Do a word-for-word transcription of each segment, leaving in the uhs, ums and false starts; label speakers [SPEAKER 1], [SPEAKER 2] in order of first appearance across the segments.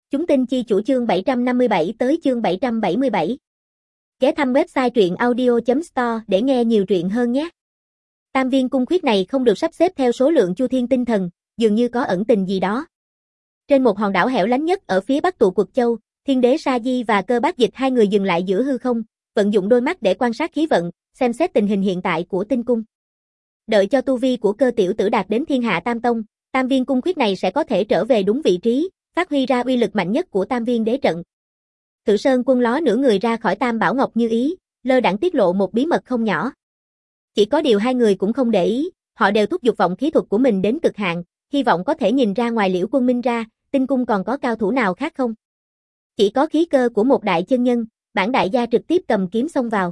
[SPEAKER 1] Chúng tin chi chủ chương bảy trăm năm mươi bảy tới chương bảy trăm bảy mươi bảy. Ghé thăm website truyện audio chấm store để nghe nhiều truyện hơn nhé. Tam viên cung khuyết này không được sắp xếp theo số lượng chu thiên tinh thần, dường như có ẩn tình gì đó. Trên một hòn đảo hẻo lánh nhất ở phía bắc tụ quật châu, Thiên đế Sa Di và Cơ Bác Dịch hai người dừng lại giữa hư không, vận dụng đôi mắt để quan sát khí vận, xem xét tình hình hiện tại của tinh cung. Đợi cho tu vi của Cơ tiểu tử đạt đến Thiên Hạ Tam Tông, tam viên cung khuyết này sẽ có thể trở về đúng vị trí, phát huy ra uy lực mạnh nhất của tam viên đế trận. Tử Sơn Quân ló nửa người ra khỏi Tam Bảo Ngọc Như Ý, lơ đãng tiết lộ một bí mật không nhỏ. Chỉ có điều hai người cũng không để ý, họ đều thúc giục vọng khí thuật của mình đến cực hạn, hy vọng có thể nhìn ra ngoài Liễu Quân Minh ra, tinh cung còn có cao thủ nào khác không. Chỉ có khí cơ của một đại chân nhân, bản đại gia trực tiếp cầm kiếm xông vào.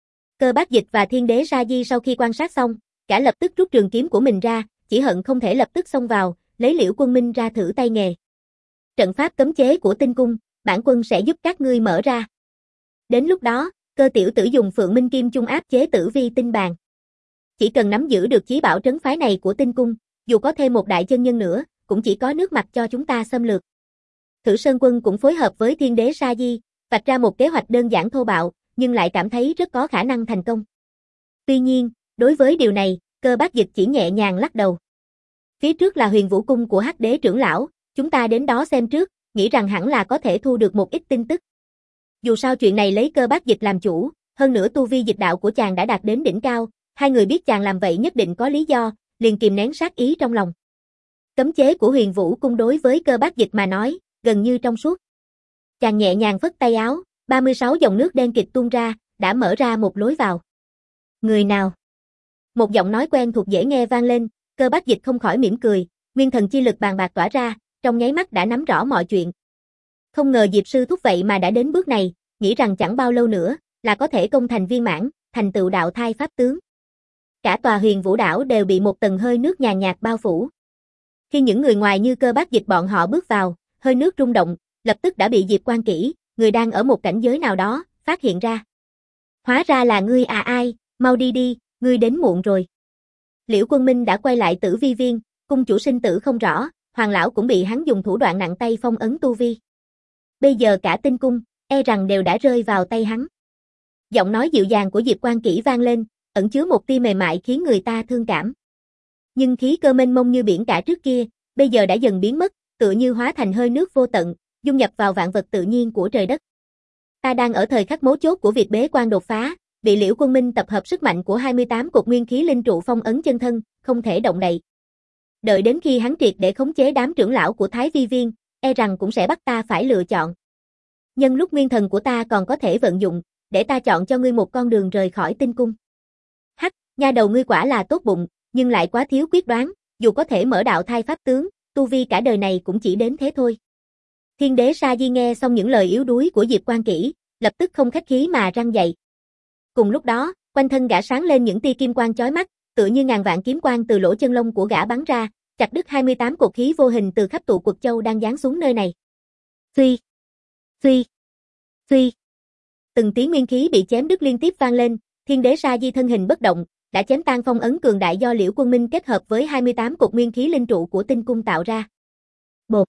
[SPEAKER 1] Cơ Bác Dịch và Thiên đế Sa Di sau khi quan sát xong, cả lập tức rút trường kiếm của mình ra, chỉ hận không thể lập tức xông vào, lấy Liễu Quân Minh ra thử tay nghề. Trận pháp cấm chế của tinh cung, bản quân sẽ giúp các ngươi mở ra. Đến lúc đó, Cơ tiểu tử dùng Phượng Minh Kim Chung áp chế Tử Vi tinh bàn. Chỉ cần nắm giữ được chí bảo trấn phái này của tinh cung, dù có thêm một đại chân nhân nữa, cũng chỉ có nước mặt cho chúng ta xâm lược. Thử Sơn Quân cũng phối hợp với Thiên đế Sa Di, vạch ra một kế hoạch đơn giản thô bạo, nhưng lại cảm thấy rất có khả năng thành công. Tuy nhiên, đối với điều này, Cơ Bác Dịch chỉ nhẹ nhàng lắc đầu. Phía trước là Huyền Vũ cung của Hắc đế trưởng lão, chúng ta đến đó xem trước, nghĩ rằng hẳn là có thể thu được một ít tin tức. Dù sao chuyện này lấy Cơ Bác Dịch làm chủ, hơn nữa tu vi dịch đạo của chàng đã đạt đến đỉnh cao, hai người biết chàng làm vậy nhất định có lý do, liền kìm nén sát ý trong lòng. Cấm chế của Huyền Vũ cung đối với Cơ Bác Dịch mà nói, gần như trong suốt. Chàng nhẹ nhàng phất tay áo, ba mươi sáu dòng nước đen kịt tuôn ra, đã mở ra một lối vào. Người nào? Một giọng nói quen thuộc dễ nghe vang lên, Cơ Bác Dịch không khỏi mỉm cười, nguyên thần chi lực bàn bạc tỏa ra, trong nháy mắt đã nắm rõ mọi chuyện. Không ngờ Diệp sư thúc vậy mà đã đến bước này, nghĩ rằng chẳng bao lâu nữa là có thể công thành viên mãn, thành tựu đạo thai pháp tướng. Cả tòa Huyền Vũ đảo đều bị một tầng hơi nước nhàn nhạt bao phủ. Khi những người ngoài như Cơ Bác Dịch bọn họ bước vào, hơi nước rung động, lập tức đã bị Diệp Quan Kỷ, người đang ở một cảnh giới nào đó, phát hiện ra. Hóa ra là ngươi à ai, mau đi đi, ngươi đến muộn rồi. Liễu Quân Minh đã quay lại Tử Vi viên, cung chủ sinh tử không rõ, Hoàng lão cũng bị hắn dùng thủ đoạn nặng tay phong ấn tu vi. Bây giờ cả tinh cung, e rằng đều đã rơi vào tay hắn. Giọng nói dịu dàng của Diệp Quan Kỷ vang lên, ẩn chứa một tia mềm mại khiến người ta thương cảm. Nhưng khí cơ mênh mông như biển cả trước kia, bây giờ đã dần biến mất, tựa như hóa thành hơi nước vô tận, dung nhập vào vạn vật tự nhiên của trời đất. Ta đang ở thời khắc mấu chốt của việc bế quan đột phá, bị Liễu Quân Minh tập hợp sức mạnh của hai mươi tám cột nguyên khí linh trụ phong ấn chân thân, không thể động đậy. Đợi đến khi hắn triệt để khống chế đám trưởng lão của Thái Vi viên, e rằng cũng sẽ bắt ta phải lựa chọn. Nhân lúc nguyên thần của ta còn có thể vận dụng, để ta chọn cho ngươi một con đường rời khỏi tinh cung. Hắc, nha đầu ngươi quả là tốt bụng, nhưng lại quá thiếu quyết đoán, dù có thể mở đạo thai pháp tướng, tu vi cả đời này cũng chỉ đến thế thôi. Thiên đế Sa Di nghe xong những lời yếu đuối của Diệp Quan Kỷ, lập tức không khách khí mà răng dậy. Cùng lúc đó, quanh thân gã sáng lên những tia kim quang chói mắt, tựa như ngàn vạn kiếm quang từ lỗ chân lông của gã bắn ra, chặt đứt hai mươi tám cột khí vô hình từ khắp tụ quật châu đang giáng xuống nơi này. Phi, phi, phi. Từng tiếng nguyên khí bị chém đứt liên tiếp vang lên, Thiên đế Sa Di thân hình bất động, đã chém tan phong ấn cường đại do Liễu Quân Minh kết hợp với hai mươi tám cột nguyên khí linh trụ của tinh cung tạo ra. Bột.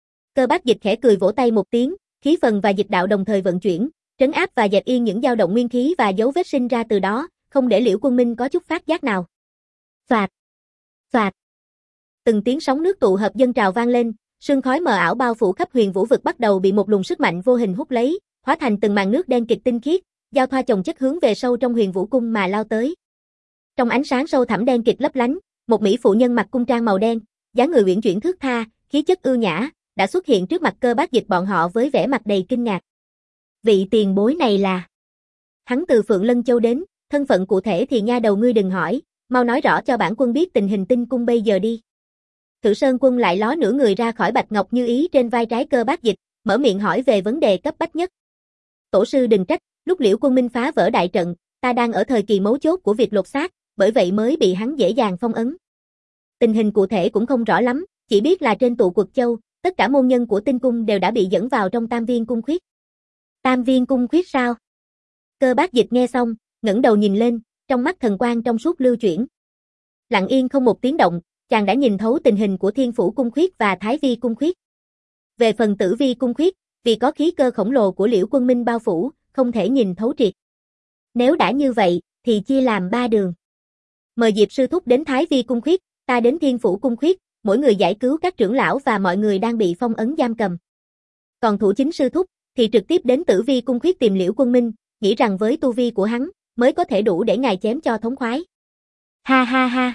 [SPEAKER 1] Cơ Bác Dịch khẽ cười vỗ tay một tiếng, khí phần và dịch đạo đồng thời vận chuyển, trấn áp và dẹp yên những dao động nguyên khí và dấu vết sinh ra từ đó, không để Liễu Quân Minh có chút phát giác nào. Phạt, phạt. Từng tiếng sóng nước tụ hợp dâng trào vang lên, sương khói mờ ảo bao phủ khắp Huyền Vũ vực bắt đầu bị một luồng sức mạnh vô hình hút lấy, hóa thành từng màn nước đen kịt tinh khiết, giao thoa chồng chất hướng về sâu trong Huyền Vũ cung mà lao tới. Trong ánh sáng sâu thẳm đen kịt lấp lánh, một mỹ phụ nhân mặc cung trang màu đen, dáng người uyển chuyển thướt tha, khí chất ưu nhã, đã xuất hiện trước mặt Cơ Bác Dịch bọn họ với vẻ mặt đầy kinh ngạc. Vị tiền bối này là? Hắn từ Phượng Lân Châu đến, thân phận cụ thể thì nha đầu ngươi đừng hỏi, mau nói rõ cho bản quân biết tình hình tinh cung bây giờ đi. Thử Sơn Quân lại ló nửa người ra khỏi bạch ngọc như ý trên vai trái Cơ Bác Dịch, mở miệng hỏi về vấn đề cấp bách nhất. Tổ sư đừng trách, lúc Liễu Quân Minh phá vỡ đại trận, ta đang ở thời kỳ mấu chốt của việc lột xác, bởi vậy mới bị hắn dễ dàng phong ấn. Tình hình cụ thể cũng không rõ lắm, chỉ biết là trên tụ quật châu, tất cả môn nhân của tinh cung đều đã bị dẫn vào trong tam viên cung khuyết. Tam viên cung khuyết sao? Cơ Bác Dịch nghe xong, ngẩng đầu nhìn lên, trong mắt thần quang trong suốt lưu chuyển. Lặng yên không một tiếng động, chàng đã nhìn thấu tình hình của Thiên Phủ cung khuyết và Thái Vi cung khuyết. Về phần Tử Vi cung khuyết, vì có khí cơ khổng lồ của Liễu Quân Minh bao phủ, không thể nhìn thấu triệt. Nếu đã như vậy, thì chia làm ba đường. Mời Diệp sư thúc đến Thái Vi cung khuyết, ta đến Thiên Phủ cung khuyết, mỗi người giải cứu các trưởng lão và mọi người đang bị phong ấn giam cầm. Còn Thủ Chính sư thúc thì trực tiếp đến Tử Vi cung khuyết tìm Liễu Quân Minh, nghĩ rằng với tu vi của hắn mới có thể đủ để ngài chém cho thống khoái. Ha ha ha.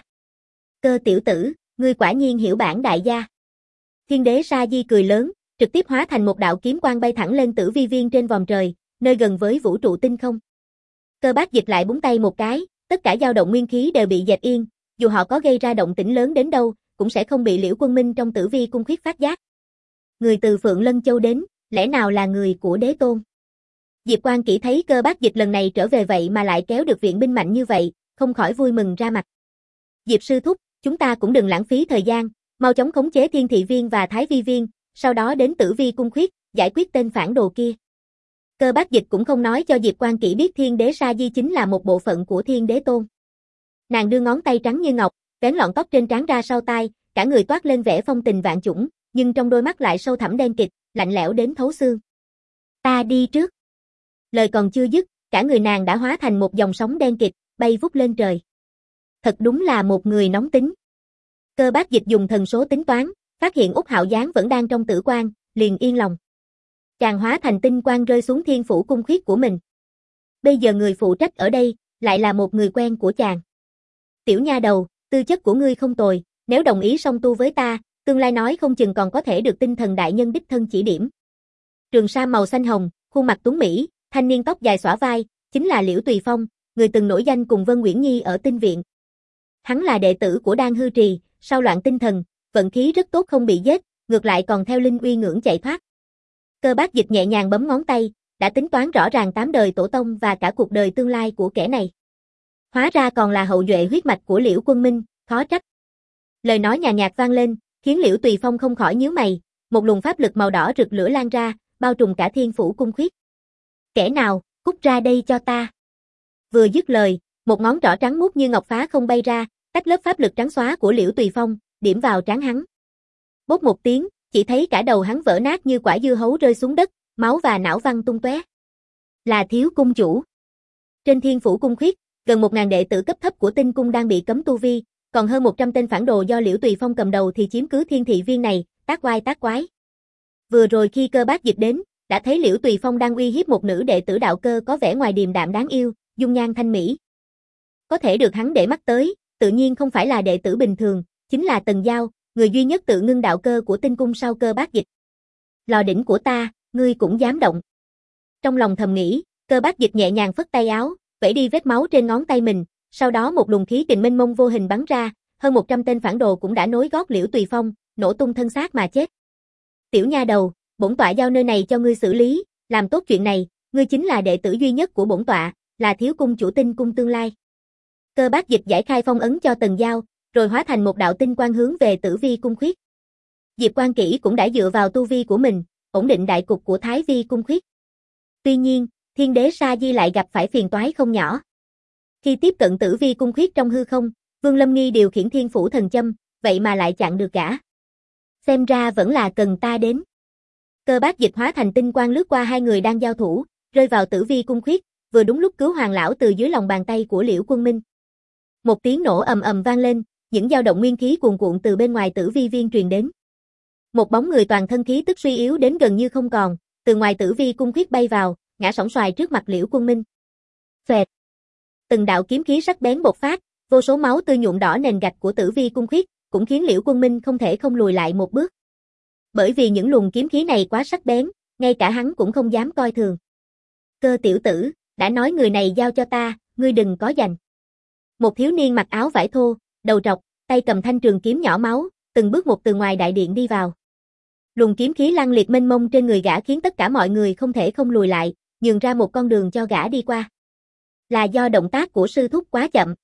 [SPEAKER 1] Cơ tiểu tử, ngươi quả nhiên hiểu bản đại gia. Thiên đế Sa Di cười lớn, trực tiếp hóa thành một đạo kiếm quang bay thẳng lên Tử Vi viên trên vòm trời, nơi gần với vũ trụ tinh không. Cơ Bác Dịch lại búng tay một cái, tất cả dao động nguyên khí đều bị dẹp yên, dù họ có gây ra động tĩnh lớn đến đâu, cũng sẽ không bị Liễu Quân Minh trong Tử Vi cung khuyết phát giác. Người từ Phượng Lân Châu đến, lẽ nào là người của đế tôn? Diệp Quan Kỷ thấy Cơ Bác Dịch lần này trở về vậy mà lại kéo được viện binh mạnh như vậy, không khỏi vui mừng ra mặt. Diệp sư thúc, chúng ta cũng đừng lãng phí thời gian, mau chóng khống chế Thiên Thị viên và Thái Vi viên, sau đó đến Tử Vi cung khuyết, giải quyết tên phản đồ kia. Cơ Bác Dịch cũng không nói cho Diệp Quan Kỷ biết Thiên đế Sa Di chính là một bộ phận của Thiên đế tôn. Nàng đưa ngón tay trắng như ngọc, vén lọn tóc trên trán ra sau tai, cả người toát lên vẻ phong tình vạn chủng, nhưng trong đôi mắt lại sâu thẳm đen kịt, lạnh lẽo đến thấu xương. Ta đi trước. Lời còn chưa dứt, cả người nàng đã hóa thành một dòng sóng đen kịt, bay vút lên trời. Thật đúng là một người nóng tính. Cơ Bác Dịch dùng thần số tính toán, phát hiện Úc Hạo Giáng vẫn đang trong tử quan, liền yên lòng. Chàng hóa thành tinh quang rơi xuống Thiên Phủ cung khuyết của mình. Bây giờ người phụ trách ở đây, lại là một người quen của chàng. Tiểu nha đầu, tư chất của ngươi không tồi, nếu đồng ý song tu với ta, tương lai nói không chừng còn có thể được tinh thần đại nhân đích thân chỉ điểm. Trường sa màu xanh hồng, khuôn mặt tuấn mỹ, thanh niên tóc dài xõa vai, chính là Liễu Tùy Phong, người từng nổi danh cùng Vân Uyển Nhi ở tinh viện. Hắn là đệ tử của Đan Hư Trì, sau loạn tinh thần, vận khí rất tốt không bị giết, ngược lại còn theo linh uy ngưỡng chạy thoát. Cơ Bác Dịch nhẹ nhàng bấm ngón tay, đã tính toán rõ ràng tám đời tổ tông và cả cuộc đời tương lai của kẻ này. Hóa ra còn là hậu duệ huyết mạch của Liễu Quân Minh, khó trách. Lời nói nhàn nhạt vang lên, khiến Liễu Tùy Phong không khỏi nhíu mày, một luồng pháp lực màu đỏ rực lửa lan ra, bao trùm cả Thiên Phủ cung khuyết. Kẻ nào, cút ra đây cho ta. Vừa dứt lời, một ngón trỏ trắng muốt như ngọc phá không bay ra, tách lớp pháp lực trắng xóa của Liễu Tùy Phong, điểm vào trán hắn. Bốp một tiếng, chỉ thấy cả đầu hắn vỡ nát như quả dưa hấu rơi xuống đất, máu và não văng tung tóe. Là Thiếu cung chủ. Trên Thiên Phủ cung khuyết, gần một ngàn đệ tử cấp thấp của Tinh cung đang bị cấm tu vi, còn hơn một trăm tên phản đồ do Liễu Tùy Phong cầm đầu thì chiếm cứ Thiên Thị viên này, tác oai tác quái. Vừa rồi khi Cơ Bác Dịch đến, đã thấy Liễu Tùy Phong đang uy hiếp một nữ đệ tử đạo cơ có vẻ ngoài điềm đạm đáng yêu, dung nhan thanh mỹ. Có thể được hắn để mắt tới, tự nhiên không phải là đệ tử bình thường, chính là Tần Giao, người duy nhất tự ngưng đạo cơ của Tinh cung sau Cơ Bác Dịch. Lò đỉnh của ta, ngươi cũng dám động. Trong lòng thầm nghĩ, Cơ Bác Dịch nhẹ nhàng phất tay áo, vẩy đi vết máu trên ngón tay mình, sau đó một luồng khí kình mênh mông vô hình bắn ra, hơn một trăm tên phản đồ cũng đã nối gót Liễu Tùy Phong, nổ tung thân xác mà chết. Tiểu nha đầu, bổn tọa giao nơi này cho ngươi xử lý, làm tốt chuyện này, ngươi chính là đệ tử duy nhất của bổn tọa, là thiếu cung chủ Tinh cung tương lai. Cơ Bác Dịch giải khai phong ấn cho Tần Giao, rồi hóa thành một đạo tinh quang hướng về Tử Vi cung khuyết. Diệp Quan Kỷ cũng đã dựa vào tu vi của mình, ổn định đại cục của Thái Vi cung khuyết. Tuy nhiên, Thiên đế Sa Di lại gặp phải phiền toái không nhỏ. Khi tiếp cận Tử Vi cung khuyết trong hư không, Vương Lâm Nghi điều khiển Thiên Phủ thần châm, vậy mà lại chặn được gã. Xem ra vẫn là cần ta đến. Cơ Bác Dịch hóa thành tinh quang lướt qua hai người đang giao thủ, rơi vào Tử Vi cung khuyết, vừa đúng lúc cứu Hoàng lão từ dưới lòng bàn tay của Liễu Quân Minh. Một tiếng nổ ầm ầm vang lên, những dao động nguyên khí cuồn cuộn từ bên ngoài Tử Vi viên truyền đến. Một bóng người toàn thân khí tức suy yếu đến gần như không còn, từ ngoài Tử Vi cung khuyết bay vào, ngã sóng xoài trước mặt Liễu Quân Minh. Phẹt. Từng đạo kiếm khí sắc bén bộc phát, vô số máu tươi nhuộm đỏ nền gạch của Tử Vi cung khuyết, cũng khiến Liễu Quân Minh không thể không lùi lại một bước. Bởi vì những luồng kiếm khí này quá sắc bén, ngay cả hắn cũng không dám coi thường. Cơ tiểu tử, đã nói người này giao cho ta, ngươi đừng có giành. Một thiếu niên mặc áo vải thô, đầu trọc, tay cầm thanh trường kiếm nhỏ máu, từng bước một từ ngoài đại điện đi vào. Luồng kiếm khí lăng liệt mênh mông trên người gã khiến tất cả mọi người không thể không lùi lại, nhường ra một con đường cho gã đi qua. Là do động tác của sư thúc quá chậm.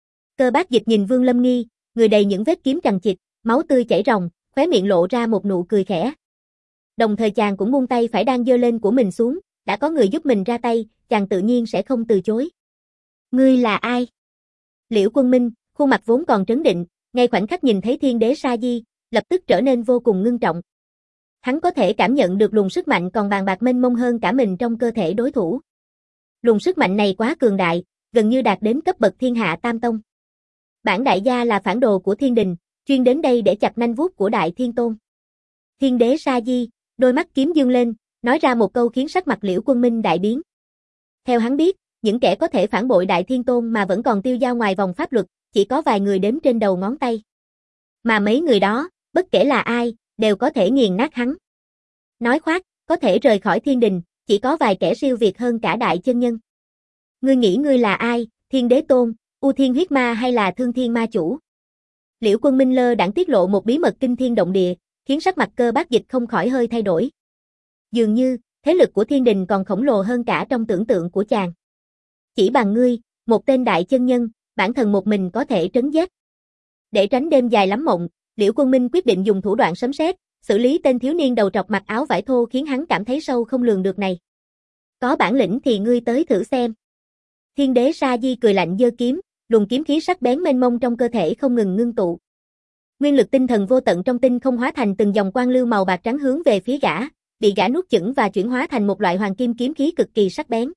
[SPEAKER 1] Cơ Bác Dịch nhìn Vương Lâm Nghi, người đầy những vết kiếm chằng chịt, máu tươi chảy ròng, khóe miệng lộ ra một nụ cười khẽ. Đồng thời chàng cũng buông tay phải đang giơ lên của mình xuống, đã có người giúp mình ra tay, chàng tự nhiên sẽ không từ chối. Ngươi là ai? Liễu Quân Minh, khuôn mặt vốn còn trấn định, ngay khoảnh khắc nhìn thấy Thiên đế Sa Di, lập tức trở nên vô cùng ngưng trọng. Hắn có thể cảm nhận được luồng sức mạnh còn bàn bạc mênh mông hơn cả mình trong cơ thể đối thủ. Luồng sức mạnh này quá cường đại, gần như đạt đến cấp bậc thiên hạ tam tông. Bản đại gia là phản đồ của thiên đình, chuyên đến đây để chặt nanh vuốt của đại thiên tôn. Thiên đế Sa Di, đôi mắt kiếm dương lên, nói ra một câu khiến sắc mặt Liễu Quân Minh đại biến. Theo hắn biết, những kẻ có thể phản bội đại thiên tôn mà vẫn còn tiêu dao ngoài vòng pháp luật, chỉ có vài người đếm trên đầu ngón tay. Mà mấy người đó, bất kể là ai, đều có thể nghiền nát hắn. Nói khoác, có thể rời khỏi thiên đình, chỉ có vài kẻ siêu việt hơn cả đại chân nhân. Ngươi nghĩ ngươi là ai, thiên đế tôn, U Thiên huyết ma hay là Thương Thiên ma chủ? Liễu Quân Minh lơ đãng tiết lộ một bí mật kinh thiên động địa, khiến sắc mặt Cơ Bác Dịch không khỏi hơi thay đổi. Dường như, thế lực của thiên đình còn khổng lồ hơn cả trong tưởng tượng của chàng. Chỉ bằng ngươi, một tên đại chân nhân, bản thân một mình có thể trấn giết. Để tránh đêm dài lắm mộng, Liễu Quân Minh quyết định dùng thủ đoạn sấm sét, xử lý tên thiếu niên đầu trọc mặc áo vải thô khiến hắn cảm thấy sâu không lường được này. Có bản lĩnh thì ngươi tới thử xem. Thiên đế Sa Di cười lạnh giơ kiếm, luồng kiếm khí sắc bén mênh mông trong cơ thể không ngừng ngưng tụ. Nguyên lực tinh thần vô tận trong tinh không hóa thành từng dòng quang lưu màu bạc trắng hướng về phía gã, bị gã nuốt chửng và chuyển hóa thành một loại hoàng kim kiếm khí cực kỳ sắc bén.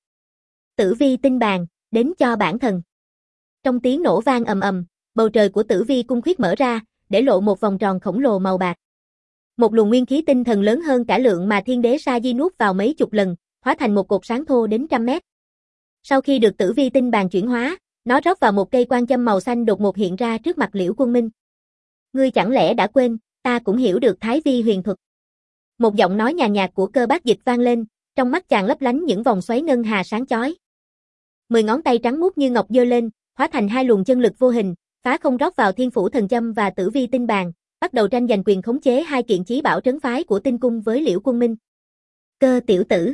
[SPEAKER 1] Tử vi tinh bàn, đến cho bản thần. Trong tiếng nổ vang ầm ầm, bầu trời của Tử vi cung khuyết mở ra, để lộ một vòng tròn khổng lồ màu bạc. Một luồng nguyên khí tinh thần lớn hơn cả lượng mà thiên đế Sa Di nuốt vào mấy chục lần, hóa thành một cột sáng thô đến trăm mét. Sau khi được Tử vi tinh bàn chuyển hóa, nó rót vào một cây quan châm màu xanh đột ngột hiện ra trước mặt Liễu Quân Minh. Ngươi chẳng lẽ đã quên, ta cũng hiểu được Thái Vi huyền thuật. Một giọng nói nhàn nhạt của Cơ Bác Dịch vang lên, trong mắt chàng lấp lánh những vòng xoáy ngân hà sáng chói. Mười ngón tay trắng muốt như ngọc giơ lên, hóa thành hai luồng chân lực vô hình, phá không rót vào Thiên Phủ Thần Châm và Tử Vi Tinh Bàn, bắt đầu tranh giành quyền khống chế hai kiện chí bảo trấn phái của Tinh Cung với Liễu Quân Minh. Cơ tiểu tử,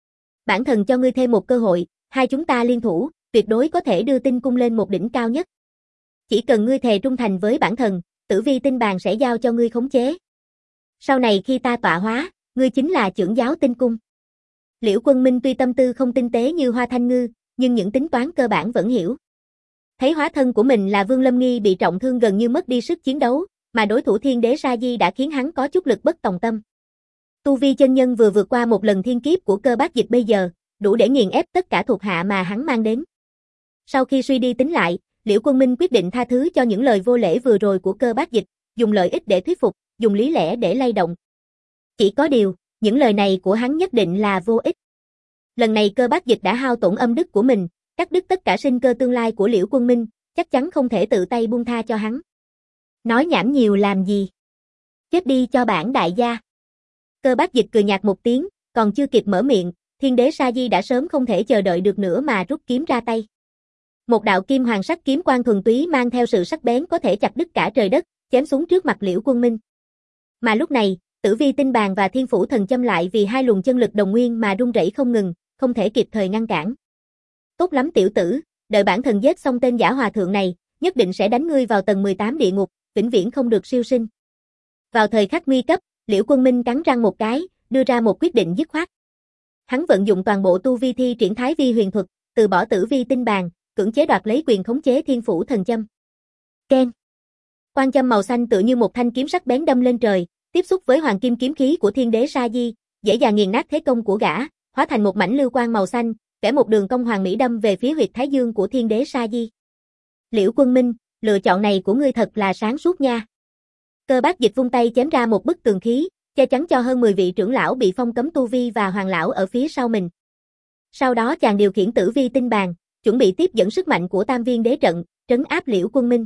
[SPEAKER 1] bản thần cho ngươi thêm một cơ hội, hai chúng ta liên thủ, tuyệt đối có thể đưa Tinh Cung lên một đỉnh cao nhất. Chỉ cần ngươi thề trung thành với bản thần, Tử Vi Tinh Bàn sẽ giao cho ngươi khống chế. Sau này khi ta tọa hóa, ngươi chính là trưởng giáo Tinh Cung. Liễu Quân Minh tuy tâm tư không tinh tế như Hoa Thanh Ngư, nhưng những tính toán cơ bản vẫn hiểu. Thấy hóa thân của mình là Vương Lâm Nghi bị trọng thương gần như mất đi sức chiến đấu, mà đối thủ thiên đế Sa Di đã khiến hắn có chút lực bất tòng tâm. Tu vi chân nhân vừa vượt qua một lần thiên kiếp của Cơ Bác Dịch bây giờ, đủ để nghiền ép tất cả thuộc hạ mà hắn mang đến. Sau khi suy đi tính lại, Liễu Quân Minh quyết định tha thứ cho những lời vô lễ vừa rồi của Cơ Bác Dịch, dùng lợi ích để thuyết phục, dùng lý lẽ để lay động. Chỉ có điều, những lời này của hắn nhất định là vô ích. Lần này Cơ Bác Dịch đã hao tổn âm đức của mình, cắt đứt tất cả sinh cơ tương lai của Liễu Quân Minh, chắc chắn không thể tự tay buông tha cho hắn. Nói nhảm nhiều làm gì? Chết đi cho bản đại gia. Cơ Bác Dịch cười nhạt một tiếng, còn chưa kịp mở miệng, thiên đế Sa Di đã sớm không thể chờ đợi được nữa mà rút kiếm ra tay. Một đạo kim hoàng sắc kiếm quang thuần túy mang theo sự sắc bén có thể chặt đứt cả trời đất, chém xuống trước mặt Liễu Quân Minh. Mà lúc này, Tử Vi Tinh Bàn và Thiên Phủ Thần Châm lại vì hai luồng chân lực đồng nguyên mà rung rẩy không ngừng, không thể kịp thời ngăn cản. Tốt lắm tiểu tử, đợi bản thần giết xong tên giả hòa thượng này, nhất định sẽ đánh ngươi vào tầng mười tám địa ngục, vĩnh viễn không được siêu sinh. Vào thời khắc nguy cấp, Liễu Quân Minh cắn răng một cái, đưa ra một quyết định dứt khoát. Hắn vận dụng toàn bộ tu vi thi triển Thái Vi huyền thuật, từ bỏ Tử Vi Tinh Bàn, cưỡng chế đoạt lấy quyền khống chế Thiên Phủ Thần Châm. Keng. Quan châm màu xanh tựa như một thanh kiếm sắc bén đâm lên trời, tiếp xúc với hoàng kim kiếm khí của thiên đế Sa Di, dễ dàng nghiền nát thế công của gã, hóa thành một mảnh lưu quang màu xanh, vẽ một đường cong hoàng mỹ đâm về phía huyệt thái dương của thiên đế Sa Di. Liễu Quân Minh, lựa chọn này của ngươi thật là sáng suốt nha. Cơ Bác Dịch vung tay chém ra một bức tường khí, che chắn cho hơn mười vị trưởng lão bị phong cấm tu vi và hoàng lão ở phía sau mình. Sau đó chàng điều khiển Tử Vi Tinh Bàn, chuẩn bị tiếp dẫn sức mạnh của Tam Viên Đế trận, trấn áp Liễu Quân Minh.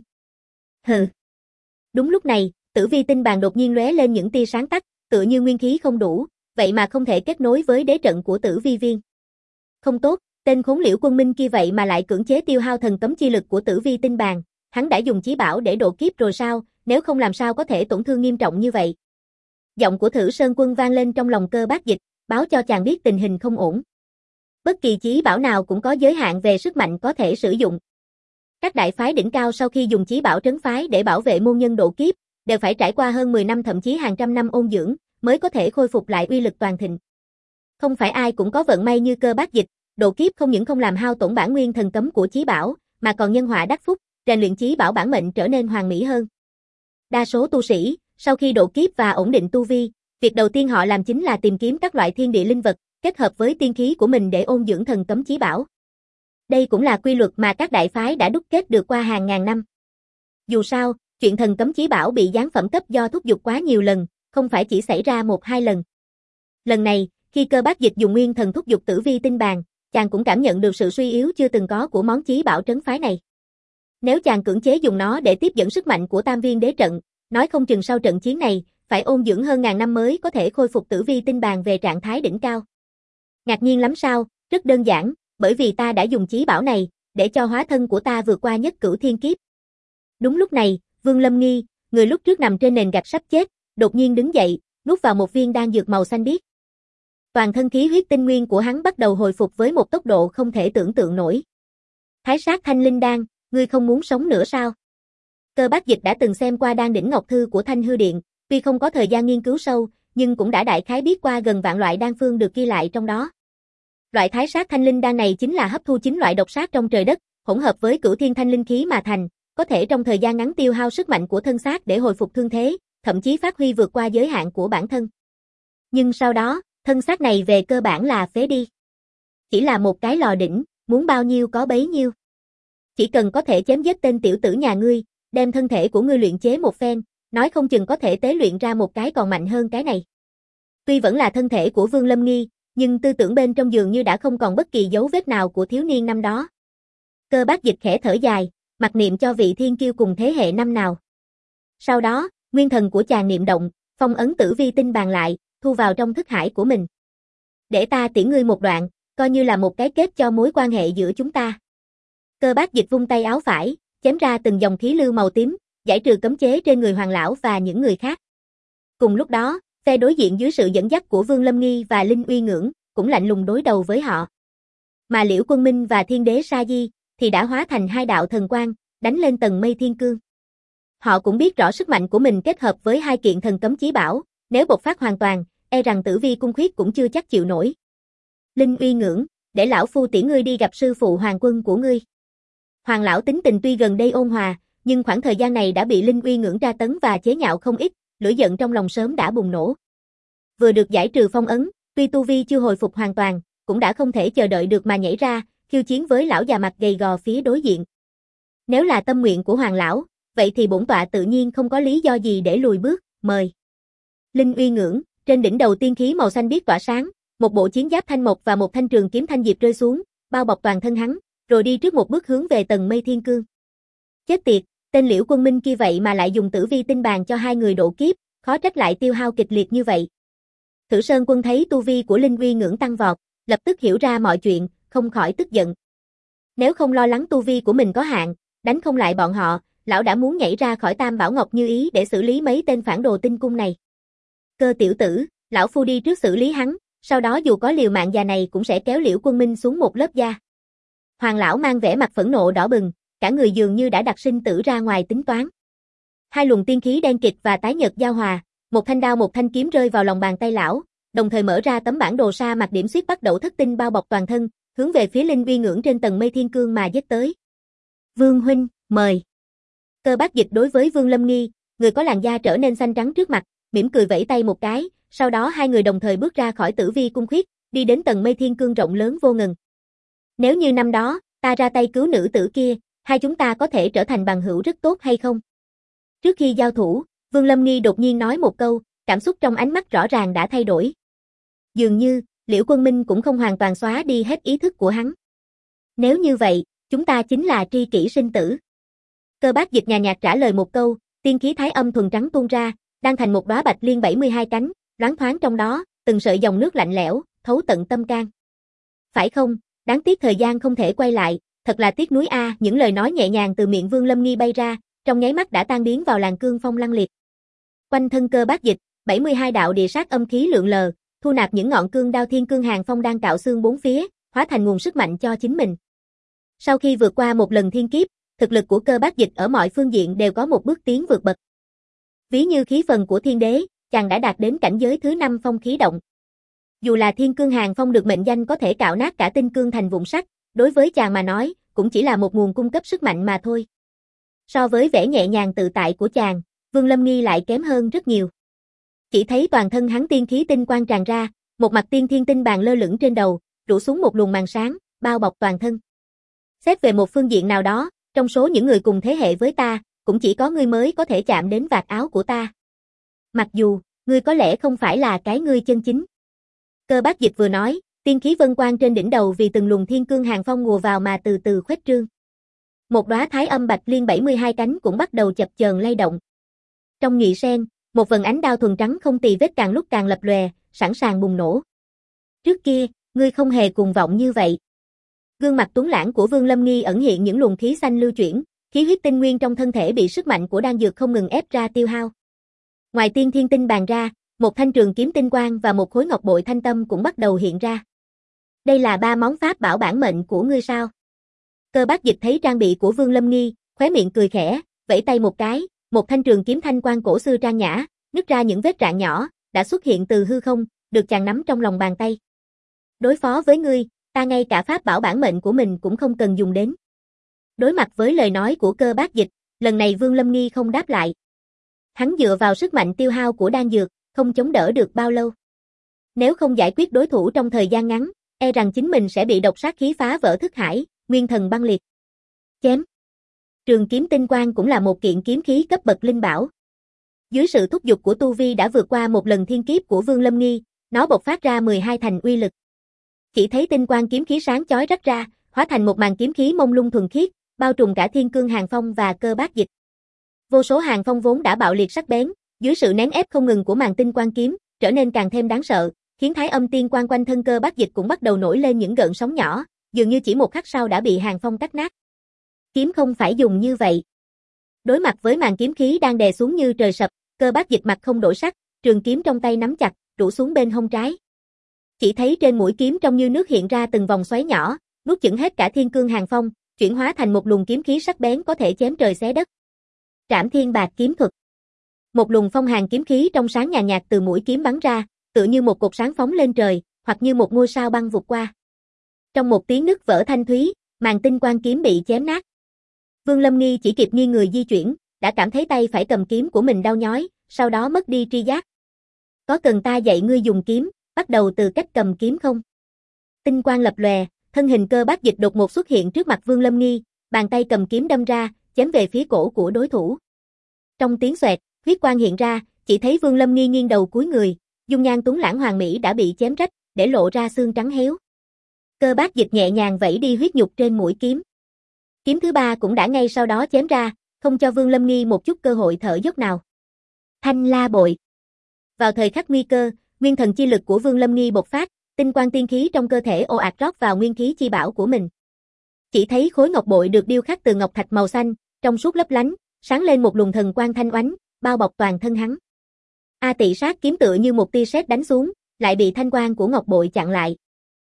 [SPEAKER 1] Hừ. Đúng lúc này, Tử Vi Tinh Bàn đột nhiên lóe lên những tia sáng tắt, tựa như nguyên khí không đủ, vậy mà không thể kết nối với đế trận của Tử Vi Viên. Không tốt, tên khốn Liễu Quân Minh kia vậy mà lại cưỡng chế tiêu hao thần cấm chi lực của Tử Vi Tinh Bàn, hắn đã dùng chí bảo để độ kiếp rồi sao, nếu không làm sao có thể tổn thương nghiêm trọng như vậy. Giọng của Thử Sơn Quân vang lên trong lòng Cơ Bác Dịch, báo cho chàng biết tình hình không ổn. Bất kỳ chí bảo nào cũng có giới hạn về sức mạnh có thể sử dụng. Các đại phái đỉnh cao sau khi dùng chí bảo trấn phái để bảo vệ môn nhân độ kiếp, đều phải trải qua hơn mười năm thậm chí hàng trăm năm ôn dưỡng, mới có thể khôi phục lại uy lực toàn thịnh. Không phải ai cũng có vận may như Cơ Bác Dịch, độ kiếp không những không làm hao tổn bản nguyên thần cấm của chí bảo, mà còn nhân họa đắc phúc, rèn luyện chí bảo bản mệnh trở nên hoàn mỹ hơn. Đa số tu sĩ, sau khi độ kiếp và ổn định tu vi, Việc đầu tiên họ làm chính là tìm kiếm các loại thiên địa linh vật, kết hợp với tiên khí của mình để ôn dưỡng thần cấm chí bảo. Đây cũng là quy luật mà các đại phái đã đúc kết được qua hàng ngàn năm. Dù sao, chuyện thần cấm chí bảo bị giáng phẩm cấp do thúc giục quá nhiều lần, không phải chỉ xảy ra một hai lần. Lần này, khi Cơ Bác Dịch dùng nguyên thần thúc giục tử vi tinh bàn, chàng cũng cảm nhận được sự suy yếu chưa từng có của món chí bảo trấn phái này. Nếu chàng cưỡng chế dùng nó để tiếp dẫn sức mạnh của Tam Viên Đế trận, nói không chừng sau trận chiến này, phải ôn dưỡng hơn ngàn năm mới có thể khôi phục tử vi tinh bàn về trạng thái đỉnh cao. Ngạc nhiên lắm sao? Rất đơn giản, bởi vì ta đã dùng chí bảo này, để cho hóa thân của ta vượt qua nhất cửu thiên kiếp. Đúng lúc này, Vương Lâm Nghi, người lúc trước nằm trên nền gạch sắp chết, đột nhiên đứng dậy, nuốt vào một viên đan dược màu xanh biếc. Toàn thân khí huyết tinh nguyên của hắn bắt đầu hồi phục với một tốc độ không thể tưởng tượng nổi. Thái sát thanh linh đan, ngươi không muốn sống nữa sao? Cơ Bác Dịch đã từng xem qua đan đỉnh ngọc thư của Thanh Hư Điện, tuy không có thời gian nghiên cứu sâu, nhưng cũng đã đại khái biết qua gần vạn loại đan phương được ghi lại trong đó. Loại thái sát thanh linh đan này chính là hấp thu chín loại độc sát trong trời đất, hỗn hợp với cửu thiên thanh linh khí mà thành, có thể trong thời gian ngắn tiêu hao sức mạnh của thân xác để hồi phục thương thế, thậm chí phát huy vượt qua giới hạn của bản thân. Nhưng sau đó, thân xác này về cơ bản là phế đi. Chỉ là một cái lò đỉnh, muốn bao nhiêu có bấy nhiêu. Chỉ cần có thể chém giết tên tiểu tử nhà ngươi, đem thân thể của ngươi luyện chế một phen, nói không chừng có thể tế luyện ra một cái còn mạnh hơn cái này. Tuy vẫn là thân thể của Vương Lâm Nghi, nhưng tư tưởng bên trong dường như đã không còn bất kỳ dấu vết nào của thiếu niên năm đó. Cơ Bác Dịch khẽ thở dài, mặc niệm cho vị thiên kiêu cùng thế hệ năm nào. Sau đó, nguyên thần của chàng niệm động, phong ấn tử vi tinh bàn lại, thu vào trong thức hải của mình. Để ta tiễn ngươi một đoạn, coi như là một cái kết cho mối quan hệ giữa chúng ta. Cơ Bác Dịch vung tay áo phải, chém ra từng dòng khí lưu màu tím, giải trừ cấm chế trên người Hoàng lão và những người khác. Cùng lúc đó, phe đối diện dưới sự dẫn dắt của Vương Lâm Nghi và Linh Uy Ngưỡng, cũng lạnh lùng đối đầu với họ. Mà Liễu Quân Minh và Thiên Đế Sa Di, thì đã hóa thành hai đạo thần quang, đánh lên tầng mây thiên cương. Họ cũng biết rõ sức mạnh của mình kết hợp với hai kiện thần cấm chí bảo, nếu bộc phát hoàn toàn, e rằng tử vi cung khuyết cũng chưa chắc chịu nổi. Linh Uy Ngưỡng, để lão phu tiễn ngươi đi gặp sư phụ Hoàng quân của ngươi. Hoàng lão tính tình tuy gần đây ôn hòa, nhưng khoảng thời gian này đã bị Linh Uy Ngưỡng tra tấn và chế nhạo không ít, lửa giận trong lòng sớm đã bùng nổ. Vừa được giải trừ phong ấn, tuy tu vi chưa hồi phục hoàn toàn, cũng đã không thể chờ đợi được mà nhảy ra, khiêu chiến với lão già mặt gầy gò phía đối diện. Nếu là tâm nguyện của Hoàng lão, vậy thì bổn tọa tự nhiên không có lý do gì để lùi bước, mời. Linh Uy Ngưỡng, trên đỉnh đầu tiên khí màu xanh biếc tỏa sáng, một bộ chiến giáp thanh mộc và một thanh trường kiếm thanh diệp rơi xuống, bao bọc toàn thân hắn, rồi đi trước một bước hướng về tầng mây thiên cương. Chết tiệt, tên Liễu Quân Minh kia vậy mà lại dùng tử vi tinh bàn cho hai người độ kiếp, khó trách lại tiêu hao kịch liệt như vậy. Thử Sơn Quân thấy tu vi của Linh Uy Ngưỡng tăng vọt, lập tức hiểu ra mọi chuyện, không khỏi tức giận. Nếu không lo lắng tu vi của mình có hạn, đánh không lại bọn họ, lão đã muốn nhảy ra khỏi Tam Bảo Ngọc Như Ý để xử lý mấy tên phản đồ tinh cung này. Cơ tiểu tử, lão phu đi trước xử lý hắn, sau đó dù có liều mạng già này cũng sẽ kéo Liễu Quân Minh xuống một lớp da. Hoàng lão mang vẻ mặt phẫn nộ đỏ bừng, cả người dường như đã đặt sinh tử ra ngoài tính toán. Hai luồng tiên khí đen kịt và tái nhợt giao hòa, một thanh đao một thanh kiếm rơi vào lòng bàn tay lão, đồng thời mở ra tấm bản đồ sa mạc điểm xuyết bắt đầu thất tinh bao bọc toàn thân, hướng về phía Linh Uy Ngưỡng trên tầng mây thiên cương mà giết tới. Vương huynh, mời. Cơ Bác Dịch đối với Vương Lâm Nghi, người có làn da trở nên xanh trắng trước mặt, mỉm cười vẫy tay một cái, sau đó hai người đồng thời bước ra khỏi tử vi cung khuyết, đi đến tầng mây thiên cương rộng lớn vô ngần. Nếu như năm đó, ta ra tay cứu nữ tử kia, hai chúng ta có thể trở thành bằng hữu rất tốt hay không? Trước khi giao thủ, Vương Lâm Nghi đột nhiên nói một câu, cảm xúc trong ánh mắt rõ ràng đã thay đổi. Dường như, Liễu Quân Minh cũng không hoàn toàn xóa đi hết ý thức của hắn. Nếu như vậy, chúng ta chính là tri kỷ sinh tử. Cơ Bác Dịch nhàn nhạt trả lời một câu, tiên khí thái âm thuần trắng tuôn ra, đang thành một đóa bạch liên bảy mươi hai cánh, loáng thoáng trong đó, từng sợi dòng nước lạnh lẽo, thấu tận tâm can. Phải không, đáng tiếc thời gian không thể quay lại, thật là tiếc nuối a, những lời nói nhẹ nhàng từ miệng Vương Lâm Nghi bay ra, trong nháy mắt đã tan biến vào làn cương phong lăng liệt. Quanh thân Cơ Bác Dịch, bảy mươi hai đạo địa sát âm khí lượn lờ, thu nạp những ngọn cương đao thiên cương hàng phong đang cạo xương bốn phía, hóa thành nguồn sức mạnh cho chính mình. Sau khi vượt qua một lần thiên kiếp, thực lực của Cơ Bác Dịch ở mọi phương diện đều có một bước tiến vượt bậc. Ví như khí phần của thiên đế, chàng đã đạt đến cảnh giới thứ năm phong khí động. Dù là thiên cương hàng phong được mệnh danh có thể cạo nát cả tinh cương thành vụn sắt, đối với chàng mà nói, cũng chỉ là một nguồn cung cấp sức mạnh mà thôi. So với vẻ nhẹ nhàng tự tại của chàng, Vương Lâm Nghi lại kém hơn rất nhiều. Chỉ thấy toàn thân hắn tiên khí tinh quang tràn ra, một mặt tiên thiên tinh bàn lơ lửng trên đầu, rủ xuống một luồng màn sáng, bao bọc toàn thân. Xét về một phương diện nào đó, trong số những người cùng thế hệ với ta, cũng chỉ có ngươi mới có thể chạm đến vạt áo của ta. Mặc dù, ngươi có lẽ không phải là cái ngươi chân chính. Cơ Bác Dịch vừa nói, tiên khí vân quang trên đỉnh đầu vì từng luồng thiên cương hàng phong ngùa vào mà từ từ khuếch trương. Một đóa thái âm bạch liên bảy mươi hai cánh cũng bắt đầu chập chờn lay động. Trong nghị sen, một vần ánh đao thuần trắng không tì vết càng lúc càng lập lòe, sẵn sàng bùng nổ. Trước kia, ngươi không hề cuồng vọng như vậy. Gương mặt tuấn lãng của Vương Lâm Nghi ẩn hiện những luồng khí xanh lưu chuyển, khí huyết tinh nguyên trong thân thể bị sức mạnh của đan dược không ngừng ép ra tiêu hao. Ngoài tiên thiên tinh bàn ra, một thanh trường kiếm tinh quang và một khối ngọc bội thanh tâm cũng bắt đầu hiện ra. Đây là ba món pháp bảo bản mệnh của ngươi sao? Cơ Bác Dịch thấy trang bị của Vương Lâm Nghi, khóe miệng cười khẽ, vẫy tay một cái, một thanh trường kiếm thanh quang cổ xưa trang nhã, nứt ra những vết rạn nhỏ, đã xuất hiện từ hư không, được chàng nắm trong lòng bàn tay. Đối phó với ngươi, ta ngay cả pháp bảo bản mệnh của mình cũng không cần dùng đến. Đối mặt với lời nói của Cơ Bác Dịch, lần này Vương Lâm Nghi không đáp lại. Hắn dựa vào sức mạnh tiêu hao của đan dược, không chống đỡ được bao lâu. Nếu không giải quyết đối thủ trong thời gian ngắn, e rằng chính mình sẽ bị độc sát khí phá vỡ thức hải, nguyên thần băng liệt. Chém. Trường kiếm tinh quang cũng là một kiện kiếm khí cấp bậc linh bảo. Dưới sự thúc giục của tu vi đã vượt qua một lần thiên kiếp của Vương Lâm Nghi, nó bộc phát ra mười hai thành uy lực. Chỉ thấy tinh quang kiếm khí sáng chói rắc ra, hóa thành một màn kiếm khí mông lung thuần khiết, bao trùm cả thiên cương hàng phong và Cơ Bác Dịch. Vô số hàng phong vốn đã bạo liệt sắc bén, dưới sự nén ép không ngừng của màn tinh quang kiếm, trở nên càng thêm đáng sợ, khiến thái âm tiên quang quanh thân Cơ Bác Dịch cũng bắt đầu nổi lên những gợn sóng nhỏ, dường như chỉ một khắc sau đã bị hàng phong cắt nát. Kiếm không phải dùng như vậy. Đối mặt với màn kiếm khí đang đè xuống như trời sập, Cơ Bác Dịch mặt không đổi sắc, trường kiếm trong tay nắm chặt, rũ xuống bên hông trái. Chỉ thấy trên mũi kiếm trong như nước hiện ra từng vòng xoáy nhỏ, nuốt chửng hết cả thiên cương hàng phong, chuyển hóa thành một luồng kiếm khí sắc bén có thể chém trời xé đất. Trảm Thiên Bạc kiếm thuật. Một luồng phong hàn kiếm khí trong sáng nhàn nhạt từ mũi kiếm bắn ra, tựa như một cột sáng phóng lên trời, hoặc như một ngôi sao băng vụt qua. Trong một tiếng nứt vỡ thanh thúy, màn tinh quang kiếm bị chém nát. Vương Lâm Nghi chỉ kịp nghiêng người di chuyển, đã cảm thấy tay phải cầm kiếm của mình đau nhói, sau đó mất đi tri giác. Có cần ta dạy ngươi dùng kiếm, bắt đầu từ cách cầm kiếm không? Tinh quang lập lòe, thân hình Cơ Bác Dịch đột ngột xuất hiện trước mặt Vương Lâm Nghi, bàn tay cầm kiếm đâm ra, chém về phía cổ của đối thủ. Trong tiếng xoẹt, huyết quang hiện ra, chỉ thấy Vương Lâm Nghi nghiêng đầu cúi người, dung nhan tuấn lãng hoàng mỹ đã bị chém rách, để lộ ra xương trắng héo. Cơ Bác Dịch nhẹ nhàng vẫy đi huyết nhục trên mũi kiếm. Kiếm thứ ba cũng đã ngay sau đó chém ra, không cho Vương Lâm Nghi một chút cơ hội thở dốc nào. Thanh La Bội. Vào thời khắc nguy cơ, nguyên thần chi lực của Vương Lâm Nghi bộc phát, tinh quang tiên khí trong cơ thể ồ ạt rót vào nguyên khí chi bảo của mình. Chỉ thấy khối ngọc bội được điêu khắc từ ngọc thạch màu xanh, trong suốt lấp lánh, sáng lên một luồng thần quang thanh oánh, bao bọc toàn thân hắn. A Tị Sát kiếm tựa như một tia sét đánh xuống, lại bị thanh quang của ngọc bội chặn lại.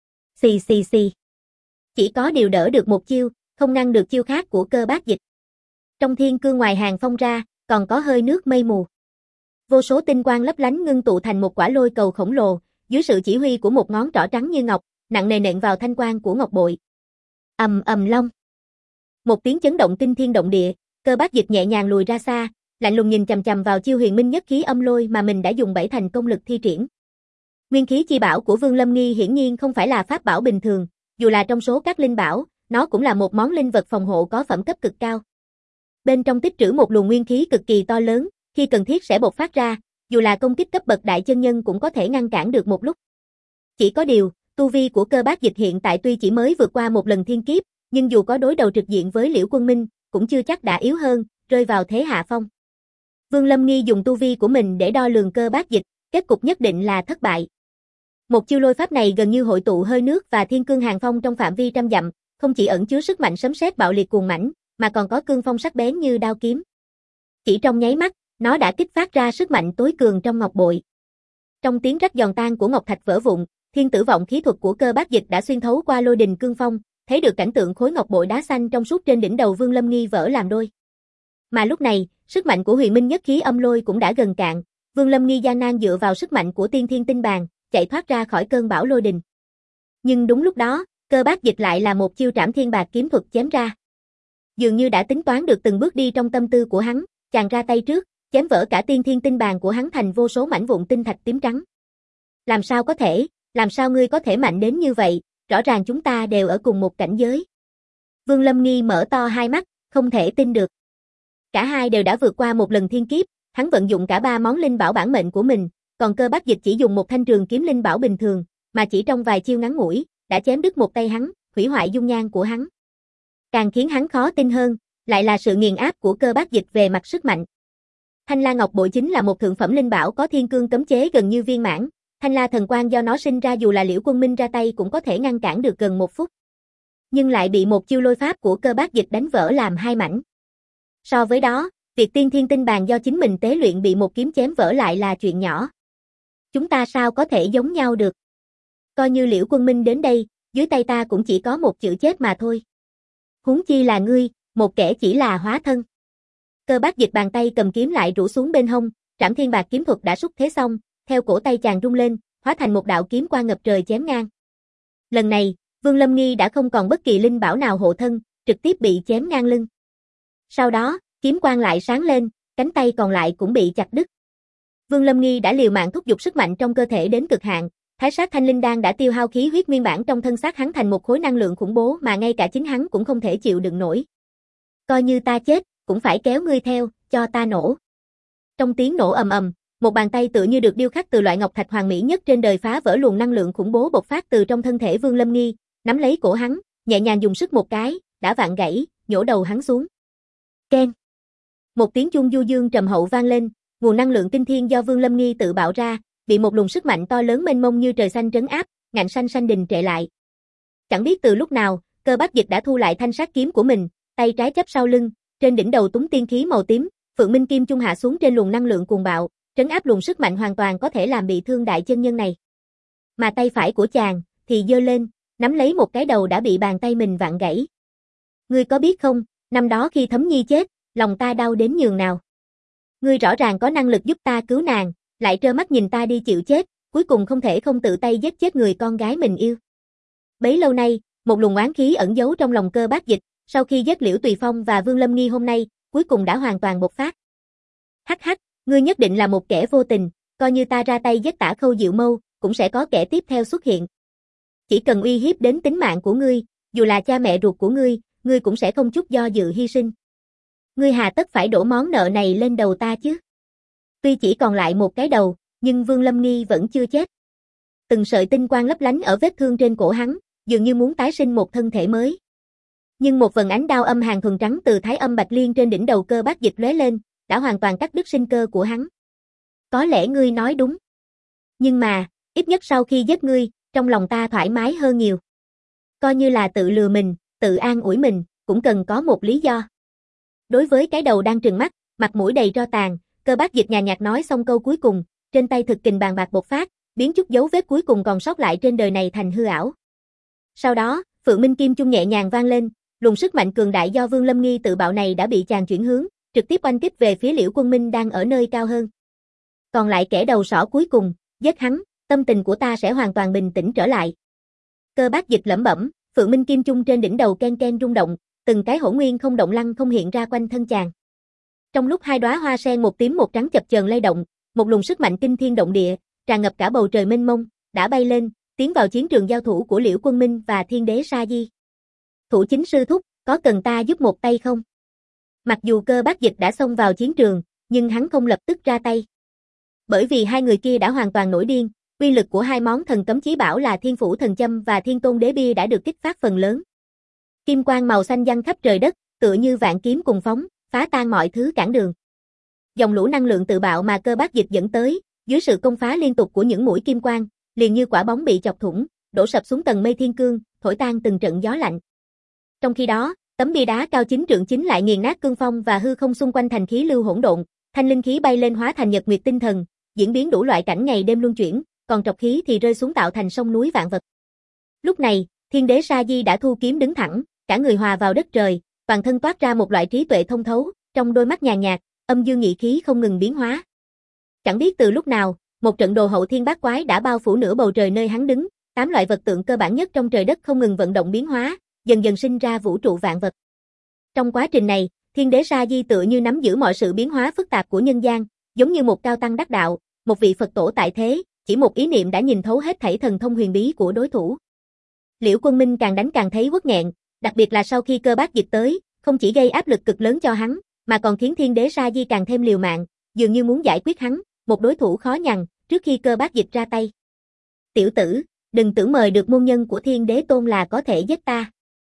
[SPEAKER 1] Xì xì xì. Chỉ có điều đỡ được một chiêu, không ngăn được chiêu khác của Cơ Bác Dịch. Trong thiên cương ngoài hàng phong ra, còn có hơi nước mây mù. Vô số tinh quang lấp lánh ngưng tụ thành một quả lôi cầu khổng lồ, dưới sự chỉ huy của một ngón trỏ trắng như ngọc, nặng nề nện vào thanh quang của ngọc bội. Ầm ầm long. Một tiếng chấn động kinh thiên động địa, Cơ Bác Dịch nhẹ nhàng lùi ra xa, lạnh lùng nhìn chằm chằm vào chiêu huyền minh nhất khí âm lôi mà mình đã dùng bảy thành công lực thi triển. Nguyên khí chi bảo của Vương Lâm Nghi hiển nhiên không phải là pháp bảo bình thường, dù là trong số các linh bảo, nó cũng là một món linh vật phòng hộ có phẩm cấp cực cao. Bên trong tích trữ một luồng nguyên khí cực kỳ to lớn, khi cần thiết sẽ bộc phát ra, dù là công kích cấp bậc đại chân nhân cũng có thể ngăn cản được một lúc. Chỉ có điều, tu vi của Cơ Bác Dịch hiện tại tuy chỉ mới vượt qua một lần thiên kiếp, nhưng dù có đối đầu trực diện với Liễu Quân Minh, cũng chưa chắc đã yếu hơn, rơi vào thế hạ phong. Vương Lâm Nghi dùng tu vi của mình để đo lường Cơ Bác Dịch, kết cục nhất định là thất bại. Một chiêu lôi pháp này gần như hội tụ hơi nước và thiên cương hàng phong trong phạm vi trăm dặm, không chỉ ẩn chứa sức mạnh sấm sét bạo liệt cuồng mãnh, mà còn có cương phong sắc bén như đao kiếm. Chỉ trong nháy mắt, nó đã kích phát ra sức mạnh tối cường trong ngọc bội. Trong tiếng rắc giòn tan của ngọc thạch vỡ vụn, thiên tử vọng khí thuật của Cơ Bác Dịch đã xuyên thấu qua lôi đình cương phong, thấy được cảnh tượng khối ngọc bội đá xanh trong suốt trên đỉnh đầu Vương Lâm Nghi vỡ làm đôi. Mà lúc này, sức mạnh của huyền minh nhất khí âm lôi cũng đã gần cạn, Vương Lâm Nghi gian nan dựa vào sức mạnh của tiên thiên tinh bàn, chạy thoát ra khỏi cơn bão lôi đình. Nhưng đúng lúc đó, Cơ Bác Dịch lại là một chiêu Trảm Thiên Bạc kiếm thuật chém ra. Dường như đã tính toán được từng bước đi trong tâm tư của hắn, chàng ra tay trước, chém vỡ cả tiên thiên tinh bàn của hắn thành vô số mảnh vụn tinh thạch tím trắng. Làm sao có thể, làm sao ngươi có thể mạnh đến như vậy, rõ ràng chúng ta đều ở cùng một cảnh giới. Vương Lâm Nghi mở to hai mắt, không thể tin được. Cả hai đều đã vượt qua một lần thiên kiếp, hắn vận dụng cả ba món linh bảo bản mệnh của mình, còn Cơ Bác Dịch chỉ dùng một thanh trường kiếm linh bảo bình thường, mà chỉ trong vài chiêu ngắn ngủi, đã chém đứt một tay hắn, hủy hoại dung nhan của hắn. Càng khiến hắn khó tin hơn, lại là sự nghiền áp của Cơ Bác Dịch về mặt sức mạnh. Thanh La Ngọc Bội chính là một thượng phẩm linh bảo có thiên cương cấm chế gần như viên mãn, Thanh La thần quang do nó sinh ra dù là Liễu Quân Minh ra tay cũng có thể ngăn cản được gần một phút. Nhưng lại bị một chiêu lôi pháp của Cơ Bác Dịch đánh vỡ làm hai mảnh. So với đó, việc tiên thiên tinh bàn do chính mình tế luyện bị một kiếm chém vỡ lại là chuyện nhỏ. Chúng ta sao có thể giống nhau được? Coi như Liễu Quân Minh đến đây, dưới tay ta cũng chỉ có một chữ chết mà thôi. Huống chi là ngươi, một kẻ chỉ là hóa thân. Cơ Bác Dịch bàn tay cầm kiếm lại rũ xuống bên hông, Trảm Thiên Bạc kiếm thuật đã xúc thế xong, theo cổ tay chàng rung lên, hóa thành một đạo kiếm quang ngập trời chém ngang. Lần này, Vương Lâm Nghi đã không còn bất kỳ linh bảo nào hộ thân, trực tiếp bị chém ngang lưng. Sau đó, kiếm quang lại sáng lên, cánh tay còn lại cũng bị chặt đứt. Vương Lâm Nghi đã liều mạng thúc giục sức mạnh trong cơ thể đến cực hạn, Thái Sát Thanh Linh Đan đã tiêu hao khí huyết nguyên bản trong thân xác hắn thành một khối năng lượng khủng bố mà ngay cả chính hắn cũng không thể chịu đựng nổi. Coi như ta chết, cũng phải kéo ngươi theo, cho ta nổ. Trong tiếng nổ ầm ầm, một bàn tay tựa như được điêu khắc từ loại ngọc thạch hoàn mỹ nhất trên đời phá vỡ luồng năng lượng khủng bố bộc phát từ trong thân thể Vương Lâm Nghi, nắm lấy cổ hắn, nhẹ nhàng dùng sức một cái, đã vặn gãy, nhổ đầu hắn xuống. Keng. Một tiếng chuông du dương trầm hậu vang lên, nguồn năng lượng tinh thiên do Vương Lâm Nghi tự bạo ra, bị một luồng sức mạnh to lớn mênh mông như trời xanh trấn áp, ngạnh xanh xanh đình trệ lại. Chẳng biết từ lúc nào, Cơ Bác Dịch đã thu lại thanh sát kiếm của mình, tay trái chắp sau lưng, trên đỉnh đầu túng tiên khí màu tím, Phượng Minh Kim Trung hạ xuống trên luồng năng lượng cuồng bạo, trấn áp luồng sức mạnh hoàn toàn có thể làm bị thương đại chân nhân này. Mà tay phải của chàng thì giơ lên, nắm lấy một cái đầu đã bị bàn tay mình vặn gãy. Ngươi có biết không, năm đó khi Thấm Nhi chết, lòng ta đau đến nhường nào. Ngươi rõ ràng có năng lực giúp ta cứu nàng, lại trơ mắt nhìn ta đi chịu chết, cuối cùng không thể không tự tay giết chết người con gái mình yêu. Bấy lâu nay, một luồng oán khí ẩn giấu trong lòng Cơ Bác Dịch, sau khi giết Liễu Tùy Phong và Vương Lâm Nghi hôm nay, cuối cùng đã hoàn toàn bộc phát. Hắc hắc, ngươi nhất định là một kẻ vô tình, coi như ta ra tay giết Tả Khâu Diệu Mâu, cũng sẽ có kẻ tiếp theo xuất hiện. Chỉ cần uy hiếp đến tính mạng của ngươi, dù là cha mẹ ruột của ngươi, ngươi cũng sẽ không chút do dự hy sinh. Ngươi hà tất phải đổ món nợ này lên đầu ta chứ? Tuy chỉ còn lại một cái đầu, nhưng Vương Lâm Nghi vẫn chưa chết. Từng sợi tinh quang lấp lánh ở vết thương trên cổ hắn, dường như muốn tái sinh một thân thể mới. Nhưng một vần ánh đao âm hàn thuần trắng từ Thái Âm Bạch Liên trên đỉnh đầu Cơ Bác Dịch lóe lên, đã hoàn toàn cắt đứt sinh cơ của hắn. Có lẽ ngươi nói đúng. Nhưng mà, ít nhất sau khi giết ngươi, trong lòng ta thoải mái hơn nhiều. Coi như là tự lừa mình, tự an ủi mình, cũng cần có một lý do. Đối với cái đầu đang trừng mắt, mặt mũi đầy tro tàn, Cơ Bác Dịch nhàn nhạt nói xong câu cuối cùng, trên tay thực kình bàn bạc bộc phát, biến chút dấu vết cuối cùng còn sót lại trên đời này thành hư ảo. Sau đó, Phượng Minh Kim Trung nhẹ nhàng vang lên, luồng sức mạnh cường đại do Vương Lâm Nghi tự bạo này đã bị chàng chuyển hướng, trực tiếp oanh kích về phía Liễu Quân Minh đang ở nơi cao hơn. Còn lại kẻ đầu sỏ cuối cùng, giết hắn, tâm tình của ta sẽ hoàn toàn bình tĩnh trở lại. Cơ Bác Dịch lẩm bẩm, Phượng Minh Kim Trung trên đỉnh đầu ken ken rung động, từng cái hỗn nguyên không động lăng không hiện ra quanh thân chàng. Trong lúc hai đóa hoa sen một tím một trắng chập chờn lay động, một luồng sức mạnh kinh thiên động địa, tràn ngập cả bầu trời mênh mông, đã bay lên, tiến vào chiến trường giao thủ của Liễu Quân Minh và Thiên Đế Sa Di. Thủ chính sư thúc, có cần ta giúp một tay không? Mặc dù Cơ Bác Dịch đã xông vào chiến trường, nhưng hắn không lập tức ra tay. Bởi vì hai người kia đã hoàn toàn nổi điên, uy lực của hai món thần cấm chí bảo là Thiên Phủ Thần Châm và Thiên Tôn Đế Bia đã được kích phát phần lớn. Kim quang màu xanh giăng khắp trời đất, tựa như vạn kiếm cùng phóng, phá tan mọi thứ cản đường. Dòng lũ năng lượng tự bạo mà Cơ Bác Dịch dẫn tới, dưới sự công phá liên tục của những mũi kim quang, liền như quả bóng bị chọc thủng, đổ sập xuống tầng mây thiên cương, thổi tan từng trận gió lạnh. Trong khi đó, tấm bia đá cao chín trượng chính lại nghiền nát cương phong và hư không xung quanh thành khí lưu hỗn độn, thanh linh khí bay lên hóa thành nhật nguyệt tinh thần, diễn biến đủ loại cảnh ngày đêm luân chuyển, còn trọc khí thì rơi xuống tạo thành sông núi vạn vật. Lúc này, Thiên Đế Sa Di đã thu kiếm đứng thẳng, cả người hòa vào đất trời, toàn thân toát ra một loại trí tuệ thông thấu, trong đôi mắt nhàn nhạt, âm dương nhị khí không ngừng biến hóa. Chẳng biết từ lúc nào, một trận đồ hậu thiên bát quái đã bao phủ nửa bầu trời nơi hắn đứng, tám loại vật tượng cơ bản nhất trong trời đất không ngừng vận động biến hóa, dần dần sinh ra vũ trụ vạn vật. Trong quá trình này, Thiên đế Sa Di tựa như nắm giữ mọi sự biến hóa phức tạp của nhân gian, giống như một cao tăng đắc đạo, một vị Phật tổ tại thế, chỉ một ý niệm đã nhìn thấu hết thảy thần thông huyền bí của đối thủ. Liễu Quân Minh càng đánh càng thấy uất nghẹn, đặc biệt là sau khi Cơ Bát Dịch tới, không chỉ gây áp lực cực lớn cho hắn, mà còn khiến Thiên đế Sa Di càng thêm liều mạng, dường như muốn giải quyết hắn, một đối thủ khó nhằn, trước khi Cơ Bát Dịch ra tay. Tiểu tử, đừng tưởng mời được môn nhân của Thiên đế tôn là có thể giết ta.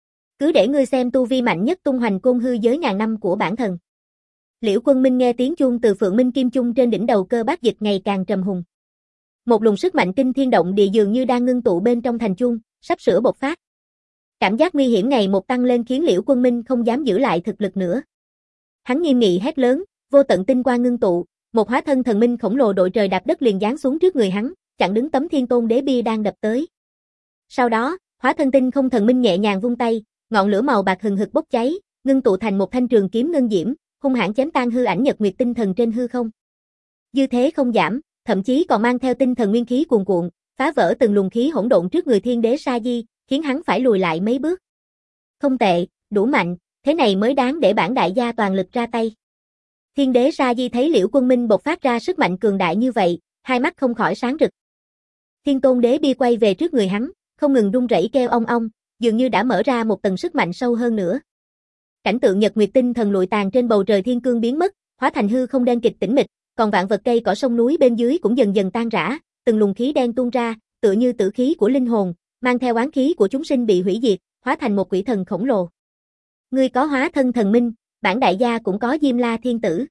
[SPEAKER 1] Cứ để ngươi xem tu vi mạnh nhất tung hoành côn hư giới ngàn năm của bản thần. Liễu Quân Minh nghe tiếng chuông từ Phượng Minh Kim Chung trên đỉnh đầu Cơ Bát Dịch ngày càng trầm hùng. Một luồng sức mạnh kinh thiên động địa dường như đang ngưng tụ bên trong thành chuông, sắp sửa bộc phát. Cảm giác nguy hiểm ngày một tăng lên khiến Liễu Quân Minh không dám giữ lại thực lực nữa. Hắn nghiêm nghị hét lớn, vô tận tinh quang ngưng tụ, một hóa thân thần minh khổng lồ đội trời đạp đất liền giáng xuống trước người hắn, chặn đứng tấm Thiên Tôn Đế bia đang đập tới. Sau đó, hóa thân tinh không thần minh nhẹ nhàng vung tay, ngọn lửa màu bạc hừng hực bốc cháy, ngưng tụ thành một thanh trường kiếm ngân diễm, hung hãn chém tan hư ảnh nhật nguyệt tinh thần trên hư không. Dư thế không giảm, thậm chí còn mang theo tinh thần nguyên khí cuồn cuộn, phá vỡ từng luồng khí hỗn độn trước người Thiên đế Sa Di, khiến hắn phải lùi lại mấy bước. Không tệ, đủ mạnh, thế này mới đáng để bản đại gia toàn lực ra tay. Thiên đế Sa Di thấy Liễu Quân Minh bộc phát ra sức mạnh cường đại như vậy, hai mắt không khỏi sáng rực. Thiên Tôn Đế bia quay về trước người hắn, không ngừng rung rẩy kêu ong ong, dường như đã mở ra một tầng sức mạnh sâu hơn nữa. Cảnh tượng nhật nguyệt tinh thần lụi tàn trên bầu trời thiên cương biến mất, hóa thành hư không đen kịt tĩnh mịch, còn vạn vật cây cỏ sông núi bên dưới cũng dần dần tan rã, từng luồng khí đen tuôn ra, tựa như tử khí của linh hồn, mang theo oán khí của chúng sinh bị hủy diệt, hóa thành một quỷ thần khổng lồ. Ngươi có hóa thân thần minh, bản đại gia cũng có Diêm La Thiên Tử.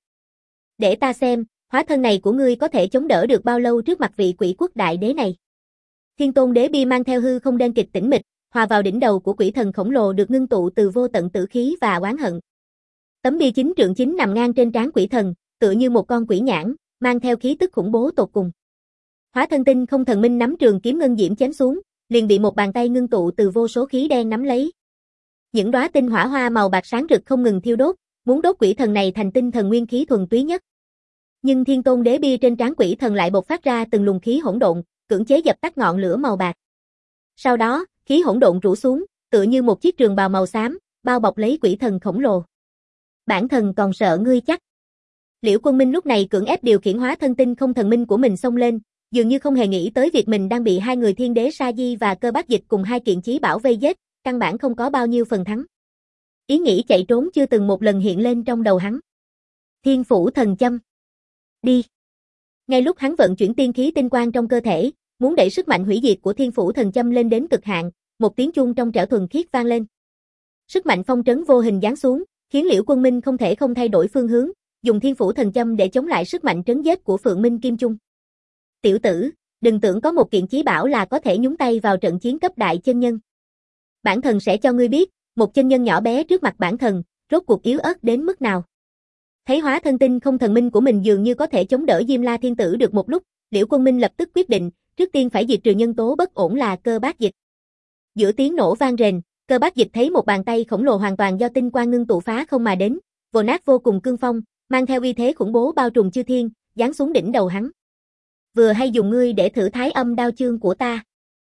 [SPEAKER 1] Để ta xem, hóa thân này của ngươi có thể chống đỡ được bao lâu trước mặt vị quỷ quốc đại đế này. Thiên Tôn Đế bia mang theo hư không đen kịch tĩnh mịch, hòa vào đỉnh đầu của quỷ thần khổng lồ được ngưng tụ từ vô tận tử khí và oán hận. Tấm bia chính trượng chính nằm ngang trên trán quỷ thần, tựa như một con quỷ nhãn, mang theo khí tức khủng bố tột cùng. Hóa thân tinh không thần minh nắm trường kiếm ngân diễm chém xuống, liền bị một bàn tay ngưng tụ từ vô số khí đen nắm lấy. Những đóa tinh hỏa hoa màu bạc sáng rực không ngừng thiêu đốt, muốn đốt quỷ thần này thành tinh thần nguyên khí thuần túy nhất. Nhưng Thiên Tôn Đế bia trên trán quỷ thần lại bộc phát ra từng luồng khí hỗn độn, cưỡng chế dập tắt ngọn lửa màu bạc. Sau đó, khí hỗn độn rủ xuống, tựa như một chiếc trường bào màu xám, bao bọc lấy quỷ thần khổng lồ. Bản thần còn sợ ngươi chắc. Liễu Quân Minh lúc này cưỡng ép điều khiển hóa thân tinh không thần minh của mình xông lên, dường như không hề nghĩ tới việc mình đang bị hai người Thiên đế Sa Di và Cơ Bát Dịch cùng hai kiện chí bảo vây giết, căn bản không có bao nhiêu phần thắng. Ý nghĩ chạy trốn chưa từng một lần hiện lên trong đầu hắn. Thiên Phủ Thần Châm. Đi. Ngay lúc hắn vận chuyển tiên khí tinh quang trong cơ thể, muốn đẩy sức mạnh hủy diệt của Thiên Phủ Thần Châm lên đến cực hạn, một tiếng chuông trong trẻo thuần khiết vang lên. Sức mạnh phong trấn vô hình giáng xuống, khiến Liễu Quân Minh không thể không thay đổi phương hướng, dùng Thiên Phủ Thần Châm để chống lại sức mạnh trấn giết của Phượng Minh Kim Chung. Tiểu tử, đừng tưởng có một kiện chí bảo là có thể nhúng tay vào trận chiến cấp đại chân nhân. Bản thần sẽ cho ngươi biết, một chân nhân nhỏ bé trước mặt bản thần, rốt cuộc yếu ớt đến mức nào. Thấy hóa thân tinh không thần minh của mình dường như có thể chống đỡ Diêm La Thiên Tử được một lúc, Liễu Quân Minh lập tức quyết định, trước tiên phải diệt trừ nhân tố bất ổn là Cơ Bát Dịch. Giữa tiếng nổ vang rền, Cơ Bát Dịch thấy một bàn tay khổng lồ hoàn toàn do tinh quang ngưng tụ phá không mà đến, vồ nát vô cùng cương phong, mang theo uy thế khủng bố bao trùm chư thiên, giáng xuống đỉnh đầu hắn. Vừa hay dùng ngươi để thử thái âm đao chương của ta.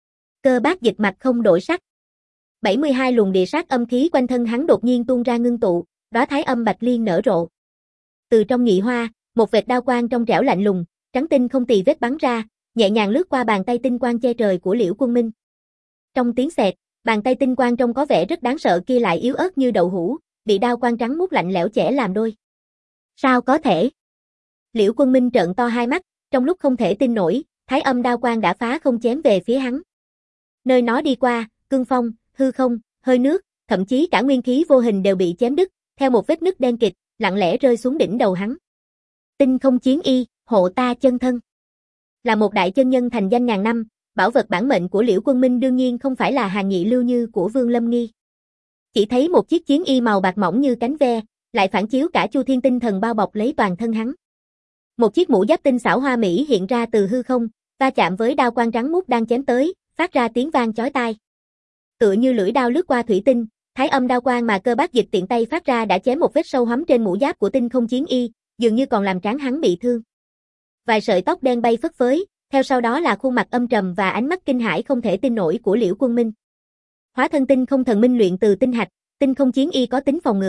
[SPEAKER 1] Cơ Bát Dịch mặt không đổi sắc. bảy mươi hai luồng địa sát âm khí quanh thân hắn đột nhiên tuôn ra ngưng tụ, đóa thái âm bạch liên nở rộ. Từ trong nhị hoa, một vệt đao quang trong trẻo lạnh lùng, trắng tinh không tì vết bắn ra, nhẹ nhàng lướt qua bàn tay tinh quang che trời của Liễu Quân Minh. Trong tiếng xẹt, bàn tay tinh quang trông có vẻ rất đáng sợ kia lại yếu ớt như đậu hũ, bị đao quang trắng muốt lạnh lẽo chẻ làm đôi. Sao có thể? Liễu Quân Minh trợn to hai mắt, trong lúc không thể tin nổi, thái âm đao quang đã phá không chém về phía hắn. Nơi nó đi qua, cương phong, hư không, hơi nước, thậm chí cả nguyên khí vô hình đều bị chém đứt, theo một vết nứt đen kịt, lặng lẽ rơi xuống đỉnh đầu hắn. Tinh không chiến y, hộ ta chân thân. Là một đại chân nhân thành danh ngàn năm, bảo vật bản mệnh của Liễu Quân Minh đương nhiên không phải là hàng nhị lưu như của Vương Lâm Nghi. Chỉ thấy một chiếc chiến y màu bạc mỏng như cánh ve, lại phản chiếu cả chu thiên tinh thần bao bọc lấy toàn thân hắn. Một chiếc mũ giáp tinh xảo hoa mỹ hiện ra từ hư không, va chạm với đao quang trắng muốt đang chém tới, phát ra tiếng vang chói tai. Tựa như lưỡi đao lướt qua thủy tinh, thái âm đao quang mà Cơ Bát Dịch tiện tay phát ra đã chém một vết sâu hắm trên mũ giáp của tinh không chiến y, dường như còn làm trán hắn bị thương. Vài sợi tóc đen bay phất phới, theo sau đó là khuôn mặt âm trầm và ánh mắt kinh hãi không thể tin nổi của Liễu Quân Minh. Hóa thân tinh không thần minh luyện từ tinh hạch, tinh không chiến y có tính phòng ngự,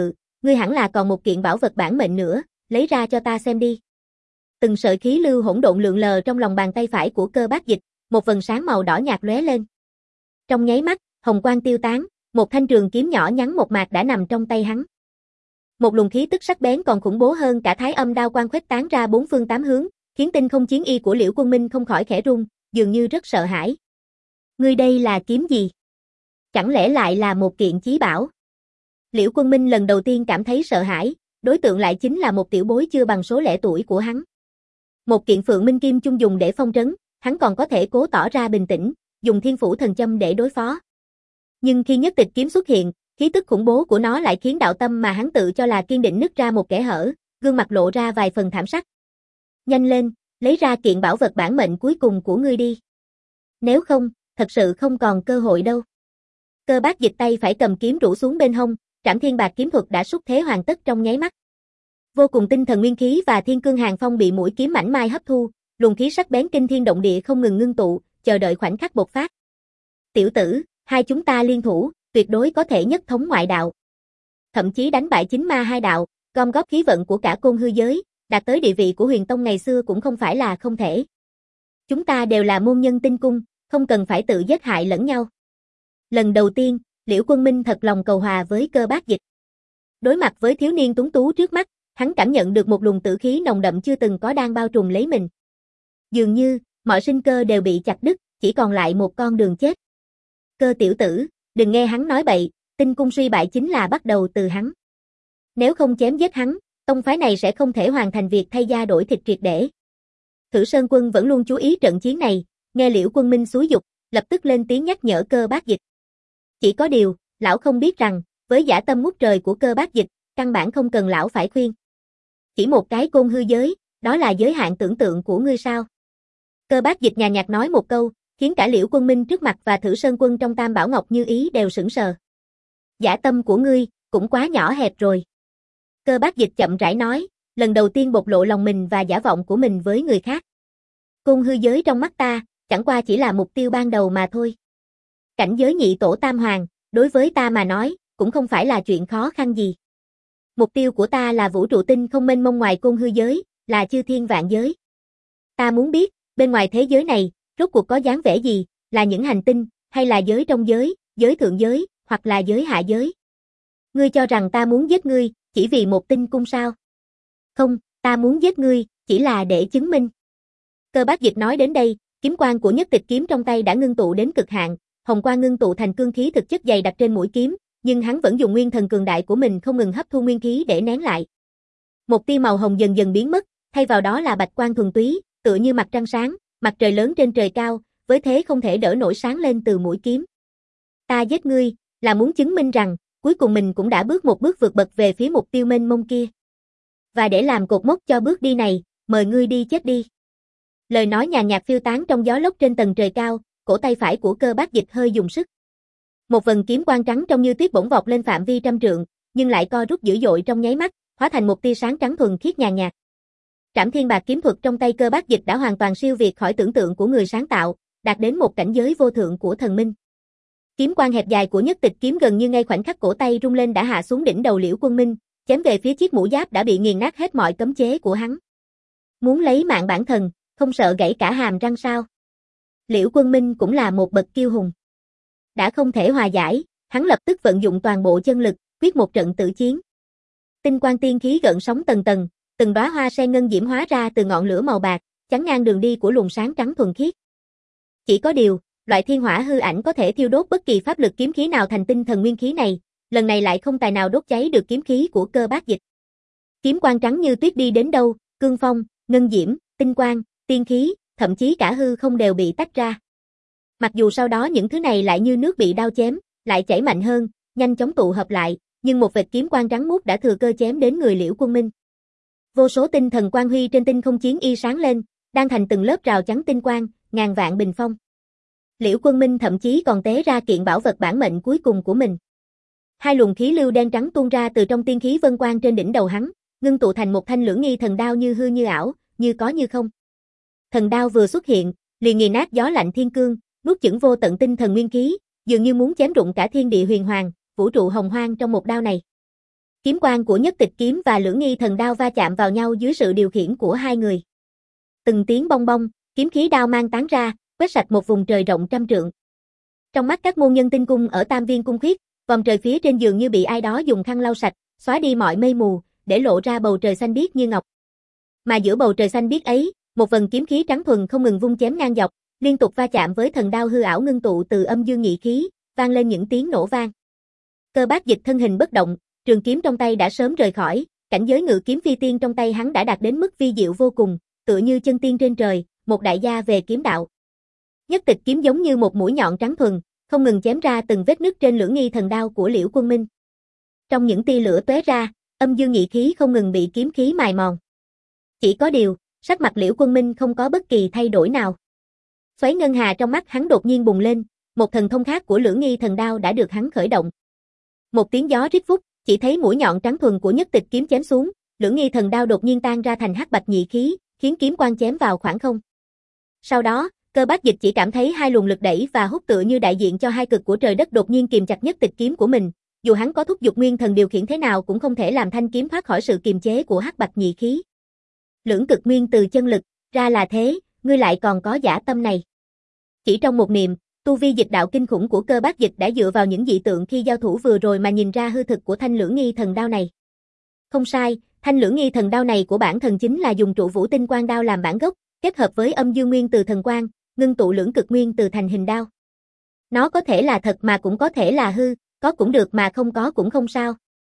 [SPEAKER 1] ngươi hẳn là còn một kiện bảo vật bản mệnh nữa, lấy ra cho ta xem đi. Từng sợi khí lưu hỗn độn lượn lờ trong lòng bàn tay phải của Cơ Bác Dịch, một vầng sáng màu đỏ nhạt lóe lên. Trong nháy mắt, hồng quang tiêu tán, một thanh trường kiếm nhỏ nhắn một mạc đã nằm trong tay hắn. Một luồng khí tức sắc bén còn khủng bố hơn cả Thái Âm đao quang khuếch tán ra bốn phương tám hướng, khiến tinh không chiến y của Liễu Quân Minh không khỏi khẽ run, dường như rất sợ hãi. Ngươi đây là kiếm gì? Chẳng lẽ lại là một kiện chí bảo? Liễu Quân Minh lần đầu tiên cảm thấy sợ hãi, đối tượng lại chính là một tiểu bối chưa bằng số lẻ tuổi của hắn. Một kiện Phượng Minh Kim chung dùng để phong trấn, hắn còn có thể cố tỏ ra bình tĩnh, dùng Thiên Phủ Thần Châm để đối phó. Nhưng khi Nhất Tịch kiếm xuất hiện, khí tức khủng bố của nó lại khiến đạo tâm mà hắn tự cho là kiên định nứt ra một kẽ hở, gương mặt lộ ra vài phần thảm sắc. Nhanh lên, lấy ra kiện bảo vật bản mệnh cuối cùng của ngươi đi. Nếu không, thật sự không còn cơ hội đâu. Cơ Bác Dịch tay phải cầm kiếm rũ xuống bên hông, Trảm Thiên Bạc kiếm thuật đã xuất thế hoàn tất trong nháy mắt. Vô cùng tinh thần nguyên khí và thiên cương hàn phong bị mũi kiếm mảnh mai hấp thu, luồng khí sắc bén kinh thiên động địa không ngừng ngưng tụ, chờ đợi khoảnh khắc bộc phát. Tiểu tử, hai chúng ta liên thủ, tuyệt đối có thể nhất thống ngoại đạo. Thậm chí đánh bại chính ma hai đạo, gom góp khí vận của cả côn hư giới, đạt tới địa vị của Huyền Tông ngày xưa cũng không phải là không thể. Chúng ta đều là môn nhân tinh cung, không cần phải tự giết hại lẫn nhau. Lần đầu tiên, Liễu Quân Minh thật lòng cầu hòa với Cơ Bác Dịch. Đối mặt với thiếu niên tuấn tú trước mắt, hắn cảm nhận được một luồng tử khí nồng đậm chưa từng có đang bao trùm lấy mình. Dường như, mọi sinh cơ đều bị chặt đứt, chỉ còn lại một con đường chết. Cơ tiểu tử, đừng nghe hắn nói bậy, tinh cung suy bại chính là bắt đầu từ hắn. Nếu không chém giết hắn, tông phái này sẽ không thể hoàn thành việc thay da đổi thịt triệt để. Thử Sơn Quân vẫn luôn chú ý trận chiến này, nghe Liễu Quân Minh xúi giục, lập tức lên tiếng nhắc nhở Cơ Bác Dịch. Chỉ có điều, lão không biết rằng, với dã tâm ngút trời của Cơ Bác Dịch, căn bản không cần lão phải khuyên. Chỉ một cái côn hư giới, đó là giới hạn tưởng tượng của ngươi sao? Cơ Bác Dịch nhàn nhạt nói một câu, khiến cả Liễu Quân Minh trước mặt và Thử Sơn Quân trong Tam Bảo Ngọc Như Ý đều sững sờ. Dã tâm của ngươi, cũng quá nhỏ hẹp rồi. Cơ Bác Dịch chậm rãi nói, lần đầu tiên bộc lộ lòng mình và giả vọng của mình với người khác. Côn hư giới trong mắt ta, chẳng qua chỉ là mục tiêu ban đầu mà thôi. Cảnh giới nhị tổ tam hoàng, đối với ta mà nói, cũng không phải là chuyện khó khăn gì. Mục tiêu của ta là vũ trụ tinh không mênh mông ngoài côn hư giới, là chư thiên vạn giới. Ta muốn biết, bên ngoài thế giới này, rốt cuộc có dáng vẻ gì, là những hành tinh, hay là giới trong giới, giới thượng giới, hoặc là giới hạ giới. Ngươi cho rằng ta muốn giết ngươi, chỉ vì một tinh cung sao? Không, ta muốn giết ngươi, chỉ là để chứng minh. Cơ Bác Dịch nói đến đây, kiếm quang của Nhất Tịch kiếm trong tay đã ngưng tụ đến cực hạn, hồng quang ngưng tụ thành cương khí thực chất dày đặc trên mũi kiếm, nhưng hắn vẫn dùng nguyên thần cường đại của mình không ngừng hấp thu nguyên khí để nén lại. Một tia màu hồng dần dần biến mất, thay vào đó là bạch quang thuần túy, tựa như mặt trăng sáng, mặt trời lớn trên trời cao, với thế không thể đỡ nổi sáng lên từ mũi kiếm. Ta giết ngươi, là muốn chứng minh rằng, cuối cùng mình cũng đã bước một bước vượt bậc về phía mục tiêu mênh mông kia. Và để làm cột mốc cho bước đi này, mời ngươi đi chết đi. Lời nói nhàn nhạt phiêu tán trong gió lốc trên tầng trời cao, cổ tay phải của Cơ Bác Dịch hơi dùng sức. Một vần kiếm quang trắng trông như tuyết bỗng vọt lên phạm vi trăm trượng, nhưng lại co rút dữ dội trong nháy mắt, hóa thành một tia sáng trắng thuần khiết nhàn nhạt. Trảm Thiên Bạc kiếm thuật trong tay Cơ Bác Dịch đã hoàn toàn siêu việt khỏi tưởng tượng của người sáng tạo, đạt đến một cảnh giới vô thượng của thần minh. Kiếm quang hẹp dài của Nhất Tịch kiếm gần như ngay khoảnh khắc cổ tay rung lên đã hạ xuống đỉnh đầu Liễu Quân Minh, chém về phía chiếc mũ giáp đã bị nghiền nát hết mọi cấm chế của hắn. Muốn lấy mạng bản thần, không sợ gãy cả hàm răng sao? Liễu Quân Minh cũng là một bậc kiêu hùng. Đã không thể hòa giải, hắn lập tức vận dụng toàn bộ chân lực, quyết một trận tử chiến. Tinh quang tiên khí gợn sóng tầng tầng, từng đóa hoa sen ngân diễm hóa ra từ ngọn lửa màu bạc, chắn ngang đường đi của luồng sáng trắng thuần khiết. Chỉ có điều, loại thiên hỏa hư ảnh có thể thiêu đốt bất kỳ pháp lực kiếm khí nào thành tinh thần nguyên khí này, lần này lại không tài nào đốt cháy được kiếm khí của Cơ Bác Dịch. Kiếm quang trắng như tuyết đi đến đâu, cương phong, ngân diễm, tinh quang, tiên khí, thậm chí cả hư không đều bị tách ra. Mặc dù sau đó những thứ này lại như nước bị đao chém, lại chảy mạnh hơn, nhanh chóng tụ hợp lại, nhưng một vệt kiếm quang trắng muốt đã thừa cơ chém đến người Liễu Quân Minh. Vô số tinh thần quang huy trên tinh không chiến y sáng lên, đang thành từng lớp rào chắn tinh quang, ngàn vạn bình phong. Liễu Quân Minh thậm chí còn tế ra kiện bảo vật bản mệnh cuối cùng của mình. Hai luồng khí lưu đen trắng tuôn ra từ trong tiên khí vân quang trên đỉnh đầu hắn, ngưng tụ thành một thanh lưỡng nghi thần đao như hư như ảo, như có như không. Thần đao vừa xuất hiện, liền nghiền nát gió lạnh thiên cương, nuốt chửng vô tận tinh thần nguyên khí, dường như muốn chém rụng cả thiên địa huyền hoàng, vũ trụ hồng hoang trong một đao này. Kiếm quang của Nhất Tịch kiếm và Lưỡng Nghi Thần đao va chạm vào nhau dưới sự điều khiển của hai người. Từng tiếng bong bong, kiếm khí đao mang tán ra, quét sạch một vùng trời rộng trăm trượng. Trong mắt các môn nhân tinh cung ở Tam Viên cung khuyết, vòng trời phía trên dường như bị ai đó dùng khăn lau sạch, xóa đi mọi mây mù, để lộ ra bầu trời xanh biếc như ngọc. Mà giữa bầu trời xanh biếc ấy, một vần kiếm khí trắng thuần không ngừng vung chém ngang dọc, liên tục va chạm với thần đao hư ảo ngưng tụ từ âm dương nhị khí, vang lên những tiếng nổ vang. Cơ Bác Dịch thân hình bất động, trường kiếm trong tay đã sớm rời khỏi, cảnh giới ngự kiếm phi tiên trong tay hắn đã đạt đến mức vi diệu vô cùng, tựa như chân tiên trên trời, một đại gia về kiếm đạo. Nhất Tịch kiếm giống như một mũi nhọn trắng thuần, không ngừng chém ra từng vết nứt trên Lưỡng Nghi Thần đao của Liễu Quân Minh. Trong những tia lửa tóe ra, âm dương nhị khí không ngừng bị kiếm khí mài mòn. Chỉ có điều, sắc mặt Liễu Quân Minh không có bất kỳ thay đổi nào. Xoáy ngân hà trong mắt hắn đột nhiên bùng lên, một thần thông khác của Lưỡng Nghi Thần đao đã được hắn khởi động. Một tiếng gió rít phúc, chỉ thấy mũi nhọn trắng thuần của Nhất Tịch kiếm chém xuống, Lưỡng Nghi Thần đao đột nhiên tan ra thành hắc bạch nhị khí, khiến kiếm quang chém vào khoảng không. Sau đó, Cơ Bác Dịch chỉ cảm thấy hai luồng lực đẩy và hút tựa như đại diện cho hai cực của trời đất đột nhiên kìm chặt Nhất Tịch kiếm của mình, dù hắn có thúc giục nguyên thần điều khiển thế nào cũng không thể làm thanh kiếm thoát khỏi sự kiềm chế của hắc bạch nhị khí. Lưỡng cực nguyên từ chân lực, ra là thế, ngươi lại còn có dã tâm này. Chỉ trong một niệm, tu vi dịch đạo kinh khủng của Cơ Bác Dịch đã dựa vào những dị tượng khi giao thủ vừa rồi mà nhìn ra hư thực của thanh Lưỡng Nghi Thần đao này. Không sai, thanh Lưỡng Nghi Thần đao này của bản thần chính là dùng trụ vũ tinh quang đao làm bản gốc, kết hợp với âm dương nguyên từ thần quang, ngưng tụ lưỡng cực nguyên từ thành hình đao. Nó có thể là thật mà cũng có thể là hư, có cũng được mà không có cũng không sao.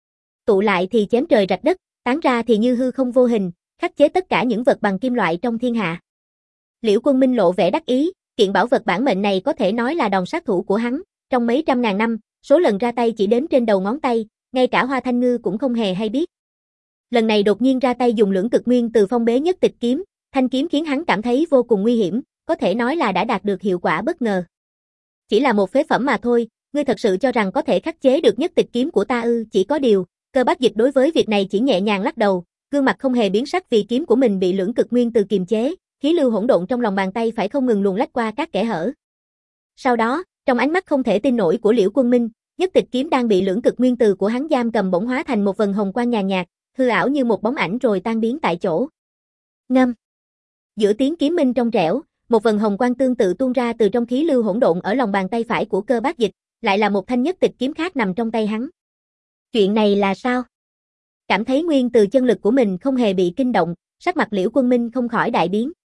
[SPEAKER 1] Tụ lại thì chém trời rạch đất, tán ra thì như hư không vô hình, khắc chế tất cả những vật bằng kim loại trong thiên hạ. Liễu Quân Minh lộ vẻ đắc ý, kiện bảo vật bản mệnh này có thể nói là đòn sát thủ của hắn, trong mấy trăm ngàn năm, số lần ra tay chỉ đếm trên đầu ngón tay, ngay cả Hoa Thanh Ngư cũng không hề hay biết. Lần này đột nhiên ra tay dùng lưỡng cực nguyên từ phong bế Nhất Tịch kiếm, thanh kiếm khiến hắn cảm thấy vô cùng nguy hiểm, có thể nói là đã đạt được hiệu quả bất ngờ. Chỉ là một phế phẩm mà thôi, ngươi thật sự cho rằng có thể khắc chế được Nhất Tịch kiếm của ta ư? Chỉ có điều, Cơ Bác Dịch đối với việc này chỉ nhẹ nhàng lắc đầu, gương mặt không hề biến sắc vì kiếm của mình bị lưỡng cực nguyên từ kiềm chế, khí lưu hỗn độn trong lòng bàn tay phải không ngừng luồn lách qua các kẽ hở. Sau đó, trong ánh mắt không thể tin nổi của Liễu Quân Minh, Nhất Tịch kiếm đang bị lưỡng cực nguyên từ của hắn giam cầm bỗng hóa thành một vần hồng quang nhàn nhạt, hư ảo như một bóng ảnh rồi tan biến tại chỗ. Ngâm. Giữa tiếng kiếm minh trong trẻo, một vần hồng quang tương tự tuôn ra từ trong khí lưu hỗn độn ở lòng bàn tay phải của Cơ Bác Dịch, lại là một thanh Nhất Tịch kiếm khác nằm trong tay hắn. Chuyện này là sao? Cảm thấy nguyên từ chân lực của mình không hề bị kinh động, sắc mặt Liễu Quân Minh không khỏi đại biến.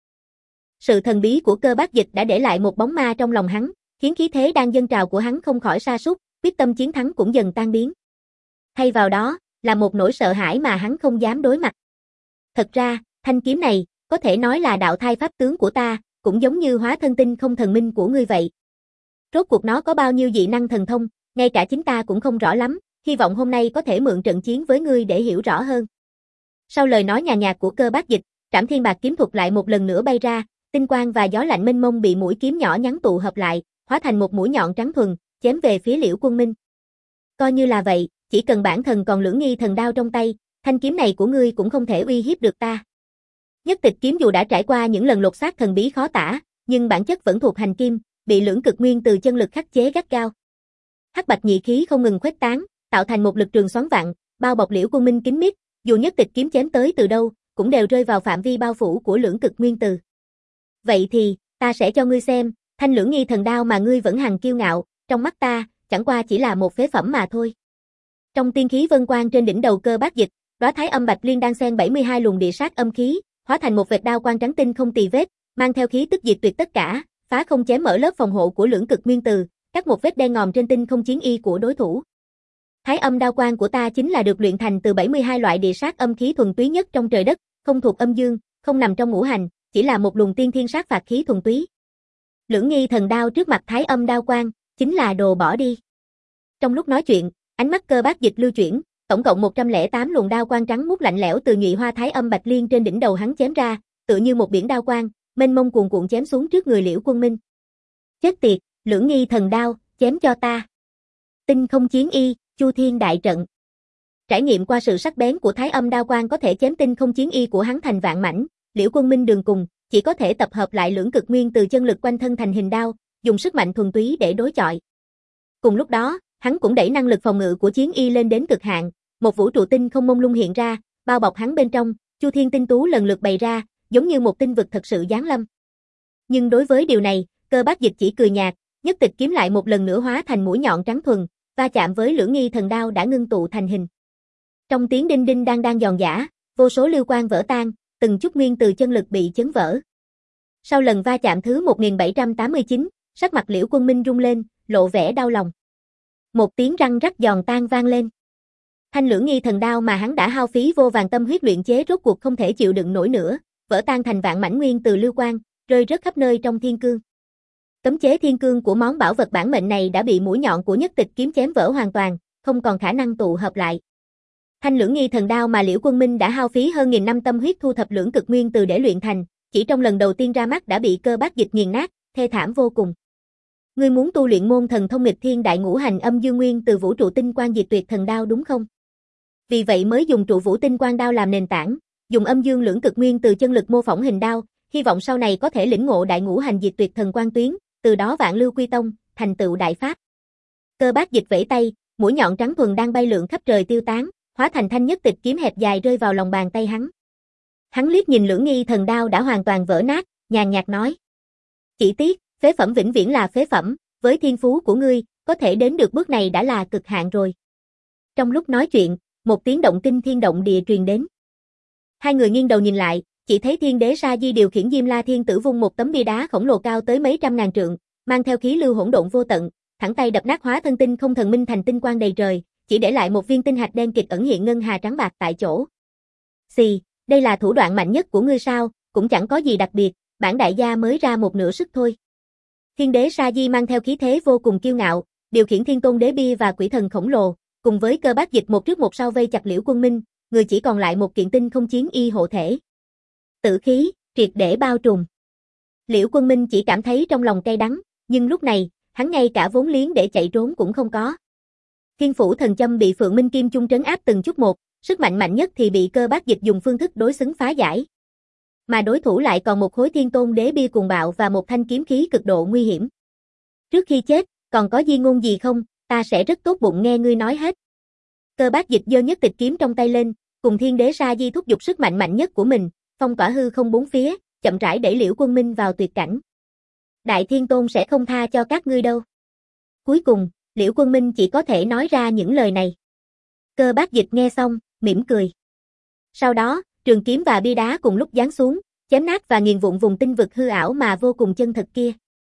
[SPEAKER 1] Sự thần bí của Cơ Bác Dịch đã để lại một bóng ma trong lòng hắn, khiến khí thế đang dâng trào của hắn không khỏi sa sút, quyết tâm chiến thắng cũng dần tan biến. Thay vào đó, là một nỗi sợ hãi mà hắn không dám đối mặt. Thật ra, thanh kiếm này, có thể nói là đạo thai pháp tướng của ta, cũng giống như hóa thân tinh không thần minh của ngươi vậy. Rốt cuộc nó có bao nhiêu dị năng thần thông, ngay cả chính ta cũng không rõ lắm, hy vọng hôm nay có thể mượn trận chiến với ngươi để hiểu rõ hơn. Sau lời nói nhàn nhạt của Cơ Bác Dịch, Trảm Thiên Bạc kiếm thuật lại một lần nữa bay ra, tinh quang và gió lạnh mênh mông bị mũi kiếm nhỏ nhắn tụ hợp lại, hóa thành một mũi nhọn trắng thuần, chém về phía Liễu Quân Minh. Coi như là vậy, chỉ cần bản thần còn Lưỡng Nghi Thần đao trong tay, thanh kiếm này của ngươi cũng không thể uy hiếp được ta. Nhất Tịch kiếm dù đã trải qua những lần lột xác thần bí khó tả, nhưng bản chất vẫn thuộc hành kim, bị lưỡng cực nguyên từ chân lực khắc chế gắt gao. Hắc bạch nhị khí không ngừng khuếch tán, tạo thành một lực trường xoắn vặn, bao bọc Liễu Quân Minh kín mít, dù Nhất Tịch kiếm chém tới từ đâu, cũng đều rơi vào phạm vi bao phủ của lưỡng cực nguyên từ. Vậy thì, ta sẽ cho ngươi xem, thanh Lưỡng Nghi Thần đao mà ngươi vẫn hằng kiêu ngạo, trong mắt ta, chẳng qua chỉ là một phế phẩm mà thôi. Trong tiên khí vân quang trên đỉnh đầu Cơ Bác Dịch, đóa Thái Âm Bạch Liên đang xen bảy mươi hai luồng địa sát âm khí, hóa thành một vệt đao quang trắng tinh không tì vết, mang theo khí tức diệt tuyệt tất cả, phá không chém mở lớp phòng hộ của lưỡng cực nguyên từ, cắt một vết đen ngòm trên tinh không chiến y của đối thủ. Thái Âm đao quang của ta chính là được luyện thành từ bảy mươi hai loại địa sát âm khí thuần túy nhất trong trời đất, không thuộc âm dương, không nằm trong ngũ hành, chỉ là một luồng tiên thiên sát phạt khí thuần túy. Lưỡng Nghi Thần đao trước mặt Thái Âm đao quang, chính là đồ bỏ đi. Trong lúc nói chuyện, ánh mắt Cơ Bác Dịch lưu chuyển, tổng cộng một trăm lẻ tám luồng đao quang trắng muốt lạnh lẽo từ nhụy hoa Thái Âm Bạch Liên trên đỉnh đầu hắn chém ra, tựa như một biển đao quang, mênh mông cuồn cuộn chém xuống trước người Liễu Quân Minh. Chết tiệt, Lưỡng Nghi Thần đao, chém cho ta. Tinh không chiến y, Chu Thiên đại trận. Trải nghiệm qua sự sắc bén của Thái Âm đao quang có thể chém tinh không chiến y của hắn thành vạn mảnh, Liễu Quân Minh đường cùng, chỉ có thể tập hợp lại lưỡng cực nguyên từ chân lực quanh thân thành hình đao, dùng sức mạnh thuần túy để đối chọi. Cùng lúc đó, hắn cũng đẩy năng lực phòng ngự của chiến y lên đến cực hạn, một vũ trụ tinh không mông lung hiện ra, bao bọc hắn bên trong, Chu Thiên tinh tú lần lượt bày ra, giống như một tinh vực thật sự giáng lâm. Nhưng đối với điều này, Cơ Bác Dịch chỉ cười nhạt, nhất tịch kiếm lại một lần nữa hóa thành mũi nhọn trắng thuần, va chạm với Lưỡng Nghi Thần Đao đã ngưng tụ thành hình. Trong tiếng đinh đinh đang đang giòn giã, vô số lưu quang vỡ tan, từng chút nguyên từ chân lực bị chấn vỡ. Sau lần va chạm thứ một nghìn bảy trăm tám mươi chín, sắc mặt Liễu Quân Minh rung lên, lộ vẻ đau lòng. Một tiếng răng rắc giòn tan vang lên. Thanh Lưỡng Nghi Thần Đao mà hắn đã hao phí vô vàn tâm huyết luyện chế rốt cuộc không thể chịu đựng nổi nữa, vỡ tan thành vạn mảnh nguyên từ lưu quang, rơi rớt khắp nơi trong thiên cương. Cấm chế thiên cương của món bảo vật bản mệnh này đã bị mũi nhọn của nhất tịch kiếm chém vỡ hoàn toàn, không còn khả năng tụ hợp lại. Thanh Lưỡng Nghi Thần Đao mà Liễu Quân Minh đã hao phí hơn nghìn năm tâm huyết thu thập lưỡng cực nguyên từ để luyện thành, chỉ trong lần đầu tiên ra mắt đã bị Cơ Bác Dịch nghiền nát, thê thảm vô cùng. Ngươi muốn tu luyện môn thần thông nghịch thiên đại ngũ hành âm dương nguyên từ vũ trụ tinh quang diệt tuyệt thần đao đúng không? Vì vậy mới dùng trụ vũ tinh quang đao làm nền tảng, dùng âm dương lưỡng cực nguyên từ chân lực mô phỏng hình đao, hy vọng sau này có thể lĩnh ngộ đại ngũ hành diệt tuyệt thần quang tuyến, từ đó vạn lưu quy tông, thành tựu đại pháp. Cơ Bác Dịch vẫy tay, mũi nhọn trắng thuần đang bay lượn khắp trời tiêu tán, hóa thành thanh nhất tịch kiếm hẹp dài rơi vào lòng bàn tay hắn. Hắn liếc nhìn Lưỡng Nghi Thần Đao đã hoàn toàn vỡ nát, nhàn nhạt nói: "Chỉ tiếc, phế phẩm vĩnh viễn là phế phẩm, với thiên phú của ngươi, có thể đến được bước này đã là cực hạn rồi." Trong lúc nói chuyện, một tiếng động kinh thiên động địa truyền đến. Hai người nghiêng đầu nhìn lại, chỉ thấy Thiên Đế Sa Di điều khiển Diêm La Thiên Tử vung một tấm bia đá khổng lồ cao tới mấy trăm ngàn trượng, mang theo khí lưu hỗn độn vô tận, thẳng tay đập nát hóa thân tinh không thần minh thành tinh quang đầy trời, chỉ để lại một viên tinh hạch đen kịt ẩn hiện ngân hà trắng bạc tại chỗ. "Xì, đây là thủ đoạn mạnh nhất của ngươi sao? Cũng chẳng có gì đặc biệt, bản đại gia mới ra một nửa sức thôi." Thiên Đế Sa Di mang theo khí thế vô cùng kiêu ngạo, điều khiển Thiên Tôn Đế bia và quỷ thần khổng lồ, cùng với Cơ Bác Dịch một trước một sau vây chặt Liễu Quân Minh, người chỉ còn lại một kiện tinh không chiến y hộ thể. Tử khí, triệt để bao trùm. Liễu Quân Minh chỉ cảm thấy trong lòng cay đắng, nhưng lúc này, hắn ngay cả vốn liếng để chạy trốn cũng không có. Thiên Phủ Thần Châm bị Phượng Minh Kim Chung trấn áp từng chút một, sức mạnh mạnh nhất thì bị Cơ Bác Dịch dùng phương thức đối xứng phá giải. Mà đối thủ lại còn một khối Thiên Tôn Đế bia cuồng bạo và một thanh kiếm khí cực độ nguy hiểm. "Trước khi chết, còn có di ngôn gì không? Ta sẽ rất tốt bụng nghe ngươi nói hết." Cơ Bác Dịch giơ nhất tịch kiếm trong tay lên, cùng Thiên Đế Sa Di thúc giục sức mạnh mạnh nhất của mình, phong tỏa hư không bốn phía, chậm rãi đẩy Liễu Quân Minh vào tuyệt cảnh. "Đại Thiên Tôn sẽ không tha cho các ngươi đâu." Cuối cùng, Liễu Quân Minh chỉ có thể nói ra những lời này. Cơ Bác Dịch nghe xong, mỉm cười. Sau đó, trường kiếm và bia đá cùng lúc giáng xuống, chém nát và nghiền vụn vùng tinh vực hư ảo mà vô cùng chân thật kia.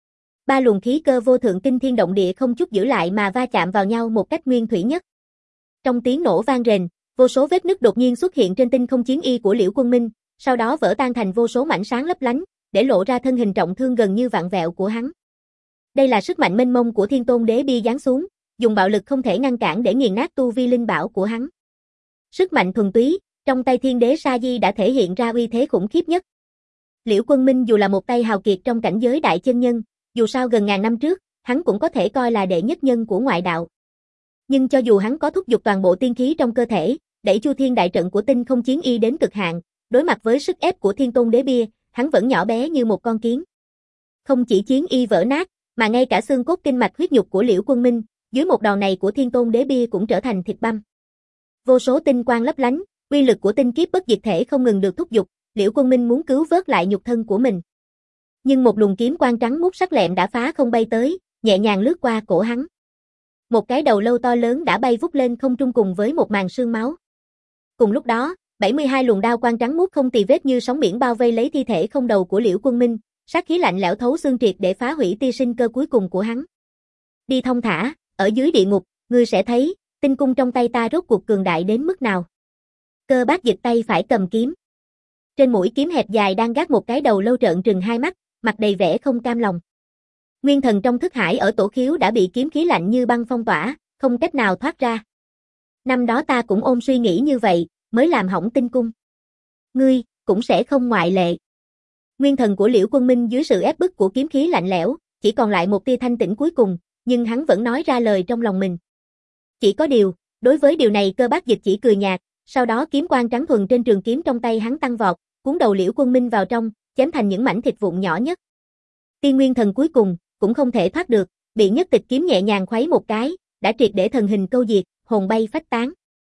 [SPEAKER 1] Ba luồng khí cơ vô thượng kinh thiên động địa không chút giữ lại mà va chạm vào nhau một cách nguyên thủy nhất. Trong tiếng nổ vang rền, vô số vết nứt đột nhiên xuất hiện trên tinh không chiến y của Liễu Quân Minh, sau đó vỡ tan thành vô số mảnh sáng lấp lánh, để lộ ra thân hình trọng thương gần như vặn vẹo của hắn. Đây là sức mạnh mênh mông của Thiên Tôn Đế bia giáng xuống, dùng bạo lực không thể ngăn cản để nghiền nát tu vi linh bảo của hắn. Sức mạnh thuần túy, trong tay Thiên Đế Sa Di đã thể hiện ra uy thế khủng khiếp nhất. Liễu Quân Minh dù là một tay hào kiệt trong cảnh giới đại chân nhân, dù sao gần ngàn năm trước, hắn cũng có thể coi là đệ nhất nhân của ngoại đạo. Nhưng cho dù hắn có thúc giục toàn bộ tiên khí trong cơ thể, đẩy Chu Thiên đại trận của tinh không chiến y đến cực hạn, đối mặt với sức ép của Thiên Tôn Đế bia, hắn vẫn nhỏ bé như một con kiến. Không chỉ chiến y vỡ nát, mà ngay cả xương cốt kinh mạch huyết nhục của Liễu Quân Minh, dưới một đòn này của Thiên Tôn Đế bia cũng trở thành thịt băm. Vô số tinh quang lấp lánh, uy lực của tinh kiếp bất diệt thể không ngừng được thúc giục, Liễu Quân Minh muốn cứu vớt lại nhục thân của mình. Nhưng một luồng kiếm quang trắng muốt sắc lẹm đã phá không bay tới, nhẹ nhàng lướt qua cổ hắn. Một cái đầu lâu to lớn đã bay vút lên không trung cùng với một màn sương máu. Cùng lúc đó, bảy mươi hai luồng đao quang trắng muốt không tì vết như sóng biển bao vây lấy thi thể không đầu của Liễu Quân Minh, sát khí lạnh lẽo thấu xương triệt để phá hủy tia sinh cơ cuối cùng của hắn. "Đi thông thả, ở dưới địa ngục, ngươi sẽ thấy, tinh cung trong tay ta rốt cuộc cường đại đến mức nào." Cơ Bác Dịch tay phải cầm kiếm. Trên mũi kiếm hẹp dài đang gác một cái đầu lâu trợn trừng hai mắt, mặt đầy vẻ không cam lòng. Nguyên thần trong thức hải ở tổ khiếu đã bị kiếm khí lạnh như băng phong tỏa, không cách nào thoát ra. "Năm đó ta cũng ôm suy nghĩ như vậy, mới làm hỏng tinh cung. Ngươi, cũng sẽ không ngoại lệ." Nguyên thần của Liễu Quân Minh dưới sự ép bức của kiếm khí lạnh lẽo, chỉ còn lại một tia thanh tĩnh cuối cùng, nhưng hắn vẫn nói ra lời trong lòng mình. Chỉ có điều, đối với điều này Cơ Bác Dịch chỉ cười nhạt, sau đó kiếm quang trắng thuần trên trường kiếm trong tay hắn tăng vọt, cuốn đầu Liễu Quân Minh vào trong, chém thành những mảnh thịt vụn nhỏ nhất. Tiên nguyên thần cuối cùng, cũng không thể thoát được, bị nhất tịch kiếm nhẹ nhàng khuấy một cái, đã triệt để thần hình câu diệt, hồn bay phách tán.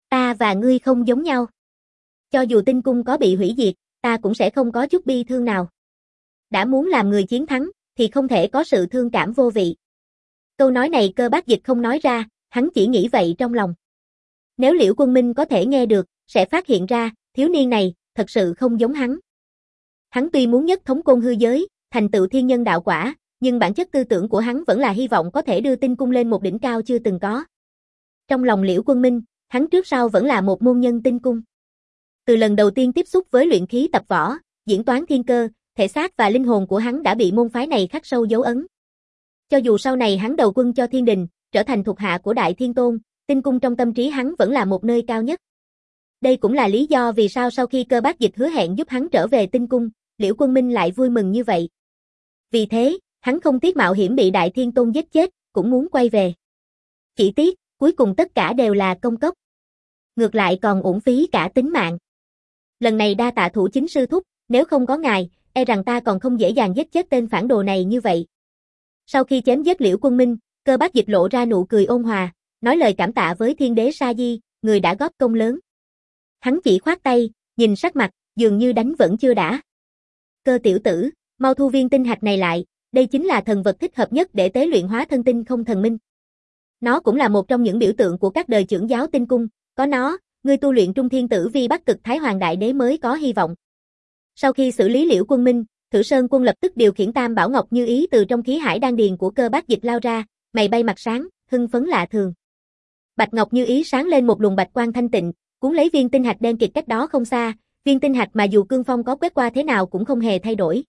[SPEAKER 1] Ta và ngươi không giống nhau. Cho dù tinh cung có bị hủy diệt, ta cũng sẽ không có chút bi thương nào. Đã muốn làm người chiến thắng, thì không thể có sự thương cảm vô vị. Câu nói này Cơ Bác Dịch không nói ra, hắn chỉ nghĩ vậy trong lòng. Nếu Liễu Quân Minh có thể nghe được, sẽ phát hiện ra, thiếu niên này, thật sự không giống hắn. Hắn tuy muốn nhất thống côn hư giới, thành tựu thiên nhân đạo quả, nhưng bản chất tư tưởng của hắn vẫn là hy vọng có thể đưa tinh cung lên một đỉnh cao chưa từng có. Trong lòng Liễu Quân Minh, hắn trước sau vẫn là một môn nhân tinh cung. Từ lần đầu tiên tiếp xúc với luyện khí tập võ, diễn toán thiên cơ, thể xác và linh hồn của hắn đã bị môn phái này khắc sâu dấu ấn. Cho dù sau này hắn đầu quân cho thiên đình, trở thành thuộc hạ của Đại Thiên Tôn, tinh cung trong tâm trí hắn vẫn là một nơi cao nhất. Đây cũng là lý do vì sao sau khi Cơ Bác Dịch hứa hẹn giúp hắn trở về tinh cung, Liễu Quân Minh lại vui mừng như vậy. Vì thế, hắn không tiếc mạo hiểm bị Đại Thiên Tôn giết chết, cũng muốn quay về. Chỉ tiếc, cuối cùng tất cả đều là công cốc. Ngược lại còn uổng phí cả tính mạng. Lần này đa tạ Thủ Chính sư thúc, nếu không có ngài, e rằng ta còn không dễ dàng giết chết tên phản đồ này như vậy. Sau khi chém giết Liễu Quân Minh, Cơ Bác Dịch lộ ra nụ cười ôn hòa, nói lời cảm tạ với Thiên Đế Sa Di, người đã góp công lớn. Hắn chỉ khoát tay, nhìn sắc mặt, dường như đánh vẫn chưa đã. Cơ tiểu tử, mau thu viên tinh hạch này lại, đây chính là thần vật thích hợp nhất để tế luyện hóa thân tinh không thần minh. Nó cũng là một trong những biểu tượng của các đời trưởng giáo tinh cung, có nó, ngươi tu luyện trung thiên tử vi bắc cực Thái Hoàng Đại Đế mới có hy vọng. Sau khi xử lý Liễu Quân Minh, Thử Sơn Quân lập tức điều khiển Tam Bảo Ngọc Như Ý từ trong khí hải đan điền của Cơ Bác Dịch lao ra, mày bay mặt sáng, hưng phấn lạ thường. Bạch Ngọc Như Ý sáng lên một luồng bạch quang thanh tịnh, cuốn lấy viên tinh hạch đen kịt cách đó không xa, viên tinh hạch mà dù cương phong có quét qua thế nào cũng không hề thay đổi.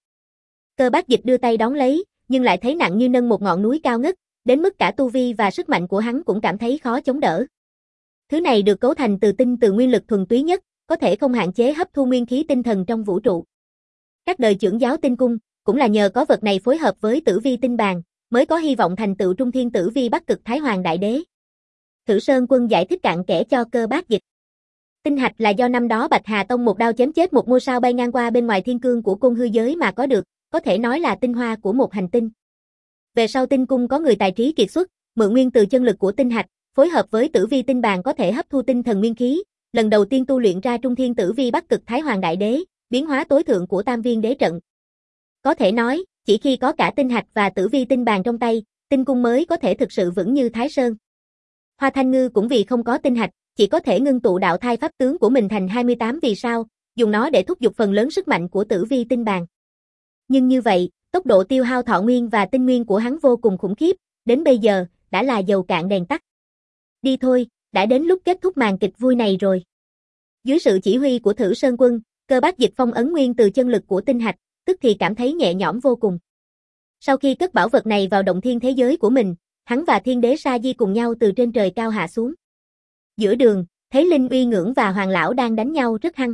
[SPEAKER 1] Cơ Bác Dịch đưa tay đón lấy, nhưng lại thấy nặng như nâng một ngọn núi cao ngất, đến mức cả tu vi và sức mạnh của hắn cũng cảm thấy khó chống đỡ. Thứ này được cấu thành từ tinh từ nguyên lực thuần túy nhất, có thể không hạn chế hấp thu nguyên khí tinh thần trong vũ trụ. Các đời trưởng giáo tinh cung, cũng là nhờ có vật này phối hợp với tử vi tinh bàn, mới có hy vọng thành tựu trung thiên tử vi bắc cực Thái Hoàng Đại Đế. Thử Sơn Quân giải thích cặn kẽ cho Cơ Bác Dịch. Tinh hạch là do năm đó Bạch Hà Tông một đao chém chết một ngôi sao bay ngang qua bên ngoài thiên cương của côn hư giới mà có được, có thể nói là tinh hoa của một hành tinh. Về sau tinh cung có người tài trí kiệt xuất, mượn nguyên từ chân lực của tinh hạch, phối hợp với tử vi tinh bàn có thể hấp thu tinh thần nguyên khí, lần đầu tiên tu luyện ra trung thiên tử vi bắc cực Thái Hoàng Đại Đế, biến hóa tối thượng của Tam Viên Đế trận. Có thể nói, chỉ khi có cả tinh hạch và tử vi tinh bàn trong tay, tinh cung mới có thể thực sự vững như Thái Sơn. Hoa Thanh Ngư cũng vì không có tinh hạch, chỉ có thể ngưng tụ đạo thai pháp tướng của mình thành hai mươi tám vì sao, dùng nó để thúc giục phần lớn sức mạnh của tử vi tinh bàn. Nhưng như vậy, tốc độ tiêu hao thọ nguyên và tinh nguyên của hắn vô cùng khủng khiếp, đến bây giờ, đã là dầu cạn đèn tắt. Đi thôi, đã đến lúc kết thúc màn kịch vui này rồi. Dưới sự chỉ huy của Thử Sơn Quân, Cơ Bác Dịch phong ấn nguyên từ chân lực của tinh hạch, tức thì cảm thấy nhẹ nhõm vô cùng. Sau khi cất bảo vật này vào động thiên thế giới của mình, hắn và Thiên Đế Sa Di cùng nhau từ trên trời cao hạ xuống. Giữa đường, thấy Linh Uy Ngưỡng và Hoàng Lão đang đánh nhau rất hăng.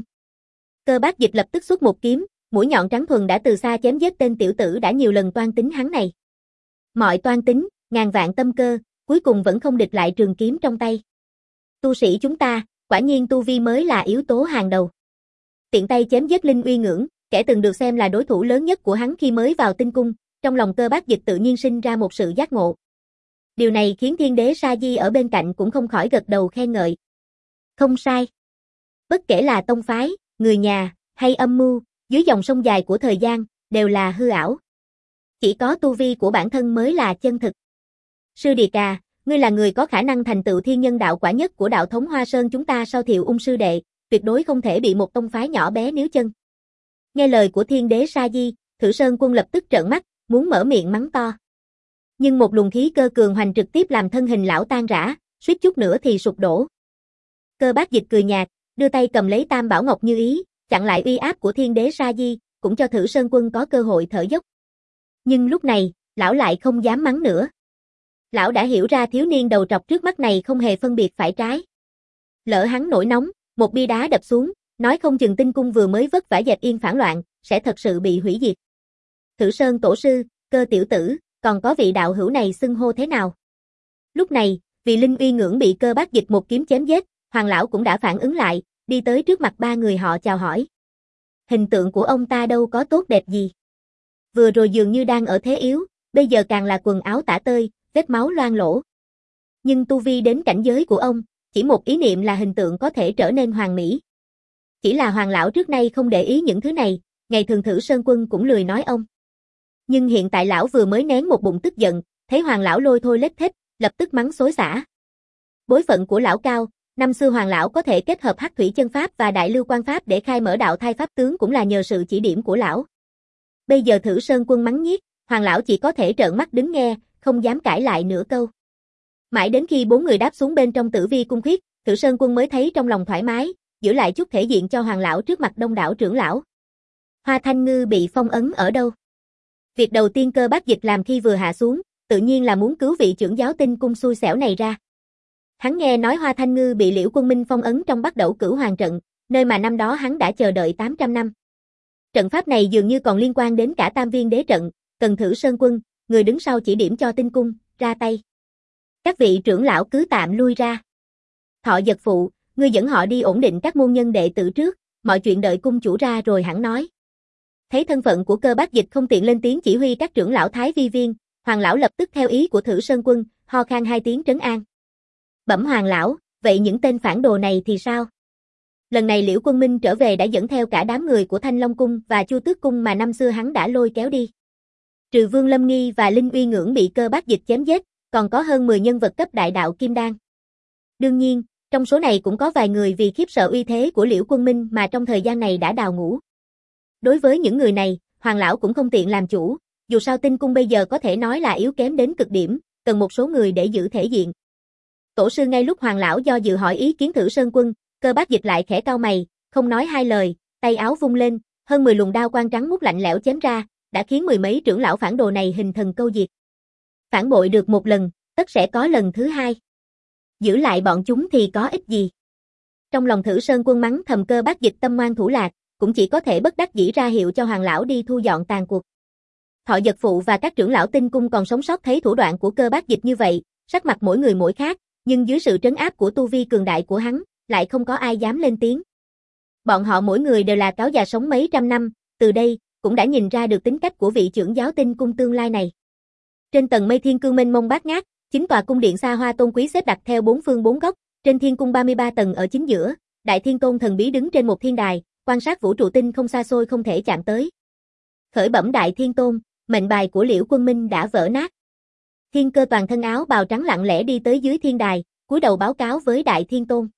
[SPEAKER 1] Cơ Bác Dịch lập tức xuất một kiếm, mũi nhọn trắng thuần đã từ xa chém giết tên tiểu tử đã nhiều lần toan tính hắn này. Mọi toan tính, ngàn vạn tâm cơ, cuối cùng vẫn không địch lại trường kiếm trong tay. Tu sĩ chúng ta, quả nhiên tu vi mới là yếu tố hàng đầu. Tiện tay chém giết Linh Uy Ngưỡng, kẻ từng được xem là đối thủ lớn nhất của hắn khi mới vào tinh cung, trong lòng Cơ Bác Dịch tự nhiên sinh ra một sự giác ngộ. Điều này khiến Thiên Đế Sa Di ở bên cạnh cũng không khỏi gật đầu khen ngợi. Không sai. Bất kể là tông phái, người nhà, hay âm mưu, dưới dòng sông dài của thời gian, đều là hư ảo. Chỉ có tu vi của bản thân mới là chân thực. Sư Điệt à, ngươi là người có khả năng thành tựu thiên nhân đạo quả nhất của đạo thống Hoa Sơn chúng ta sau Thiệu Ung sư đệ, tuyệt đối không thể bị một tông phái nhỏ bé níu chân. Nghe lời của Thiên Đế Sa Di, Thử Sơn Quân lập tức trợn mắt, muốn mở miệng mắng to. Nhưng một luồng khí cơ cường hoành trực tiếp làm thân hình lão tan rã, suýt chút nữa thì sụp đổ. Cơ Bác Dịch cười nhạt, đưa tay cầm lấy Tam Bảo Ngọc Như Ý, chặn lại uy áp của Thiên Đế Sa Di, cũng cho Thử Sơn Quân có cơ hội thở dốc. Nhưng lúc này, lão lại không dám mắng nữa. Lão đã hiểu ra thiếu niên đầu trọc trước mắt này không hề phân biệt phải trái. Lỡ hắn nổi nóng, một bia đá đập xuống, nói không chừng tinh cung vừa mới vất vả dẹp yên phản loạn, sẽ thật sự bị hủy diệt. Thử Sơn tổ sư, Cơ tiểu tử, còn có vị đạo hữu này xưng hô thế nào? Lúc này, vì Linh Uy Ngưỡng bị Cơ Bác Dịch một kiếm chém giết, Hoàng lão cũng đã phản ứng lại, đi tới trước mặt ba người họ chào hỏi. Hình tượng của ông ta đâu có tốt đẹp gì. Vừa rồi dường như đang ở thế yếu, bây giờ càng là quần áo tả tơi, vết máu loang lỗ. Nhưng tu vi đến cảnh giới của ông, chỉ một ý niệm là hình tượng có thể trở nên hoàn mỹ. Chỉ là Hoàng lão trước nay không để ý những thứ này, ngày thường Thử Sơn Quân cũng lười nói ông. Nhưng hiện tại lão vừa mới nén một bụng tức giận, thấy Hoàng lão lôi thôi lết thết, lập tức mắng xối xả. Bối phận của lão cao, năm xưa Hoàng lão có thể kết hợp Hắc Thủy Chân Pháp và Đại Lưu Quan Pháp để khai mở đạo thai pháp tướng cũng là nhờ sự chỉ điểm của lão. Bây giờ Thử Sơn Quân mắng nhiếc, Hoàng lão chỉ có thể trợn mắt đứng nghe, không dám cãi lại nửa câu. Mãi đến khi bốn người đáp xuống bên trong Tử Vi cung khuyết, Thử Sơn Quân mới thấy trong lòng thoải mái, giữ lại chút thể diện cho Hoàng lão trước mặt đông đảo trưởng lão. Hoa Thanh Ngư bị phong ấn ở đâu? Việc đầu tiên Cơ Bác Dịch làm khi vừa hạ xuống, tự nhiên là muốn cứu vị trưởng giáo Tinh Cung xui xẻo này ra. Hắn nghe nói Hoa Thanh Ngư bị Liễu Quân Minh phong ấn trong Bắc Đẩu Cửu Hoàng trận, nơi mà năm đó hắn đã chờ đợi tám trăm năm. Trận pháp này dường như còn liên quan đến cả Tam Viên Đế trận, cần Thử Sơn Quân, người đứng sau chỉ điểm cho Tinh Cung, ra tay. Các vị trưởng lão cứ tạm lui ra. Thọ Giật Phụ, ngươi dẫn họ đi ổn định các môn nhân đệ tử trước, mọi chuyện đợi cung chủ ra rồi hẳn nói. Thấy thân phận của Cơ Bác Dịch không tiện lên tiếng chỉ huy các trưởng lão Thái Vi Viên, Hoàng lão lập tức theo ý của Thử Sơn Quân, ho khan hai tiếng trấn an. Bẩm Hoàng lão, vậy những tên phản đồ này thì sao? Lần này Liễu Quân Minh trở về đã dẫn theo cả đám người của Thanh Long Cung và Chu Tước Cung mà năm xưa hắn đã lôi kéo đi. Trừ Vương Lâm Nghi và Linh Uy Ngưỡng bị Cơ Bác Dịch chém giết, còn có hơn mười nhân vật cấp đại đạo kim đan. Đương nhiên, trong số này cũng có vài người vì khiếp sợ uy thế của Liễu Quân Minh mà trong thời gian này đã đào ngũ. Đối với những người này, Hoàng lão cũng không tiện làm chủ, dù sao Tinh Cung bây giờ có thể nói là yếu kém đến cực điểm, cần một số người để giữ thể diện. Tổ sư ngay lúc Hoàng lão do dự hỏi ý kiến Thử Sơn Quân, Cơ Bác Dịch lại khẽ cau mày, không nói hai lời, tay áo vung lên, hơn mười luồng đao quang trắng muốt lạnh lẽo chém ra, đã khiến mười mấy trưởng lão phản đồ này hình thần câu diệt. Phản bội được một lần, tất sẽ có lần thứ hai. Giữ lại bọn chúng thì có ích gì? Trong lòng Thử Sơn Quân mắng thầm Cơ Bác Dịch tâm ngoan thủ lạc, cũng chỉ có thể bất đắc dĩ ra hiệu cho Hoàng lão đi thu dọn tàn cuộc. Thọ Giật Phụ và các trưởng lão Tinh Cung còn sống sót thấy thủ đoạn của Cơ Bác Dịch như vậy, sắc mặt mỗi người mỗi khác, nhưng dưới sự trấn áp của tu vi cường đại của hắn, lại không có ai dám lên tiếng. Bọn họ mỗi người đều là cáo già sống mấy trăm năm, từ đây cũng đã nhìn ra được tính cách của vị trưởng giáo Tinh Cung tương lai này. Trên tầng mây thiên cương mênh mông bát ngát, chín tòa cung điện xa hoa tôn quý xếp đặt theo bốn phương bốn góc, trên thiên cung ba mươi ba tầng ở chính giữa, Đại Thiên Tôn thần bí đứng trên một thiên đài, quan sát vũ trụ tinh không xa xôi không thể chạm tới. Khởi bẩm Đại Thiên Tôn, mệnh bài của Liễu Quân Minh đã vỡ nát. Thiên Cơ toàn thân áo bào trắng lặng lẽ đi tới dưới thiên đài, cúi đầu báo cáo với Đại Thiên Tôn.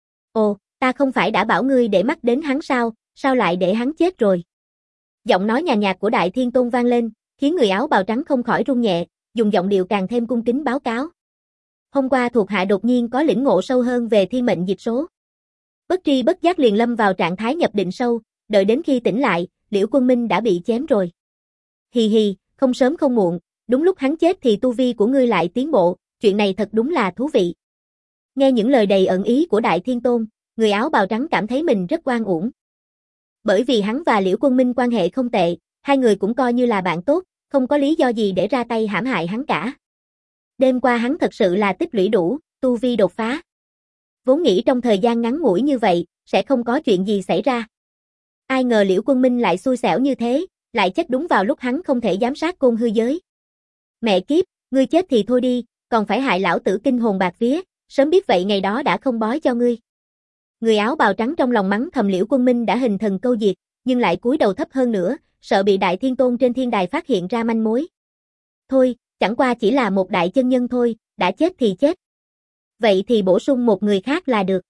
[SPEAKER 1] Ồ, ta không phải đã bảo ngươi để mắt đến hắn sao, sao lại để hắn chết rồi? Giọng nói nhàn nhạt của Đại Thiên Tôn vang lên, khiến người áo bào trắng không khỏi run nhẹ, dùng giọng điệu càng thêm cung kính báo cáo. Hôm qua thuộc hạ đột nhiên có lĩnh ngộ sâu hơn về thiên mệnh dịch số. Bất tri bất giác liền lâm vào trạng thái nhập định sâu, đợi đến khi tỉnh lại, Liễu Quân Minh đã bị chém rồi. Hì hì, không sớm không muộn, đúng lúc hắn chết thì tu vi của ngươi lại tiến bộ, chuyện này thật đúng là thú vị. Nghe những lời đầy ẩn ý của Đại Thiên Tôn, người áo bào trắng cảm thấy mình rất oan uổng. Bởi vì hắn và Liễu Quân Minh quan hệ không tệ, hai người cũng coi như là bạn tốt, không có lý do gì để ra tay hãm hại hắn cả. Đêm qua hắn thật sự là tích lũy đủ, tu vi đột phá. Vốn nghĩ trong thời gian ngắn ngủi như vậy, sẽ không có chuyện gì xảy ra. Ai ngờ Liễu Quân Minh lại xui xẻo như thế, lại chết đúng vào lúc hắn không thể giám sát côn hư giới. Mẹ kiếp, ngươi chết thì thôi đi, còn phải hại lão tử kinh hồn bạc vía, sớm biết vậy ngày đó đã không bói cho ngươi. Người áo bào trắng trong lòng mắng thầm Liễu Quân Minh đã hình thần câu diệt, nhưng lại cúi đầu thấp hơn nữa, sợ bị Đại Thiên Tôn trên thiên đài phát hiện ra manh mối. Thôi, chẳng qua chỉ là một đại chân nhân thôi, đã chết thì chết. Vậy thì bổ sung một người khác là được.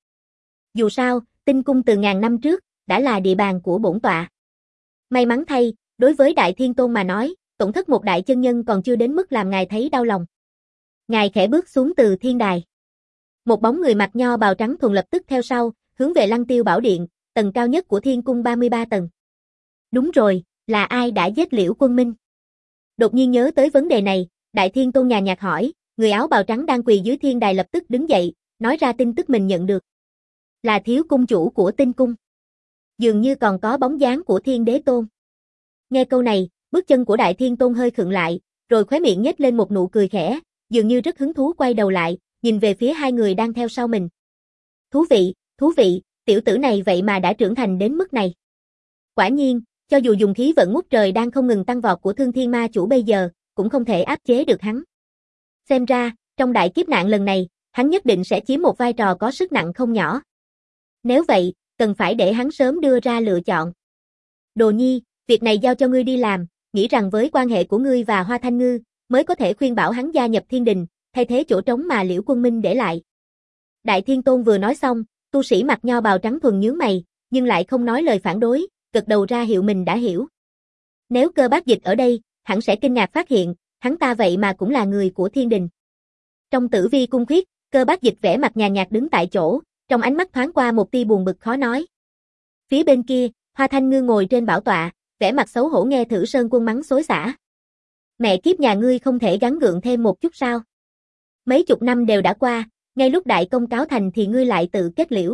[SPEAKER 1] Dù sao, Tinh Cung từ ngàn năm trước, đã là địa bàn của bổn tọa. May mắn thay, đối với Đại Thiên Tôn mà nói, tổn thất một đại chân nhân còn chưa đến mức làm ngài thấy đau lòng. Ngài khẽ bước xuống từ thiên đài. Một bóng người mặc nho bào trắng thuần lập tức theo sau, hướng về Lăng Tiêu Bảo Điện, tầng cao nhất của Thiên Cung ba mươi ba tầng. Đúng rồi, là ai đã giết Liễu Quân Minh? Đột nhiên nhớ tới vấn đề này, Đại Thiên Tôn nhàn nhạt hỏi, người áo bào trắng đang quỳ dưới thiên đài lập tức đứng dậy, nói ra tin tức mình nhận được. Là thiếu cung chủ của Tinh Cung. Dường như còn có bóng dáng của Thiên Đế Tôn. Nghe câu này, bước chân của Đại Thiên Tôn hơi khựng lại, rồi khóe miệng nhếch lên một nụ cười khẽ, dường như rất hứng thú quay đầu lại, nhìn về phía hai người đang theo sau mình. Thú vị, thú vị, tiểu tử này vậy mà đã trưởng thành đến mức này. Quả nhiên, cho dù dùng khí vận ngút trời đang không ngừng tăng vọt của Thương Thiên Ma Chủ bây giờ, cũng không thể áp chế được hắn. Xem ra, trong đại kiếp nạn lần này, hắn nhất định sẽ chiếm một vai trò có sức nặng không nhỏ. Nếu vậy, cần phải để hắn sớm đưa ra lựa chọn. Đồ Nhi, việc này giao cho ngươi đi làm, nghĩ rằng với quan hệ của ngươi và Hoa Thanh Ngư, mới có thể khuyên bảo hắn gia nhập Thiên Đình, thay thế chỗ trống mà Liễu Quân Minh để lại. Đại Thiên Tôn vừa nói xong, tu sĩ mặc nho bào trắng thuần nhướng mày, nhưng lại không nói lời phản đối, gật đầu ra hiệu mình đã hiểu. Nếu Cơ Bác Dịch ở đây, hắn sẽ kinh ngạc phát hiện, hắn ta vậy mà cũng là người của Thiên Đình. Trong Tử Vi cung khuyết, Cơ Bác Dịch vẻ mặt nhàn nhạt đứng tại chỗ, trong ánh mắt thoáng qua một tia buồn bực khó nói. Phía bên kia, Hoa Thanh Ngư ngồi trên bảo tọa, vẻ mặt xấu hổ nghe Thử Sơn Quân mắng xối xả. Mẹ kiếp nhà ngươi không thể gắng gượng thêm một chút sao? Mấy chục năm đều đã qua, ngay lúc đại công cáo thành thì ngươi lại tự kết liễu.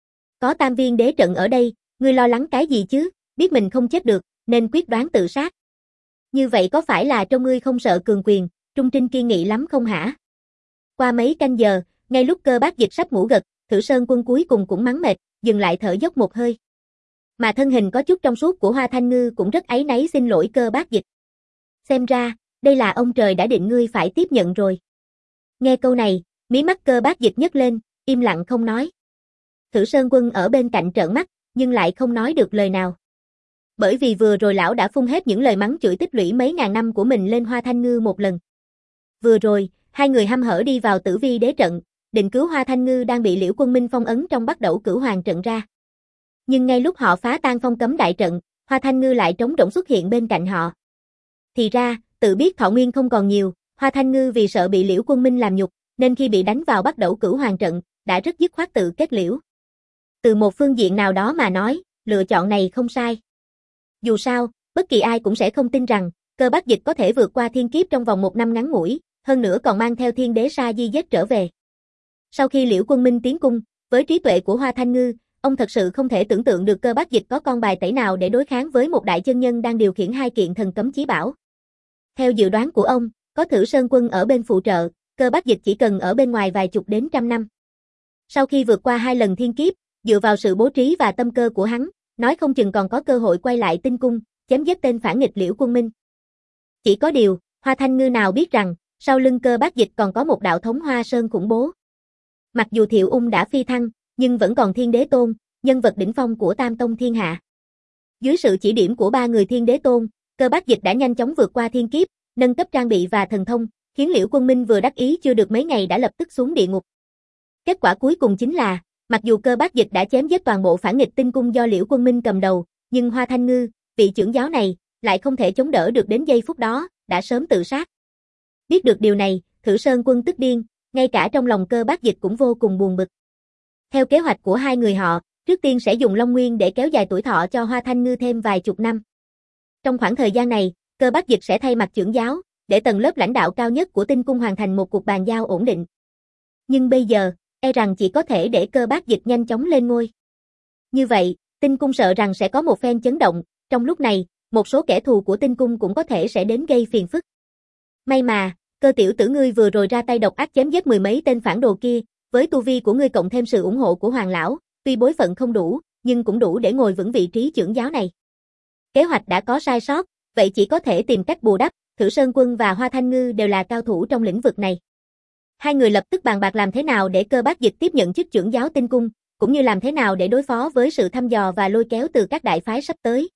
[SPEAKER 1] Có tam viên đế trận ở đây, ngươi lo lắng cái gì chứ, biết mình không chết được, nên quyết đoán tự sát. Như vậy có phải là trong ngươi không sợ cường quyền, trung trinh kiên nghị lắm không hả? Qua mấy canh giờ, ngay lúc Cơ Bác Dịch sắp ngủ gật, Thử Sơn Quân cuối cùng cũng mắng mệt, dừng lại thở dốc một hơi. Mà thân hình có chút trong suốt của Hoa Thanh Ngư cũng rất áy náy xin lỗi Cơ Bác Dịch. Xem ra, đây là ông trời đã định ngươi phải tiếp nhận rồi. Nghe câu này, mí mắt Cơ Bác Dịch nhấc lên, im lặng không nói. Thử Sơn Quân ở bên cạnh trợn mắt, nhưng lại không nói được lời nào. Bởi vì vừa rồi lão đã phun hết những lời mắng chửi tích lũy mấy ngàn năm của mình lên Hoa Thanh Ngư một lần. Vừa rồi, hai người hăm hở đi vào Tử Vi đế trận, định cứu Hoa Thanh Ngư đang bị Liễu Quân Minh phong ấn trong Bắt Đẩu Cửu Hoàng trận ra. Nhưng ngay lúc họ phá tan phong cấm đại trận, Hoa Thanh Ngư lại trống rỗng xuất hiện bên cạnh họ. Thì ra, tự biết thọ nguyên không còn nhiều, Hoa Thanh Ngư vì sợ bị Liễu Quân Minh làm nhục, nên khi bị đánh vào Bắt Đẩu Cửu Hoàng trận, đã rất dứt khoát tự kết liễu. Từ một phương diện nào đó mà nói, lựa chọn này không sai. Dù sao, bất kỳ ai cũng sẽ không tin rằng, Cơ Bác Dịch có thể vượt qua thiên kiếp trong vòng một năm ngắn ngủi, hơn nữa còn mang theo Thiên Đế Sa Di giết trở về. Sau khi Liễu Quân Minh tiến cung, với trí tuệ của Hoa Thanh Ngư, ông thật sự không thể tưởng tượng được Cơ Bác Dịch có con bài tẩy nào để đối kháng với một đại chân nhân đang điều khiển hai kiện thần cấm chí bảo. Theo dự đoán của ông, có Thử Sơn Quân ở bên phụ trợ, Cơ Bác Dịch chỉ cần ở bên ngoài vài chục đến trăm năm. Sau khi vượt qua hai lần thiên kiếp, dựa vào sự bố trí và tâm cơ của hắn, nói không chừng còn có cơ hội quay lại Tinh Cung, chém giết tên phản nghịch Liễu Quân Minh. Chỉ có điều, Hoa Thanh Ngư nào biết rằng, sau lưng Cơ Bác Dịch còn có một đạo thống Hoa Sơn khủng bố. Mặc dù Thiệu Ung đã phi thăng, nhưng vẫn còn Thiên Đế Tôn, nhân vật đỉnh phong của Tam Tông Thiên Hạ. Dưới sự chỉ điểm của ba người Thiên Đế Tôn, Cơ Bác Dịch đã nhanh chóng vượt qua thiên kiếp, nâng cấp trang bị và thần thông, khiến Liễu Quân Minh vừa đắc ý chưa được mấy ngày đã lập tức xuống địa ngục. Kết quả cuối cùng chính là, mặc dù Cơ Bác Dịch đã chém giết toàn bộ phản nghịch Tinh Cung do Liễu Quân Minh cầm đầu, nhưng Hoa Thanh Ngư, vị trưởng giáo này, lại không thể chống đỡ được đến giây phút đó, đã sớm tự sát. Biết được điều này, Thử Sơn Quân tức điên, ngay cả trong lòng Cơ Bác Dịch cũng vô cùng buồn bực. Theo kế hoạch của hai người họ, trước tiên sẽ dùng Long Nguyên để kéo dài tuổi thọ cho Hoa Thanh Ngư thêm vài chục năm. Trong khoảng thời gian này, Cơ Bác Dịch sẽ thay mặt trưởng giáo, để tầng lớp lãnh đạo cao nhất của Tinh Cung hoàn thành một cuộc bàn giao ổn định. Nhưng bây giờ, e rằng chỉ có thể để Cơ Bác Dịch nhanh chóng lên ngôi. Như vậy, Tinh Cung sợ rằng sẽ có một phen chấn động, trong lúc này, một số kẻ thù của Tinh Cung cũng có thể sẽ đến gây phiền phức. May mà, Cơ tiểu tử ngươi vừa rồi ra tay độc ác chém giết mười mấy tên phản đồ kia, với tu vi của ngươi cộng thêm sự ủng hộ của Hoàng lão, tuy bối phận không đủ, nhưng cũng đủ để ngồi vững vị trí trưởng giáo này. Kế hoạch đã có sai sót, vậy chỉ có thể tìm cách bù đắp, Thử Sơn Quân và Hoa Thanh Ngư đều là cao thủ trong lĩnh vực này. Hai người lập tức bàn bạc làm thế nào để Cơ Bác Dịch tiếp nhận chức trưởng giáo Tinh Cung, cũng như làm thế nào để đối phó với sự thăm dò và lôi kéo từ các đại phái sắp tới.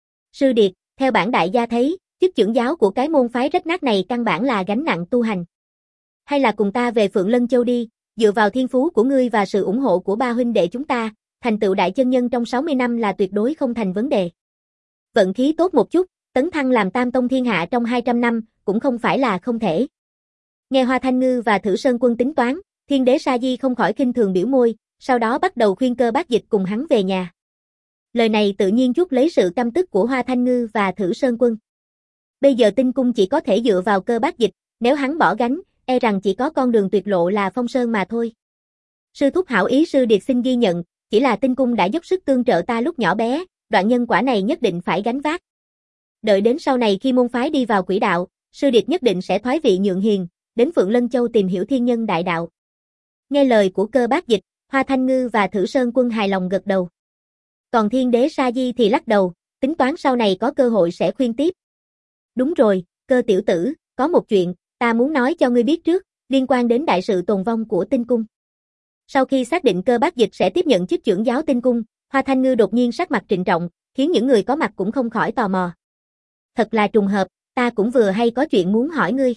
[SPEAKER 1] Sư Điệt, theo bản đại gia thấy, chức trưởng giáo của cái môn phái rách nát này căn bản là gánh nặng tu hành. Hay là cùng ta về Phượng Lân Châu đi, dựa vào thiên phú của ngươi và sự ủng hộ của ba huynh đệ chúng ta, thành tựu đại chân nhân trong sáu mươi năm là tuyệt đối không thành vấn đề. Vận khí tốt một chút, tấn thăng làm Tam Tông Thiên Hạ trong hai trăm năm, cũng không phải là không thể. Nghe Hoa Thanh Ngư và Thử Sơn Quân tính toán, Thiên Đế Sa Di không khỏi khinh thường biểu môi, sau đó bắt đầu khuyên Cơ Bác Dịch cùng hắn về nhà. Lời này tự nhiên chuốc lấy sự căm tức của Hoa Thanh Ngư và Thử Sơn Quân. Bây giờ Tinh Cung chỉ có thể dựa vào Cơ Bác Dịch, nếu hắn bỏ gánh, e rằng chỉ có con đường tuyệt lộ là Phong Sơn mà thôi. Sư thúc hảo ý Sư Điệt xin ghi nhận, chỉ là Tinh Cung đã dốc sức tương trợ ta lúc nhỏ bé, đoạn nhân quả này nhất định phải gánh vác. Đợi đến sau này khi môn phái đi vào quỹ đạo, Sư Điệt nhất định sẽ thoái vị nhượng hiền, đến Phượng Lân Châu tìm hiểu thiên nhân đại đạo. Nghe lời của Cơ Bác Dịch, Hoa Thanh Ngư và Thử Sơn Quân hài lòng gật đầu. Còn Thiên Đế Sa Di thì lắc đầu, tính toán sau này có cơ hội sẽ khuyên tiếp. Đúng rồi, Cơ tiểu tử, có một chuyện, ta muốn nói cho ngươi biết trước, liên quan đến đại sự tồn vong của tinh cung. Sau khi xác định Cơ Bác Dịch sẽ tiếp nhận chức trưởng giáo tinh cung, Hoa Thanh Ngư đột nhiên sắc mặt trịnh trọng, khiến những người có mặt cũng không khỏi tò mò. Thật là trùng hợp, ta cũng vừa hay có chuyện muốn hỏi ngươi.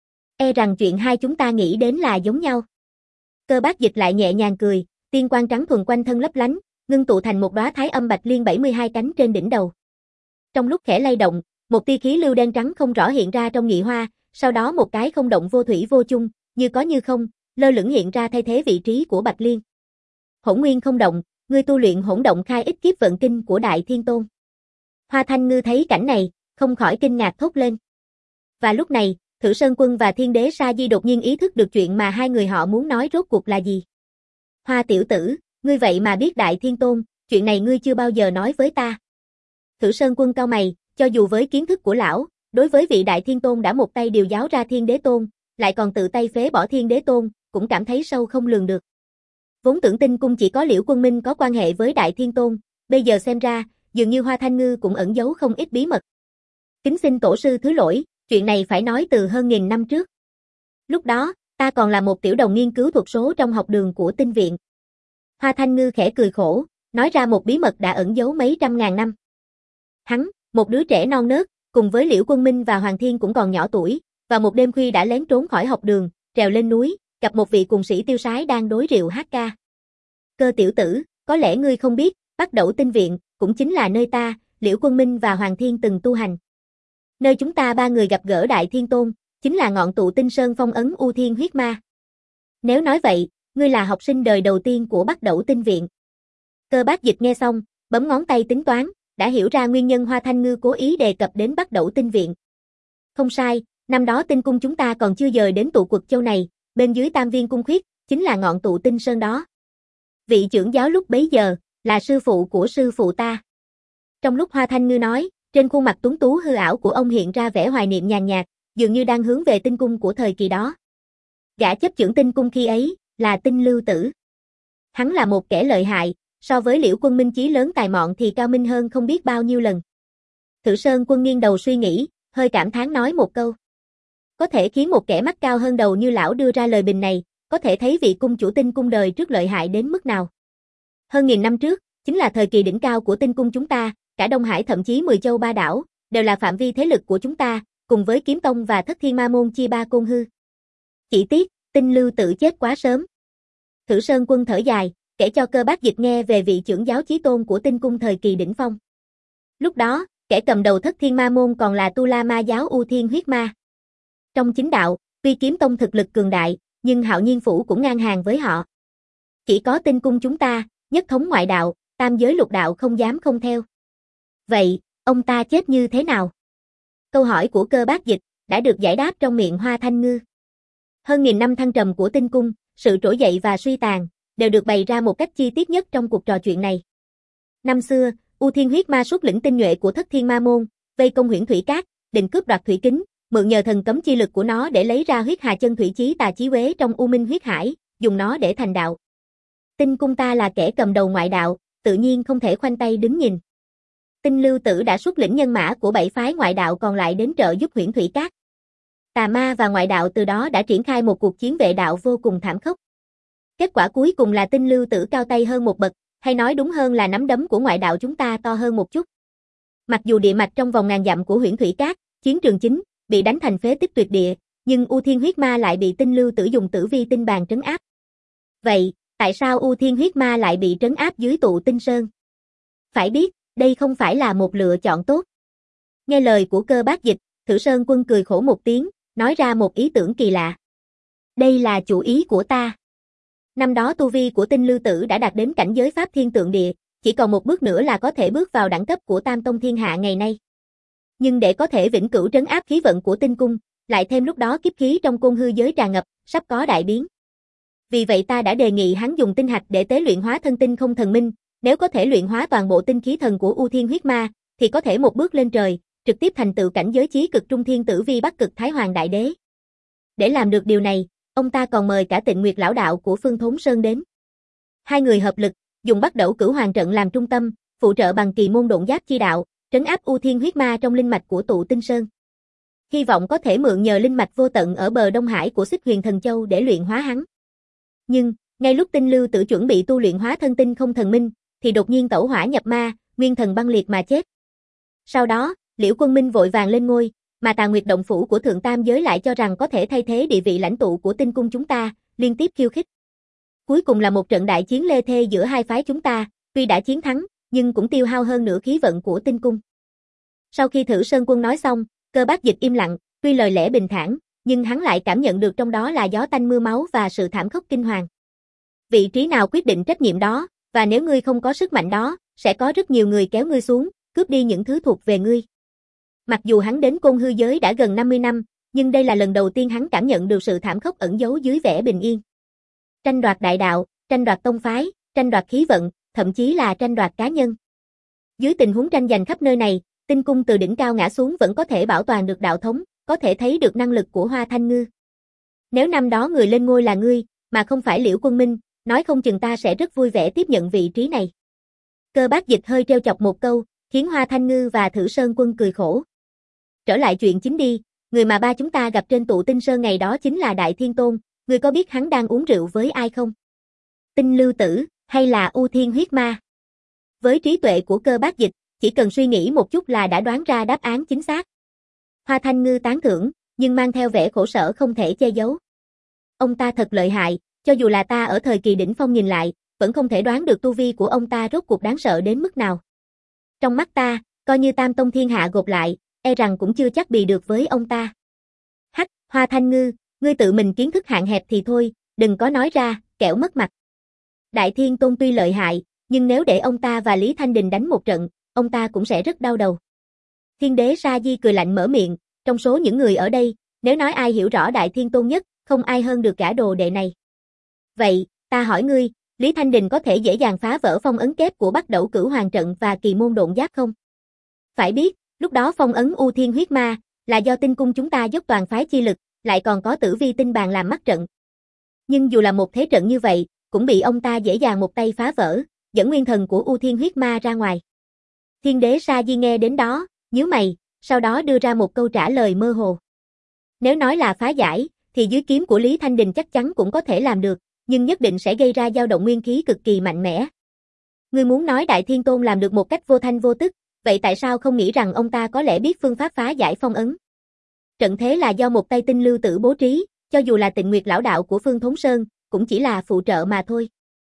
[SPEAKER 1] E rằng chuyện hai chúng ta nghĩ đến là giống nhau. Cơ Bác Dịch lại nhẹ nhàng cười, tiên quang trắng thuần quanh thân lấp lánh, ngưng tụ thành một đóa thái âm bạch liên bảy mươi hai cánh trên đỉnh đầu. Trong lúc khẽ lay động, một tia khí lưu đen trắng không rõ hiện ra trong nhị hoa, sau đó một cái không động vô thủy vô chung, như có như không, lơ lửng hiện ra thay thế vị trí của bạch liên. Hỗn nguyên không động, ngươi tu luyện hỗn động khai ích kiếp vận kinh của Đại Thiên Tôn. Hoa Thanh Ngư thấy cảnh này, không khỏi kinh ngạc thốt lên. Và lúc này, Thử Sơn Quân và Thiên Đế Sa Di đột nhiên ý thức được chuyện mà hai người họ muốn nói rốt cuộc là gì. Hoa tiểu tử, ngươi vậy mà biết Đại Thiên Tôn, chuyện này ngươi chưa bao giờ nói với ta. Thử Sơn Quân cau mày, cho dù với kiến thức của lão, đối với vị Đại Thiên Tôn đã một tay điều giáo ra Thiên Đế Tôn, lại còn tự tay phế bỏ Thiên Đế Tôn, cũng cảm thấy sâu không lường được. Vốn tưởng tinh cung chỉ có Liễu Quân Minh có quan hệ với Đại Thiên Tôn, bây giờ xem ra, dường như Hoa Thanh Ngư cũng ẩn giấu không ít bí mật. Kính xin tổ sư thứ lỗi, chuyện này phải nói từ hơn nghìn năm trước. Lúc đó, ta còn là một tiểu đồng nghiên cứu thuật số trong học đường của tinh viện. Hoa Thanh Ngư khẽ cười khổ, nói ra một bí mật đã ẩn giấu mấy trăm ngàn năm. Hắn, một đứa trẻ non nớt, cùng với Liễu Quân Minh và Hoàng Thiên cũng còn nhỏ tuổi, vào một đêm khuya đã lén trốn khỏi học đường, trèo lên núi, gặp một vị cùng sĩ tiêu sái đang đối rượu hát ca. Cơ tiểu tử, có lẽ ngươi không biết, Bắc Đẩu Tinh Viện, cũng chính là nơi ta, Liễu Quân Minh và Hoàng Thiên từng tu hành. Nơi chúng ta ba người gặp gỡ Đại Thiên Tôn, chính là ngọn tụ tinh sơn phong ấn U Thiên huyết ma. Nếu nói vậy, ngươi là học sinh đời đầu tiên của Bắc Đẩu Tinh Viện. Cơ Bác Dịch nghe xong, bấm ngón tay tính toán, đã hiểu ra nguyên nhân Hoa Thanh Ngư cố ý đề cập đến Bắc Đẩu Tinh Viện. Không sai, năm đó tinh cung chúng ta còn chưa dời đến tụ quật châu này, bên dưới Tam Viên Cung Khuyết, chính là ngọn tụ tinh sơn đó. Vị trưởng giáo lúc bấy giờ, là sư phụ của sư phụ ta. Trong lúc Hoa Thanh Ngư nói, trên khuôn mặt tuấn tú hư ảo của ông hiện ra vẻ hoài niệm nhàn nhạt, dường như đang hướng về tinh cung của thời kỳ đó. Gã chấp trưởng tinh cung khi ấy, là Tinh Lưu Tử. Hắn là một kẻ lợi hại, so với Liễu Quân Minh chí lớn tài mọn thì cao minh hơn không biết bao nhiêu lần. Thử Sơn Quân nghiêng đầu suy nghĩ, hơi cảm thán nói một câu. Có thể khiến một kẻ mắt cao hơn đầu như lão đưa ra lời bình này, có thể thấy vị cung chủ tinh cung đời trước lợi hại đến mức nào. Hơn nghìn năm trước, chính là thời kỳ đỉnh cao của tinh cung chúng ta, cả Đông Hải thậm chí mười châu ba đảo, đều là phạm vi thế lực của chúng ta, cùng với Kiếm Tông và Thất Thiên Ma Môn chia ba côn hư. Chỉ tiếc, Tinh Lưu Tử chết quá sớm. Thử Sơn Quân thở dài, kể cho Cơ Bác Dịch nghe về vị trưởng giáo chí tôn của tinh cung thời kỳ đỉnh phong. Lúc đó, kẻ cầm đầu Thất Thiên Ma Môn còn là Tu La Ma giáo U Thiên huyết ma. Trong chính đạo, tuy Kiếm Tông thực lực cường đại, nhưng Hạo Nhiên Phủ cũng ngang hàng với họ. Chỉ có tinh cung chúng ta, nhất thống ngoại đạo, tam giới lục đạo không dám không theo. Vậy, ông ta chết như thế nào? Câu hỏi của Cơ Bác Dịch đã được giải đáp trong miệng Hoa Thanh Ngư. Hơn nghìn năm thăng trầm của tinh cung, sự trỗi dậy và suy tàn, đều được bày ra một cách chi tiết nhất trong cuộc trò chuyện này. Năm xưa, U Thiên huyết ma xuất lĩnh tinh nhuệ của Thất Thiên Ma Môn, vây công Huyễn Thủy Cát, định cướp đoạt thủy kính, mượn nhờ thần cấm chi lực của nó để lấy ra huyết hà chân thủy chí tà chí uế trong U Minh huyết hải, dùng nó để thành đạo. Tinh cung ta là kẻ cầm đầu ngoại đạo, tự nhiên không thể khoanh tay đứng nhìn. Tinh Lưu Tử đã xuất lĩnh nhân mã của bảy phái ngoại đạo còn lại đến trợ giúp Huyễn Thủy Cát. Tà ma và ngoại đạo từ đó đã triển khai một cuộc chiến vệ đạo vô cùng thảm khốc. Kết quả cuối cùng là Tinh Lưu Tử cao tay hơn một bậc, hay nói đúng hơn là nắm đấm của ngoại đạo chúng ta to hơn một chút. Mặc dù địa mạch trong vòng ngàn dặm của Huyễn Thủy Cát, chiến trường chính, bị đánh thành phế tích tuyệt địa, nhưng U Thiên huyết ma lại bị Tinh Lưu Tử dùng tử vi tinh bàn trấn áp. Vậy, tại sao U Thiên huyết ma lại bị trấn áp dưới tụ tinh sơn? Phải biết, đây không phải là một lựa chọn tốt. Nghe lời của Cơ Bác Dịch, Thử Sơn Quân cười khổ một tiếng, nói ra một ý tưởng kỳ lạ. Đây là chủ ý của ta. Năm đó tu vi của Tinh Lưu Tử đã đạt đến cảnh giới Pháp Thiên Tượng Địa, chỉ còn một bước nữa là có thể bước vào đẳng cấp của Tam Tông Thiên Hạ ngày nay. Nhưng để có thể vĩnh cửu trấn áp khí vận của tinh cung, lại thêm lúc đó kiếp khí trong côn hư giới tràn ngập, sắp có đại biến. Vì vậy ta đã đề nghị hắn dùng tinh hạch để tế luyện hóa thân tinh không thần minh, nếu có thể luyện hóa toàn bộ tinh khí thần của U Thiên huyết ma, thì có thể một bước lên trời, trực tiếp thành tựu cảnh giới chí cực trung thiên tử vi bắc cực Thái Hoàng Đại Đế. Để làm được điều này, ông ta còn mời cả Tịnh Nguyệt lão đạo của Phương Thốn Sơn đến. Hai người hợp lực, dùng Bắc Đẩu Cửu Hoàng trận làm trung tâm, phụ trợ bằng kỳ môn độn giáp chi đạo, trấn áp U Thiên huyết ma trong linh mạch của tụ tinh sơn. hy vọng có thể mượn nhờ linh mạch vô tận ở bờ Đông Hải của Xích Huyền Thần Châu để luyện hóa hắn. Nhưng, ngay lúc Tinh Lưu Tử chuẩn bị tu luyện hóa thân tinh không thần minh, thì đột nhiên tẩu hỏa nhập ma, nguyên thần băng liệt mà chết. Sau đó, Liễu Quân Minh vội vàng lên ngôi, mà Tà Nguyệt động phủ của Thượng Tam Giới lại cho rằng có thể thay thế địa vị lãnh tụ của tinh cung chúng ta, liên tiếp khiêu khích. Cuối cùng là một trận đại chiến lê thê giữa hai phái chúng ta, tuy đã chiến thắng, nhưng cũng tiêu hao hơn nửa khí vận của tinh cung. Sau khi Thử Sơn Quân nói xong, Cơ Bác Dịch im lặng, tuy lời lẽ bình thản, nhưng hắn lại cảm nhận được trong đó là gió tanh mưa máu và sự thảm khốc kinh hoàng. Vị trí nào quyết định trách nhiệm đó, và nếu ngươi không có sức mạnh đó, sẽ có rất nhiều người kéo ngươi xuống, cướp đi những thứ thuộc về ngươi. Mặc dù hắn đến Côn Hư giới đã gần năm mươi năm, nhưng đây là lần đầu tiên hắn cảm nhận được sự thảm khốc ẩn giấu dưới vẻ bình yên. Tranh đoạt đại đạo, tranh đoạt tông phái, tranh đoạt khí vận, thậm chí là tranh đoạt cá nhân. Dưới tình huống tranh giành khắp nơi này, tinh cung từ đỉnh cao ngã xuống vẫn có thể bảo toàn được đạo thống, có thể thấy được năng lực của Hoa Thanh Ngư. Nếu năm đó người lên ngôi là ngươi, mà không phải Liễu Quân Minh, nói không chừng ta sẽ rất vui vẻ tiếp nhận vị trí này. Cơ Bác Dịch hơi trêu chọc một câu, khiến Hoa Thanh Ngư và Thử Sơn Quân cười khổ. Trở lại chuyện chính đi, người mà ba chúng ta gặp trên tụ Tinh Sơn ngày đó chính là Đại Thiên Tôn, ngươi có biết hắn đang uống rượu với ai không? Tinh Lưu Tử, hay là U Thiên Huyết Ma? Với trí tuệ của Cơ Bác Dịch, chỉ cần suy nghĩ một chút là đã đoán ra đáp án chính xác. Hoa Thanh Ngư tán thưởng, nhưng mang theo vẻ khổ sở không thể che giấu. Ông ta thật lợi hại, cho dù là ta ở thời kỳ đỉnh phong nhìn lại, vẫn không thể đoán được tu vi của ông ta rốt cuộc đáng sợ đến mức nào. Trong mắt ta, coi như Tam Tông Thiên Hạ gộp lại, e rằng cũng chưa chắc bì được với ông ta. Hắc, Hoa Thanh Ngư, ngươi tự mình kiến thức hạn hẹp thì thôi, đừng có nói ra, kẻo mất mặt. Đại Thiên Tôn tuy lợi hại, nhưng nếu để ông ta và Lý Thanh Đình đánh một trận, ông ta cũng sẽ rất đau đầu. Thiên đế Sa Di cười lạnh mở miệng, trong số những người ở đây, nếu nói ai hiểu rõ Đại Thiên Tôn nhất, không ai hơn được cả đồ đệ này. Vậy, ta hỏi ngươi, Lý Thanh Đình có thể dễ dàng phá vỡ phong ấn kép của Bắc Đẩu Cửu Hoàng trận và Kỳ Môn Độn Giáp không? Phải biết, lúc đó phong ấn U Thiên Huyết Ma là do tinh cung chúng ta dốc toàn phái chi lực, lại còn có Tử Vi tinh bàn làm mắt trận. Nhưng dù là một thế trận như vậy, cũng bị ông ta dễ dàng một tay phá vỡ, dẫn nguyên thần của U Thiên Huyết Ma ra ngoài. Thiên đế Sa Di nghe đến đó, nhíu mày, sau đó đưa ra một câu trả lời mơ hồ. Nếu nói là phá giải, thì dưới kiếm của Lý Thanh Đình chắc chắn cũng có thể làm được, nhưng nhất định sẽ gây ra dao động nguyên khí cực kỳ mạnh mẽ. Ngươi muốn nói Đại Thiên Tôn làm được một cách vô thanh vô tức, vậy tại sao không nghĩ rằng ông ta có lẽ biết phương pháp phá giải phong ấn? Trận thế là do một tay Tinh Lưu Tử bố trí, cho dù là Tịnh Nguyệt lão đạo của Phương Thốn Sơn, cũng chỉ là phụ trợ mà thôi.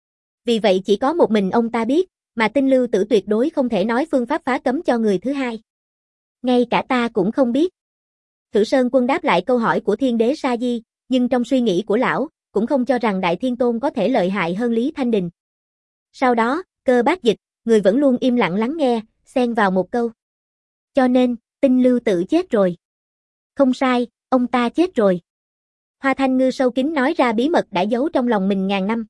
[SPEAKER 1] Vì vậy chỉ có một mình ông ta biết, mà Tinh Lưu Tử tuyệt đối không thể nói phương pháp phá cấm cho người thứ hai. Ngay cả ta cũng không biết. Thử Sơn Quân đáp lại câu hỏi của Thiên đế Sa Di, nhưng trong suy nghĩ của lão, cũng không cho rằng Đại Thiên Tôn có thể lợi hại hơn Lý Thanh Đình. Sau đó, Cơ Bác Dịch, người vẫn luôn im lặng lắng nghe, xen vào một câu. Cho nên, Tinh Lưu Tử chết rồi. Không sai, ông ta chết rồi. Hoa Thanh Ngư sâu kín nói ra bí mật đã giấu trong lòng mình ngàn năm.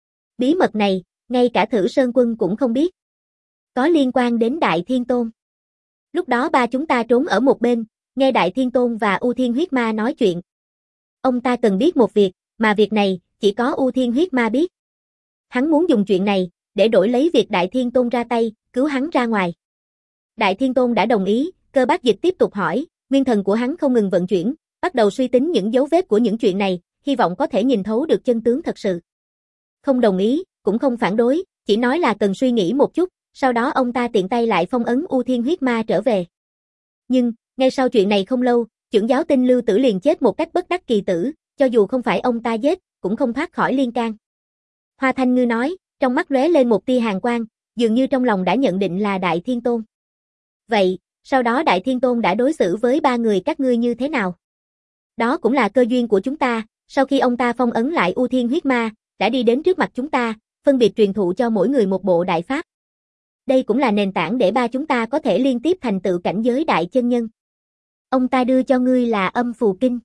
[SPEAKER 1] Bí mật này, ngay cả Thử Sơn Quân cũng không biết. Có liên quan đến Đại Thiên Tôn. Lúc đó ba chúng ta trốn ở một bên, nghe Đại Thiên Tôn và U Thiên Huyết Ma nói chuyện. Ông ta cần biết một việc, mà việc này, chỉ có U Thiên Huyết Ma biết. Hắn muốn dùng chuyện này, để đổi lấy việc Đại Thiên Tôn ra tay, cứu hắn ra ngoài. Đại Thiên Tôn đã đồng ý, Cơ Bác Dịch tiếp tục hỏi, nguyên thần của hắn không ngừng vận chuyển, bắt đầu suy tính những dấu vết của những chuyện này, hy vọng có thể nhìn thấu được chân tướng thật sự. Không đồng ý, cũng không phản đối, chỉ nói là cần suy nghĩ một chút, sau đó ông ta tiện tay lại phong ấn U Thiên Huyết Ma trở về. Nhưng, ngay sau chuyện này không lâu, trưởng giáo Tinh Lưu Tử liền chết một cách bất đắc kỳ tử, cho dù không phải ông ta giết, cũng không thoát khỏi liên can. Hoa Thanh Ngư nói, trong mắt lóe lên một tia hàn quang, dường như trong lòng đã nhận định là Đại Thiên Tôn. Vậy, sau đó Đại Thiên Tôn đã đối xử với ba người các ngươi như thế nào? Đó cũng là cơ duyên của chúng ta, sau khi ông ta phong ấn lại U Thiên Huyết Ma, đã đi đến trước mặt chúng ta, phân biệt truyền thụ cho mỗi người một bộ đại pháp. Đây cũng là nền tảng để ba chúng ta có thể liên tiếp thành tựu cảnh giới đại chân nhân. Ông ta đưa cho ngươi là âm phù kinh.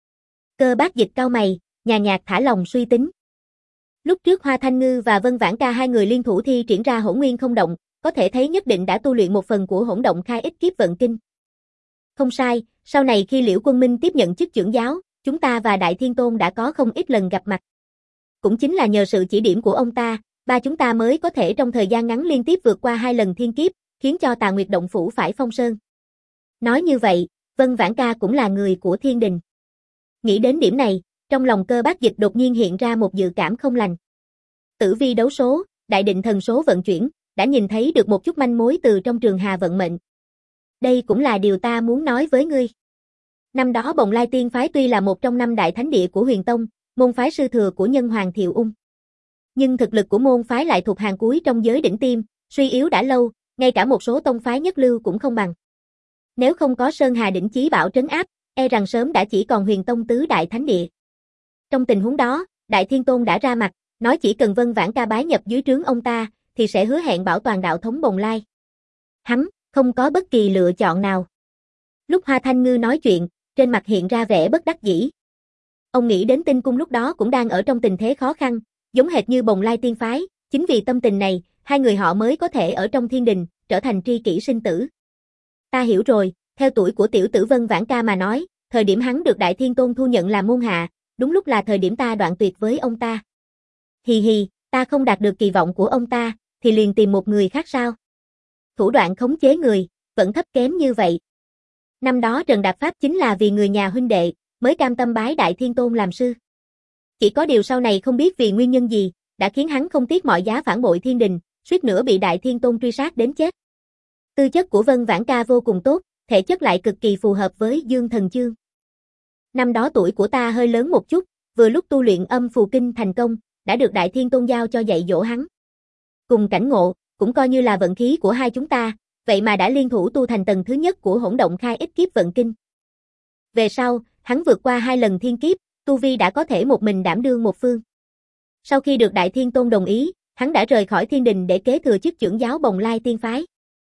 [SPEAKER 1] Cơ Bác Dịch cau mày, nhàn nhạt thả lòng suy tính. Lúc trước Hoa Thanh Ngư và Vân Vãn Ca hai người liên thủ thi triển ra Hỗn Nguyên Không Động, có thể thấy nhất định đã tu luyện một phần của Hỗn Động Khai Ích Kiếp Vận Kinh. Không sai, sau này khi Liễu Quân Minh tiếp nhận chức trưởng giáo, chúng ta và Đại Thiên Tôn đã có không ít lần gặp mặt. Cũng chính là nhờ sự chỉ điểm của ông ta, ba chúng ta mới có thể trong thời gian ngắn liên tiếp vượt qua hai lần thiên kiếp, khiến cho Tà Nguyệt động phủ phải phong sơn. Nói như vậy, Vân Vãn Ca cũng là người của thiên đình. Nghĩ đến điểm này, trong lòng Cơ Bác Dịch đột nhiên hiện ra một dự cảm không lành. Tử vi đấu số, đại định thần số vận chuyển, đã nhìn thấy được một chút manh mối từ trong trường hà vận mệnh. Đây cũng là điều ta muốn nói với ngươi. Năm đó Bồng Lai Tiên Phái tuy là một trong năm đại thánh địa của Huyền Tông, môn phái sư thừa của Nhân Hoàng Thiệu Ung. Nhưng thực lực của môn phái lại thuộc hàng cuối trong giới đỉnh tiêm, suy yếu đã lâu, ngay cả một số tông phái nhất lưu cũng không bằng. Nếu không có Sơn Hà đỉnh chí bảo trấn áp, e rằng sớm đã chỉ còn Huyền Tông tứ đại thánh địa. Trong tình huống đó, Đại Thiên Tôn đã ra mặt, nói chỉ cần Vân Vãn Ca bái nhập dưới trướng ông ta, thì sẽ hứa hẹn bảo toàn đạo thống Bồng Lai. Hắn không có bất kỳ lựa chọn nào. Lúc Hoa Thanh Ngư nói chuyện, trên mặt hiện ra vẻ bất đắc dĩ. Ông nghĩ đến Tinh Cung lúc đó cũng đang ở trong tình thế khó khăn, giống hệt như Bồng Lai Tiên Phái, chính vì tâm tình này, hai người họ mới có thể ở trong thiên đình, trở thành tri kỷ sinh tử. Ta hiểu rồi, theo tuổi của tiểu tử Vân Vãn Ca mà nói, thời điểm hắn được Đại Thiên Tôn thu nhận làm môn hạ, đúng lúc là thời điểm ta đoạn tuyệt với ông ta. Hì hì, ta không đạt được kỳ vọng của ông ta, thì liền tìm một người khác sao? Thủ đoạn khống chế người, vẫn thấp kém như vậy. Năm đó Trần Đạt Pháp chính là vì người nhà huynh đệ, mới cam tâm bái Đại Thiên Tôn làm sư. Chỉ có điều sau này không biết vì nguyên nhân gì, đã khiến hắn không tiếc mọi giá phản bội thiên đình, suýt nữa bị Đại Thiên Tôn truy sát đến chết. Tư chất của Vân Vãn Ca vô cùng tốt, thể chất lại cực kỳ phù hợp với Dương Thần Chương. Năm đó tuổi của ta hơi lớn một chút, vừa lúc tu luyện âm phù kinh thành công, đã được Đại Thiên Tôn giao cho dạy dỗ hắn. Cùng cảnh ngộ, cũng coi như là vận khí của hai chúng ta, vậy mà đã liên thủ tu thành tầng thứ nhất của hỗn động khai ích kiếp vận kinh. Về sau, hắn vượt qua hai lần thiên kiếp, tu vi đã có thể một mình đảm đương một phương. Sau khi được Đại Thiên Tôn đồng ý, hắn đã rời khỏi thiên đình để kế thừa chức trưởng giáo Bồng Lai Tiên Phái.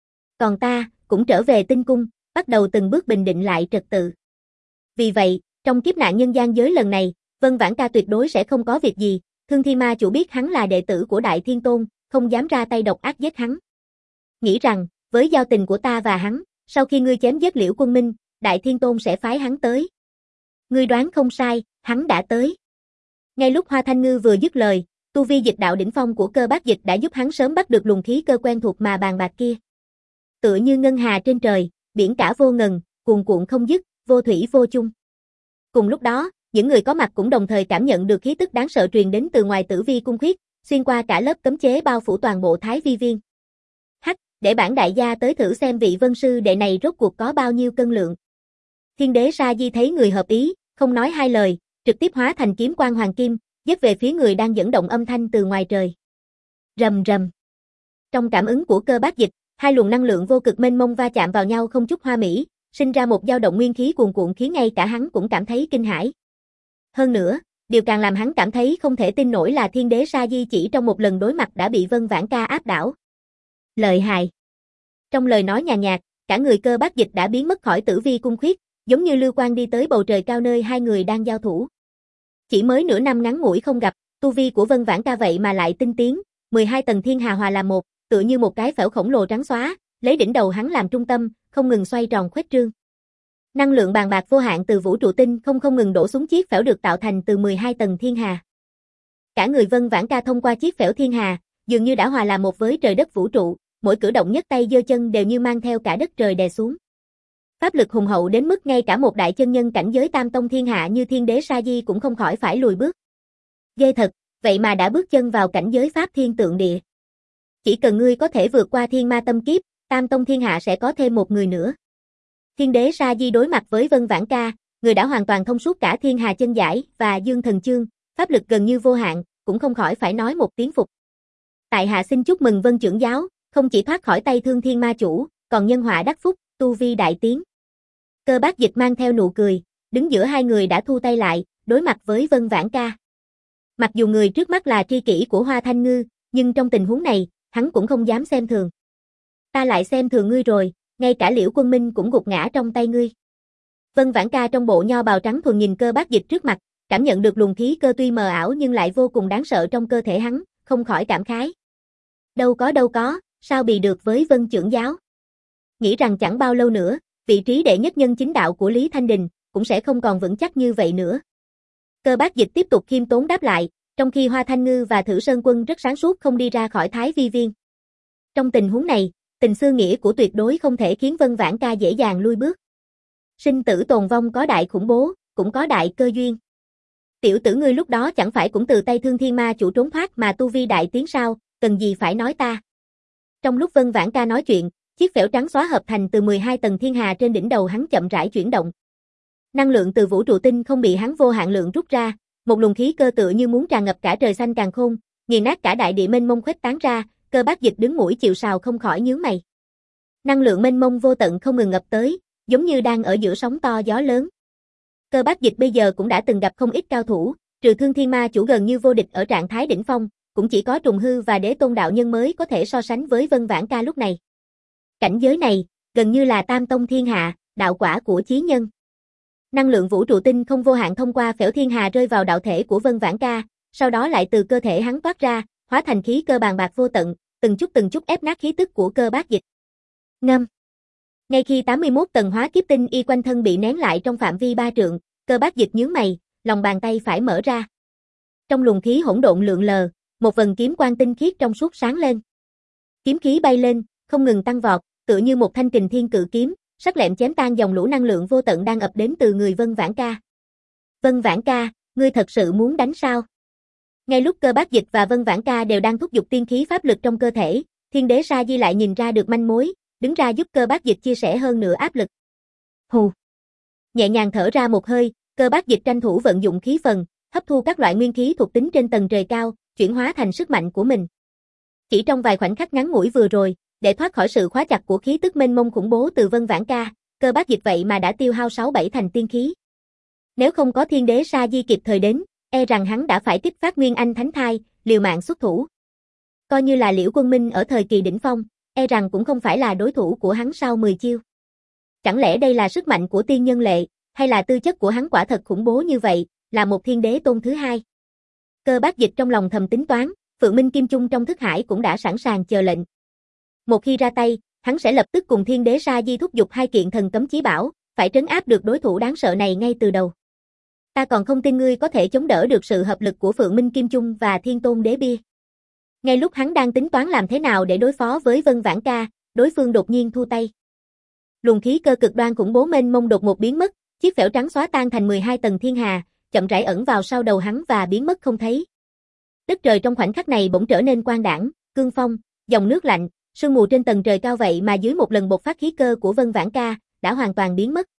[SPEAKER 1] Còn ta, cũng trở về Tinh Cung, bắt đầu từng bước bình định lại trật tự. Vì vậy, trong kiếp nạn nhân gian giới lần này, Vân Vãn Ca tuyệt đối sẽ không có việc gì, Thương Thiên Ma Chủ biết hắn là đệ tử của Đại Thiên Tôn, không dám ra tay độc ác giết hắn. Nghĩ rằng, với giao tình của ta và hắn, sau khi ngươi chém giết Liễu Quân Minh, Đại Thiên Tôn sẽ phái hắn tới. Ngươi đoán không sai, hắn đã tới. Ngay lúc Hoa Thanh Ngư vừa dứt lời, tu vi dịch đạo đỉnh phong của Cơ Bác Dịch đã giúp hắn sớm bắt được luồng khí cơ quen thuộc mà bàn bạc kia. Tựa như ngân hà trên trời, biển cả vô ngần, cuồn cuộn không dứt, vô thủy vô chung. Cùng lúc đó, những người có mặt cũng đồng thời cảm nhận được khí tức đáng sợ truyền đến từ ngoài Tử Vi cung khuyết, xuyên qua cả lớp cấm chế bao phủ toàn bộ Thái Vi Viên. Hắc, để bản đại gia tới thử xem vị Vân sư đệ này rốt cuộc có bao nhiêu cân lượng. Thiên đế Sa Di thấy người hợp ý, không nói hai lời, trực tiếp hóa thành kiếm quang hoàng kim, giết về phía người đang dẫn động âm thanh từ ngoài trời. Rầm rầm. Trong cảm ứng của Cơ Bác Dịch, hai luồng năng lượng vô cực mênh mông va chạm vào nhau không chút hoa mỹ, sinh ra một dao động nguyên khí cuồn cuộn khiến ngay cả hắn cũng cảm thấy kinh hãi. Hơn nữa, điều càng làm hắn cảm thấy không thể tin nổi là Thiên đế Sa Di chỉ trong một lần đối mặt đã bị Vân Vãn Ca áp đảo. Lợi hại. Trong lời nói nhàn nhạt, cả người Cơ Bác Dịch đã biến mất khỏi Tử Vi cung khuyết, giống như lưu quang đi tới bầu trời cao nơi hai người đang giao thủ. Chỉ mới nửa năm ngắn ngủi không gặp, tu vi của Vân Vãn Ca vậy mà lại tinh tiến, mười hai tầng thiên hà hòa làm một, tựa như một cái phễu khổng lồ trắng xóa, lấy đỉnh đầu hắn làm trung tâm, không ngừng xoay tròn khuếch trương. Năng lượng bàn bạc vô hạn từ vũ trụ tinh không không ngừng đổ xuống chiếc phễu được tạo thành từ mười hai tầng thiên hà. Cả người Vân Vãn Ca thông qua chiếc phễu thiên hà, dường như đã hòa làm một với trời đất vũ trụ, mỗi cử động nhấc tay giơ chân đều như mang theo cả đất trời đè xuống. Pháp lực hùng hậu đến mức ngay cả một đại chân nhân cảnh giới tam tông thiên hạ như Thiên đế Sa Di cũng không khỏi phải lùi bước. Ghê thật, vậy mà đã bước chân vào cảnh giới pháp thiên tượng địa. Chỉ cần ngươi có thể vượt qua thiên ma tâm kiếp, tam tông thiên hạ sẽ có thêm một người nữa. Thiên đế Sa Di đối mặt với Vân Vãn Ca, người đã hoàn toàn thông suốt cả thiên hà chân giải và Dương Thần Chương, pháp lực gần như vô hạn, cũng không khỏi phải nói một tiếng phục. Tại hạ xin chúc mừng Vân trưởng giáo, không chỉ thoát khỏi tay Thương Thiên Ma Chủ, còn nhân họa đắc phúc, tu vi đại tiến. Cơ Bác Dịch mang theo nụ cười, đứng giữa hai người đã thu tay lại, đối mặt với Vân Vãn Ca. Mặc dù người trước mắt là tri kỷ của Hoa Thanh Ngư, nhưng trong tình huống này, hắn cũng không dám xem thường. Ta lại xem thường ngươi rồi, ngay cả Liễu Quân Minh cũng gục ngã trong tay ngươi. Vân Vãn Ca trong bộ nho bào trắng thuần nhìn Cơ Bác Dịch trước mặt, cảm nhận được luồng khí cơ tuy mờ ảo nhưng lại vô cùng đáng sợ trong cơ thể hắn, không khỏi cảm khái. Đâu có đâu có, sao bị được với Vân trưởng giáo. Nghĩ rằng chẳng bao lâu nữa, vị trí đệ nhất nhân chính đạo của Lý Thanh Đình cũng sẽ không còn vững chắc như vậy nữa. Cơ Bác Dịch tiếp tục khiêm tốn đáp lại, trong khi Hoa Thanh Ngư và Thử Sơn Quân rất sáng suốt không đi ra khỏi Thái Vi Viên. Trong tình huống này, tình xưa nghĩa của tuyệt đối không thể khiến Vân Vãn Ca dễ dàng lui bước. Sinh tử tồn vong có đại khủng bố, cũng có đại cơ duyên. Tiểu tử ngươi lúc đó chẳng phải cũng từ tay Thương Thiên Ma chủ trốn thoát mà tu vi đại tiến sao, cần gì phải nói ta. Trong lúc Vân Vãn Ca nói chuyện, chiếc phễu trắng xóa hợp thành từ mười hai tầng thiên hà trên đỉnh đầu hắn chậm rãi chuyển động. Năng lượng từ vũ trụ tinh không bị hắn vô hạn lượng rút ra, một luồng khí cơ tựa như muốn tràn ngập cả trời xanh càn khôn, nghiền nát cả đại địa mênh mông khuếch tán ra, Cơ Bác Dịch đứng mũi chịu sào không khỏi nhướng mày. Năng lượng mênh mông vô tận không ngừng ngập tới, giống như đang ở giữa sóng to gió lớn. Cơ Bác Dịch bây giờ cũng đã từng gặp không ít cao thủ, trừ Thương Thiên Ma chủ gần như vô địch ở trạng thái đỉnh phong, cũng chỉ có Trùng Hư và Đế Tôn đạo nhân mới có thể so sánh với Vân Vãn Ca lúc này. Cảnh giới này, gần như là tam tông thiên hạ, đạo quả của chí nhân. Năng lượng vũ trụ tinh không vô hạn thông qua phễu thiên hà rơi vào đạo thể của Vân Vãn Ca, sau đó lại từ cơ thể hắn toát ra, hóa thành khí cơ bàn bạc vô tận, từng chút từng chút ép nát khí tức của Cơ Bác Dịch. Ngâm. Ngay khi tám mươi mốt tầng hóa kiếp tinh y quanh thân bị nén lại trong phạm vi ba trượng, Cơ Bác Dịch nhướng mày, lòng bàn tay phải mở ra. Trong luồng khí hỗn độn lượn lờ, một vần kiếm quang tinh khiết trong suốt sáng lên. Kiếm khí bay lên, không ngừng tăng vọt, tựa như một thanh kình thiên cự kiếm, sắc lẹm chém tan dòng lũ năng lượng vô tận đang ập đến từ người Vân Vãn Ca. Vân Vãn Ca, ngươi thật sự muốn đánh sao? Ngay lúc Cơ Bác Dịch và Vân Vãn Ca đều đang thúc giục tiên khí pháp lực trong cơ thể, Thiên Đế Sa Di lại nhìn ra được manh mối, đứng ra giúp Cơ Bác Dịch chia sẻ hơn nữa áp lực. Hù. Nhẹ nhàng thở ra một hơi, Cơ Bác Dịch tranh thủ vận dụng khí phần, hấp thu các loại nguyên khí thuộc tính trên tầng trời cao, chuyển hóa thành sức mạnh của mình. Chỉ trong vài khoảnh khắc ngắn ngủi vừa rồi, để thoát khỏi sự khóa chặt của khí tức mênh mông khủng bố từ Vân Vãn Ca, Cơ Bác Dịch vậy mà đã tiêu hao sáu bảy thành tiên khí. Nếu không có Thiên Đế Sa Di kịp thời đến, e rằng hắn đã phải kích phát Nguyên Anh Thánh Thai, liều mạng xuất thủ. Coi như là Liễu Quân Minh ở thời kỳ đỉnh phong, e rằng cũng không phải là đối thủ của hắn sau mười chiêu. Chẳng lẽ đây là sức mạnh của tiên nhân lệ, hay là tư chất của hắn quả thật khủng bố như vậy, là một thiên đế tôn thứ hai? Cơ Bác Dịch trong lòng thầm tính toán, Phượng Minh Kim Chung trong thức hải cũng đã sẵn sàng chờ lệnh. Một khi ra tay, hắn sẽ lập tức cùng Thiên Đế Sa Di thúc giục hai kiện thần cấm chí bảo, phải trấn áp được đối thủ đáng sợ này ngay từ đầu. Ta còn không tin ngươi có thể chống đỡ được sự hợp lực của Phượng Minh Kim Chung và Thiên Tôn Đế Bia. Ngay lúc hắn đang tính toán làm thế nào để đối phó với Vân Vãn Ca, đối phương đột nhiên thu tay. Luồng khí cơ cực đoan khủng bố mênh mông đột ngột biến mất, chiếc phễu trắng xóa tan thành mười hai tầng thiên hà, chậm rãi ẩn vào sau đầu hắn và biến mất không thấy. Đất trời trong khoảnh khắc này bỗng trở nên quang đãng, cương phong, dòng nước lạnh, sương mù trên tầng trời cao vậy mà dưới một lần bộc phát khí cơ của Vân Vãn Ca, đã hoàn toàn biến mất.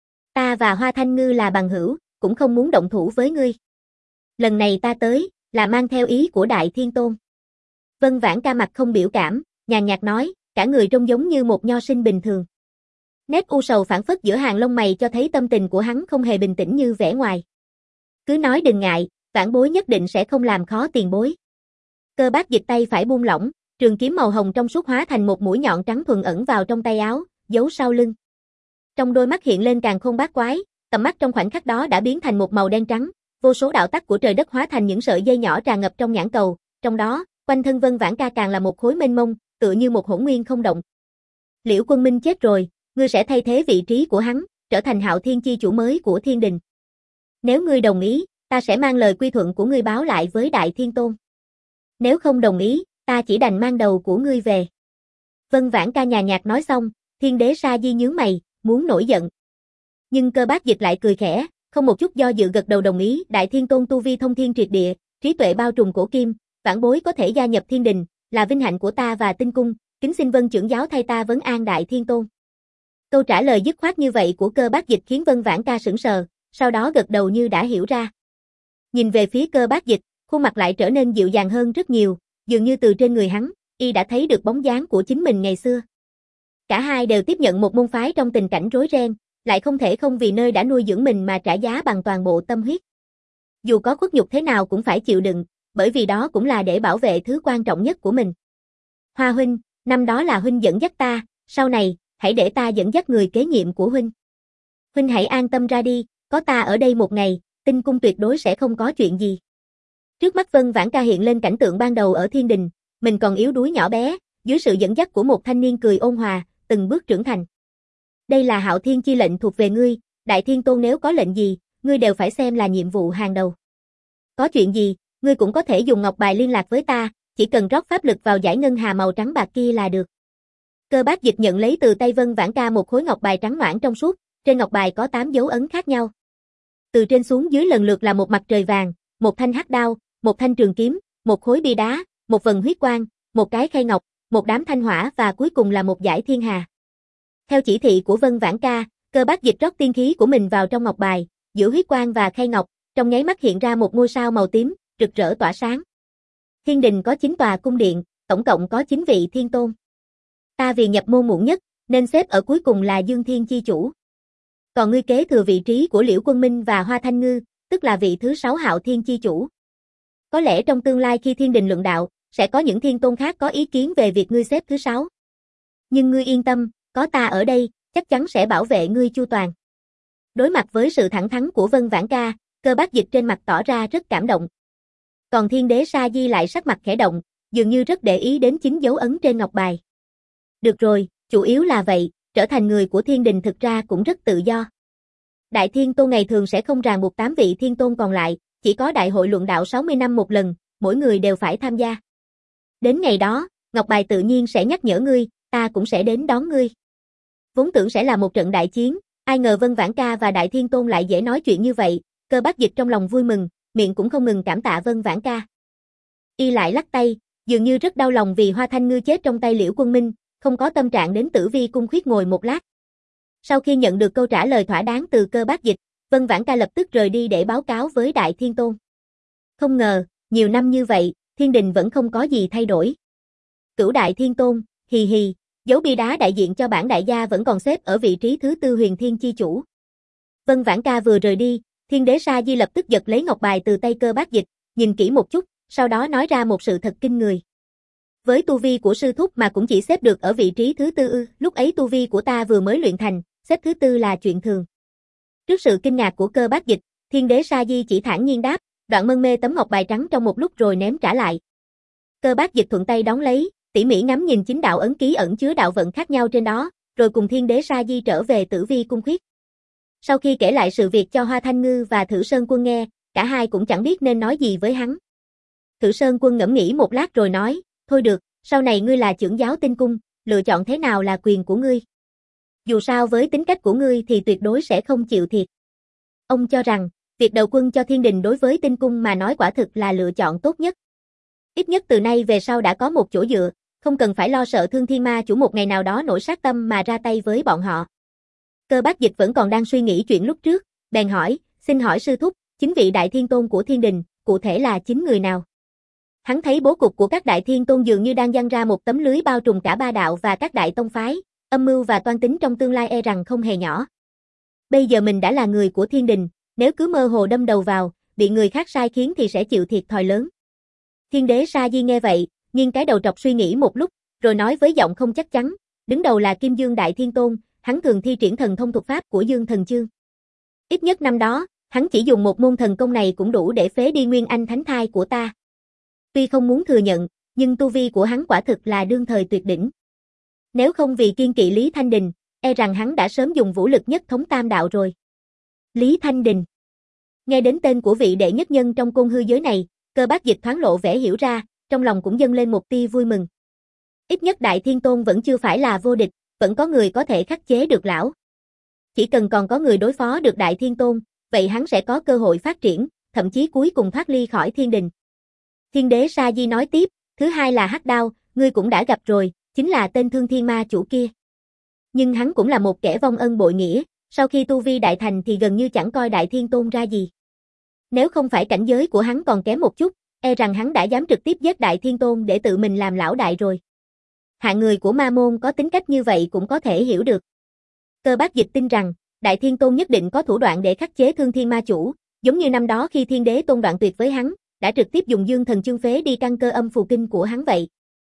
[SPEAKER 1] Ta và Hoa Thanh Ngư là bằng hữu, cũng không muốn động thủ với ngươi. Lần này ta tới, là mang theo ý của Đại Thiên Tôn. Vân Vãn Ca mặt không biểu cảm, nhàn nhạt nói, cả người trông giống như một nho sinh bình thường. Nét u sầu phảng phất giữa hàng lông mày cho thấy tâm tình của hắn không hề bình tĩnh như vẻ ngoài. Cứ nói đừng ngại, vãn bối nhất định sẽ không làm khó tiền bối. Cơ Bác Dịch tay phải buông lỏng, trường kiếm màu hồng trong suốt hóa thành một mũi nhọn trắng thuần ẩn vào trong tay áo, giấu sau lưng. Trong đôi mắt hiện lên càn khôn bát quái, tầm mắt trong khoảnh khắc đó đã biến thành một màu đen trắng, vô số đạo tắc của trời đất hóa thành những sợi dây nhỏ tràn ngập trong nhãn cầu, trong đó, quanh thân Vân Vãn Ca càng là một khối mênh mông, tựa như một hỗn nguyên không động. Liễu Quân Minh chết rồi, ngươi sẽ thay thế vị trí của hắn, trở thành Hạo Thiên chi chủ mới của Thiên Đình. Nếu ngươi đồng ý, ta sẽ mang lời quy thuận của ngươi báo lại với Đại Thiên Tôn. Nếu không đồng ý, ta chỉ đành mang đầu của ngươi về. Vân Vãn Ca nhàn nhạt nói xong, Thiên Đế Sa Di nhướng mày, muốn nổi giận. Nhưng Cơ Bác Dịch lại cười khẽ, không một chút do dự gật đầu đồng ý. Đại Thiên Tôn tu vi thông thiên triệt địa, trí tuệ bao trùm cổ kim, vãn bối có thể gia nhập Thiên Đình, là vinh hạnh của ta và Tinh Cung, kính xin Vân trưởng giáo thay ta vấn an Đại Thiên Tôn. Câu trả lời dứt khoát như vậy của Cơ Bác Dịch khiến Vân Vãn Ca sững sờ, sau đó gật đầu như đã hiểu ra. Nhìn về phía Cơ Bác Dịch, khuôn mặt lại trở nên dịu dàng hơn rất nhiều, dường như từ trên người hắn, y đã thấy được bóng dáng của chính mình ngày xưa. Cả hai đều tiếp nhận một môn phái trong tình cảnh rối ren, lại không thể không vì nơi đã nuôi dưỡng mình mà trả giá bằng toàn bộ tâm huyết. Dù có khuất nhục thế nào cũng phải chịu đựng, bởi vì đó cũng là để bảo vệ thứ quan trọng nhất của mình. Hoa huynh, năm đó là huynh dẫn dắt ta, sau này, hãy để ta dẫn dắt người kế nhiệm của huynh. Huynh hãy an tâm ra đi, có ta ở đây một ngày, Tinh Cung tuyệt đối sẽ không có chuyện gì. Trước mắt Vân Vãn Ca hiện lên cảnh tượng ban đầu ở Thiên Đình, mình còn yếu đuối nhỏ bé, dưới sự dẫn dắt của một thanh niên cười ôn hòa, từng bước trưởng thành. Đây là Hạo Thiên chi lệnh thuộc về ngươi, Đại Thiên Tôn nếu có lệnh gì, ngươi đều phải xem là nhiệm vụ hàng đầu. Có chuyện gì, ngươi cũng có thể dùng ngọc bài liên lạc với ta, chỉ cần rót pháp lực vào dải ngân hà màu trắng bạc kia là được. Cơ Bác Dịch nhận lấy từ tay Vân Vãn Ca một khối ngọc bài trắng noãn trong suốt, Trên ngọc bài có tám dấu ấn khác nhau. Từ trên xuống dưới lần lượt là một mặt trời vàng, một thanh hắc đao, một thanh trường kiếm, một khối bia đá, một vần huyết quang, một cái khay ngọc, một đám thanh hỏa và cuối cùng là một dải thiên hà. Theo chỉ thị của Vân Vãn Ca, Cơ Bác Dịch rót tiên khí của mình vào trong ngọc bài, giữa huyết quang và khay ngọc, trong nháy mắt hiện ra một ngôi sao màu tím, rực rỡ tỏa sáng. Thiên đình có chín tòa cung điện, tổng cộng có chín vị thiên tôn. Ta vì nhập môn muộn nhất, nên xếp ở cuối cùng là Dương Thiên chi chủ. Còn ngươi kế thừa vị trí của Liễu Quân Minh và Hoa Thanh Ngư, tức là vị thứ sáu Hạo Thiên chi chủ. Có lẽ trong tương lai khi thiên đình luận đạo, sẽ có những thiên tôn khác có ý kiến về việc ngươi xếp thứ sáu. Nhưng ngươi yên tâm, có ta ở đây, chắc chắn sẽ bảo vệ ngươi chu toàn. Đối mặt với sự thẳng thắn của Vân Vãn Ca, Cơ Bác Dịch trên mặt tỏ ra rất cảm động. Còn Thiên Đế Sa Di lại sắc mặt khẽ động, dường như rất để ý đến chính dấu ấn trên ngọc bài. Được rồi, chủ yếu là vậy, trở thành người của thiên đình thực ra cũng rất tự do. Đại Thiên Tôn ngày thường sẽ không ràng buộc tám vị thiên tôn còn lại, chỉ có đại hội luận đạo sáu mươi năm một lần, mỗi người đều phải tham gia. Đến ngày đó, ngọc bài tự nhiên sẽ nhắc nhở ngươi, ta cũng sẽ đến đón ngươi. Vốn tưởng sẽ là một trận đại chiến, ai ngờ Vân Vãn Ca và Đại Thiên Tôn lại dễ nói chuyện như vậy, Cơ Bác Dịch trong lòng vui mừng, miệng cũng không ngừng cảm tạ Vân Vãn Ca. Y lại lắc tay, dường như rất đau lòng vì Hoa Thanh Ngư chết trong tay Liễu Quân Minh, không có tâm trạng đến Tử Vi cung khuyết ngồi một lát. Sau khi nhận được câu trả lời thỏa đáng từ Cơ Bác Dịch, Vân Vãn Ca lập tức rời đi để báo cáo với Đại Thiên Tôn. Không ngờ, nhiều năm như vậy, thiên đình vẫn không có gì thay đổi. Cửu Đại Thiên Tôn, hì hì, dấu bia đá đại diện cho bản đại gia vẫn còn xếp ở vị trí thứ tư Huyền Thiên chi chủ. Vân Vãn Ca vừa rời đi, Thiên Đế Sa Di lập tức giật lấy ngọc bài từ tay Cơ Bác Dịch, nhìn kỹ một chút, sau đó nói ra một sự thật kinh người. Với tu vi của sư thúc mà cũng chỉ xếp được ở vị trí thứ tư ư, lúc ấy tu vi của ta vừa mới luyện thành, xếp thứ tư là chuyện thường. Trước sự kinh ngạc của Cơ Bác Dịch, Thiên Đế Sa Di chỉ thản nhiên đáp, đoạn mân mê tấm ngọc bài trắng trong một lúc rồi ném trả lại. Cơ Bác Dịch thuận tay đón lấy, tỉ mỉ ngắm nhìn chính đạo ấn ký ẩn chứa đạo vận khác nhau trên đó, rồi cùng Thiên Đế Sa Di trở về Tử Vi cung khuyết. Sau khi kể lại sự việc cho Hoa Thanh Ngư và Thử Sơn Quân nghe, cả hai cũng chẳng biết nên nói gì với hắn. Thử Sơn Quân ngẫm nghĩ một lát rồi nói, thôi được, sau này ngươi là trưởng giáo tinh cung, lựa chọn thế nào là quyền của ngươi. Dù sao với tính cách của ngươi thì tuyệt đối sẽ không chịu thiệt. Ông cho rằng, việc đầu quân cho thiên đình đối với tinh cung mà nói quả thực là lựa chọn tốt nhất. Ít nhất từ nay về sau đã có một chỗ dựa, không cần phải lo sợ Thương Thiên Ma chủ một ngày nào đó nổi sát tâm mà ra tay với bọn họ. Cơ Bác Dịch vẫn còn đang suy nghĩ chuyện lúc trước, bèn hỏi, xin hỏi sư thúc, chính vị đại thiên tôn của thiên đình, cụ thể là chính người nào? Hắn thấy bố cục của các đại thiên tôn dường như đang giăng ra một tấm lưới bao trùm cả ba đạo và các đại tông phái, âm mưu và toan tính trong tương lai e rằng không hề nhỏ. Bây giờ mình đã là người của thiên đình, nếu cứ mơ hồ đâm đầu vào, bị người khác sai khiến thì sẽ chịu thiệt thòi lớn. Thiên Đế Sa Di nghe vậy, nghiêng cái đầu trọc suy nghĩ một lúc, rồi nói với giọng không chắc chắn, đứng đầu là Kim Dương Đại Thiên Tôn, hắn thường thi triển thần thông thuật pháp của Dương Thần Chương. Ít nhất năm đó, hắn chỉ dùng một môn thần công này cũng đủ để phế đi Nguyên Anh Thánh Thai của ta. Tuy không muốn thừa nhận, nhưng tu vi của hắn quả thực là đương thời tuyệt đỉnh. Nếu không vì kiên kỵ Lý Thanh Đình, e rằng hắn đã sớm dùng vũ lực nhất thống tam đạo rồi. Lý Thanh Đình. Nghe đến tên của vị đệ nhất nhân trong côn hư giới này, Cơ Bác Dịch thoáng lộ vẻ hiểu ra, trong lòng cũng dâng lên một tia vui mừng. Ít nhất Đại Thiên Tôn vẫn chưa phải là vô địch, vẫn có người có thể khắc chế được lão. Chỉ cần còn có người đối phó được Đại Thiên Tôn, vậy hắn sẽ có cơ hội phát triển, thậm chí cuối cùng thoát ly khỏi thiên đình. Thiên Đế Sa Di nói tiếp, thứ hai là Hắc Đao, ngươi cũng đã gặp rồi, chính là tên Thương Thiên Ma chủ kia. Nhưng hắn cũng là một kẻ vong ân bội nghĩa, sau khi tu vi đại thành thì gần như chẳng coi Đại Thiên Tôn ra gì. Nếu không phải cảnh giới của hắn còn kém một chút, e rằng hắn đã dám trực tiếp giết Đại Thiên Tôn để tự mình làm lão đại rồi. Hạng người của ma môn có tính cách như vậy cũng có thể hiểu được. Cơ Bác Dịch tin rằng, Đại Thiên Tôn nhất định có thủ đoạn để khắc chế Thương Thiên Ma chủ, giống như năm đó khi Thiên Đế Tôn đoạn tuyệt với hắn, đã trực tiếp dùng Dương Thần Chương phế đi căn cơ âm phù kinh của hắn vậy.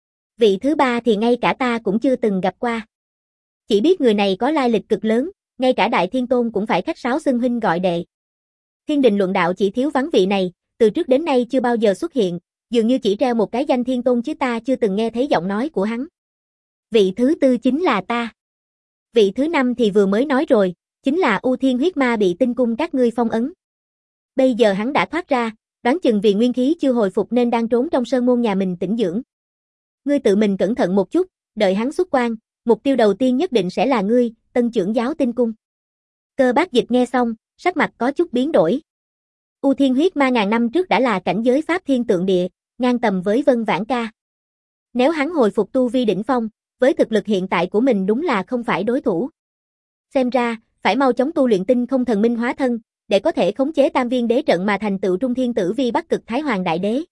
[SPEAKER 1] Vị thứ ba thì ngay cả ta cũng chưa từng gặp qua. Chỉ biết người này có lai lịch cực lớn, ngay cả Đại Thiên Tôn cũng phải khách sáo xưng huynh gọi đệ. Thiên đình luận đạo chỉ thiếu vắng vị này, từ trước đến nay chưa bao giờ xuất hiện, dường như chỉ treo một cái danh Thiên Tôn chứ ta chưa từng nghe thấy giọng nói của hắn. Vị thứ tư chính là ta. Vị thứ năm thì vừa mới nói rồi, chính là U Thiên huyết ma bị tinh cung các ngươi phong ấn. Bây giờ hắn đã thoát ra, đoán chừng vì nguyên khí chưa hồi phục nên đang trốn trong sơn môn nhà mình tĩnh dưỡng. Ngươi tự mình cẩn thận một chút, đợi hắn xuất quan, mục tiêu đầu tiên nhất định sẽ là ngươi, tân trưởng giáo tinh cung. Cơ Bác Dịch nghe xong, sắc mặt có chút biến đổi. U Thiên huyết ma ngàn năm trước đã là cảnh giới pháp thiên tượng địa, ngang tầm với Vân Vãn Ca. Nếu hắn hồi phục tu vi đỉnh phong, với thực lực hiện tại của mình đúng là không phải đối thủ. Xem ra, phải mau chóng tu luyện tinh không thần minh hóa thân, để có thể khống chế tam viên đế trận mà thành tựu trung thiên tử vi bắc cực thái hoàng đại đế.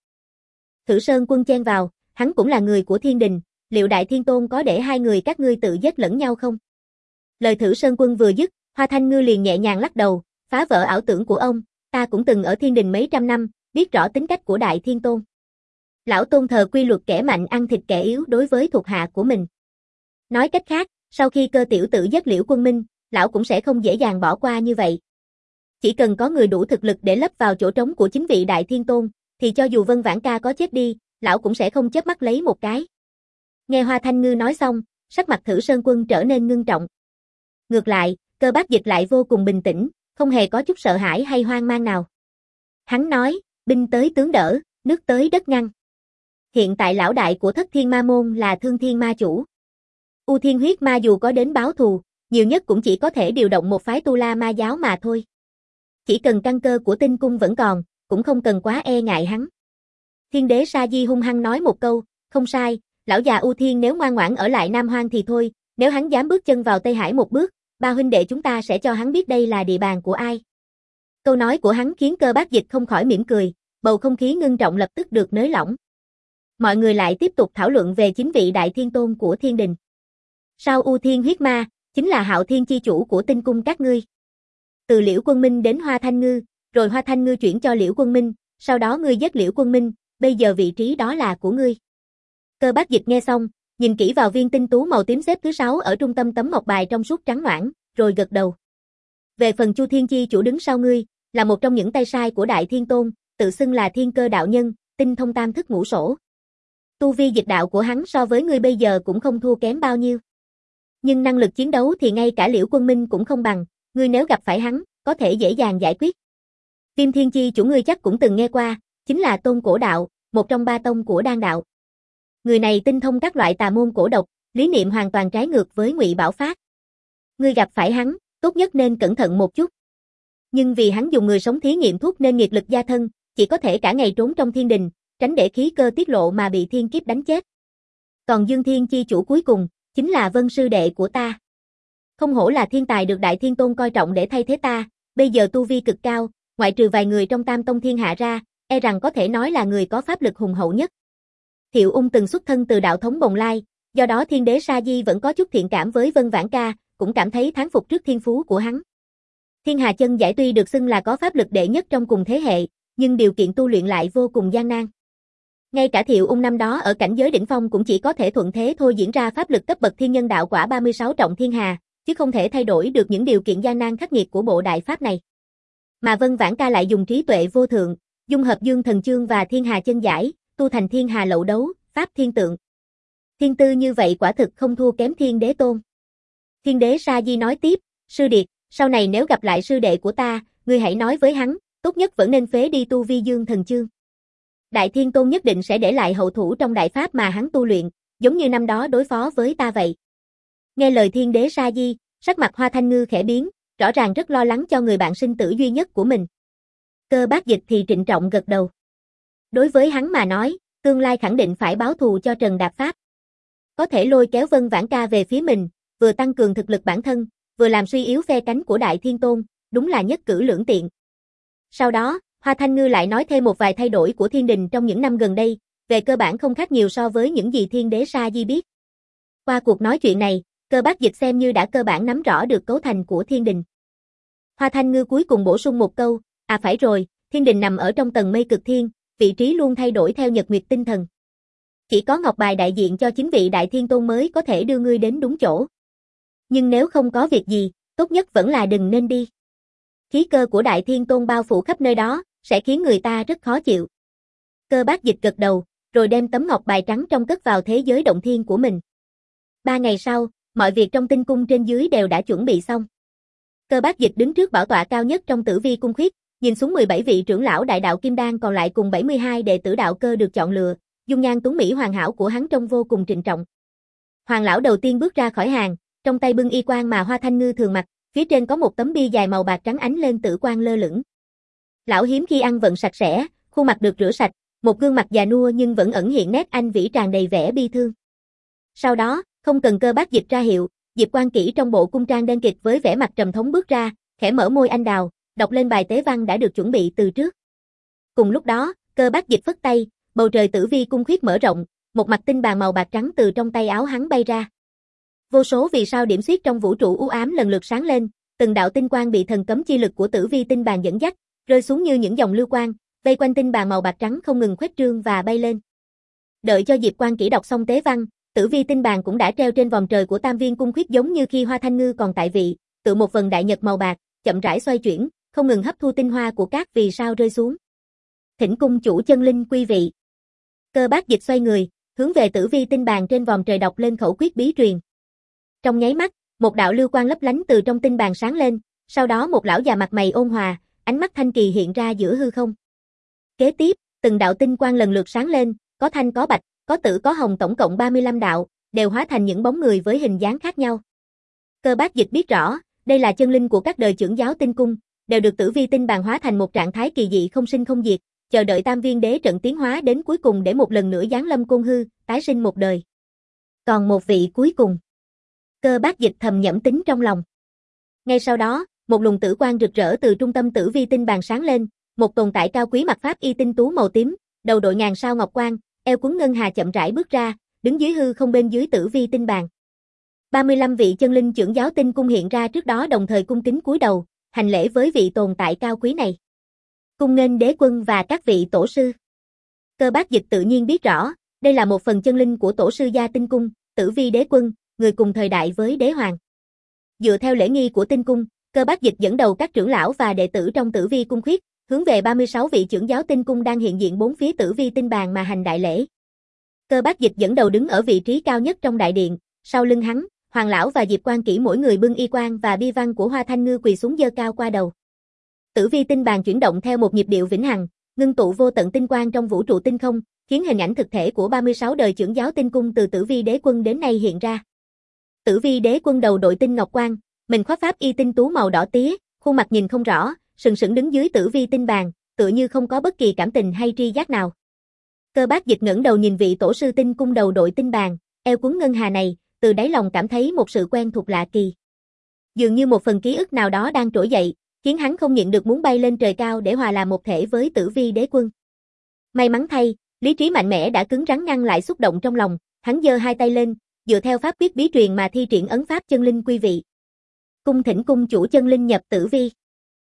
[SPEAKER 1] Thử Sơn Quân chen vào, hắn cũng là người của thiên đình, liệu Đại Thiên Tôn có để hai người các ngươi tự giết lẫn nhau không? Lời Thử Sơn Quân vừa dứt, Hoa Thanh Ngư liền nhẹ nhàng lắc đầu, phá vỡ ảo tưởng của ông, ta cũng từng ở thiên đình mấy trăm năm, biết rõ tính cách của Đại Thiên Tôn. Lão Tôn thờ quy luật kẻ mạnh ăn thịt kẻ yếu đối với thuộc hạ của mình. Nói cách khác, sau khi Cơ tiểu tử giết Liễu Quân Minh, lão cũng sẽ không dễ dàng bỏ qua như vậy. Chỉ cần có người đủ thực lực để lấp vào chỗ trống của chính vị Đại Thiên Tôn, thì cho dù Vân Vãn Ca có chết đi, lão cũng sẽ không chớp mắt lấy một cái. Nghe Hoa Thanh Ngư nói xong, sắc mặt Thử Sơn Quân trở nên ngưng trọng. Ngược lại, Cơ Bác Dịch lại vô cùng bình tĩnh, không hề có chút sợ hãi hay hoang mang nào. Hắn nói, binh tới tướng đỡ, nước tới đất ngăn. Hiện tại lão đại của Thất Thiên Ma Môn là Thương Thiên Ma Chủ. U Thiên huyết ma dù có đến báo thù, nhiều nhất cũng chỉ có thể điều động một phái Tu La Ma giáo mà thôi. Chỉ cần căn cơ của tinh cung vẫn còn, cũng không cần quá e ngại hắn. Thiên đế Sa Di hung hăng nói một câu, không sai, lão già U Thiên nếu ngoan ngoãn ở lại Nam Hoang thì thôi, nếu hắn dám bước chân vào Tây Hải một bước, ba huynh đệ chúng ta sẽ cho hắn biết đây là địa bàn của ai. Câu nói của hắn khiến Cơ Bác Dịch không khỏi mỉm cười, bầu không khí ngưng trọng lập tức được nới lỏng. Mọi người lại tiếp tục thảo luận về chính vị Đại Thiên Tôn của thiên đình. Sau U Thiên huyết ma, chính là Hạo Thiên chi chủ của tinh cung các ngươi. Từ Liễu Quân Minh đến Hoa Thanh Ngư, rồi Hoa Thanh Ngư chuyển cho Liễu Quân Minh, sau đó ngươi giết Liễu Quân Minh, bây giờ vị trí đó là của ngươi. Cơ Bác Dịch nghe xong, nhìn kỹ vào viên tinh tú màu tím xếp thứ sáu ở trung tâm tấm ngọc bài trong suốt trắng noãn, rồi gật đầu. Về phần Chu Thiên chi chủ đứng sau ngươi, là một trong những tay sai của Đại Thiên Tôn, tự xưng là Thiên Cơ đạo nhân, tinh thông tam thức ngũ sổ. Tu vi dịch đạo của hắn so với ngươi bây giờ cũng không thua kém bao nhiêu. Nhưng năng lực chiến đấu thì ngay cả Liễu Quân Minh cũng không bằng, ngươi nếu gặp phải hắn, có thể dễ dàng giải quyết. Viêm Thiên chi chủ ngươi chắc cũng từng nghe qua, chính là Tôn Cổ Đạo, một trong ba tông của Đan đạo. Người này tinh thông các loại tà môn cổ độc, lý niệm hoàn toàn trái ngược với Ngụy Bảo Phát. Ngươi gặp phải hắn, tốt nhất nên cẩn thận một chút. Nhưng vì hắn dùng người sống thí nghiệm thuốc nên nghiệt lực gia thân, chỉ có thể cả ngày trốn trong thiên đình, tránh để khí cơ tiết lộ mà bị thiên kiếp đánh chết. Còn Dương Thiên chi chủ cuối cùng, chính là Vân sư đệ của ta. Không hổ là thiên tài được Đại Thiên Tôn coi trọng để thay thế ta, bây giờ tu vi cực cao, ngoại trừ vài người trong Tam Tông thiên hạ ra, e rằng có thể nói là người có pháp lực hùng hậu nhất. Thiệu Ung từng xuất thân từ đạo thống Bồng Lai, do đó thiên đế Sa Di vẫn có chút thiện cảm với Vân Vãn Ca, cũng cảm thấy thán phục trước thiên phú của hắn. Thiên Hà Chân Giải tuy được xưng là có pháp lực đệ nhất trong cùng thế hệ, nhưng điều kiện tu luyện lại vô cùng gian nan. Ngay cả Thiệu Ung năm đó ở cảnh giới đỉnh phong cũng chỉ có thể thuận thế thôi diễn ra pháp lực cấp bậc thiên nhân đạo quả ba mươi sáu trọng thiên hà, chứ không thể thay đổi được những điều kiện gian nan khắc nghiệt của bộ đại pháp này. Mà Vân Vãn Ca lại dùng trí tuệ vô thượng, dung hợp Dương Thần Chương và Thiên Hà Chân Giải, tu thành Thiên Hà Lậu Đấu, pháp thiên tượng. Thiên tư như vậy quả thực không thua kém Thiên Đế Tôn. Thiên đế Sa Di nói tiếp, sư điệt, sau này nếu gặp lại sư đệ của ta, ngươi hãy nói với hắn, tốt nhất vẫn nên phế đi tu vi Dương Thần Chương. Đại Thiên Tôn nhất định sẽ để lại hậu thủ trong đại pháp mà hắn tu luyện, giống như năm đó đối phó với ta vậy. Nghe lời thiên đế Sa Di, sắc mặt Hoa Thanh Ngư khẽ biến, rõ ràng rất lo lắng cho người bạn sinh tử duy nhất của mình. Cơ Bác Dịch thì trịnh trọng gật đầu. Đối với hắn mà nói, tương lai khẳng định phải báo thù cho Trần Đạp Pháp. Có thể lôi kéo Vân Vãn Ca về phía mình, vừa tăng cường thực lực bản thân, vừa làm suy yếu phe cánh của Đại Thiên Tôn, đúng là nhất cử lưỡng tiện. Sau đó, Hoa Thanh Ngư lại nói thêm một vài thay đổi của thiên đình trong những năm gần đây, về cơ bản không khác nhiều so với những gì thiên đế Sa Di biết. Qua cuộc nói chuyện này, Cơ Bác Dịch xem như đã cơ bản nắm rõ được cấu thành của thiên đình. Hoa Thanh Ngư cuối cùng bổ sung một câu, à phải rồi, thiên đình nằm ở trong tầng mây cực thiên, vị trí luôn thay đổi theo nhật nguyệt tinh thần. Chỉ có ngọc bài đại diện cho chính vị Đại Thiên Tôn mới có thể đưa ngươi đến đúng chỗ. Nhưng nếu không có việc gì, tốt nhất vẫn là đừng nên đi. Khí cơ của Đại Thiên Tôn bao phủ khắp nơi đó, sẽ khiến người ta rất khó chịu. Cơ Bác Dịch gật đầu, rồi đem tấm ngọc bài trắng trong cất vào thế giới động thiên của mình. Ba ngày sau, mọi việc trong tinh cung trên dưới đều đã chuẩn bị xong. Cơ Bác Dịch đứng trước bảo tọa cao nhất trong Tử Vi cung khuyết, nhìn xuống mười bảy vị trưởng lão đại đạo kim đan còn lại cùng bảy mươi hai đệ tử đạo cơ được chọn lựa, dung nhan tuấn mỹ hoàn hảo của hắn trông vô cùng trịnh trọng. Hoàng lão đầu tiên bước ra khỏi hàng, trong tay bưng y quan mà Hoa Thanh Ngư thường mặc, phía trên có một tấm bia dài màu bạc trắng ánh lên tử quang lơ lửng. Lão hiếm khi ăn vận sạch sẽ, khuôn mặt được rửa sạch, một gương mặt già nua nhưng vẫn ẩn hiện nét anh vĩ tràn đầy vẻ bi thương. Sau đó, không cần Cơ Bác Dịch ra hiệu, Diệp Quan Kỷ trong bộ cung trang đen kịt với vẻ mặt trầm thống bước ra, khẽ mở môi anh đào, đọc lên bài tế văn đã được chuẩn bị từ trước. Cùng lúc đó, Cơ Bác Dịch phất tay, bầu trời tử vi cung khuyết mở rộng, một mặt tinh bàn màu bạc trắng từ trong tay áo hắn bay ra. Vô số vì sao điểm xuyết trong vũ trụ u ám lần lượt sáng lên, từng đạo tinh quang bị thần cấm chi lực của tử vi tinh bàn dẫn dắt, rơi xuống như những dòng lưu quang, vây quanh tinh bàn màu bạc trắng không ngừng khuếch trương và bay lên. Đợi cho Diệp Quan Kỷ đọc xong tế văn, tử vi tinh bàn cũng đã treo trên vòm trời của Tam Viên cung khuyết giống như khi Hoa Thanh Ngư còn tại vị, tự một vần đại nhật màu bạc, chậm rãi xoay chuyển, không ngừng hấp thu tinh hoa của các vì sao rơi xuống. Thỉnh cung chủ chân linh quy vị. Cơ Bác Dịch xoay người, hướng về tử vi tinh bàn trên vòm trời đọc lên khẩu quyết bí truyền. Trong nháy mắt, một đạo lưu quang lấp lánh từ trong tinh bàn sáng lên, sau đó một lão già mặt mày ôn hòa, ánh mắt thanh kỳ hiện ra giữa hư không. Kế tiếp, từng đạo tinh quang lần lượt sáng lên, có thanh có bạch, có tử có hồng, tổng cộng ba mươi lăm đạo, đều hóa thành những bóng người với hình dáng khác nhau. Cơ Bác Dịch biết rõ, đây là chân linh của các đời trưởng giáo tinh cung, đều được tử vi tinh bàn hóa thành một trạng thái kỳ dị không sinh không diệt, chờ đợi Tam Viên đế trận tiến hóa đến cuối cùng để một lần nữa giáng lâm côn hư, tái sinh một đời. Còn một vị cuối cùng. Cơ Bác Dịch thầm nhẩm tính trong lòng. Ngay sau đó, một luồng tử quang rực rỡ từ trung tâm tử vi tinh bàn sáng lên, một tồn tại cao quý mặc pháp y tinh tú màu tím, đầu đội ngàn sao ngọc quang, eo quấn ngân hà chậm rãi bước ra, đứng dưới hư không bên dưới tử vi tinh bàn. ba mươi lăm vị chân linh trưởng giáo tinh cung hiện ra trước đó đồng thời cung kính cúi đầu, hành lễ với vị tồn tại cao quý này. Cung nghênh đế quân và các vị tổ sư. Cơ Bác Dịch tự nhiên biết rõ, đây là một phần chân linh của tổ sư gia tinh cung, tử vi đế quân, người cùng thời đại với đế hoàng. Dựa theo lễ nghi của tinh cung, Cơ Bác Dịch dẫn đầu các trưởng lão và đệ tử trong tử vi cung khuyết, hướng về ba mươi sáu vị trưởng giáo tinh cung đang hiện diện bốn phía tử vi tinh bàn mà hành đại lễ. Cơ Bác Dịch dẫn đầu đứng ở vị trí cao nhất trong đại điện, sau lưng hắn, Hoàng lão và Diệp Quan Kỷ mỗi người bưng y quan và bi văn của Hoa Thanh Ngư quỳ xuống giơ cao qua đầu. Tử vi tinh bàn chuyển động theo một nhịp điệu vĩnh hằng, ngưng tụ vô tận tinh quang trong vũ trụ tinh không, khiến hình ảnh thực thể của ba mươi sáu đời trưởng giáo tinh cung từ tử vi đế quân đến nay hiện ra. Tử vi đế quân đầu đội tinh ngọc quang, mình khoác pháp y tinh tú màu đỏ tía, khuôn mặt nhìn không rõ, sừng sững đứng dưới tử vi tinh bàn, tựa như không có bất kỳ cảm tình hay tri giác nào. Cơ Bác Dịch ngẩng đầu nhìn vị tổ sư tinh cung đầu đội tinh bàn, eo quấn ngân hà này, từ đáy lòng cảm thấy một sự quen thuộc lạ kỳ. Dường như một phần ký ức nào đó đang trỗi dậy, khiến hắn không nhịn được muốn bay lên trời cao để hòa làm một thể với tử vi đế quân. May mắn thay, lý trí mạnh mẽ đã cứng rắn ngăn lại xúc động trong lòng, hắn giơ hai tay lên, dựa theo pháp quyết bí truyền mà thi triển ấn pháp chân linh quy vị. Cung thỉnh cung chủ chân linh nhập tử vi.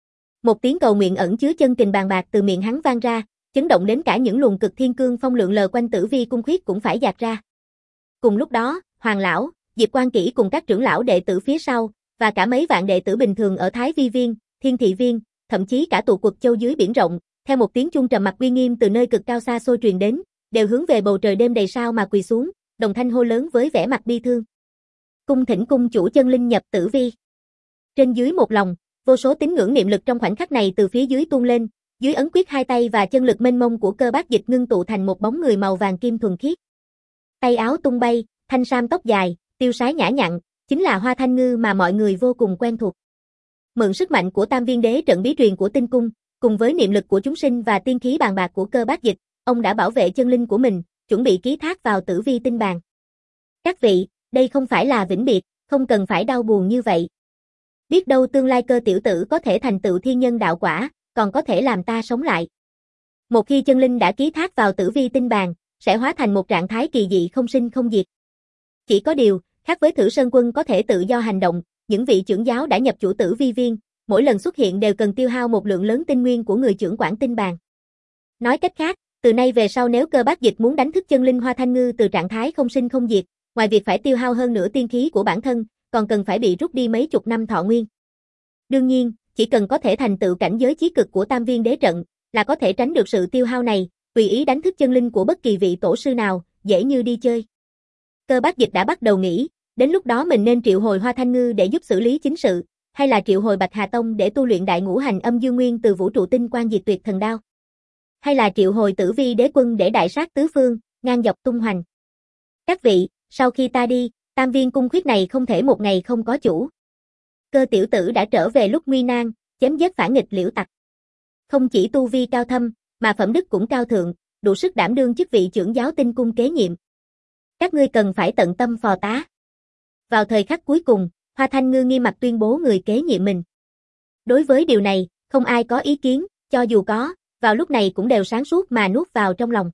[SPEAKER 1] Một tiếng cầu nguyện ẩn chứa chân kình bàn bạc từ miệng hắn vang ra, chấn động đến cả những luồng cực thiên cương phong lượng lờ quanh tử vi cung khuyết cũng phải dạt ra. Cùng lúc đó, Hoàng lão, Diệp Quan Kỷ cùng các trưởng lão đệ tử phía sau, và cả mấy vạn đệ tử bình thường ở Thái Vi Viên, Thiên Thị Viên, thậm chí cả tụ quật châu dưới biển rộng, theo một tiếng chuông trầm mặc uy nghiêm từ nơi cực cao xa xôi truyền đến, đều hướng về bầu trời đêm đầy sao mà quỳ xuống, đồng thanh hô lớn với vẻ mặt bi thương. Cung thỉnh cung chủ chân linh nhập tử vi. Trên dưới một lòng, vô số tín ngưỡng niệm lực trong khoảnh khắc này từ phía dưới tuôn lên, dưới ấn quyết hai tay và chân lực mênh mông của Cơ Bác Dịch ngưng tụ thành một bóng người màu vàng kim thuần khiết. Tay áo tung bay, thanh sam tóc dài, tiêu sái nhã nhặn, chính là Hoa Thanh Ngư mà mọi người vô cùng quen thuộc. Mượn sức mạnh của Tam Viên đế trận bí truyền của tinh cung, cùng với niệm lực của chúng sinh và tiên khí bàn bạc của Cơ Bác Dịch, ông đã bảo vệ chân linh của mình, chuẩn bị ký thác vào tử vi tinh bàn. Các vị, đây không phải là vĩnh biệt, không cần phải đau buồn như vậy. Biết đâu tương lai Cơ tiểu tử có thể thành tựu thiên nhân đạo quả, còn có thể làm ta sống lại. Một khi chân linh đã ký thác vào tử vi tinh bàn, sẽ hóa thành một trạng thái kỳ dị không sinh không diệt. Chỉ có điều, khác với Thử Sơn Quân có thể tự do hành động, những vị trưởng giáo đã nhập chủ tử vi viên, mỗi lần xuất hiện đều cần tiêu hao một lượng lớn tinh nguyên của người trưởng quản tinh bàn. Nói cách khác, từ nay về sau nếu Cơ Bác Dịch muốn đánh thức chân linh Hoa Thanh Ngư từ trạng thái không sinh không diệt, ngoài việc phải tiêu hao hơn nửa tiên khí của bản thân, còn cần phải bị rút đi mấy chục năm thọ nguyên. Đương nhiên, chỉ cần có thể thành tựu cảnh giới chí cực của Tam Viên đế trận, là có thể tránh được sự tiêu hao này, tùy ý đánh thức chân linh của bất kỳ vị tổ sư nào, dễ như đi chơi. Cơ Bác Dịch đã bắt đầu nghĩ, đến lúc đó mình nên triệu hồi Hoa Thanh Ngư để giúp xử lý chính sự, hay là triệu hồi Bạch Hà Tông để tu luyện đại ngũ hành âm dương nguyên từ vũ trụ tinh quang diệt tuyệt thần đao, hay là triệu hồi tử vi đế quân để đại sát tứ phương, ngang dọc tung hoành. Các vị, sau khi ta đi, Tam Viên cung khuyết này không thể một ngày không có chủ. Cơ tiểu tử đã trở về lúc nguy nan, chém giết phản nghịch liễu tặc. Không chỉ tu vi cao thâm, mà phẩm đức cũng cao thượng, đủ sức đảm đương chức vị trưởng giáo tinh cung kế nhiệm. Các ngươi cần phải tận tâm phò tá. Vào thời khắc cuối cùng, Hoa Thanh Ngư nghiêm mặt tuyên bố người kế nhiệm mình. Đối với điều này, không ai có ý kiến, cho dù có, vào lúc này cũng đều sáng suốt mà nuốt vào trong lòng.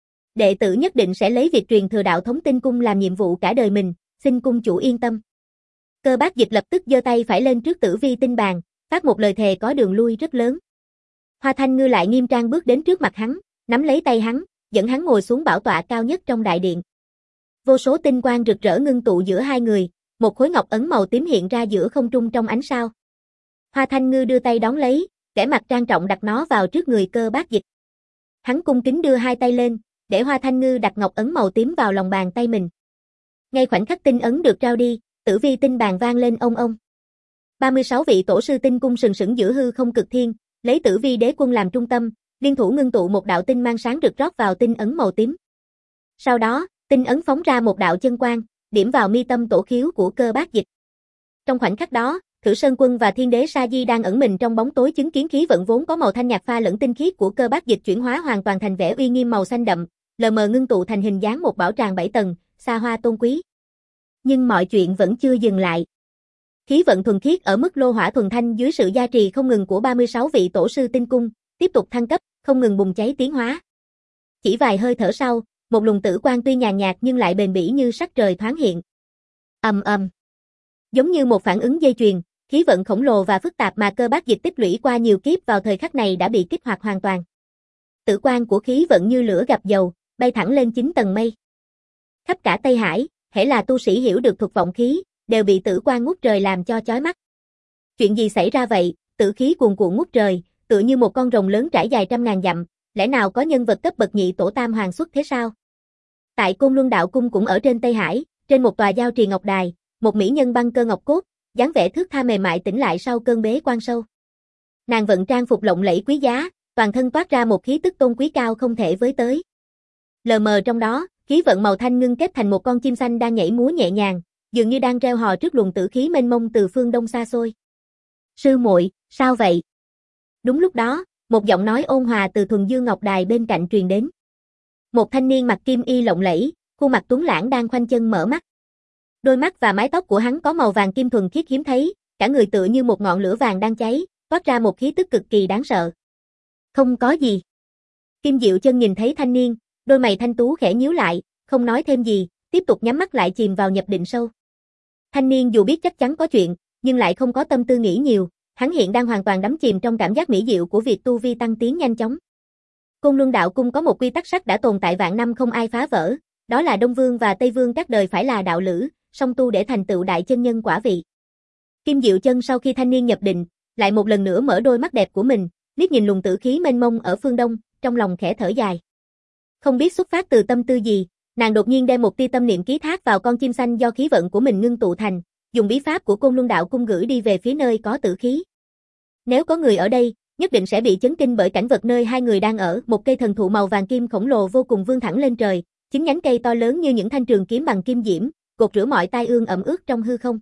[SPEAKER 1] Đệ tử nhất định sẽ lấy việc truyền thừa đạo thống tinh cung làm nhiệm vụ cả đời mình, xin cung chủ yên tâm. Cơ Bác Dịch lập tức giơ tay phải lên trước Tử Vi tinh bàn, phát một lời thề có đường lui rất lớn. Hoa Thanh Ngư lại nghiêm trang bước đến trước mặt hắn, nắm lấy tay hắn, dẫn hắn ngồi xuống bảo tọa cao nhất trong đại điện. Vô số tinh quang rực rỡ ngưng tụ giữa hai người, một khối ngọc ấn màu tím hiện ra giữa không trung trong ánh sao. Hoa Thanh Ngư đưa tay đón lấy, vẻ mặt trang trọng đặt nó vào trước người Cơ Bác Dịch. Hắn cung kính đưa hai tay lên, để Hoa Thanh Ngư đặt ngọc ấn màu tím vào lòng bàn tay mình. Ngay khoảnh khắc tinh ấn được trao đi, Tử Vi tinh bàn vang lên ông ông. ba mươi sáu vị tổ sư tinh cung sừng sững giữa hư không cực thiên, lấy Tử Vi đế quân làm trung tâm, liên thủ ngưng tụ một đạo tinh mang sáng rực rót vào tinh ấn màu tím. Sau đó, tinh ấn phóng ra một đạo chân quang, điểm vào mi tâm tổ khiếu của Cơ Bác Dịch. Trong khoảnh khắc đó, Thử Sơn Quân và Thiên Đế Sa Di đang ẩn mình trong bóng tối chứng kiến khí vận vốn có màu thanh nhạt pha lẫn tinh khiết của Cơ Bác Dịch chuyển hóa hoàn toàn thành vẻ uy nghiêm màu xanh đậm, lờ mờ ngưng tụ thành hình dáng một bảo tràng bảy tầng, xa hoa tôn quý. Nhưng mọi chuyện vẫn chưa dừng lại. Khí vận thuần khiết ở mức lô hỏa thuần thanh dưới sự gia trì không ngừng của ba mươi sáu vị tổ sư tinh cung, tiếp tục thăng cấp, không ngừng bùng cháy tiến hóa. Chỉ vài hơi thở sau, một luồng tử quang tuy nhàn nhạt nhưng lại bền bỉ như sắc trời thoáng hiện. Ầm ầm. Giống như một phản ứng dây chuyền, khí vận khổng lồ và phức tạp mà Cơ Bác Dịch tích lũy qua nhiều kiếp vào thời khắc này đã bị kích hoạt hoàn toàn. Tử quang của khí vận như lửa gặp dầu, bay thẳng lên chín tầng mây. Khắp cả Tây Hải, hễ là tu sĩ hiểu được thuật vọng khí, đều bị tử quang ngút trời làm cho chói mắt. Chuyện gì xảy ra vậy? Tử khí cuồn cuộn ngút trời, tựa như một con rồng lớn trải dài trăm ngàn dặm, lẽ nào có nhân vật cấp bậc nhị tổ tam hoàng xuất thế sao? Tại Côn Luân Đạo Cung cũng ở trên Tây Hải, trên một tòa giao trì ngọc đài, một mỹ nhân băng cơ ngọc cốt, dáng vẻ thướt tha mềm mại tỉnh lại sau cơn bế quan sâu. Nàng vận trang phục lộng lẫy quý giá, toàn thân toát ra một khí tức tôn quý cao không thể với tới. Lờ mờ trong đó, khí vận màu thanh ngưng kết thành một con chim xanh đang nhảy múa nhẹ nhàng, dường như đang reo hò trước luồng tử khí mênh mông từ phương đông xa xôi. Sư muội, sao vậy? Đúng lúc đó, một giọng nói ôn hòa từ Thuần Dương Ngọc Đài bên cạnh truyền đến. Một thanh niên mặc kim y lộng lẫy, khuôn mặt tuấn lãng đang khoanh chân mở mắt. Đôi mắt và mái tóc của hắn có màu vàng kim thuần khiết hiếm thấy, cả người tựa như một ngọn lửa vàng đang cháy, toát ra một khí tức cực kỳ đáng sợ. Không có gì. Kim Diệu Chân nhìn thấy thanh niên, đôi mày thanh tú khẽ nhíu lại, không nói thêm gì, tiếp tục nhắm mắt lại chìm vào nhập định sâu. Thanh niên dù biết chắc chắn có chuyện, nhưng lại không có tâm tư nghĩ nhiều, hắn hiện đang hoàn toàn đắm chìm trong cảm giác mỹ diệu của việc tu vi tăng tiến nhanh chóng. Côn Luân Đạo Cung có một quy tắc sắc đã tồn tại vạn năm không ai phá vỡ, đó là Đông Vương và Tây Vương các đời phải là đạo lữ, song tu để thành tựu đại chân nhân quả vị. Kim Diệu Chân sau khi thanh niên nhập định, lại một lần nữa mở đôi mắt đẹp của mình, liếc nhìn luồng tử khí mênh mông ở phương đông, trong lòng khẽ thở dài. Không biết xuất phát từ tâm tư gì, nàng đột nhiên đem một tia tâm niệm ký thác vào con chim xanh do khí vận của mình ngưng tụ thành, dùng bí pháp của Côn Luân Đạo Cung gửi đi về phía nơi có tử khí. Nếu có người ở đây, nhất định sẽ bị chấn kinh bởi cảnh vật nơi hai người đang ở. Một cây thần thụ màu vàng kim khổng lồ vô cùng vươn thẳng lên trời, chính nhánh cây to lớn như những thanh trường kiếm bằng kim diễm, gột rửa mọi tai ương ẩm ướt trong hư không.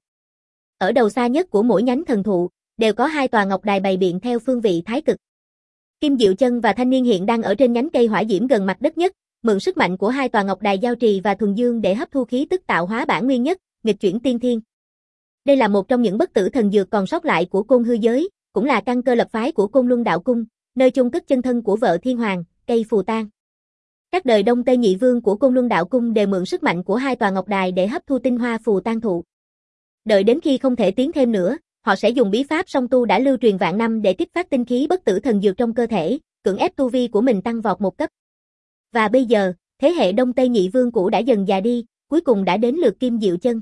[SPEAKER 1] Ở đầu xa nhất của mỗi nhánh thần thụ, đều có hai tòa ngọc đài bày biện theo phương vị thái cực. Kim Diệu Chân và thanh niên hiện đang ở trên nhánh cây hỏa diễm gần mặt đất nhất, mượn sức mạnh của hai tòa ngọc đài giao trì và thuần dương để hấp thu khí tức tạo hóa bản nguyên nhất, nghịch chuyển tiên thiên. Đây là một trong những bất tử thần dược còn sót lại của Côn hư giới, cũng là căn cơ lập phái của Côn Luân Đạo Cung, nơi chôn cất chân thân của vợ Thiên Hoàng, cây phù tang. Các đời Đông Tây nhị vương của Côn Luân Đạo Cung đều mượn sức mạnh của hai tòa ngọc đài để hấp thu tinh hoa phù tang thụ. Đợi đến khi không thể tiến thêm nữa, họ sẽ dùng bí pháp song tu đã lưu truyền vạn năm để kích phát tinh khí bất tử thần dược trong cơ thể, cưỡng ép tu vi của mình tăng vọt một cấp. Và bây giờ, thế hệ Đông Tây nhị vương cũ đã dần già đi, cuối cùng đã đến lượt Kim Diệu Chân.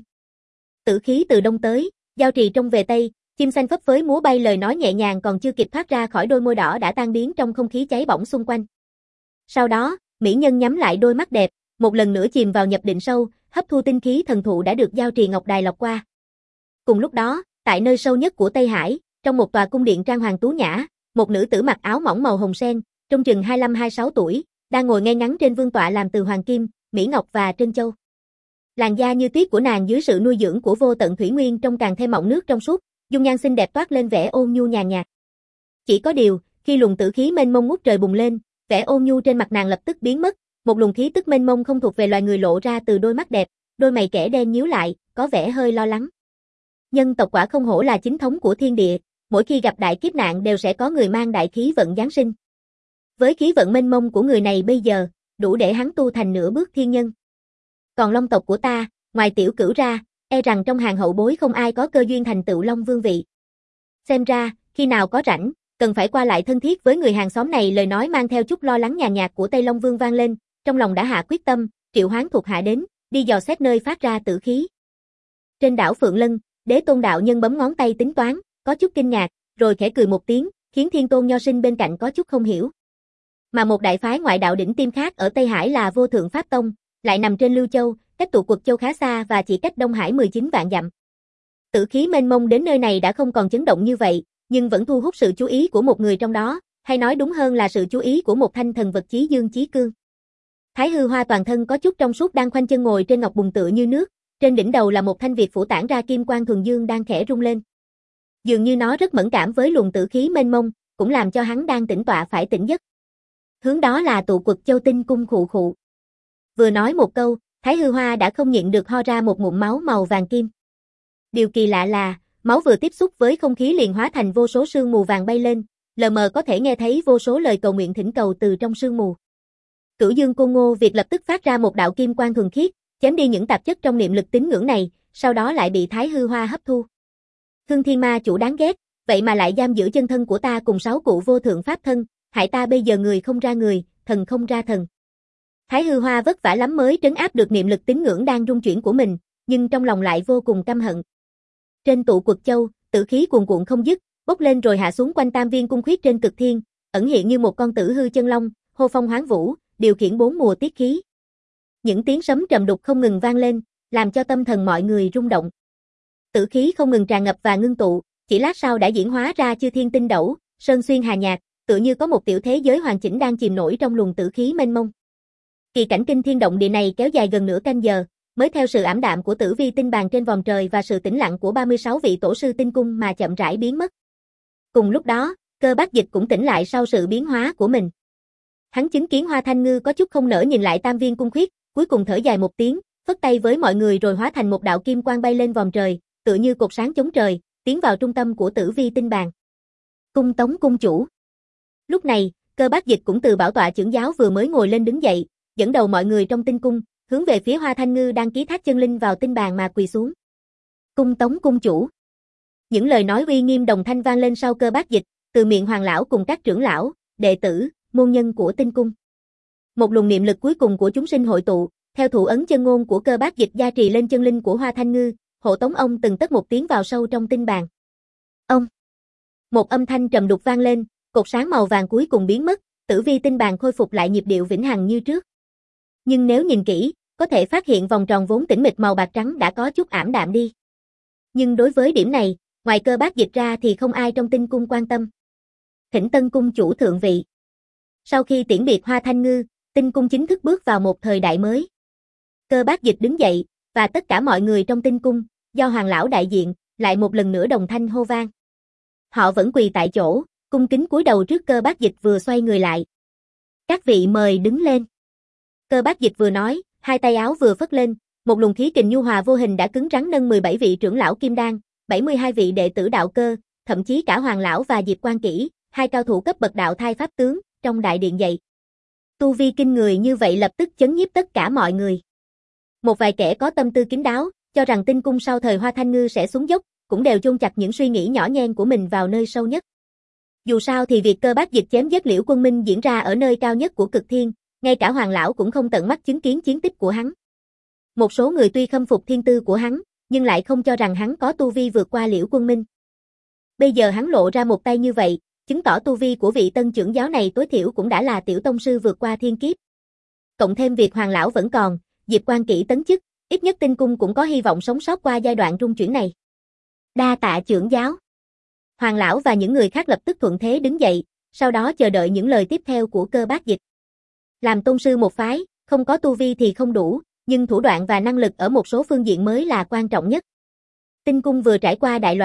[SPEAKER 1] Tử khí từ đông tới, giao trì trong về tây, chim xanh phấp phới múa bay, lời nói nhẹ nhàng còn chưa kịp thoát ra khỏi đôi môi đỏ đã tan biến trong không khí cháy bỏng xung quanh. Sau đó, mỹ nhân nhắm lại đôi mắt đẹp, một lần nữa chìm vào nhập định sâu, hấp thu tinh khí thần thụ đã được giao trì ngọc đài lọc qua. Cùng lúc đó, tại nơi sâu nhất của Tây Hải, trong một tòa cung điện trang hoàng tú nhã, một nữ tử mặc áo mỏng màu hồng sen, trông chừng hai mươi lăm hai mươi sáu tuổi, đang ngồi ngay ngắn trên vương tọa làm từ hoàng kim, mỹ ngọc và trân châu. Làn da như tuyết của nàng dưới sự nuôi dưỡng của vô tận thủy nguyên trông càng thêm mọng nước trong suốt, dung nhan xinh đẹp toát lên vẻ ôn nhu nhàn nhạt. Chỉ có điều, khi luồng tử khí mênh mông ngút trời bùng lên, vẻ ôn nhu trên mặt nàng lập tức biến mất, một luồng khí tức mênh mông không thuộc về loài người lộ ra từ đôi mắt đẹp, đôi mày kẻ đen nhíu lại, có vẻ hơi lo lắng. Nhân tộc quả không hổ là chính thống của thiên địa, mỗi khi gặp đại kiếp nạn đều sẽ có người mang đại khí vận giáng sinh. Với khí vận mênh mông của người này bây giờ, đủ để hắn tu thành nửa bước thiên nhân. Còn Long tộc của ta, ngoài tiểu cửu ra, e rằng trong hàng hậu bối không ai có cơ duyên thành tựu Long vương vị. Xem ra, khi nào có rảnh, cần phải qua lại thân thiết với người hàng xóm này. Lời nói mang theo chút lo lắng nhàn nhạt của Tây Long Vương vang lên, trong lòng đã hạ quyết tâm, triệu hoán thuộc hạ đến, đi dò xét nơi phát ra tử khí. Trên đảo Phượng Lân, Đế Tôn đạo nhân bấm ngón tay tính toán, có chút kinh ngạc, rồi khẽ cười một tiếng, khiến Thiên Tôn Nho Sinh bên cạnh có chút không hiểu. Mà một đại phái ngoại đạo đỉnh tiêm khác ở Tây Hải là Vô Thượng Pháp Tông, lại nằm trên Lưu Châu, cách tụ quật châu khá xa và chỉ cách Đông Hải mười chín vạn dặm. Tử khí mênh mông đến nơi này đã không còn chấn động như vậy, nhưng vẫn thu hút sự chú ý của một người trong đó, hay nói đúng hơn là sự chú ý của một thanh thần vật Chí Dương Chí Cương. Thái Hư Hoa toàn thân có chút trong suốt đang khoanh chân ngồi trên ngọc bùn tựa như nước, trên đỉnh đầu là một thanh việt phủ tản ra kim quang thuần dương đang khẽ rung lên. Dường như nó rất mẫn cảm với luồng tử khí mênh mông, cũng làm cho hắn đang tĩnh tọa phải tỉnh giấc. Hướng đó là tụ quật châu tinh cung khụ khụ. Vừa nói một câu, Thái Hư Hoa đã không nhịn được ho ra một ngụm máu màu vàng kim. Điều kỳ lạ là, máu vừa tiếp xúc với không khí liền hóa thành vô số sương mù vàng bay lên, lờ mờ có thể nghe thấy vô số lời cầu nguyện thỉnh cầu từ trong sương mù. Cửu Dương Côn Ngô Việt lập tức phát ra một đạo kim quang thuần khiết, chém đi những tạp chất trong niệm lực tín ngưỡng này, sau đó lại bị Thái Hư Hoa hấp thu. Hương Thiên Ma chủ đáng ghét, vậy mà lại giam giữ chân thân của ta cùng sáu cụ vô thượng pháp thân, hại ta bây giờ người không ra người, thần không ra thần. Thái Hư Hoa vất vả lắm mới trấn áp được niệm lực tín ngưỡng đang rung chuyển của mình, nhưng trong lòng lại vô cùng căm hận. Trên tụ quật châu, tử khí cuồn cuộn không dứt, bốc lên rồi hạ xuống quanh Tam Viên cung khuyết trên cực thiên, ẩn hiện như một con tử hư chân long, hô phong hoán vũ, điều khiển bốn mùa tiết khí. Những tiếng sấm trầm đục không ngừng vang lên, làm cho tâm thần mọi người rung động. Tử khí không ngừng tràn ngập và ngưng tụ, chỉ lát sau đã diễn hóa ra chư thiên tinh đẩu, sơn xuyên hà nhạc, tựa như có một tiểu thế giới hoàn chỉnh đang chìm nổi trong luồng tử khí mênh mông. Kỳ cảnh kinh thiên động địa này kéo dài gần nửa canh giờ, mới theo sự ảm đạm của tử vi tinh bàn trên vòm trời và sự tĩnh lặng của ba mươi sáu vị tổ sư tinh cung mà chậm rãi biến mất. Cùng lúc đó, Cơ Bác Dịch cũng tỉnh lại sau sự biến hóa của mình. Hắn chứng kiến Hoa Thanh Ngư có chút không nỡ nhìn lại Tam Viên cung khuyết, cuối cùng thở dài một tiếng, phất tay với mọi người rồi hóa thành một đạo kim quang bay lên vòm trời, tựa như cột sáng chống trời, tiến vào trung tâm của tử vi tinh bàn. Cung tống cung chủ. Lúc này, Cơ Bác Dịch cũng từ bảo tọa trưởng giáo vừa mới ngồi lên đứng dậy, dẫn đầu mọi người trong tinh cung, hướng về phía Hoa Thanh Ngư đang ký thác chân linh vào tinh bàn mà quỳ xuống. Cung tống cung chủ. Những lời nói uy nghiêm đồng thanh vang lên sau Cơ Bác Dịch, từ miệng hoàng lão cùng các trưởng lão, đệ tử, môn nhân của tinh cung. Một luồng niệm lực cuối cùng của chúng sinh hội tụ, theo thủ ấn chân ngôn của Cơ Bác Dịch gia trì lên chân linh của Hoa Thanh Ngư, hộ tống ông từng tấc một tiến vào sâu trong tinh bàn. Ông. Một âm thanh trầm đục vang lên, cột sáng màu vàng cuối cùng biến mất, tử vi tinh bàn khôi phục lại nhịp điệu vĩnh hằng như trước. Nhưng nếu nhìn kỹ, có thể phát hiện vòng tròn vốn tĩnh mịch màu bạc trắng đã có chút ảm đạm đi. Nhưng đối với điểm này, ngoài Cơ Bác Dịch ra thì không ai trong tinh cung quan tâm. Thỉnh Tân cung chủ thượng vị. Sau khi tiễn biệt Hoa Thanh Ngư, tinh cung chính thức bước vào một thời đại mới. Cơ Bác Dịch đứng dậy, và tất cả mọi người trong tinh cung, do hoàng lão đại diện, lại một lần nữa đồng thanh hô vang. Họ vẫn quỳ tại chỗ, cung kính cúi đầu trước Cơ Bác Dịch vừa xoay người lại. Các vị mời đứng lên. Cơ Bác Dịch vừa nói, hai tay áo vừa phất lên, một luồng khí kình nhu hòa vô hình đã cứng rắn nâng mười bảy vị trưởng lão kim đan, bảy mươi hai vị đệ tử đạo cơ, thậm chí cả hoàng lão và Diệp Quan Kỷ, hai cao thủ cấp bậc đạo thai pháp tướng, trong đại điện dậy. Tu vi kinh người như vậy lập tức chấn nhiếp tất cả mọi người. Một vài kẻ có tâm tư kín đáo, cho rằng tinh cung sau thời Hoa Thanh Ngư sẽ xuống dốc, cũng đều chôn chặt những suy nghĩ nhỏ nhen của mình vào nơi sâu nhất. Dù sao thì việc Cơ Bác Dịch chém giết Liễu Quân Minh diễn ra ở nơi cao nhất của cực thiên, ngay cả hoàng lão cũng không tận mắt chứng kiến chiến tích của hắn. Một số người tuy khâm phục thiên tư của hắn, nhưng lại không cho rằng hắn có tu vi vượt qua Liễu Quân Minh. Bây giờ hắn lộ ra một tay như vậy, chứng tỏ tu vi của vị tân trưởng giáo này tối thiểu cũng đã là tiểu tông sư vượt qua thiên kiếp. Cộng thêm việc hoàng lão vẫn còn, Diệp Quan Kỷ tấn chức, ít nhất tinh cung cũng có hy vọng sống sót qua giai đoạn rung chuyển này. Đa tạ trưởng giáo. Hoàng lão và những người khác lập tức thuận thế đứng dậy, sau đó chờ đợi những lời tiếp theo của Cơ Bác Dịch. Làm tôn sư một phái, không có tu vi thì không đủ, nhưng thủ đoạn và năng lực ở một số phương diện mới là quan trọng nhất. Tinh cung vừa trải qua đại loạn,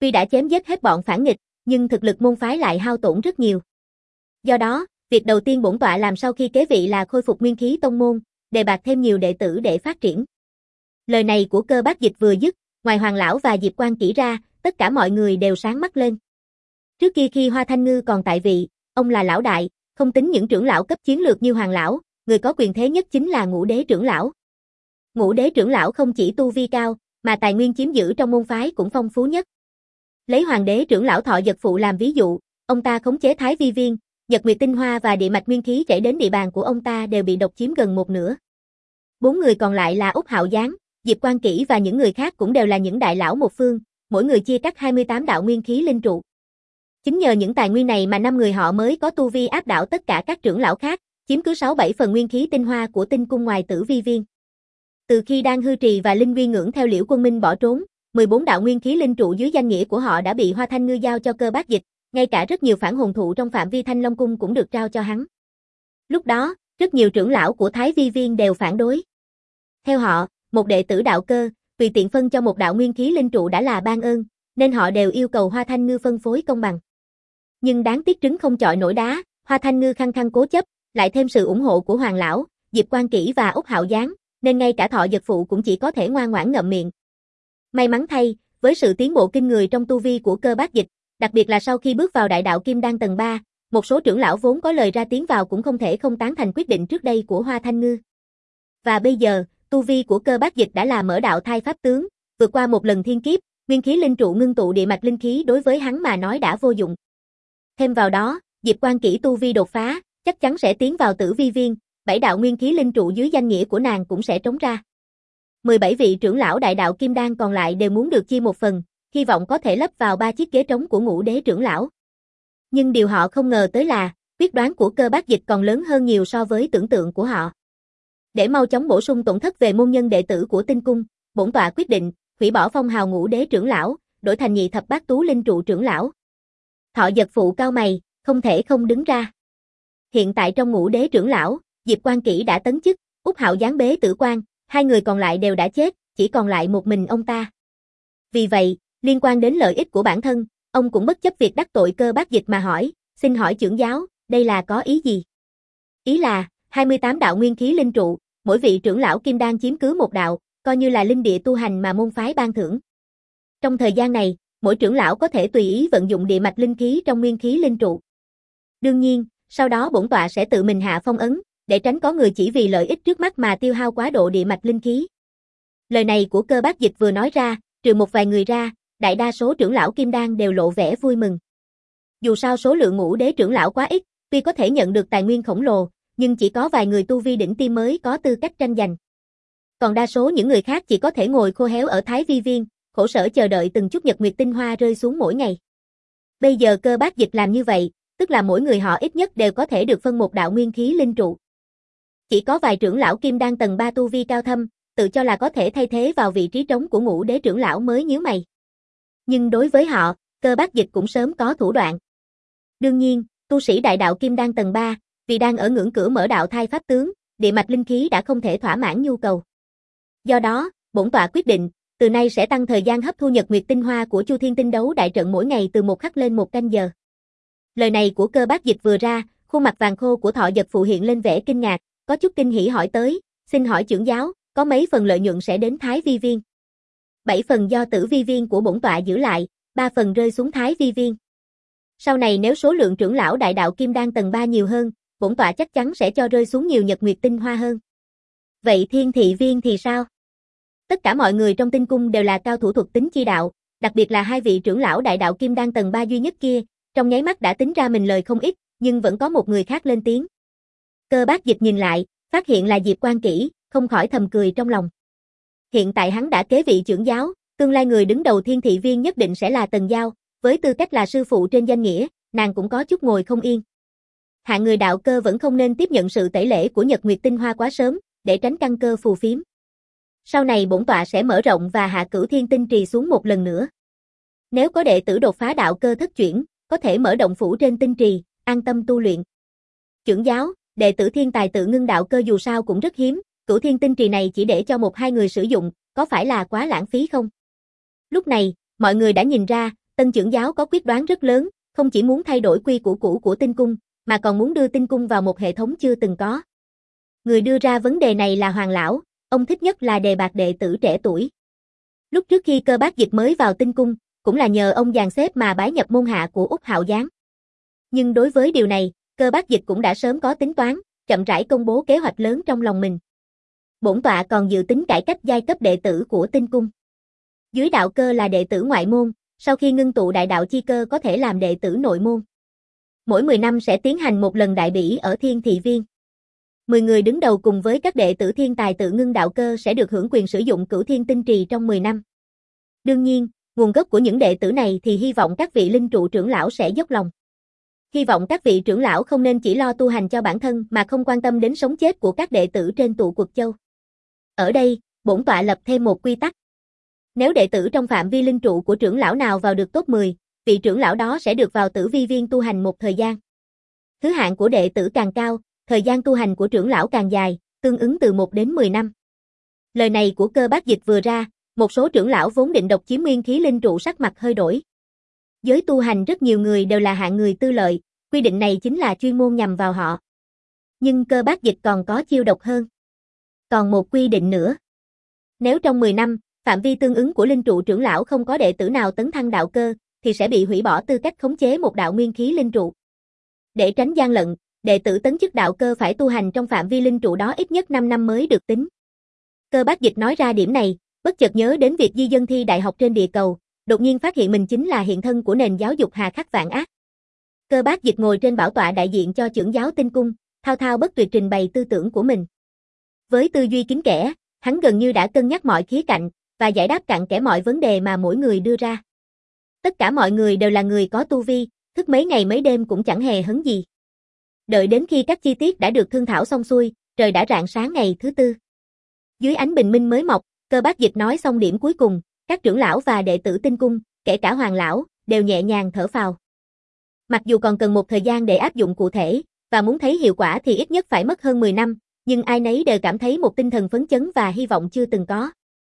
[SPEAKER 1] Tuy đã chém giết hết bọn phản nghịch, nhưng thực lực môn phái lại hao tổn rất nhiều. Do đó, việc đầu tiên bổn tọa làm sau khi kế vị là khôi phục nguyên khí tông môn, đề bạt thêm nhiều đệ tử để phát triển. Lời này của Cơ Bác Dịch vừa dứt, ngoài Hoàng lão và Diệp Quan Kỷ ra, tất cả mọi người đều sáng mắt lên. Trước kia khi Hoa Thanh Ngư còn tại vị, ông là lão đại, không tính những trưởng lão cấp chiến lược như Hoàng lão, người có quyền thế nhất chính là Ngũ Đế trưởng lão. Ngũ Đế trưởng lão không chỉ tu vi cao, mà tài nguyên chiếm giữ trong môn phái cũng phong phú nhất. Lấy Hoàng đế trưởng lão Thọ Dật Phụ làm ví dụ, ông ta khống chế Thái Vi Viên, Nhật Nguyệt Tinh Hoa và địa mạch nguyên khí chảy đến địa bàn của ông ta đều bị độc chiếm gần một nửa. Bốn người còn lại là Úc Hạo Giáng, Diệp Quan Kỷ và những người khác cũng đều là những đại lão một phương, mỗi người chia cắt hai mươi tám đạo nguyên khí linh trụ. Chính nhờ những tài nguyên này mà năm người họ mới có tu vi áp đảo tất cả các trưởng lão khác, chiếm cứ sáu bảy phần nguyên khí tinh hoa của tinh cung ngoài Tử Vi Viên. Từ khi Đan Hư Trì và Linh Nguyên Ngưỡng theo Liễu Quân Minh bỏ trốn, mười bốn đạo nguyên khí linh trụ dưới danh nghĩa của họ đã bị Hoa Thanh Ngư giao cho Cơ Bác Dịch, ngay cả rất nhiều phản hồn thụ trong phạm vi Thanh Long Cung cũng được trao cho hắn. Lúc đó, rất nhiều trưởng lão của Thái Vi Viên đều phản đối. Theo họ, một đệ tử đạo cơ, tùy tiện phân cho một đạo nguyên khí linh trụ đã là ban ơn, nên họ đều yêu cầu Hoa Thanh Ngư phân phối công bằng. Nhưng đáng tiếc trứng không chọi nổi đá, Hoa Thanh Ngư khăng khăng cố chấp, lại thêm sự ủng hộ của Hoàng lão, Diệp Quan Kỷ và Úc Hạo Giáng, nên ngay cả Thọ Dật Phụ cũng chỉ có thể ngoan ngoãn ngậm miệng. May mắn thay, với sự tiến bộ kinh người trong tu vi của Cơ Bác Dịch, đặc biệt là sau khi bước vào đại đạo Kim Đan tầng ba, một số trưởng lão vốn có lời ra tiếng vào cũng không thể không tán thành quyết định trước đây của Hoa Thanh Ngư. Và bây giờ, tu vi của Cơ Bác Dịch đã là mở đạo thai pháp tướng, vượt qua một lần thiên kiếp, nguyên khí linh trụ ngưng tụ địa mạch linh khí đối với hắn mà nói đã vô dụng. Thêm vào đó, Diệp Quan Kỷ tu vi đột phá, chắc chắn sẽ tiến vào Tử Vi Viên, bảy đạo nguyên khí linh trụ dưới danh nghĩa của nàng cũng sẽ trống ra. mười bảy vị trưởng lão đại đạo Kim Đan còn lại đều muốn được chia một phần, hy vọng có thể lấp vào ba chiếc ghế trống của Ngũ Đế trưởng lão. Nhưng điều họ không ngờ tới là, quyết đoán của Cơ Bác Dịch còn lớn hơn nhiều so với tưởng tượng của họ. Để mau chóng bổ sung tổn thất về môn nhân đệ tử của Tinh Cung, bổn tọa quyết định hủy bỏ phong hào Ngũ Đế trưởng lão, đổi thành Nhị Thập Bát Tú Linh trụ trưởng lão. Thọ Dật Phụ cao mày, không thể không đứng ra. Hiện tại trong Ngũ Đế trưởng lão, Diệp Quan Kỷ đã tấn chức, Úc Hạo Giáng bế tử quan, hai người còn lại đều đã chết, chỉ còn lại một mình ông ta. Vì vậy, liên quan đến lợi ích của bản thân, ông cũng bất chấp việc đắc tội Cơ Bác Dịch mà hỏi, xin hỏi trưởng giáo, đây là có ý gì? Ý là, hai mươi tám đạo nguyên khí linh trụ, mỗi vị trưởng lão Kim Đan chiếm cứ một đạo, coi như là linh địa tu hành mà môn phái ban thưởng. Trong thời gian này, mỗi trưởng lão có thể tùy ý vận dụng địa mạch linh khí trong nguyên khí linh trụ. Đương nhiên, sau đó bổn tọa sẽ tự mình hạ phong ấn, để tránh có người chỉ vì lợi ích trước mắt mà tiêu hao quá độ địa mạch linh khí. Lời này của Cơ Bác Dịch vừa nói ra, trừ một vài người ra, đại đa số trưởng lão Kim Đan đều lộ vẻ vui mừng. Dù sao số lượng Ngũ Đế trưởng lão quá ít, tuy có thể nhận được tài nguyên khổng lồ, nhưng chỉ có vài người tu vi đỉnh tiêm mới có tư cách tranh giành. Còn đa số những người khác chỉ có thể ngồi khô héo ở Thái Vi Viên, khổ sở chờ đợi từng chút nhật nguyệt tinh hoa rơi xuống mỗi ngày. Bây giờ Cơ Bác Dịch làm như vậy, tức là mỗi người họ ít nhất đều có thể được phân một đạo nguyên khí linh trụ. Chỉ có vài trưởng lão Kim Đan tầng ba tu vi cao thâm, tự cho là có thể thay thế vào vị trí trống của Ngũ Đế trưởng lão mới nhíu mày. Nhưng đối với họ, Cơ Bác Dịch cũng sớm có thủ đoạn. Đương nhiên, tu sĩ đại đạo Kim Đan tầng ba, vì đang ở ngưỡng cửa mở đạo thai pháp tướng, địa mạch linh khí đã không thể thỏa mãn nhu cầu. Do đó, bổn tọa quyết định, từ nay sẽ tăng thời gian hấp thu nhật nguyệt tinh hoa của Chu Thiên Tinh Đấu đại trận mỗi ngày từ một khắc lên một canh giờ. Lời này của Cơ Bác Dịch vừa ra, khuôn mặt vàng khô của Thọ Dật Phụ hiện lên vẻ kinh ngạc, có chút kinh hỉ hỏi tới, xin hỏi trưởng giáo, có mấy phần lợi nhuận sẽ đến Thái Vi Viên? Bảy phần do Tử Vi Viên của bổn tọa giữ lại, ba phần rơi xuống Thái Vi Viên. Sau này nếu số lượng trưởng lão đại đạo Kim Đan tầng ba nhiều hơn, bổn tọa chắc chắn sẽ cho rơi xuống nhiều nhật nguyệt tinh hoa hơn. Vậy Thiên Thị Viên thì sao? Tất cả mọi người trong Tinh Cung đều là cao thủ thuật tính chi đạo, đặc biệt là hai vị trưởng lão đại đạo Kim Đan tầng ba duy nhất kia, trong nháy mắt đã tính ra mình lời không ít, nhưng vẫn có một người khác lên tiếng. Cơ Bác Dịch nhìn lại, phát hiện là Diệp Quan Kỷ, không khỏi thầm cười trong lòng. Hiện tại hắn đã kế vị trưởng giáo, tương lai người đứng đầu Thiên Thị Viên nhất định sẽ là Tần Giao, với tư cách là sư phụ trên danh nghĩa, nàng cũng có chút ngồi không yên. Hạng người đạo cơ vẫn không nên tiếp nhận sự tẩy lễ của Nhật Nguyệt Tinh Hoa quá sớm, để tránh căn cơ phù phiếm. Sau này bổn tọa sẽ mở rộng và hạ Cửu Thiên Tinh Trì xuống một lần nữa. Nếu có đệ tử đột phá đạo cơ thất chuyển, có thể mở động phủ trên tinh trì, an tâm tu luyện. Trưởng giáo, đệ tử thiên tài tự ngưng đạo cơ dù sao cũng rất hiếm, Cửu Thiên Tinh Trì này chỉ để cho một hai người sử dụng, có phải là quá lãng phí không? Lúc này, mọi người đã nhìn ra, tân trưởng giáo có quyết đoán rất lớn, không chỉ muốn thay đổi quy củ cũ của tinh cung, mà còn muốn đưa tinh cung vào một hệ thống chưa từng có. Người đưa ra vấn đề này là Hoàng lão, ông thích nhất là đề bạt đệ tử trẻ tuổi. Lúc trước khi Cơ Bác Dịch mới vào tinh cung, cũng là nhờ ông dàn xếp mà bái nhập môn hạ của Úc Hạo Giáng. Nhưng đối với điều này, Cơ Bác Dịch cũng đã sớm có tính toán, chậm rãi công bố kế hoạch lớn trong lòng mình. Bổn tọa còn dự tính cải cách giai cấp đệ tử của tinh cung. Dưới đạo cơ là đệ tử ngoại môn, sau khi ngưng tụ đại đạo chi cơ có thể làm đệ tử nội môn. Mỗi mười năm sẽ tiến hành một lần đại bỉ ở Thiên Thị Viên. mười người đứng đầu cùng với các đệ tử thiên tài tự ngưng đạo cơ sẽ được hưởng quyền sử dụng Cửu Thiên Tinh Trì trong mười năm. Đương nhiên, nguồn gốc của những đệ tử này thì hy vọng các vị linh trụ trưởng lão sẽ dốc lòng. Hy vọng các vị trưởng lão không nên chỉ lo tu hành cho bản thân mà không quan tâm đến sống chết của các đệ tử trên tụ Quật Châu. Ở đây, bổn tọa lập thêm một quy tắc. Nếu đệ tử trong phạm vi linh trụ của trưởng lão nào vào được top mười, vị trưởng lão đó sẽ được vào Tử Vi Viên tu hành một thời gian. Thứ hạng của đệ tử càng cao, thời gian tu hành của trưởng lão càng dài, tương ứng từ một đến mười năm. Lời này của Cơ Bác Dịch vừa ra, một số trưởng lão vốn định độc chiếm nguyên khí linh trụ sắc mặt hơi đổi. Giới tu hành rất nhiều người đều là hạng người tư lợi, quy định này chính là chuyên môn nhằm vào họ. Nhưng Cơ Bác Dịch còn có chiêu độc hơn. Còn một quy định nữa. Nếu trong mười năm, phạm vi tương ứng của linh trụ trưởng lão không có đệ tử nào tấn thăng đạo cơ, thì sẽ bị hủy bỏ tư cách khống chế một đạo nguyên khí linh trụ. Để tránh gian lận, đệ tử tấn chức đạo cơ phải tu hành trong phạm vi linh trụ đó ít nhất năm năm mới được tính. Cơ Bác Dịch nói ra điểm này, bất chợt nhớ đến việc di dân thi đại học trên địa cầu, đột nhiên phát hiện mình chính là hiện thân của nền giáo dục hà khắc vạn ác. Cơ Bác Dịch ngồi trên bảo tọa đại diện cho trưởng giáo tinh cung, thao thao bất tuyệt trình bày tư tưởng của mình. Với tư duy kín kẽ, hắn gần như đã cân nhắc mọi khía cạnh và giải đáp cặn kẽ mọi vấn đề mà mỗi người đưa ra. Tất cả mọi người đều là người có tu vi, thức mấy ngày mấy đêm cũng chẳng hề hấn gì. Đợi đến khi các chi tiết đã được thương thảo xong xuôi, trời đã rạng sáng ngày thứ tư. Dưới ánh bình minh mới mọc, Cơ Bác Dịch nói xong điểm cuối cùng, các trưởng lão và đệ tử tinh cung, kể cả Hoàng lão, đều nhẹ nhàng thở phào. Mặc dù còn cần một thời gian để áp dụng cụ thể, và muốn thấy hiệu quả thì ít nhất phải mất hơn mười năm, nhưng ai nấy đều cảm thấy một tinh thần phấn chấn và hy vọng chưa từng có.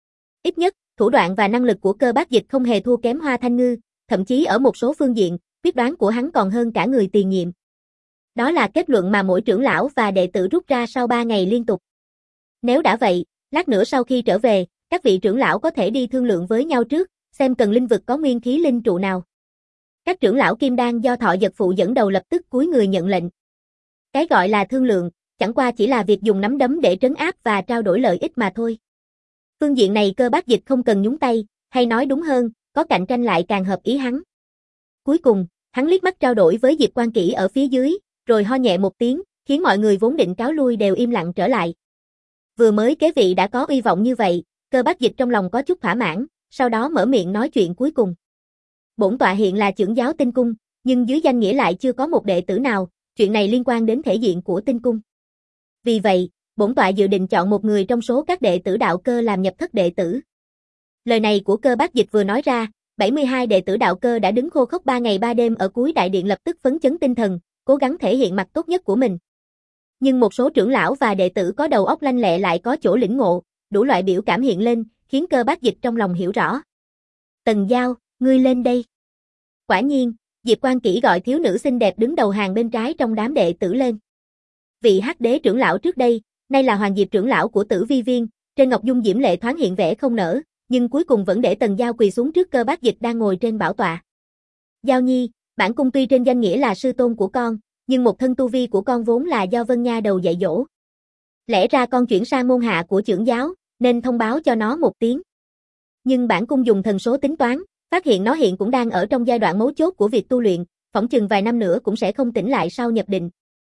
[SPEAKER 1] Ít nhất, thủ đoạn và năng lực của Cơ Bác Dịch không hề thua kém Hoa Thanh Ngư, thậm chí ở một số phương diện, quyết đoán của hắn còn hơn cả người tiền nhiệm. Đó là kết luận mà mỗi trưởng lão và đệ tử rút ra sau ba ngày liên tục. Nếu đã vậy, lát nữa sau khi trở về, các vị trưởng lão có thể đi thương lượng với nhau trước, xem cần linh vực có nguyên khí linh trụ nào. Các trưởng lão kim đan do Thọ Dật Phụ dẫn đầu lập tức cúi người nhận lệnh. Cái gọi là thương lượng, chẳng qua chỉ là việc dùng nắm đấm để trấn áp và trao đổi lợi ích mà thôi. Phương diện này Cơ Bác Dịch không cần nhúng tay, hay nói đúng hơn, có cạnh tranh lại càng hợp ý hắn. Cuối cùng, hắn liếc mắt trao đổi với Diệp Quan Kỷ ở phía dưới, rồi ho nhẹ một tiếng, khiến mọi người vốn định cáo lui đều im lặng trở lại. Vừa mới kế vị đã có uy vọng như vậy, Cơ Bác Dịch trong lòng có chút thỏa mãn, sau đó mở miệng nói chuyện cuối cùng. Bổn tọa hiện là trưởng giáo tinh cung, nhưng dưới danh nghĩa lại chưa có một đệ tử nào, chuyện này liên quan đến thể diện của tinh cung. Vì vậy, bổn tọa dự định chọn một người trong số các đệ tử đạo cơ làm nhập thất đệ tử. Lời này của Cơ Bác Dịch vừa nói ra, bảy mươi hai đệ tử đạo cơ đã đứng khô khốc ba ngày ba đêm ở cuối đại điện lập tức phấn chấn tinh thần, cố gắng thể hiện mặt tốt nhất của mình. Nhưng một số trưởng lão và đệ tử có đầu óc lanh lẹ lại có chỗ lĩnh ngộ, đủ loại biểu cảm hiện lên, khiến Cơ Bác Dịch trong lòng hiểu rõ. Tần Giao, ngươi lên đây. Quả nhiên, Diệp Quan Kỷ gọi thiếu nữ xinh đẹp đứng đầu hàng bên trái trong đám đệ tử lên. Vị Hắc Đế trưởng lão trước đây, nay là Hoàng Diệp trưởng lão của Tử Vi Viên, trên ngọc dung diễm lệ thoáng hiện vẻ không nở, nhưng cuối cùng vẫn để Tần Giao quỳ xuống trước Cơ Bác Dịch đang ngồi trên bảo tọa. Giao Nhi, bản cung tuy trên danh nghĩa là sư tôn của con, nhưng một thân tu vi của con vốn là do Vân Nha đầu dạy dỗ. Lẽ ra con chuyển sang môn hạ của trưởng giáo, nên thông báo cho nó một tiếng. Nhưng bản cung dùng thần số tính toán, phát hiện nó hiện cũng đang ở trong giai đoạn mấu chốt của việc tu luyện, phỏng chừng vài năm nữa cũng sẽ không tỉnh lại sau nhập định.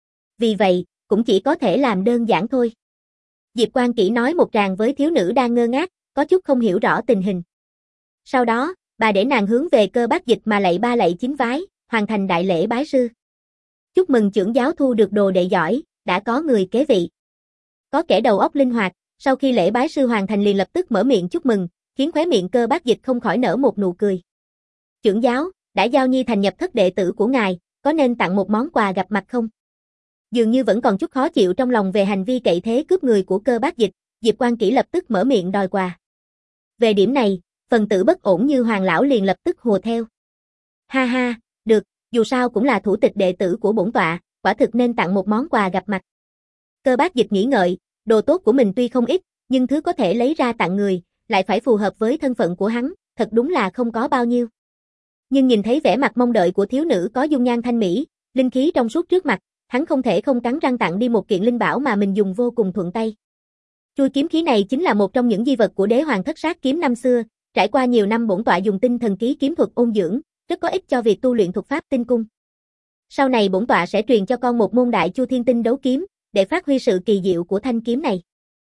[SPEAKER 1] Vì vậy, cũng chỉ có thể làm đơn giản thôi. Diệp Quan Kỷ nói một tràng với thiếu nữ đang ngơ ngác, có chút không hiểu rõ tình hình. Sau đó, bà để nàng hướng về Cơ Bác Dịch mà lạy ba lạy chín vái, hoàn thành đại lễ bái sư. Chúc mừng trưởng giáo thu được đồ đệ giỏi, đã có người kế vị. Có kẻ đầu óc linh hoạt, sau khi lễ bái sư hoàn thành liền lập tức mở miệng chúc mừng, khiến khóe miệng Cơ Bác Dịch không khỏi nở một nụ cười. Trưởng giáo, đã Giao Nhi thành nhập thất đệ tử của ngài, có nên tặng một món quà gặp mặt không? Dường như vẫn còn chút khó chịu trong lòng về hành vi cậy thế cướp người của Cơ Bác Dịch, Diệp Quan Kỷ lập tức mở miệng đòi quà. Về điểm này, phần tử bất ổn như Hoàng lão liền lập tức hùa theo. Ha ha, được, dù sao cũng là thủ tịch đệ tử của bổn tọa, quả thực nên tặng một món quà gặp mặt. Cơ Bác Dịch nghĩ ngợi, đồ tốt của mình tuy không ít, nhưng thứ có thể lấy ra tặng người, lại phải phù hợp với thân phận của hắn, thật đúng là không có bao nhiêu. Nhưng nhìn thấy vẻ mặt mong đợi của thiếu nữ có dung nhan thanh mỹ, linh khí trong suốt trước mặt, hắn không thể không cắn răng tặng đi một kiện linh bảo mà mình dùng vô cùng thuận tay. Chui kiếm khí này chính là một trong những di vật của Đế Hoàng Thất Sát kiếm năm xưa, trải qua nhiều năm bổn tọa dùng tinh thần ký kiếm thuật ôn dưỡng, rất có ích cho việc tu luyện thuật pháp tinh cung. Sau này bổn tọa sẽ truyền cho con một môn Đại Chu Thiên Tinh đấu kiếm, để phát huy sự kỳ diệu của thanh kiếm này.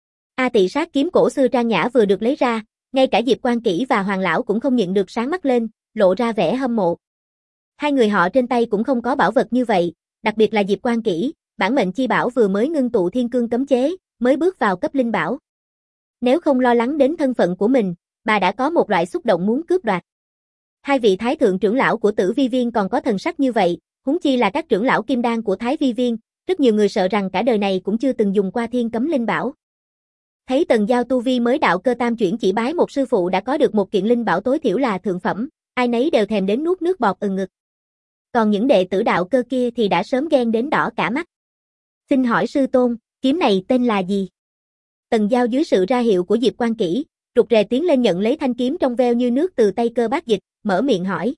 [SPEAKER 1] A Tị Sát kiếm cổ xưa trang nhã vừa được lấy ra, ngay cả Diệp Quan Kỷ và Hoàng lão cũng không nhịn được sáng mắt lên, lộ ra vẻ hâm mộ. Hai người họ trên tay cũng không có bảo vật như vậy, đặc biệt là Diệp Quan Kỷ, bản mệnh chi bảo vừa mới ngưng tụ thiên cương cấm chế, mới bước vào cấp linh bảo. Nếu không lo lắng đến thân phận của mình, bà đã có một loại xúc động muốn cướp đoạt. Hai vị thái thượng trưởng lão của Tử Vi Viên còn có thần sắc như vậy, huống chi là các trưởng lão kim đan của Thái Vi Viên, rất nhiều người sợ rằng cả đời này cũng chưa từng dùng qua thiên cấm linh bảo. Thấy Tần Giao tu vi mới đạo cơ tam chuyển chỉ bái một sư phụ đã có được một kiện linh bảo tối thiểu là thượng phẩm, ai nấy đều thèm đến nuốt nước bọt ừng ngực. Còn những đệ tử đạo cơ kia thì đã sớm ghen đến đỏ cả mắt. Xin hỏi sư tôn, kiếm này tên là gì? Tần Giao dưới sự ra hiệu của Diệp Quan Kỷ, rụt rè tiến lên nhận lấy thanh kiếm trong veo như nước từ tay Cơ Bác Dịch, mở miệng hỏi.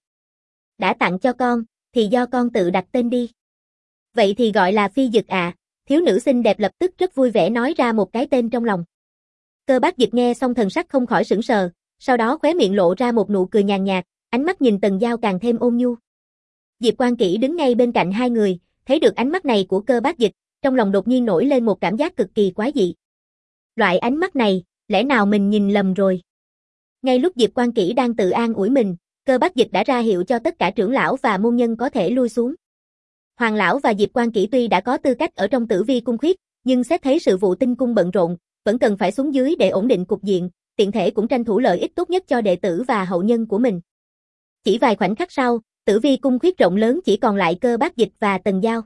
[SPEAKER 1] Đã tặng cho con, thì do con tự đặt tên đi. Vậy thì gọi là Phi Dực à, thiếu nữ xinh đẹp lập tức rất vui vẻ nói ra một cái tên trong lòng. Cơ Bác Dịch nghe xong thần sắc không khỏi sững sờ, sau đó khóe miệng lộ ra một nụ cười nhàn nhạt, ánh mắt nhìn Tần Giao càng thêm ôn nhu. Diệp Quan Kỷ đứng ngay bên cạnh hai người, thấy được ánh mắt này của Cơ Bác Dịch, trong lòng đột nhiên nổi lên một cảm giác cực kỳ quái dị. Loại ánh mắt này, lẽ nào mình nhìn lầm rồi? Ngay lúc Diệp Quan Kỷ đang tự an ủi mình, Cơ Bác Dịch đã ra hiệu cho tất cả trưởng lão và môn nhân có thể lui xuống. Hoàng lão và Diệp Quan Kỷ tuy đã có tư cách ở trong Tử Vi cung khuyết, nhưng xét thấy sự vụ tinh cung bận rộn, vẫn cần phải xuống dưới để ổn định cục diện, tiện thể cũng tranh thủ lợi ích tốt nhất cho đệ tử và hậu nhân của mình. Chỉ vài khoảnh khắc sau, Tử Vi cung khuyết rộng lớn chỉ còn lại Cơ Bác Dịch và Tần Giao.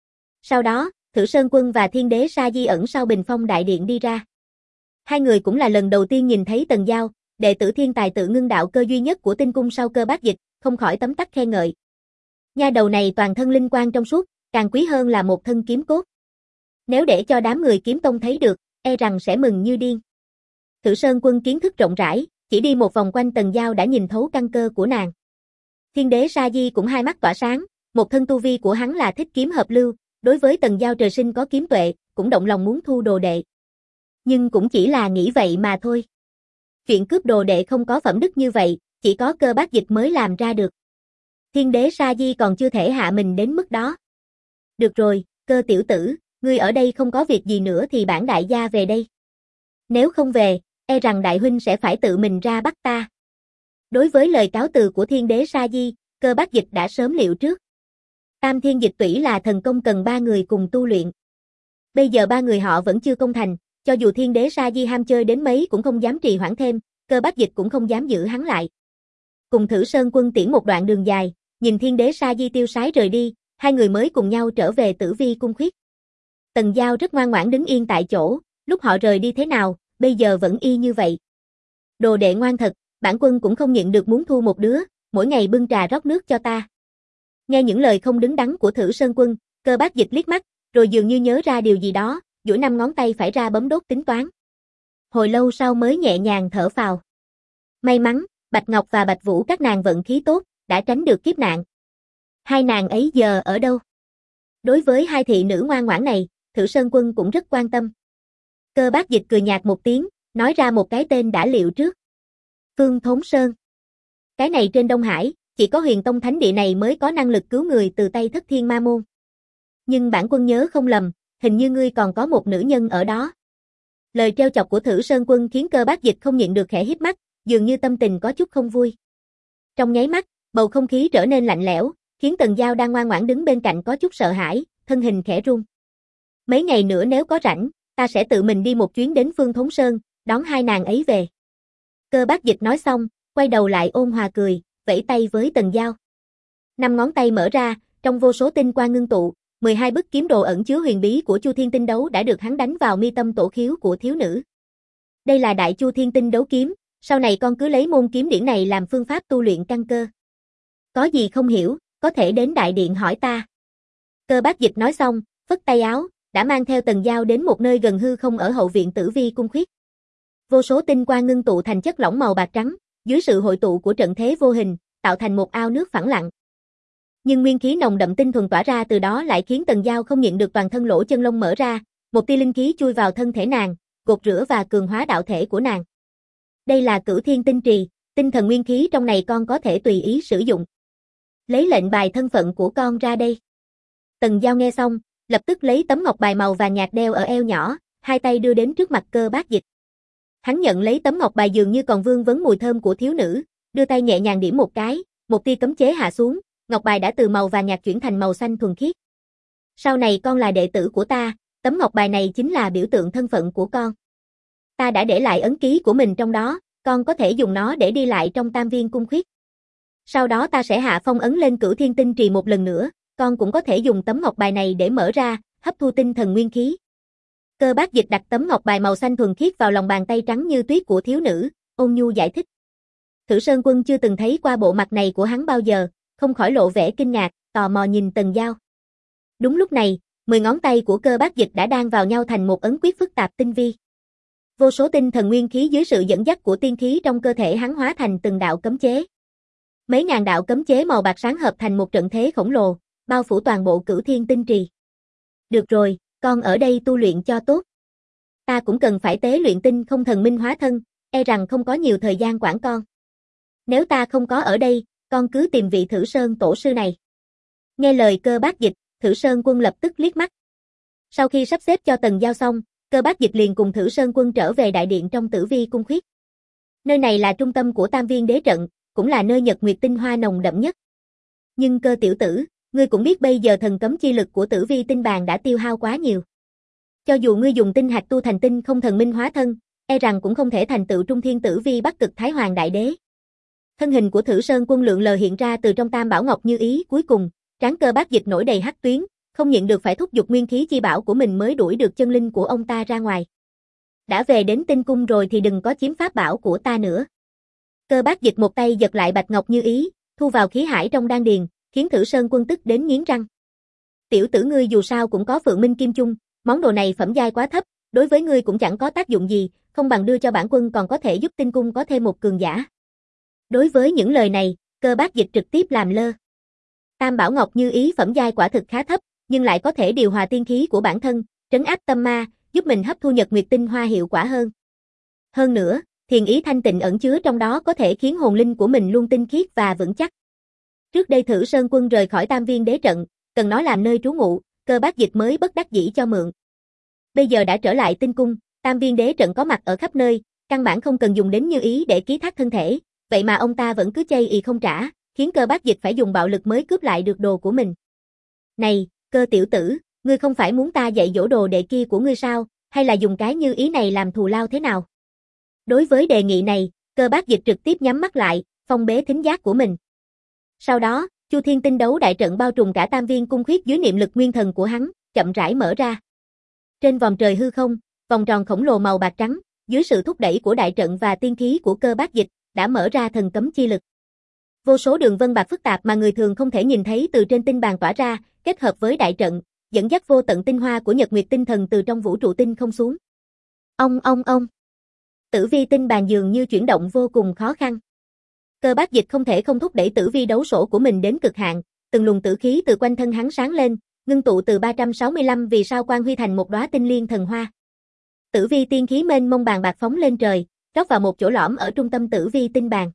[SPEAKER 1] Sau đó, Thử Sơn Quân và Thiên Đế Sa Di ẩn sau bình phong đại điện đi ra. Hai người cũng là lần đầu tiên nhìn thấy Tần Giao, đệ tử thiên tài tự ngưng đạo cơ duy nhất của tinh cung sau Cơ Bác Dịch, không khỏi tấm tắc khen ngợi. Nha đầu này toàn thân linh quang trong suốt, càng quý hơn là một thân kiếm cốt. Nếu để cho đám người kiếm tông thấy được, e rằng sẽ mừng như điên. Thử Sơn Quân kiến thức rộng rãi, chỉ đi một vòng quanh Tần Giao đã nhìn thấu căn cơ của nàng. Thiên Đế Sa Di cũng hai mắt tỏa sáng, một thân tu vi của hắn là thích kiếm hợp lưu, đối với Tần Giao trời sinh có kiếm tuệ, cũng động lòng muốn thu đồ đệ. Nhưng cũng chỉ là nghĩ vậy mà thôi. Chuyện cướp đồ đệ không có phẩm đức như vậy, chỉ có Cơ Bác Dịch mới làm ra được. Thiên Đế Sa Di còn chưa thể hạ mình đến mức đó. Được rồi, Cơ tiểu tử, ngươi ở đây không có việc gì nữa thì bản đại gia về đây. Nếu không về, e rằng đại huynh sẽ phải tự mình ra bắt ta. Đối với lời cáo từ của Thiên Đế Sa Di, Cơ Bác Dịch đã sớm liệu trước. Tam Thiên Dịch Tủy là thần công cần ba người cùng tu luyện. Bây giờ ba người họ vẫn chưa công thành, cho dù Thiên Đế Sa Di ham chơi đến mấy cũng không dám trì hoãn thêm, Cơ Bác Dịch cũng không dám giữ hắn lại. Cùng Thử Sơn Quân tiễn một đoạn đường dài, nhìn Thiên Đế Sa Di tiêu sái rời đi, hai người mới cùng nhau trở về Tử Vi cung khuyết. Tần Giao rất ngoan ngoãn đứng yên tại chỗ, lúc họ rời đi thế nào, bây giờ vẫn y như vậy. Đồ đệ ngoan thật, bản quân cũng không nhịn được muốn thu một đứa, mỗi ngày bưng trà rót nước cho ta. Nghe những lời không đứng đắn của Thử Sơn Quân, Cơ Bác Dịch liếc mắt, rồi dường như nhớ ra điều gì đó, duỗi năm ngón tay phải ra bấm đốt tính toán. Hồi lâu sau mới nhẹ nhàng thở phào. May mắn, Bạch Ngọc và Bạch Vũ các nàng vận khí tốt, đã tránh được kiếp nạn. Hai nàng ấy giờ ở đâu? Đối với hai thị nữ ngoan ngoãn này, Thử Sơn Quân cũng rất quan tâm. Cơ Bác Dịch cười nhạt một tiếng, nói ra một cái tên đã liệu trước. Phương Thốn Sơn. Cái này trên Đông Hải, chỉ có Huyền Tông Thánh Địa này mới có năng lực cứu người từ tay Thất Thiên Ma Môn. Nhưng bản quân nhớ không lầm, hình như ngươi còn có một nữ nhân ở đó. Lời trêu chọc của Thử Sơn Quân khiến Cơ Bác Dịch không nhịn được khẽ híp mắt, dường như tâm tình có chút không vui. Trong nháy mắt, bầu không khí trở nên lạnh lẽo, khiến Tần Giao đang ngoan ngoãn đứng bên cạnh có chút sợ hãi, thân hình khẽ run. Mấy ngày nữa nếu có rảnh, ta sẽ tự mình đi một chuyến đến Phương Thốn Sơn, đón hai nàng ấy về. Cơ Bác Dịch nói xong, quay đầu lại ôn hòa cười, vẫy tay với Tần Giao. Năm ngón tay mở ra, trong vô số tinh quang ngưng tụ, mười hai bức kiếm đồ ẩn chứa huyền bí của Chu Thiên Tinh đấu đã được hắn đánh vào mi tâm tổ khiếu của thiếu nữ. Đây là Đại Chu Thiên Tinh đấu kiếm, sau này con cứ lấy môn kiếm điển này làm phương pháp tu luyện căn cơ. Có gì không hiểu, có thể đến đại điện hỏi ta. Cơ Bác Dịch nói xong, phất tay áo, đã mang theo Tần Giao đến một nơi gần hư không ở hậu viện Tử Vi cung khuyết. Vô số tinh quang ngưng tụ thành chất lỏng màu bạc trắng, dưới sự hội tụ của trận thế vô hình, tạo thành một ao nước phẳng lặng. Nhưng nguyên khí nồng đậm tinh thuần tỏa ra từ đó lại khiến Tần Giao không nhịn được toàn thân lỗ chân lông mở ra, một tia linh khí chui vào thân thể nàng, gột rửa và cường hóa đạo thể của nàng. Đây là Cửu Thiên Tinh Trì, tinh thần nguyên khí trong này con có thể tùy ý sử dụng. Lấy lệnh bài thân phận của con ra đây. Tần Giao nghe xong, lập tức lấy tấm ngọc bài màu vàng nhạt đeo ở eo nhỏ, hai tay đưa đến trước mặt Cơ Bác Dịch. Hắn nhận lấy tấm ngọc bài dường như còn vương vấn mùi thơm của thiếu nữ, đưa tay nhẹ nhàng điểm một cái, một tia cấm chế hạ xuống, ngọc bài đã từ màu vàng nhạt chuyển thành màu xanh thuần khiết. Sau này con là đệ tử của ta, tấm ngọc bài này chính là biểu tượng thân phận của con. Ta đã để lại ấn ký của mình trong đó, con có thể dùng nó để đi lại trong Tam Viên cung khuyết. Sau đó ta sẽ hạ phong ấn lên Cửu Thiên Tinh Trì một lần nữa, con cũng có thể dùng tấm ngọc bài này để mở ra, hấp thu tinh thần nguyên khí. Cơ Bác Dịch đặt tấm ngọc bài màu xanh thuần khiết vào lòng bàn tay trắng như tuyết của thiếu nữ, ôn nhu giải thích. Thử Sơn Quân chưa từng thấy qua bộ mặt này của hắn bao giờ, không khỏi lộ vẻ kinh ngạc, tò mò nhìn Tần Giao. Đúng lúc này, mười ngón tay của Cơ Bác Dịch đã đan vào nhau thành một ấn quyết phức tạp tinh vi. Vô số tinh thần nguyên khí dưới sự dẫn dắt của tiên khí trong cơ thể hắn hóa thành từng đạo cấm chế. Mấy ngàn đạo cấm chế màu bạc sáng hợp thành một trận thế khổng lồ, bao phủ toàn bộ Cửu Thiên Tinh Trì. Được rồi, con ở đây tu luyện cho tốt. Ta cũng cần phải tế luyện tinh không thần minh hóa thân, e rằng không có nhiều thời gian quản con. Nếu ta không có ở đây, con cứ tìm vị Thử Sơn tổ sư này. Nghe lời Cơ Bác Dịch, Thử Sơn Quân lập tức liếc mắt. Sau khi sắp xếp cho Tần Giao xong, Cơ Bác Dịch liền cùng Thử Sơn Quân trở về đại điện trong Tử Vi cung khuyết. Nơi này là trung tâm của Tam Viên đế trận, cũng là nơi nhật nguyệt tinh hoa nồng đậm nhất. Nhưng Cơ tiểu tử, ngươi cũng biết bây giờ thần cấm chi lực của Tử Vi tinh bàn đã tiêu hao quá nhiều. Cho dù ngươi dùng tinh hạt tu thành tinh không thần minh hóa thân, e rằng cũng không thể thành tựu Trung Thiên Tử Vi Bắc Cực Thái Hoàng đại đế. Thân hình của Thử Sơn Quân lượn lờ hiện ra từ trong Tam Bảo Ngọc Như Ý, cuối cùng, trán Cơ Bác Dịch nổi đầy hắc tuyến, không nhịn được phải thúc giục nguyên khí chi bảo của mình mới đuổi được chân linh của ông ta ra ngoài. Đã về đến tinh cung rồi thì đừng có chiếm pháp bảo của ta nữa. Cơ Bác Dịch một tay giật lại Bạch Ngọc Như Ý, thu vào khí hải trong đan điền, khiến Thử Sơn Quân tức đến nghiến răng. Tiểu tử ngươi dù sao cũng có Phượng Minh Kim Chung, món đồ này phẩm giai quá thấp, đối với ngươi cũng chẳng có tác dụng gì, không bằng đưa cho bản quân còn có thể giúp tinh cung có thêm một cường giả. Đối với những lời này, Cơ Bác Dịch trực tiếp làm lơ. Tam Bảo Ngọc Như Ý phẩm giai quả thực khá thấp, nhưng lại có thể điều hòa tiên khí của bản thân, trấn áp tâm ma, giúp mình hấp thu nhật nguyệt tinh hoa hiệu quả hơn. Hơn nữa, thiền ý thanh tịnh ẩn chứa trong đó có thể khiến hồn linh của mình luôn tinh khiết và vững chắc. Trước đây Thử Sơn Quân rời khỏi Tam Viên đế trận, cần nó làm nơi trú ngụ, Cơ Bác Dịch mới bất đắc dĩ cho mượn. Bây giờ đã trở lại tinh cung, Tam Viên đế trận có mặt ở khắp nơi, căn bản không cần dùng đến Như Ý để ký thác thân thể, vậy mà ông ta vẫn cứ chây ì không trả, khiến Cơ Bác Dịch phải dùng bạo lực mới cướp lại được đồ của mình. Này, Cơ tiểu tử, ngươi không phải muốn ta dạy dỗ đồ đệ kia của ngươi sao, hay là dùng cái Như Ý này làm thù lao thế nào? Đối với đề nghị này, Cơ Bác Dịch trực tiếp nhắm mắt lại, phong bế thính giác của mình. Sau đó, Chu Thiên Tinh đấu đại trận bao trùm cả Tam Viên cung khuyết dưới niệm lực nguyên thần của hắn, chậm rãi mở ra. Trên vòng trời hư không, vòng tròn khổng lồ màu bạc trắng, dưới sự thúc đẩy của đại trận và tiên khí của Cơ Bác Dịch, đã mở ra thần cấm chi lực. Vô số đường vân bạc phức tạp mà người thường không thể nhìn thấy từ trên tinh bàn tỏa ra, kết hợp với đại trận, dẫn dắt vô tận tinh hoa của Nhật Nguyệt tinh thần từ trong vũ trụ tinh không xuống. Ông ông ông. Tử Vi tinh bàn dường như chuyển động vô cùng khó khăn. Cơ Bác Dịch không thể không thúc đẩy tử vi đấu sổ của mình đến cực hạn, từng luồng tử khí từ quanh thân hắn sáng lên, ngưng tụ từ ba trăm sáu mươi lăm vì sao quang huy thành một đóa tinh liên thần hoa. Tử vi tiên khí mênh mông bàn bạc phóng lên trời, rót vào một chỗ lõm ở trung tâm tử vi tinh bàn.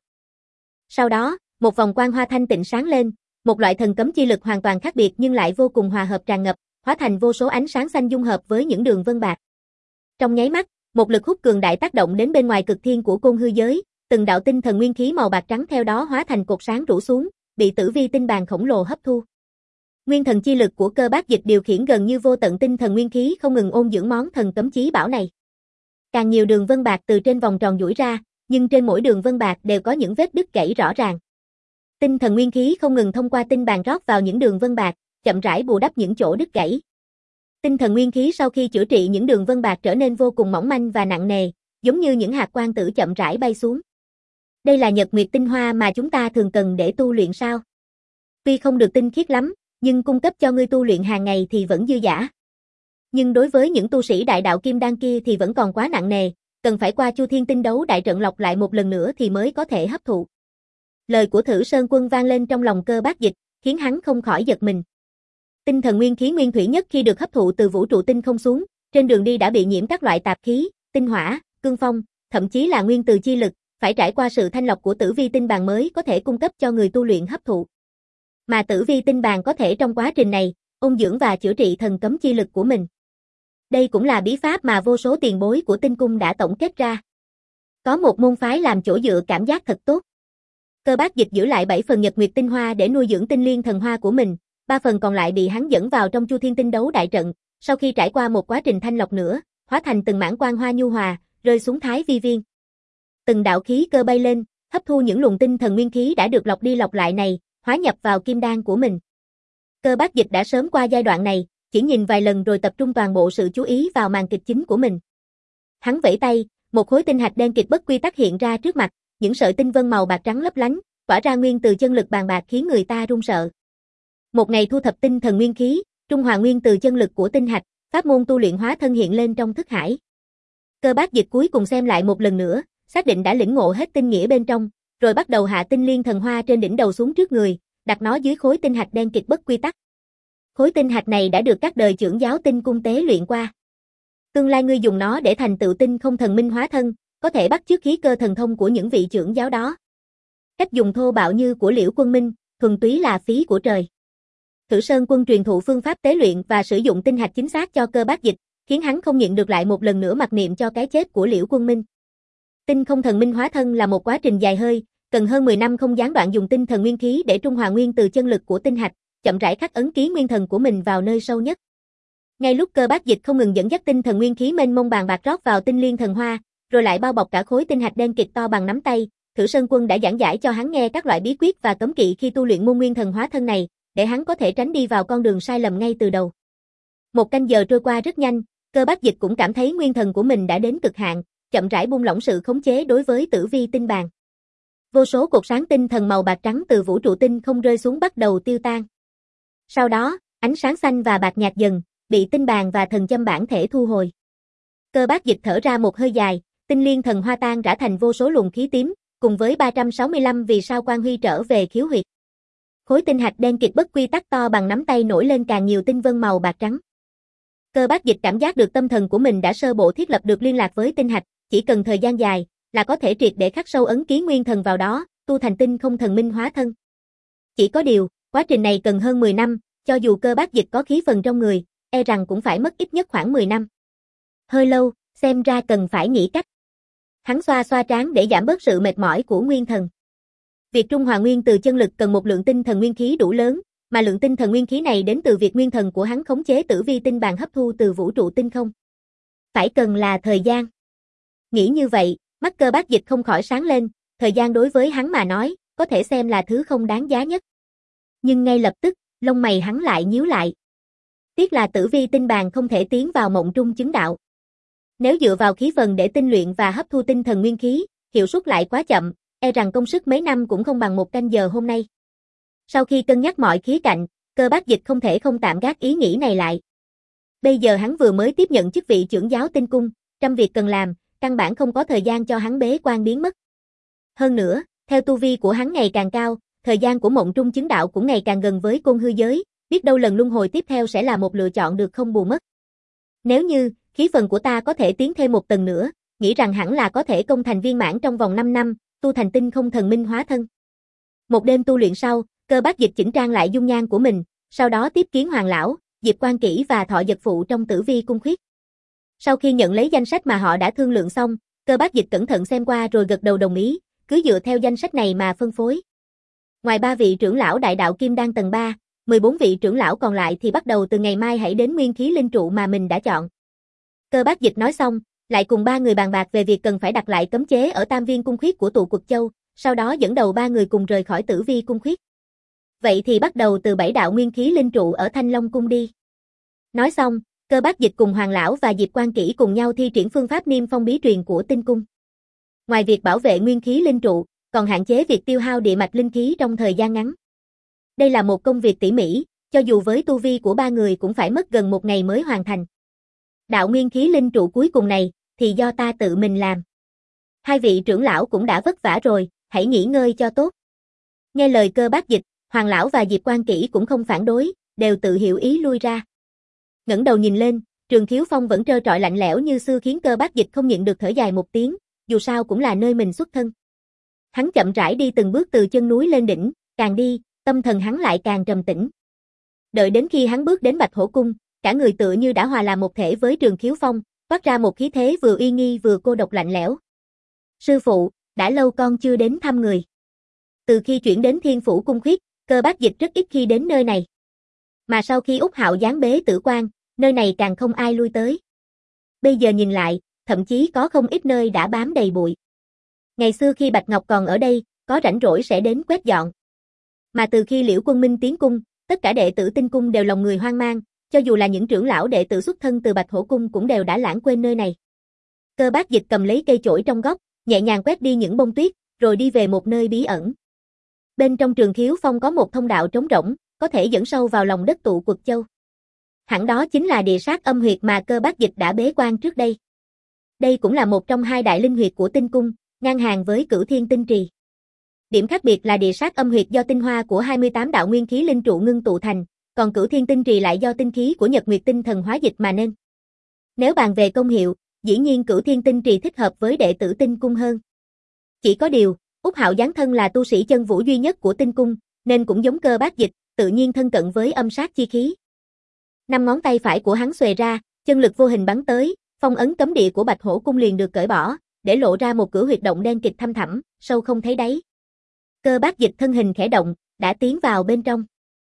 [SPEAKER 1] Sau đó, một vòng quang hoa thanh tịnh sáng lên, một loại thần cấm chi lực hoàn toàn khác biệt nhưng lại vô cùng hòa hợp tràn ngập, hóa thành vô số ánh sáng xanh dung hợp với những đường vân bạc. Trong nháy mắt, một lực hút cường đại tác động đến bên ngoài cực thiên của côn hư giới, từng đạo tinh thần nguyên khí màu bạc trắng theo đó hóa thành cột sáng rủ xuống, bị tử vi tinh bàn khổng lồ hấp thu. Nguyên thần chi lực của Cơ Bác Dịch điều khiển gần như vô tận tinh thần nguyên khí không ngừng ôn dưỡng món thần cấm chí bảo này. Càng nhiều đường vân bạc từ trên vòng tròn duỗi ra, nhưng trên mỗi đường vân bạc đều có những vết đứt gãy rõ ràng. Tinh thần nguyên khí không ngừng thông qua tinh bàn rót vào những đường vân bạc, chậm rãi bù đắp những chỗ đứt gãy. Tinh thần nguyên khí sau khi chữa trị những đường vân bạc trở nên vô cùng mỏng manh và nặng nề, giống như những hạt quang tử chậm rãi bay xuống. Đây là nhật nguyệt tinh hoa mà chúng ta thường cần để tu luyện sao? Tuy không được tinh khiết lắm, nhưng cung cấp cho ngươi tu luyện hàng ngày thì vẫn dư dả. Nhưng đối với những tu sĩ đại đạo kim đan kia thì vẫn còn quá nặng nề, cần phải qua Chu Thiên Tinh Đấu đại trận lọc lại một lần nữa thì mới có thể hấp thụ. Lời của Thử Sơn Quân vang lên trong lòng Cơ Bác Dịch, khiến hắn không khỏi giật mình. Tinh thần nguyên khí nguyên thủy nhất khi được hấp thụ từ vũ trụ tinh không xuống, trên đường đi đã bị nhiễm các loại tạp khí, tinh hỏa, cương phong, thậm chí là nguyên từ chi lực, phải trải qua sự thanh lọc của Tử Vi Tinh Bàn mới có thể cung cấp cho người tu luyện hấp thụ. Mà Tử Vi Tinh Bàn có thể trong quá trình này, ôn dưỡng và chữa trị thần cấm chi lực của mình. Đây cũng là bí pháp mà vô số tiền bối của Tinh Cung đã tổng kết ra. Có một môn phái làm chỗ dựa cảm giác thật tốt. Cơ Bác Dịch giữ lại bảy phần Nhật Nguyệt Tinh Hoa để nuôi dưỡng tinh liên thần hoa của mình, ba phần còn lại bị hắn dẫn vào trong Chu Thiên Tinh Đấu đại trận, sau khi trải qua một quá trình thanh lọc nữa, hóa thành từng mảng quang hoa nhu hòa, rơi xuống Thái Vi Viên. Từng đạo khí cơ bay lên, hấp thu những luồng tinh thần nguyên khí đã được lọc đi lọc lại này, hóa nhập vào kim đan của mình. Cơ Bác Dịch đã sớm qua giai đoạn này, chỉ nhìn vài lần rồi tập trung toàn bộ sự chú ý vào màn kịch chính của mình. Hắn vẫy tay, một khối tinh hạch đen kịt bất quy tắc hiện ra trước mặt, những sợi tinh vân màu bạc trắng lấp lánh, tỏa ra nguyên từ chân lực bàn bạc khiến người ta run sợ. Một ngày thu thập tinh thần nguyên khí, trung hòa nguyên từ chân lực của tinh hạch, pháp môn tu luyện hóa thân hiện lên trong thức hải. Cơ Bác Dịch cuối cùng xem lại một lần nữa, xác định đã lĩnh ngộ hết tinh nghĩa bên trong, rồi bắt đầu hạ tinh liên thần hoa trên đỉnh đầu xuống trước người, đặt nó dưới khối tinh hạch đen kịt bất quy tắc. Khối tinh hạch này đã được các đời trưởng giáo Tinh Cung tế luyện qua. Tương lai ngươi dùng nó để thành tựu tinh không thần minh hóa thân, có thể bắt chước khí cơ thần thông của những vị trưởng giáo đó. Cách dùng thô bạo như của Liễu Quân Minh, thuần túy là phí của trời. Thử Sơn Quân truyền thụ phương pháp tế luyện và sử dụng tinh hạch chính xác cho Cơ Bác Dịch, khiến hắn không nhịn được lại một lần nữa mặc niệm cho cái chết của Liễu Quân Minh. Tinh không thần minh hóa thân là một quá trình dài hơi, cần hơn mười năm không gián đoạn dùng tinh thần nguyên khí để trung hòa nguyên từ chân lực của tinh hạch, chậm rãi khắc ấn ký nguyên thần của mình vào nơi sâu nhất. Ngay lúc Cơ Bác Dịch không ngừng dẫn dắt tinh thần nguyên khí mênh mông bàn bạc rót vào tinh liên thần hoa, rồi lại bao bọc cả khối tinh hạch đen kịt to bằng nắm tay, Thử Sơn Quân đã giảng giải cho hắn nghe các loại bí quyết và cấm kỵ khi tu luyện môn nguyên thần hóa thân này, để hắn có thể tránh đi vào con đường sai lầm ngay từ đầu. Một canh giờ trôi qua rất nhanh, Cơ Bác Dịch cũng cảm thấy nguyên thần của mình đã đến cực hạn, chậm rãi buông lỏng sự khống chế đối với Tử Vi Tinh Bàn. Vô số cột sáng tinh thần màu bạc trắng từ vũ trụ tinh không rơi xuống bắt đầu tiêu tan. Sau đó, ánh sáng xanh và bạc nhạt dần, bị tinh bàn và thần châm bản thể thu hồi. Cơ Bác Dịch thở ra một hơi dài, tinh liên thần hoa tan rã thành vô số luồng khí tím, cùng với ba trăm sáu mươi lăm vì sao quang huy trở về khiếu huyệt. Khối tinh hạch đen kịt bất quy tắc to bằng nắm tay nổi lên càng nhiều tinh vân màu bạc trắng. Cơ Bác Dịch cảm giác được tâm thần của mình đã sơ bộ thiết lập được liên lạc với tinh hạch, chỉ cần thời gian dài là có thể triệt để khắc sâu ấn ký nguyên thần vào đó, tu thành tinh không thần minh hóa thân. Chỉ có điều, quá trình này cần hơn mười năm, cho dù Cơ Bác Dịch có khí phần trong người, e rằng cũng phải mất ít nhất khoảng mười năm. Hơi lâu, xem ra cần phải nghĩ cách. Hắn xoa xoa trán để giảm bớt sự mệt mỏi của nguyên thần. Việc trung hòa nguyên từ chân lực cần một lượng tinh thần nguyên khí đủ lớn, mà lượng tinh thần nguyên khí này đến từ việc nguyên thần của hắn khống chế Tử Vi Tinh Bàn hấp thu từ vũ trụ tinh không. Phải cần là thời gian. Nghĩ như vậy, mắt Cơ Bác Dịch không khỏi sáng lên, thời gian đối với hắn mà nói, có thể xem là thứ không đáng giá nhất. Nhưng ngay lập tức, lông mày hắn lại nhíu lại. Tiếc là Tử Vi Tinh Bàn không thể tiến vào mộng trung chứng đạo. Nếu dựa vào khí phần để tinh luyện và hấp thu tinh thần nguyên khí, hiệu suất lại quá chậm, e rằng công sức mấy năm cũng không bằng một canh giờ hôm nay. Sau khi cân nhắc mọi khía cạnh, Cơ Bác Dịch không thể không tạm gác ý nghĩ này lại. Bây giờ hắn vừa mới tiếp nhận chức vị trưởng giáo Tinh Cung, trăm việc cần làm, căn bản không có thời gian cho hắn bế quan biến mất. Hơn nữa, theo tu vi của hắn ngày càng cao, thời gian của mộng trung chứng đạo cũng ngày càng gần với côn hư giới, biết đâu lần luân hồi tiếp theo sẽ là một lựa chọn được không bù mất. Nếu như, khí phần của ta có thể tiến thêm một tầng nữa, nghĩ rằng hẳn là có thể công thành viên mãn trong vòng năm năm, tu thành tinh không thần minh hóa thân. Một đêm tu luyện sau, Cơ Bác Dịch chỉnh trang lại dung nhan của mình, sau đó tiếp kiến Hoàng lão, Diệp Quan Kỷ và Thọ Dật Phụ trong Tử Vi cung khuyết. Sau khi nhận lấy danh sách mà họ đã thương lượng xong, Cơ Bác Dịch cẩn thận xem qua rồi gật đầu đồng ý, cứ dựa theo danh sách này mà phân phối. Ngoài ba vị trưởng lão đại đạo kim đan tầng ba, mười bốn vị trưởng lão còn lại thì bắt đầu từ ngày mai hãy đến nguyên khí linh trụ mà mình đã chọn. Cơ Bác Dịch nói xong, lại cùng ba người bàn bạc về việc cần phải đặt lại cấm chế ở Tam Viên cung khuyết của tụ Quật Châu, sau đó dẫn đầu ba người cùng rời khỏi Tử Vi cung khuyết. Vậy thì bắt đầu từ bảy đạo nguyên khí linh trụ ở Thanh Long cung đi. Nói xong, Cơ Bác Dịch cùng Hoàng lão và Diệp Quan Kỷ cùng nhau thi triển phương pháp niêm phong bí truyền của Tinh cung. Ngoài việc bảo vệ nguyên khí linh trụ, còn hạn chế việc tiêu hao địa mạch linh khí trong thời gian ngắn. Đây là một công việc tỉ mỉ, cho dù với tu vi của ba người cũng phải mất gần một ngày mới hoàn thành. Đạo nguyên khí linh trụ cuối cùng này, thì do ta tự mình làm. Hai vị trưởng lão cũng đã vất vả rồi, hãy nghỉ ngơi cho tốt. Nghe lời Cơ Bác Dịch, Hoàng lão và Diệp Quan Kỷ cũng không phản đối, đều tự hiểu ý lui ra. Ngẩng đầu nhìn lên, Trường Thiếu Phong vẫn trơ trọi lạnh lẽo như xưa khiến Cơ Bác Dịch không nhịn được thở dài một tiếng, dù sao cũng là nơi mình xuất thân. Hắn chậm rãi đi từng bước từ chân núi lên đỉnh, càng đi, tâm thần hắn lại càng trầm tĩnh. Đợi đến khi hắn bước đến Bạch Hổ Cung, cả người tựa như đã hòa làm một thể với Trường Thiếu Phong, toát ra một khí thế vừa uy nghi vừa cô độc lạnh lẽo. Sư phụ, đã lâu con chưa đến thăm người. Từ khi chuyển đến Thiên Phủ Cung Khuyết, Cơ Bác Dịch rất ít khi đến nơi này. Mà sau khi Úc Hạo giáng bế tử quan, nơi này càng không ai lui tới. Bây giờ nhìn lại, thậm chí có không ít nơi đã bám đầy bụi. Ngày xưa khi Bạch Ngọc còn ở đây, có rảnh rỗi sẽ đến quét dọn. Mà từ khi Liễu Quân Minh tiến cung, tất cả đệ tử Tinh Cung đều lòng người hoang mang, cho dù là những trưởng lão đệ tử xuất thân từ Bạch Hổ Cung cũng đều đã lãng quên nơi này. Cơ Bác Dịch cầm lấy cây chổi trong góc, nhẹ nhàng quét đi những bông tuyết, rồi đi về một nơi bí ẩn. Bên trong Trường Thiếu Phong có một thông đạo trống rỗng, có thể dẫn sâu vào lòng đất tụ Quật Châu. Hẳn đó chính là địa sát âm huyệt mà Cơ Bác Dịch đã bế quan trước đây. Đây cũng là một trong hai đại linh huyệt của Tinh Cung, ngang hàng với Cửu Thiên Tinh Trì. Điểm khác biệt là địa sát âm huyệt do tinh hoa của hai mươi tám đạo nguyên khí linh trụ ngưng tụ thành, còn Cửu Thiên Tinh Trì lại do tinh khí của Nhật Nguyệt Tinh Thần hóa dịch mà nên. Nếu bàn về công hiệu, dĩ nhiên Cửu Thiên Tinh Trì thích hợp với đệ tử Tinh Cung hơn. Chỉ có điều, Úc Hạo giáng thân là tu sĩ chân vũ duy nhất của Tinh Cung, nên cũng giống Cơ Bác Dịch, tự nhiên thân cận với âm sát chi khí. Năm ngón tay phải của hắn xuề ra, chân lực vô hình bắn tới, phong ấn cấm địa của Bạch Hổ Cung liền được cởi bỏ, để lộ ra một cửa huyệt động đen kịt thăm thẳm, sâu không thấy đáy. Cơ Bác Dịch thân hình khẽ động, đã tiến vào bên trong.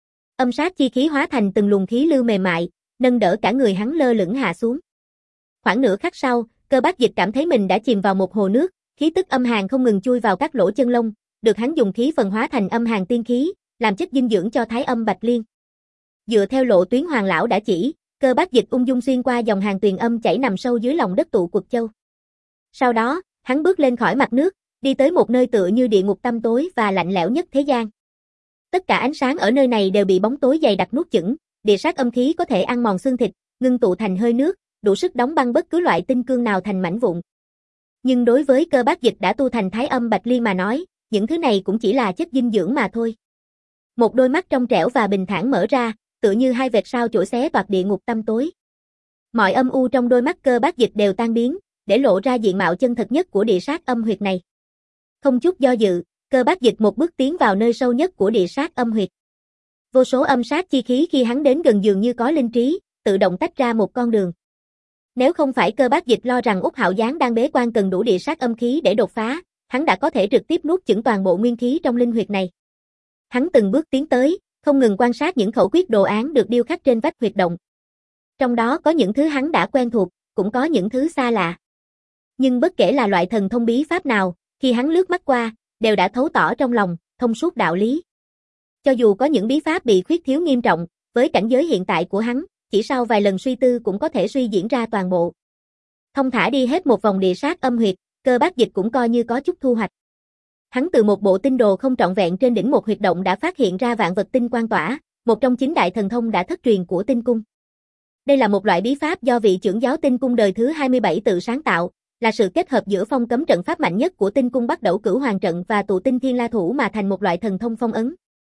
[SPEAKER 1] Âm sát chi khí hóa thành từng luồng khí lưu mềm mại, nâng đỡ cả người hắn lơ lửng hạ xuống. Khoảng nửa khắc sau, Cơ Bác Dịch cảm thấy mình đã chìm vào một hồ nước, khí tức âm hàn không ngừng chui vào các lỗ chân lông, được hắn dùng khí phần hóa thành âm hàn tiên khí, làm chất dinh dưỡng cho Thái Âm Bạch Liên. Dựa theo lộ tuyến Hoàng lão đã chỉ, Cơ Bác Dịch ung dung xuyên qua dòng hàng tuyền âm chảy nằm sâu dưới lòng đất tụ Quật Châu. Sau đó, hắn bước lên khỏi mặt nước, đi tới một nơi tựa như địa ngục tăm tối và lạnh lẽo nhất thế gian. Tất cả ánh sáng ở nơi này đều bị bóng tối dày đặc nuốt chửng, địa sát âm khí có thể ăn mòn xương thịt, ngưng tụ thành hơi nước, đủ sức đóng băng bất cứ loại tinh cương nào thành mảnh vụn. Nhưng đối với Cơ Bác Dịch đã tu thành Thái Âm Bạch Liên mà nói, những thứ này cũng chỉ là chất dinh dưỡng mà thôi. Một đôi mắt trong trẻo và bình thản mở ra, tựa như hai vệt sao chổi xé toạc địa ngục tăm tối. Mọi âm u trong đôi mắt Cơ Bác Dịch đều tan biến, để lộ ra diện mạo chân thật nhất của địa sát âm huyệt này. Không chút do dự, Cơ Bác Dịch một bước tiến vào nơi sâu nhất của địa sát âm huyệt. Vô số âm sát chi khí khi hắn đến gần dường như có linh trí, tự động tách ra một con đường. Nếu không phải Cơ Bác Dịch lo rằng Úc Hạo giáng đang bế quan cần đủ địa sát âm khí để đột phá, hắn đã có thể trực tiếp nuốt chửng toàn bộ nguyên khí trong linh huyệt này. Hắn từng bước tiến tới, không ngừng quan sát những khẩu quyết đồ án được điêu khắc trên vách huyệt động. Trong đó có những thứ hắn đã quen thuộc, cũng có những thứ xa lạ. Nhưng bất kể là loại thần thông bí pháp nào, khi hắn lướt mắt qua, đều đã thấu tỏ trong lòng, thông suốt đạo lý. Cho dù có những bí pháp bị khuyết thiếu nghiêm trọng, với cảnh giới hiện tại của hắn, chỉ sau vài lần suy tư cũng có thể suy diễn ra toàn bộ. Thông thả đi hết một vòng địa sát âm huyệt, Cơ Bác Dịch cũng coi như có chút thu hoạch. Hắn từ một bộ tinh đồ không trọn vẹn trên đỉnh một huyệt động đã phát hiện ra vạn vật tinh quang tỏa, một trong chín đại thần thông đã thất truyền của Tinh Cung. Đây là một loại bí pháp do vị trưởng giáo Tinh Cung đời thứ hai mươi bảy tự sáng tạo, là sự kết hợp giữa phong cấm trận pháp mạnh nhất của Tinh Cung Bắt Đẩu Cửu Hoàng trận và tụ tinh thiên la thủ mà thành một loại thần thông phong ấn.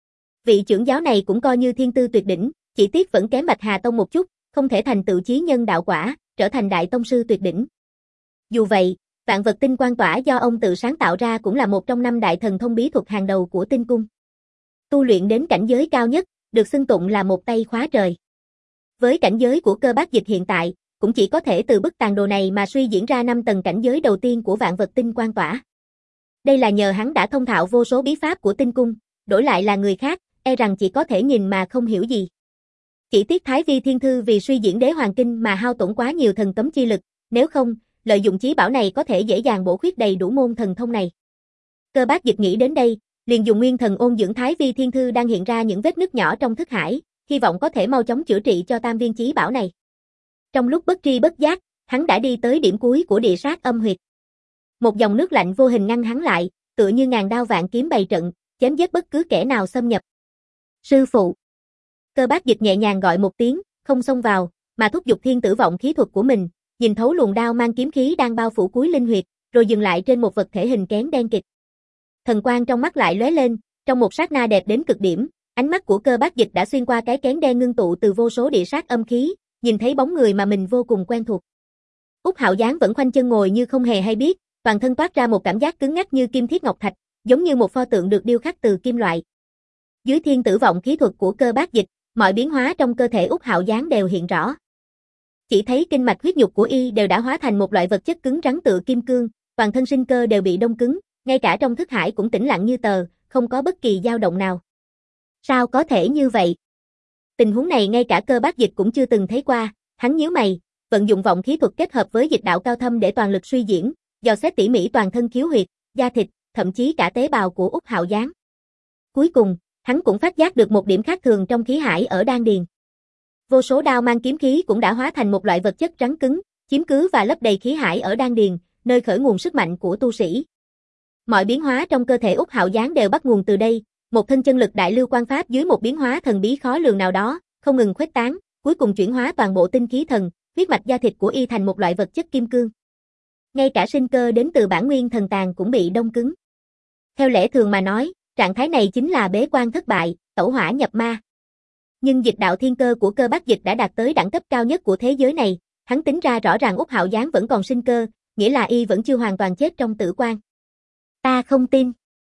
[SPEAKER 1] Vị trưởng giáo này cũng coi như thiên tư tuyệt đỉnh, chỉ tiếc vẫn kém Bạch Hà Tông một chút, không thể thành tựu chí nhân đạo quả, trở thành đại tông sư tuyệt đỉnh. Dù vậy, vạn vật tinh quang tỏa do ông tự sáng tạo ra cũng là một trong năm đại thần thông bí thuật hàng đầu của Tinh Cung. Tu luyện đến cảnh giới cao nhất, được xưng tụng là một tay khóa trời. Với cảnh giới của Cơ Bác Dịch hiện tại, cũng chỉ có thể từ bức tàn đồ này mà suy diễn ra năm tầng cảnh giới đầu tiên của vạn vật tinh quang tỏa. Đây là nhờ hắn đã thông thạo vô số bí pháp của Tinh Cung, đổi lại là người khác, e rằng chỉ có thể nhìn mà không hiểu gì. Chỉ tiếc Thái Vi Thiên Thư vì suy diễn Đế Hoàng Kinh mà hao tổn quá nhiều thần cấm chi lực, nếu không, lợi dụng chí bảo này có thể dễ dàng bổ khuyết đầy đủ môn thần thông này. Cơ Bác Dịch nghĩ đến đây, liền dùng nguyên thần ôn dưỡng Thái Vi Thiên Thư đang hiện ra những vết nứt nhỏ trong thức hải, hy vọng có thể mau chóng chữa trị cho tam viên chí bảo này. Trong lúc bất tri bất giác, hắn đã đi tới điểm cuối của địa sát âm huyệt. Một dòng nước lạnh vô hình ngăn hắn lại, tựa như ngàn đao vạn kiếm bày trận, chém giết bất cứ kẻ nào xâm nhập. Sư phụ. Cơ Bác Dịch nhẹ nhàng gọi một tiếng, không xông vào, mà thúc giục thiên tử vọng khí thuật của mình, nhìn thấu luồng đao mang kiếm khí đang bao phủ cuối linh huyệt, rồi dừng lại trên một vật thể hình kén đen kịt. Thần quang trong mắt lại lóe lên, trong một sát na đẹp đến cực điểm, ánh mắt của Cơ Bác Dịch đã xuyên qua cái kén đen ngưng tụ từ vô số địa sát âm khí, nhìn thấy bóng người mà mình vô cùng quen thuộc. Úc Hạo Giáng vẫn khoanh chân ngồi như không hề hay biết, toàn thân toát ra một cảm giác cứng ngắc như kim thiết ngọc thạch, giống như một pho tượng được điêu khắc từ kim loại. Dưới thiên tử vọng khí thuật của Cơ Bác Dịch, mọi biến hóa trong cơ thể Úc Hạo Giáng đều hiện rõ. Chỉ thấy kinh mạch huyết nhục của y đều đã hóa thành một loại vật chất cứng rắn tựa kim cương, toàn thân sinh cơ đều bị đông cứng, ngay cả trong thức hải cũng tĩnh lặng như tờ, không có bất kỳ dao động nào. Sao có thể như vậy? Tình huống này ngay cả Cơ Bác Dịch cũng chưa từng thấy qua, hắn nhíu mày, vận dụng vọng khí thuật kết hợp với dịch đạo cao thâm để toàn lực suy diễn, dò xét tỉ mỉ toàn thân khiếu huyệt, da thịt, thậm chí cả tế bào của Úc Hạo Giáng. Cuối cùng, hắn cũng phát giác được một điểm khác thường trong khí hải ở đan điền. Vô số đao mang kiếm khí cũng đã hóa thành một loại vật chất rắn cứng, chiếm cứ và lấp đầy khí hải ở đan điền, nơi khởi nguồn sức mạnh của tu sĩ. Mọi biến hóa trong cơ thể Úc Hạo Giáng đều bắt nguồn từ đây, một thân chân lực đại lưu quan pháp dưới một biến hóa thần bí khó lường nào đó, không ngừng khuếch tán, cuối cùng chuyển hóa toàn bộ tinh khí thần, huyết mạch da thịt của y thành một loại vật chất kim cương. Ngay cả sinh cơ đến từ bản nguyên thần tàng cũng bị đông cứng. Theo lẽ thường mà nói, trạng thái này chính là bế quan thất bại, tẩu hỏa nhập ma. Nhưng dịch đạo thiên cơ của Cơ Bác Dịch đã đạt tới đẳng cấp cao nhất của thế giới này, hắn tính ra rõ ràng Úc Hạo Giáng vẫn còn sinh cơ, nghĩa là y vẫn chưa hoàn toàn chết trong tử quan. Ta không tin.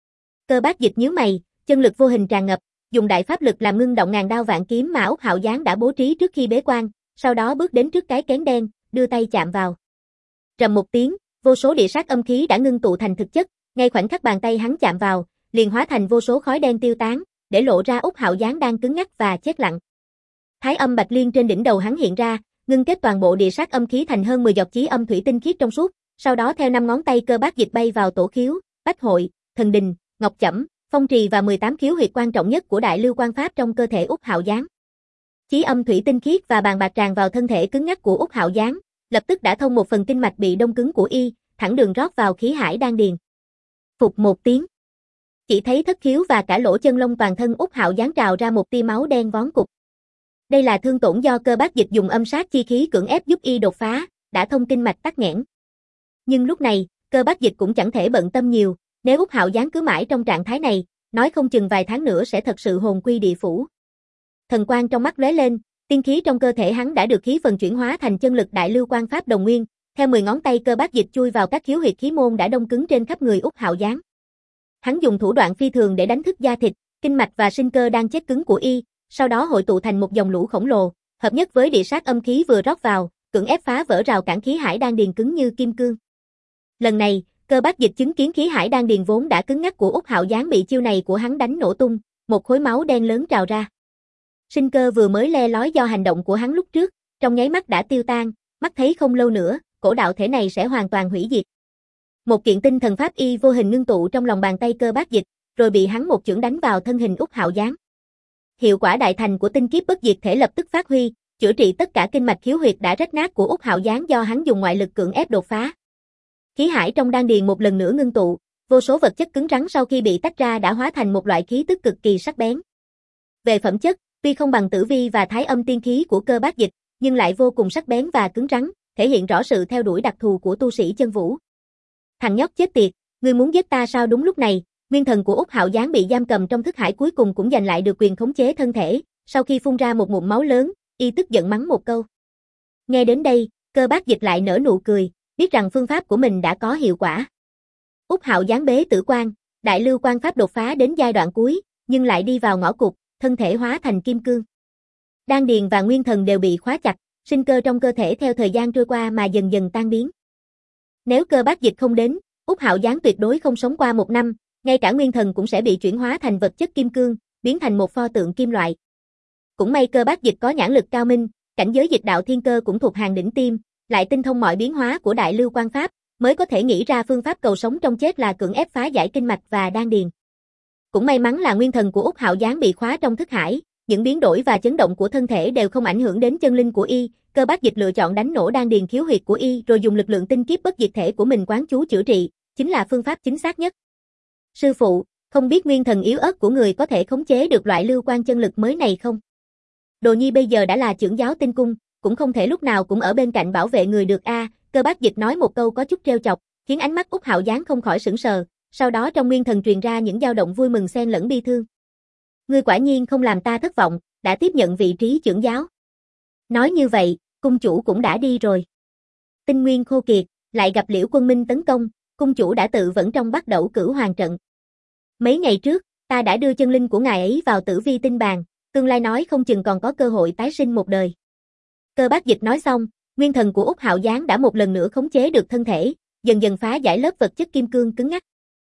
[SPEAKER 1] Cơ Bác Dịch nhíu mày, chân lực vô hình tràn ngập, dùng đại pháp lực làm ngưng động ngàn đao vạn kiếm mà Úc Hạo Giáng đã bố trí trước khi bế quan, sau đó bước đến trước cái kén đen, đưa tay chạm vào. Trầm một tiếng, vô số địa sát âm khí đã ngưng tụ thành thực chất, ngay khoảnh khắc bàn tay hắn chạm vào, liền hóa thành vô số khói đen tiêu tán, để lộ ra Úc Hạo Giáng đang cứng ngắc và chết lặng. Thái âm bạch liên trên đỉnh đầu hắn hiện ra, ngưng kết toàn bộ địa sát âm khí thành hơn mười giọt chí âm thủy tinh khiết trong suốt, sau đó theo năm ngón tay Cơ Bác Dịch bay vào tổ khiếu, bách hội, thần đình, ngọc chẩm, phong trì và mười tám khiếu huyệt quan trọng nhất của đại lưu quan pháp trong cơ thể Úc Hạo Giáng. Chí âm thủy tinh khiết và bàn bạc tràn vào thân thể cứng ngắc của Úc Hạo Giáng, lập tức đã thông một phần kinh mạch bị đông cứng của y, thẳng đường rót vào khí hải đan điền. Phục một tiếng. Chỉ thấy thất khiếu và cả lỗ chân lông toàn thân Úc Hạo Giáng trào ra một tia máu đen vón cục. Đây là thương tổn do Cơ Bác Dịch dùng âm sát chi khí cưỡng ép giúp y đột phá, đã thông kinh mạch tắc nghẽn. Nhưng lúc này, Cơ Bác Dịch cũng chẳng thể bận tâm nhiều, nếu Úc Hạo Giáng cứ mãi trong trạng thái này, nói không chừng vài tháng nữa sẽ thật sự hồn quy địa phủ. Thần quang trong mắt lóe lên, tiên khí trong cơ thể hắn đã được khí phần chuyển hóa thành chân lực đại lưu quan pháp đồng nguyên, theo mười ngón tay Cơ Bác Dịch chui vào các khiếu huyệt khí môn đã đông cứng trên khắp người Úc Hạo Giáng. Hắn dùng thủ đoạn phi thường để đánh thức da thịt, kinh mạch và sinh cơ đang chết cứng của y, sau đó hội tụ thành một dòng lũ khổng lồ, hợp nhất với địa sát âm khí vừa rót vào, cưỡng ép phá vỡ rào cản khí hải đan điền cứng như kim cương. Lần này, Cơ Bác Dịch chứng kiến khí hải đan điền vốn đã cứng ngắc của Úc Hạo Giáng bị chiêu này của hắn đánh nổ tung, một khối máu đen lớn trào ra. Sinh cơ vừa mới le lói do hành động của hắn lúc trước, trong nháy mắt đã tiêu tan, mắt thấy không lâu nữa, cổ đạo thể này sẽ hoàn toàn hủy diệt. Một kiện tinh thần pháp y vô hình ngưng tụ trong lòng bàn tay Cơ Bác Dịch, rồi bị hắn một chưởng đánh vào thân hình Úc Hạo Giáng. Hiệu quả đại thành của tinh kiếp bất diệt thể lập tức phát huy, chữa trị tất cả kinh mạch khiếu huyệt đã rách nát của Úc Hạo Giáng do hắn dùng ngoại lực cưỡng ép đột phá. Khí hải trong đan điền một lần nữa ngưng tụ, vô số vật chất cứng rắn sau khi bị tách ra đã hóa thành một loại khí tức cực kỳ sắc bén. Về phẩm chất, tuy không bằng tử vi và thái âm tiên khí của Cơ Bác Dịch, nhưng lại vô cùng sắc bén và cứng rắn, thể hiện rõ sự theo đuổi đặc thù của tu sĩ chân vũ. Thằng nhóc chết tiệt, ngươi muốn giết ta sao? Đúng lúc này, nguyên thần của Úc Hạo Giáng bị giam cầm trong thức hải cuối cùng cũng giành lại được quyền khống chế thân thể, sau khi phun ra một ngụm máu lớn, y tức giận mắng một câu. Nghe đến đây, Cơ Bác Dịch lại nở nụ cười, biết rằng phương pháp của mình đã có hiệu quả. Úc Hạo Giáng bế tử quan, đại lưu quan pháp đột phá đến giai đoạn cuối, nhưng lại đi vào ngõ cụt, thân thể hóa thành kim cương. Đan điền và nguyên thần đều bị khóa chặt, sinh cơ trong cơ thể theo thời gian trôi qua mà dần dần tan biến. Nếu Cơ Bác Dịch không đến, Úc Hạo Giáng tuyệt đối không sống qua một năm, ngay cả nguyên thần cũng sẽ bị chuyển hóa thành vật chất kim cương, biến thành một pho tượng kim loại. Cũng may Cơ Bác Dịch có nhãn lực cao minh, cảnh giới dịch đạo thiên cơ cũng thuộc hàng đỉnh tiêm, lại tinh thông mọi biến hóa của đại lưu quan pháp, mới có thể nghĩ ra phương pháp cầu sống trong chết là cưỡng ép phá giải kinh mạch và đan điền. Cũng may mắn là nguyên thần của Úc Hạo Giáng bị khóa trong thức hải, những biến đổi và chấn động của thân thể đều không ảnh hưởng đến chân linh của y. Cơ Bác Dịch lựa chọn đánh nổ đan điền khiếu huyệt của y rồi dùng lực lượng tinh kiếp bất diệt thể của mình quán chú chữa trị, chính là phương pháp chính xác nhất. Sư phụ, Không biết nguyên thần yếu ớt của người có thể khống chế được loại lưu quan chân lực mới này không? Đồ Nhi bây giờ đã là trưởng giáo tinh cung, cũng không thể lúc nào cũng ở bên cạnh bảo vệ người được a. À, Cơ Bác Dịch nói một câu có chút trêu chọc, khiến ánh mắt Úc Hạo Giáng không khỏi sững sờ, sau đó trong nguyên thần truyền ra những dao động vui mừng xen lẫn bi thương. Ngươi quả nhiên không làm ta thất vọng, đã tiếp nhận vị trí trưởng giáo. Nói như vậy, cung chủ cũng đã đi rồi. Tinh nguyên khô kiệt, lại gặp Liễu Quân Minh tấn công, cung chủ đã tự vẫn trong bắt đầu cửu hoàng trận. Mấy ngày trước, ta đã đưa chân linh của ngài ấy vào tử vi tinh bàn, tương lai nói không chừng còn có cơ hội tái sinh một đời. Cơ Bác Dịch nói xong, nguyên thần của Úc Hạo Giáng đã một lần nữa khống chế được thân thể, dần dần phá giải lớp vật chất kim cương cứng ngắc.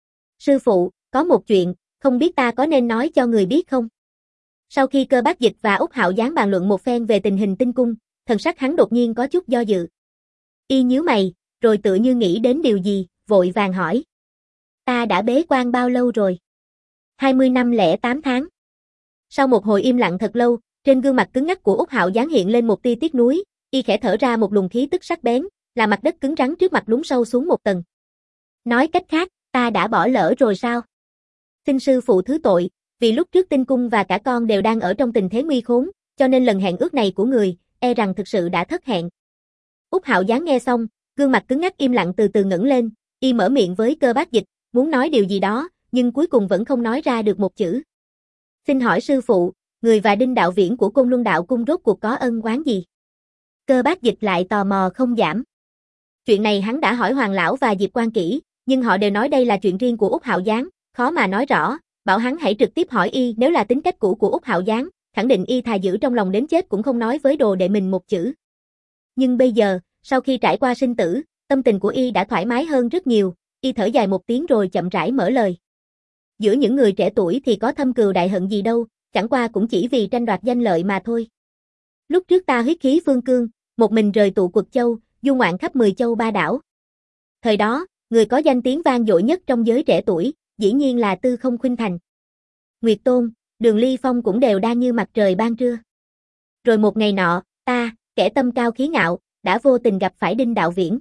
[SPEAKER 1] Sư phụ, có một chuyện, không biết ta có nên nói cho người biết không? Sau khi Cơ Bác Dịch và Úc Hạo Giáng bàn luận một phen về tình hình tinh cung, thần sắc hắn đột nhiên có chút do dự. Y nhíu mày, rồi tựa như nghĩ đến điều gì, vội vàng hỏi. Ta đã bế quan bao lâu rồi? hai mươi năm lẻ tám tháng. Sau một hồi im lặng thật lâu, trên gương mặt cứng ngắc của Úc Hạo Giáng hiện lên một tia tiếc nuối, y khẽ thở ra một luồng khí tức sắc bén, là mặt đất cứng rắn trước mặt lún sâu xuống một tầng. Nói cách khác, ta đã bỏ lỡ rồi sao? Xin sư phụ thứ tội, vì lúc trước tinh cung và cả con đều đang ở trong tình thế nguy khốn, cho nên lần hẹn ước này của người, e rằng thực sự đã thất hẹn. Úc Hạo Giáng nghe xong, gương mặt cứng ngắc im lặng từ từ ngẩng lên, y mở miệng với Cơ Bác Dịch, muốn nói điều gì đó, nhưng cuối cùng vẫn không nói ra được một chữ. Xin hỏi sư phụ, người và Đinh đạo viễn của Côn Luân đạo cung rốt cuộc có ân oán gì? Cơ Bác Dịch lại tò mò không giảm. Chuyện này hắn đã hỏi Hoàng lão và Diệp Quan kỹ, nhưng họ đều nói đây là chuyện riêng của Úc Hạo Giáng, khó mà nói rõ, bảo hắn hãy trực tiếp hỏi y. Nếu là tính cách cũ của Úc Hạo Giáng, khẳng định y thà giữ trong lòng đến chết cũng không nói với đồ đệ mình một chữ. Nhưng bây giờ, sau khi trải qua sinh tử, tâm tình của y đã thoải mái hơn rất nhiều, y thở dài một tiếng rồi chậm rãi mở lời. Giữa những người trẻ tuổi thì có thâm cừu đại hận gì đâu, chẳng qua cũng chỉ vì tranh đoạt danh lợi mà thôi. Lúc trước ta huyết khí phương cương, một mình rời tụ Quật Châu, du ngoạn khắp mười châu ba đảo. Thời đó, người có danh tiếng vang dội nhất trong giới trẻ tuổi, dĩ nhiên là Tư Không Khuynh Thành. Nguyệt Tôn, Đường Ly Phong cũng đều đang như mặt trời ban trưa. Rồi một ngày nọ, ta, kẻ tâm cao khí ngạo, đã vô tình gặp phải Đinh đạo viễn.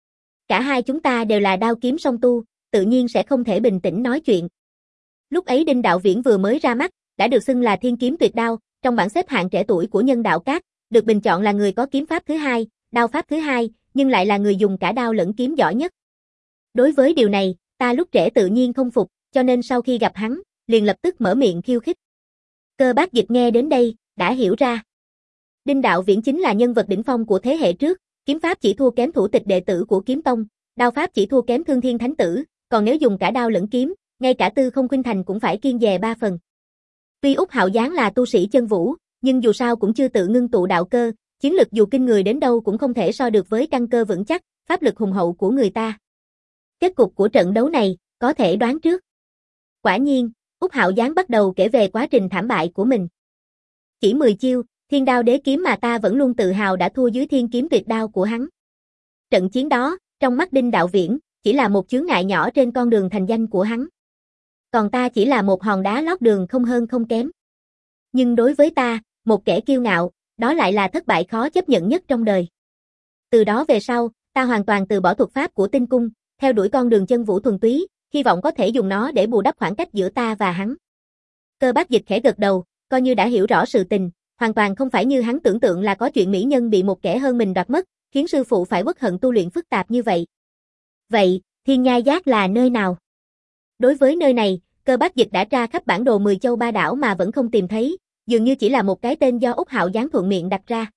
[SPEAKER 1] Cả hai chúng ta đều là đao kiếm song tu, tự nhiên sẽ không thể bình tĩnh nói chuyện. Lúc ấy Đinh đạo viễn vừa mới ra mắt, đã được xưng là thiên kiếm tuyệt đao, trong bảng xếp hạng trẻ tuổi của Nhân Đạo Các, được bình chọn là người có kiếm pháp thứ hai, đao pháp thứ hai, nhưng lại là người dùng cả đao lẫn kiếm giỏi nhất. Đối với điều này, ta lúc trẻ tự nhiên không phục, cho nên sau khi gặp hắn, liền lập tức mở miệng khiêu khích. Cơ Bác Dịch nghe đến đây, đã hiểu ra. Đinh đạo viễn chính là nhân vật đỉnh phong của thế hệ trước, kiếm pháp chỉ thua kém thủ tịch đệ tử của Kiếm Tông, đao pháp chỉ thua kém Thương Thiên Thánh Tử, còn nếu dùng cả đao lẫn kiếm, ngay cả Tư Không Khuynh Thành cũng phải kiêng dè ba phần. Tuy Úc Hạo Giáng là tu sĩ chân vũ, nhưng dù sao cũng chưa tự ngưng tụ đạo cơ, chiến lực dù kinh người đến đâu cũng không thể so được với căn cơ vững chắc, pháp lực hùng hậu của người ta. Kết cục của trận đấu này, có thể đoán trước. Quả nhiên, Úc Hạo Giáng bắt đầu kể về quá trình thảm bại của mình. Chỉ mười chiêu, Thiên Đao Đế Kiếm mà ta vẫn luôn tự hào đã thua dưới Thiên Kiếm Tuyệt Đao của hắn. Trận chiến đó, trong mắt Đinh đạo viễn, chỉ là một chướng ngại nhỏ trên con đường thành danh của hắn. Còn ta chỉ là một hòn đá lót đường không hơn không kém. Nhưng đối với ta, một kẻ kiêu ngạo, đó lại là thất bại khó chấp nhận nhất trong đời. Từ đó về sau, ta hoàn toàn từ bỏ thuật pháp của tinh cung, theo đuổi con đường chân vũ thuần túy, hy vọng có thể dùng nó để bù đắp khoảng cách giữa ta và hắn. Cơ Bác Dịch khẽ gật đầu, coi như đã hiểu rõ sự tình, hoàn toàn không phải như hắn tưởng tượng là có chuyện mỹ nhân bị một kẻ hơn mình đoạt mất, khiến sư phụ phải uất hận tu luyện phức tạp như vậy. Vậy, Thiên Nhai Giác là nơi nào? Đối với nơi này, Cơ Bác Dịch đã tra khắp bản đồ mười châu ba đảo mà vẫn không tìm thấy, dường như chỉ là một cái tên do Úc Hạo Giáng thuận miệng đặt ra.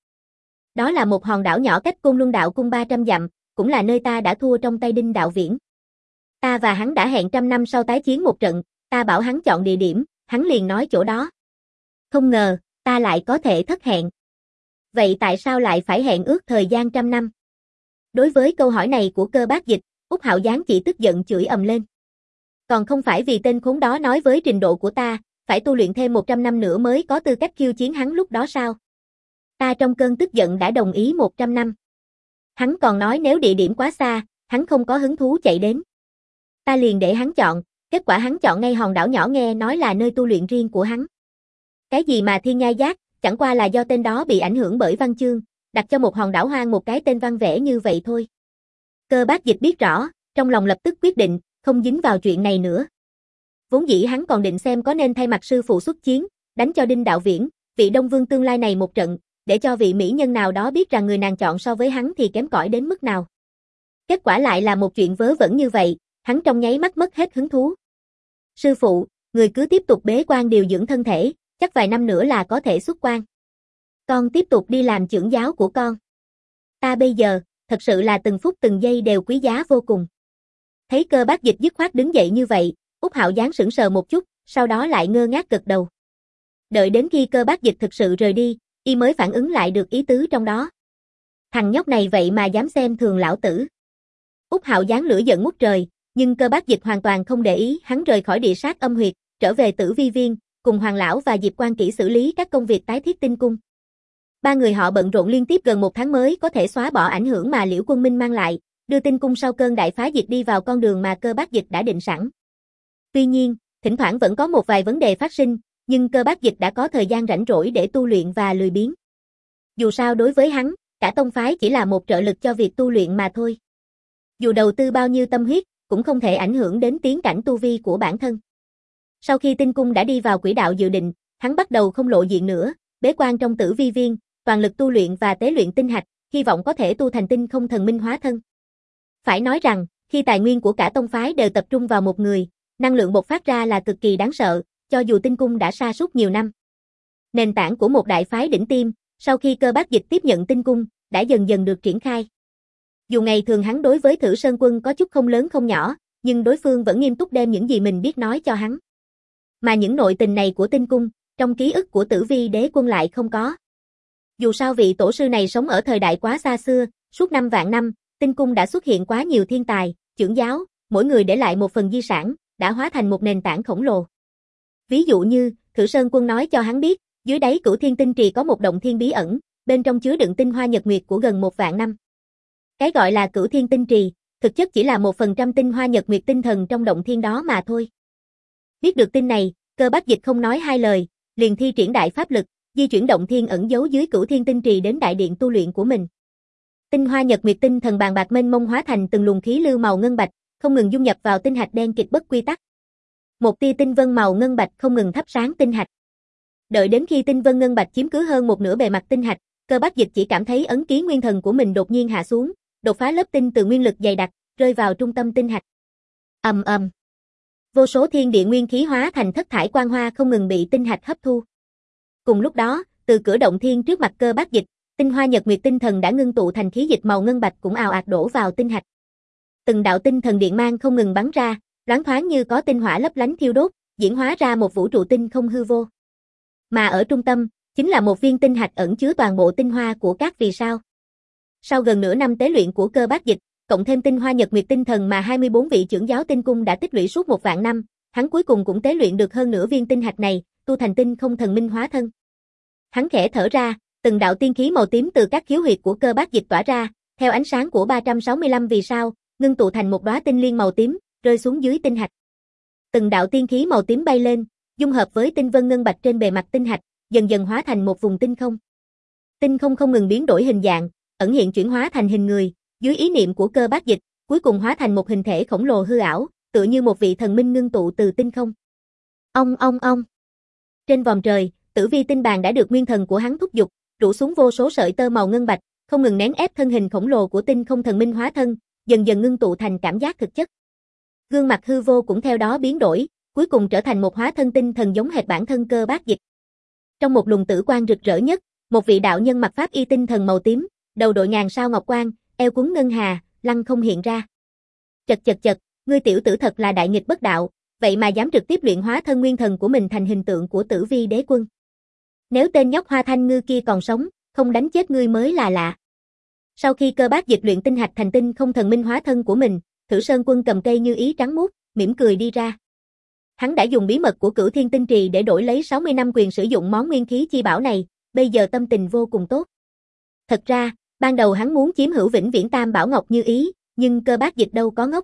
[SPEAKER 1] Đó là một hòn đảo nhỏ cách Côn Luân đạo cung ba trăm dặm, cũng là nơi ta đã thua trong tay Đinh đạo viễn. Ta và hắn đã hẹn trăm năm sau tái chiến một trận, ta bảo hắn chọn địa điểm, hắn liền nói chỗ đó. Không ngờ, ta lại có thể thất hẹn. Vậy tại sao lại phải hẹn ước thời gian trăm năm? Đối với câu hỏi này của Cơ Bác Dịch, Úc Hạo Giáng chỉ tức giận chửi ầm lên. Còn không phải vì tên khốn đó nói với trình độ của ta, phải tu luyện thêm một trăm năm nữa mới có tư cách khiêu chiến hắn lúc đó sao? Ta trong cơn tức giận đã đồng ý một trăm năm. Hắn còn nói nếu địa điểm quá xa, hắn không có hứng thú chạy đến. Ta liền để hắn chọn, kết quả hắn chọn ngay hòn đảo nhỏ nghe nói là nơi tu luyện riêng của hắn. Cái gì mà Thiên Nhai Giác, chẳng qua là do tên đó bị ảnh hưởng bởi văn chương, đặt cho một hòn đảo hoang một cái tên văn vẻ như vậy thôi. Cơ Bác Dịch biết rõ, trong lòng lập tức quyết định, không dính vào chuyện này nữa. Vốn dĩ hắn còn định xem có nên thay mặt sư phụ xuất chiến, đánh cho Đinh Đạo Viễn, vị Đông Vương tương lai này một trận, để cho vị mỹ nhân nào đó biết rằng người nàng chọn so với hắn thì kém cỏi đến mức nào. Kết quả lại là một chuyện vớ vẩn như vậy, hắn trong nháy mắt mất hết hứng thú. Sư phụ, người cứ tiếp tục bế quan điều dưỡng thân thể, chắc vài năm nữa là có thể xuất quan. Con tiếp tục đi làm trưởng giáo của con. Ta bây giờ, thật sự là từng phút từng giây đều quý giá vô cùng. Thấy Cơ Bác Dịch dứt khoát đứng dậy như vậy, Úc Hạo Giáng sững sờ một chút, sau đó lại ngơ ngác gật đầu. Đợi đến khi Cơ Bác Dịch thực sự rời đi, y mới phản ứng lại được ý tứ trong đó. Thằng nhóc này vậy mà dám xem thường lão tử. Úc Hạo Giáng lửa giận ngút trời, nhưng Cơ Bác Dịch hoàn toàn không để ý, hắn rời khỏi địa sát âm huyệt, trở về Tử Vi Viên, cùng Hoàng lão và Diệp Quan Kỷ xử lý các công việc tái thiết tinh cung. Ba người họ bận rộn liên tiếp gần một tháng mới có thể xóa bỏ ảnh hưởng mà Liễu Quân Minh mang lại, đưa tinh cung sau cơn đại phá diệt đi vào con đường mà Cơ Bác Dịch đã định sẵn. Tuy nhiên, thỉnh thoảng vẫn có một vài vấn đề phát sinh, nhưng Cơ Bác Dịch đã có thời gian rảnh rỗi để tu luyện và lười biếng. Dù sao đối với hắn, cả tông phái chỉ là một trợ lực cho việc tu luyện mà thôi. Dù đầu tư bao nhiêu tâm huyết, cũng không thể ảnh hưởng đến tiến cảnh tu vi của bản thân. Sau khi tinh cung đã đi vào quỹ đạo dự định, hắn bắt đầu không lộ diện nữa, bế quan trong Tử Vi Viên, toàn lực tu luyện và tế luyện tinh hạch, hy vọng có thể tu thành tinh không thần minh hóa thân. Phải nói rằng, khi tài nguyên của cả tông phái đều tập trung vào một người, năng lượng bộc phát ra là cực kỳ đáng sợ, cho dù tinh cung đã sa sút nhiều năm. Nền tảng của một đại phái đỉnh tiêm, sau khi Cơ Bác Dịch tiếp nhận tinh cung, đã dần dần được triển khai. Dù ngày thường hắn đối với Thử Sơn Quân có chút không lớn không nhỏ, nhưng đối phương vẫn nghiêm túc đem những gì mình biết nói cho hắn. Mà những nội tình này của tinh cung, trong ký ức của Tử Vi Đế Quân lại không có. Dù sao vị tổ sư này sống ở thời đại quá xa xưa, suốt năm vạn năm, tinh cung đã xuất hiện quá nhiều thiên tài, trưởng giáo, mỗi người để lại một phần di sản, đã hóa thành một nền tảng khổng lồ. Ví dụ như, Thử Sơn Quân nói cho hắn biết, dưới đáy Cửu Thiên Tinh Trì có một động thiên bí ẩn, bên trong chứa đựng tinh hoa nhật nguyệt của gần một vạn năm. Cái gọi là Cửu Thiên Tinh Trì, thực chất chỉ là một phần trăm tinh hoa nhật nguyệt tinh thần trong động thiên đó mà thôi. Biết được tin này, Cơ Bác Dịch không nói hai lời, liền thi triển đại pháp lực, di chuyển động thiên ẩn giấu dưới Cửu Thiên Tinh Trì đến đại điện tu luyện của mình. Tinh hoa nhật nguyệt tinh thần bàn bạc mênh mông hóa thành từng luồng khí lưu màu ngân bạch, không ngừng dung nhập vào tinh hạch đen kịt bất quy tắc. Một tia tinh vân màu ngân bạch không ngừng thắp sáng tinh hạch. Đợi đến khi tinh vân ngân bạch chiếm cứ hơn một nửa bề mặt tinh hạch, Cơ Bác Dịch chỉ cảm thấy ấn ký nguyên thần của mình đột nhiên hạ xuống, đột phá lớp tinh từ nguyên lực dày đặc, rơi vào trung tâm tinh hạch. Ầm ầm. Vô số thiên địa nguyên khí hóa thành thất thải quang hoa không ngừng bị tinh hạch hấp thu. Cùng lúc đó, từ cửa động thiên trước mặt Cơ Bác Dịch, tinh hoa nhật nguyệt tinh thần đã ngưng tụ thành khí dịch màu ngân bạch cũng ào ạt đổ vào tinh hạch. Từng đạo tinh thần điện mang không ngừng bắn ra, loáng thoáng như có tinh hỏa lấp lánh thiêu đốt, diễn hóa ra một vũ trụ tinh không hư vô. Mà ở trung tâm, chính là một viên tinh hạch ẩn chứa toàn bộ tinh hoa của các vì sao. Sau gần nửa năm tế luyện của Cơ Bác Dịch, cộng thêm tinh hoa nhật nguyệt tinh thần mà hai mươi bốn vị trưởng giáo tinh cung đã tích lũy suốt một vạn năm, hắn cuối cùng cũng tế luyện được hơn nửa viên tinh hạch này, tu thành tinh không thần minh hóa thân. Hắn khẽ thở ra, từng đạo tiên khí màu tím từ các khiếu huyệt của Cơ Bác Dịch tỏa ra, theo ánh sáng của ba trăm sáu mươi lăm vì sao, ngưng tụ thành một đóa tinh liên màu tím, rơi xuống dưới tinh hạch. Từng đạo tiên khí màu tím bay lên, dung hợp với tinh vân ngân bạch trên bề mặt tinh hạch, dần dần hóa thành một vùng tinh không. Tinh không không ngừng biến đổi hình dạng, ẩn hiện chuyển hóa thành hình người, dưới ý niệm của Cơ Bác Dịch, cuối cùng hóa thành một hình thể khổng lồ hư ảo, tựa như một vị thần minh ngưng tụ từ tinh không. Ong ong ong. Trên vòm trời, Tử Vi tinh bàn đã được nguyên thần của hắn thúc giục, rủ xuống vô số sợi tơ màu ngân bạch, không ngừng nén ép thân hình khổng lồ của tinh không thần minh hóa thân, dần dần ngưng tụ thành cảm giác thực chất. Gương mặt hư vô cũng theo đó biến đổi, cuối cùng trở thành một hóa thân tinh thần giống hệt bản thân Cơ Bác Dịch. Trong một luồng tử quang rực rỡ nhất, một vị đạo nhân mặc pháp y tinh thần màu tím, đầu đội ngàn sao ngọc quan, eo cuốn ngân hà, lăng không hiện ra. Chật chật chật, ngươi tiểu tử thật là đại nghịch bất đạo, vậy mà dám trực tiếp luyện hóa thân nguyên thần của mình thành hình tượng của Tử Vi Đế Quân. Nếu tên nhóc Hoa Thanh Ngư kia còn sống, không đánh chết ngươi mới là lạ. Sau khi Cơ Bác Dịch luyện tinh hạch thành tinh không thần minh hóa thân của mình, Thử Sơn Quân cầm cây như ý trắng muốt, mỉm cười đi ra. Hắn đã dùng bí mật của Cửu Thiên Tinh Trì để đổi lấy sáu mươi năm quyền sử dụng món nguyên khí chi bảo này, bây giờ tâm tình vô cùng tốt. Thật ra, ban đầu hắn muốn chiếm hữu vĩnh viễn tam bảo ngọc như ý, nhưng Cơ Bác Dịch đâu có ngốc.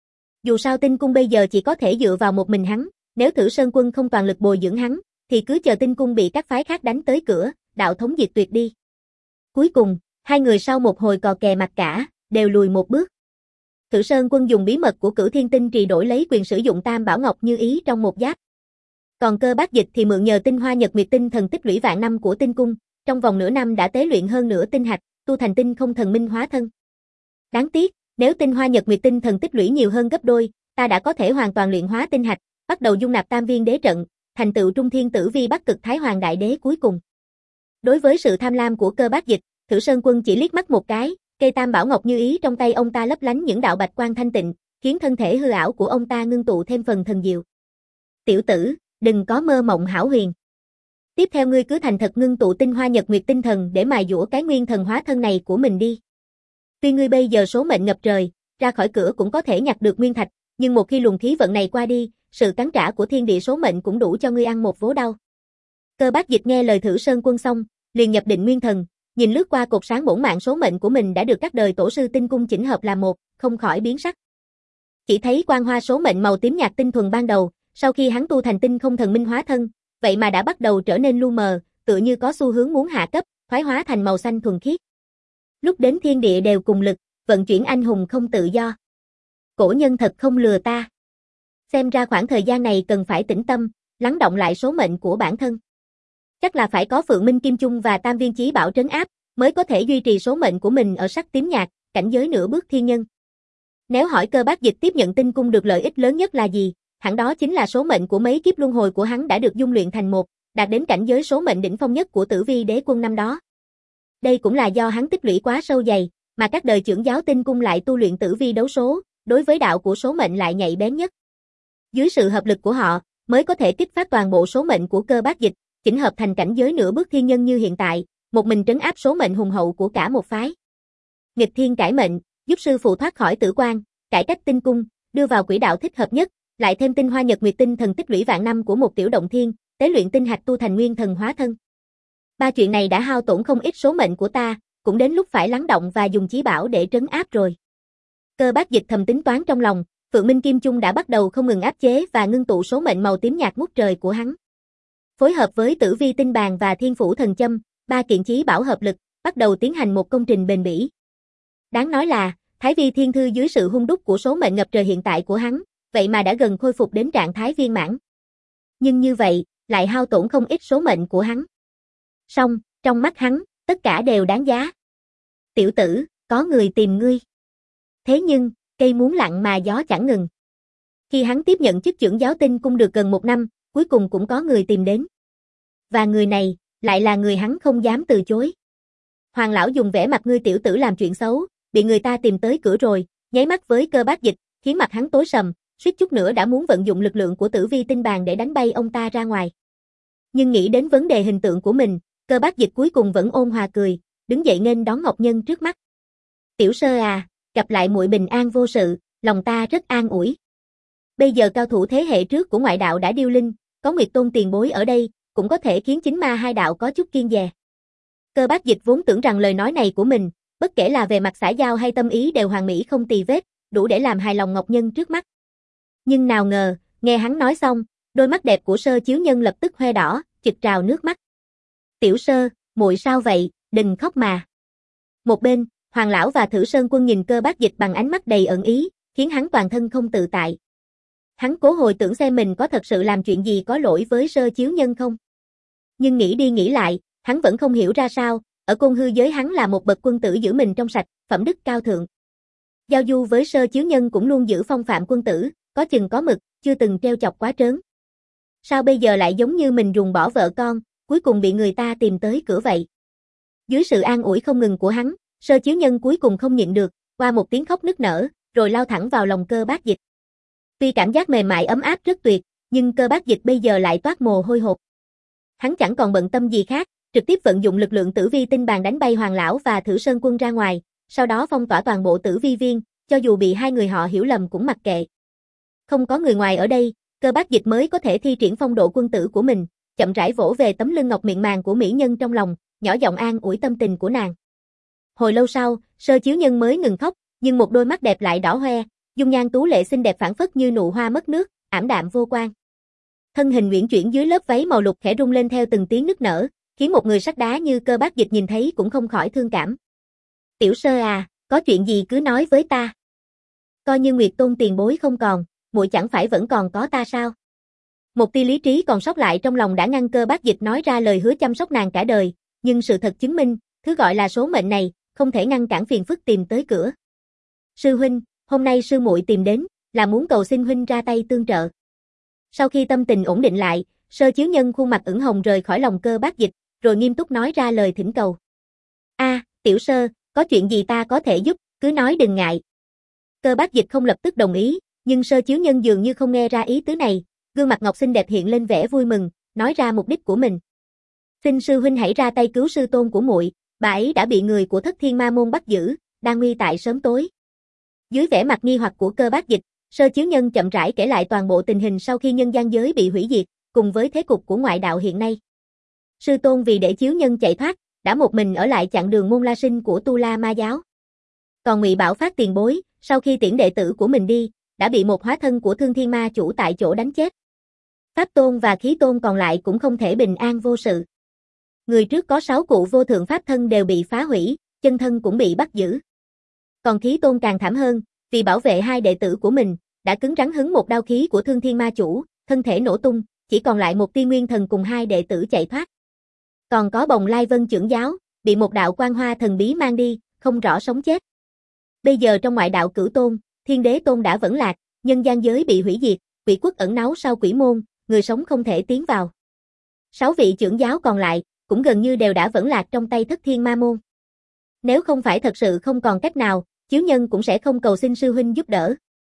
[SPEAKER 1] Dù sao tinh cung bây giờ chỉ có thể dựa vào một mình hắn, nếu Thử Sơn Quân không toàn lực bồi dưỡng hắn, thì cứ chờ tinh cung bị các phái khác đánh tới cửa, đạo thống diệt tuyệt đi. Cuối cùng, hai người sau một hồi cò kè mặt cả, đều lùi một bước. Thử Sơn Quân dùng bí mật của Cửu Thiên Tinh Trì đổi lấy quyền sử dụng Tam Bảo Ngọc Như Ý trong một giáp. Còn Cơ Bác Dịch thì mượn nhờ tinh hoa Nhật Nguyệt Tinh Thần tích lũy vạn năm của Tinh Cung, trong vòng nửa năm đã tế luyện hơn nửa tinh hạch, tu thành Tinh Không Thần Minh hóa thân. Đáng tiếc, nếu tinh hoa Nhật Nguyệt Tinh Thần tích lũy nhiều hơn gấp đôi, ta đã có thể hoàn toàn luyện hóa tinh hạch, bắt đầu dung nạp Tam Viên Đế trận, thành tựu Trung Thiên Tử Vi Bắc Cực Thái Hoàng Đại Đế cuối cùng. Đối với sự tham lam của Cơ Bác Dịch, Thử Sơn Quân chỉ liếc mắt một cái, cây Tam Bảo Ngọc Như Ý trong tay ông ta lấp lánh những đạo bạch quang thanh tịnh, khiến thân thể hư ảo của ông ta ngưng tụ thêm phần thần diệu. Tiểu tử, đừng có mơ mộng hão huyền. Tiếp theo ngươi cứ thành thật ngưng tụ tinh hoa Nhật Nguyệt Tinh Thần để mài dũa cái nguyên thần hóa thân này của mình đi. Tuy ngươi bây giờ số mệnh ngập trời, ra khỏi cửa cũng có thể nhặt được nguyên thạch, nhưng một khi luồng khí vận này qua đi, sự cắn trả của thiên địa số mệnh cũng đủ cho ngươi ăn một vố đau. Cơ Bác Dịch nghe lời Thử Sơn Quân xong, liền nhập định nguyên thần, nhìn lướt qua cột sáng bổn mạng số mệnh của mình đã được các đời tổ sư tinh cung chỉnh hợp làm một, không khỏi biến sắc. Chỉ thấy quang hoa số mệnh màu tím nhạt tinh thuần ban đầu, sau khi hắn tu thành Tinh Không Thần Minh hóa thân, vậy mà đã bắt đầu trở nên lu mờ, tựa như có xu hướng muốn hạ cấp, thoái hóa thành màu xanh thuần khiết. Lúc đến thiên địa đều cùng lực, vận chuyển anh hùng không tự do. Cổ nhân thật không lừa ta. Xem ra khoảng thời gian này cần phải tĩnh tâm, lắng động lại số mệnh của bản thân. Chắc là phải có Phượng Minh Kim Chung và Tam Viên Chí Bảo trấn áp, mới có thể duy trì số mệnh của mình ở sắc tím nhạt, cảnh giới nửa bước thiên nhân. Nếu hỏi Cơ Bác Dịch tiếp nhận Tinh Cung được lợi ích lớn nhất là gì, hẳn đó chính là số mệnh của mấy kiếp luân hồi của hắn đã được dung luyện thành một, đạt đến cảnh giới số mệnh đỉnh phong nhất của Tử Vi Đế Quân năm đó. Đây cũng là do hắn tích lũy quá sâu dày, mà các đời trưởng giáo Tinh Cung lại tu luyện Tử Vi đấu số, đối với đạo của số mệnh lại nhạy bén nhất. Dưới sự hợp lực của họ, mới có thể kích phát toàn bộ số mệnh của Cơ Bác Dịch, chỉnh hợp thành cảnh giới nửa bước thiên nhân như hiện tại, một mình trấn áp số mệnh hùng hậu của cả một phái. Nghịch thiên cải mệnh, giúp sư phụ thoát khỏi tử quan, cải cách Tinh Cung, đưa vào quỹ đạo thích hợp nhất, lại thêm tinh hoa Nhật Nguyệt Tinh Thần tích lũy vạn năm của một tiểu động thiên, tế luyện tinh hạch tu thành nguyên thần hóa thân. Ba chuyện này đã hao tổn không ít số mệnh của ta, cũng đến lúc phải lắng động và dùng chí bảo để trấn áp rồi. Cơ Bác Dịch thầm tính toán trong lòng, Phượng Minh Kim Chung đã bắt đầu không ngừng áp chế và ngưng tụ số mệnh màu tím nhạt ngút trời của hắn. Phối hợp với Tử Vi Tinh Bàn và Thiên Phủ Thần Châm, ba kiện chí bảo hợp lực, bắt đầu tiến hành một công trình bền bỉ. Đáng nói là, Thái Vi Thiên Thư dưới sự hung đúc của số mệnh ngập trời hiện tại của hắn, vậy mà đã gần khôi phục đến trạng thái viên mãn. Nhưng như vậy, lại hao tổn không ít số mệnh của hắn. Song, trong mắt hắn, tất cả đều đáng giá. Tiểu tử, có người tìm ngươi. Thế nhưng, cây muốn lặng mà gió chẳng ngừng. Khi hắn tiếp nhận chức trưởng giáo Tinh Cung được gần một năm, cuối cùng cũng có người tìm đến. Và người này, lại là người hắn không dám từ chối. Hoàng lão dùng vẻ mặt ngươi tiểu tử làm chuyện xấu, bị người ta tìm tới cửa rồi, nháy mắt với Cơ Bác Dịch, khiến mặt hắn tối sầm, suýt chút nữa đã muốn vận dụng lực lượng của Tử Vi Tinh Bàn để đánh bay ông ta ra ngoài. Nhưng nghĩ đến vấn đề hình tượng của mình, Cơ Bác Dịch cuối cùng vẫn ôn hòa cười, đứng dậy nghênh đón Ngọc Nhân trước mắt. Tiểu sơ à, gặp lại muội bình an vô sự, lòng ta rất an ủi. Bây giờ cao thủ thế hệ trước của ngoại đạo đã điêu linh, có Nguyệt Tôn tiền bối ở đây, cũng có thể khiến chính ma hai đạo có chút kiêng dè. Cơ Bác Dịch vốn tưởng rằng lời nói này của mình, bất kể là về mặt xã giao hay tâm ý đều hoàn mỹ không tì vết, đủ để làm hài lòng Ngọc Nhân trước mắt. Nhưng nào ngờ, nghe hắn nói xong, đôi mắt đẹp của Sơ Chiếu Nhân lập tức hoe đỏ, chực trào nước mắt. Tiểu Sơ, muội sao vậy, đừng khóc mà. Một bên, Hoàng lão và Thử Sơn Quân nhìn Cơ Bác Dịch bằng ánh mắt đầy ẩn ý, khiến hắn toàn thân không tự tại. Hắn cố hồi tưởng xem mình có thật sự làm chuyện gì có lỗi với Sơ Chiếu Nhân không. Nhưng nghĩ đi nghĩ lại, hắn vẫn không hiểu ra sao, ở Côn Hư giới hắn là một bậc quân tử giữ mình trong sạch, phẩm đức cao thượng. Giao du với Sơ Chiếu Nhân cũng luôn giữ phong phạm quân tử, có chừng có mực, chưa từng treo chọc quá trớn. Sao bây giờ lại giống như mình ruồng bỏ vợ con, cuối cùng bị người ta tìm tới cửa vậy? Dưới sự an ủi không ngừng của hắn, Sơ Chiếu Nhân cuối cùng không nhịn được, qua một tiếng khóc nức nở, rồi lao thẳng vào lòng Cơ Bác Dịch. Tuy cảm giác mềm mại ấm áp rất tuyệt, nhưng Cơ Bác Dịch bây giờ lại toát mồ hôi hột. Hắn chẳng còn bận tâm gì khác, trực tiếp vận dụng lực lượng Tử Vi Tinh Bàn đánh bay Hoàng lão và Thử Sơn Quân ra ngoài, sau đó phong tỏa toàn bộ Tử Vi Viên, cho dù bị hai người họ hiểu lầm cũng mặc kệ. Không có người ngoài ở đây, Cơ Bác Dịch mới có thể thi triển phong độ quân tử của mình, chậm rãi vỗ về tấm lưng ngọc miệng màng của mỹ nhân trong lòng, nhỏ giọng an ủi tâm tình của nàng. Hồi lâu sau, Sơ Chiếu Nhân mới ngừng khóc, nhưng một đôi mắt đẹp lại đỏ hoe, dung nhan tú lệ xinh đẹp phảng phất như nụ hoa mất nước, ảm đạm vô quan. Thân hình uyển chuyển dưới lớp váy màu lục khẽ rung lên theo từng tiếng nức nở, khiến một người sắt đá như Cơ Bác Dịch nhìn thấy cũng không khỏi thương cảm. Tiểu Sơ à, có chuyện gì cứ nói với ta. Coi như Nguyệt Tôn tiền bối không còn, muội chẳng phải vẫn còn có ta sao? Một tia lý trí còn sót lại trong lòng đã ngăn Cơ Bác Dịch nói ra lời hứa chăm sóc nàng cả đời, nhưng sự thật chứng minh, thứ gọi là số mệnh này, không thể ngăn cản phiền phức tìm tới cửa. Sư huynh, hôm nay sư muội tìm đến, là muốn cầu xin huynh ra tay tương trợ. Sau khi tâm tình ổn định lại, Sơ Chiếu Nhân khuôn mặt ửng hồng rời khỏi lòng Cơ Bác Dịch, rồi nghiêm túc nói ra lời thỉnh cầu. A, tiểu sơ, có chuyện gì ta có thể giúp, cứ nói đừng ngại. Cơ Bác Dịch không lập tức đồng ý, nhưng Sơ Chiếu Nhân dường như không nghe ra ý tứ này, gương mặt ngọc xinh đẹp hiện lên vẻ vui mừng, nói ra mục đích của mình. Xin sư huynh hãy ra tay cứu sư tôn của muội, bà ấy đã bị người của Thất Thiên Ma môn bắt giữ, đang nguy tại sớm tối. Dưới vẻ mặt nghi hoặc của Cơ Bác Dịch, Sơ Chiếu Nhân chậm rãi kể lại toàn bộ tình hình sau khi nhân gian giới bị hủy diệt, cùng với thế cục của ngoại đạo hiện nay. Sư tôn vì để Chiếu Nhân chạy thoát, đã một mình ở lại chặn đường môn La Sinh của Tu La Ma giáo. Còn Ngụy Bảo Phát tiền bối, sau khi tiễn đệ tử của mình đi, đã bị một hóa thân của Thương Thiên Ma chủ tại chỗ đánh chết. Pháp tôn và khí tôn còn lại cũng không thể bình an vô sự. Người trước có sáu cụ vô thượng pháp thân đều bị phá hủy, chân thân cũng bị bắt giữ. Còn khí tôn càng thảm hơn, vì bảo vệ hai đệ tử của mình, đã cứng rắn hứng một đao khí của Thương Thiên Ma chủ, thân thể nổ tung, chỉ còn lại một tia nguyên thần cùng hai đệ tử chạy thoát. Còn có Bồng Lai Vân trưởng giáo, bị một đạo quang hoa thần bí mang đi, không rõ sống chết. Bây giờ trong ngoại đạo Cửu Tôn, Thiên Đế Tôn đã vẫn lạc, nhân gian giới bị hủy diệt, quỷ quốc ẩn náu sau quỷ môn, người sống không thể tiến vào. Sáu vị trưởng giáo còn lại, cũng gần như đều đã vẫn lạc trong tay Thất Thiên Ma môn. Nếu không phải thật sự không còn cách nào, Chiếu Nhân cũng sẽ không cầu xin sư huynh giúp đỡ.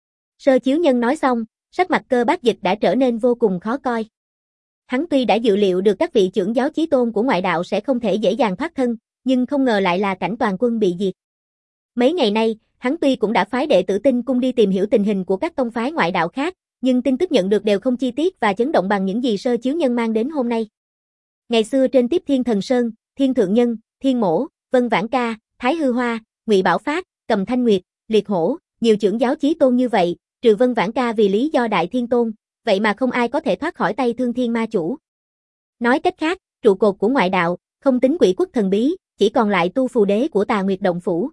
[SPEAKER 1] Sơ Chiếu Nhân nói xong, sắc mặt Cơ Bác Dịch đã trở nên vô cùng khó coi. Hắn tuy đã dự liệu được các vị trưởng giáo chí tôn của ngoại đạo sẽ không thể dễ dàng thoát thân, nhưng không ngờ lại là cảnh toàn quân bị diệt. Mấy ngày nay, hắn tuy cũng đã phái đệ tử Tinh Cung đi tìm hiểu tình hình của các tông phái ngoại đạo khác, nhưng tin tức nhận được đều không chi tiết và chấn động bằng những gì Sơ Chiếu Nhân mang đến hôm nay. Ngày xưa trên Tiếp Thiên Thần Sơn, Thiên Thượng Nhân, Thiên Mổ, Vân Vãn Ca, Thái Hư Hoa, Ngụy Bảo Phát, Cầm Thanh Nguyệt, Liệt Hổ, nhiều trưởng giáo chí tôn như vậy, trừ Vân Vãn Ca vì lý do Đại Thiên Tôn, vậy mà không ai có thể thoát khỏi tay Thương Thiên Ma chủ. Nói cách khác, trụ cột của ngoại đạo, không tính quỷ quốc thần bí, chỉ còn lại Tu Phù Đế của Tà Nguyệt Động Phủ.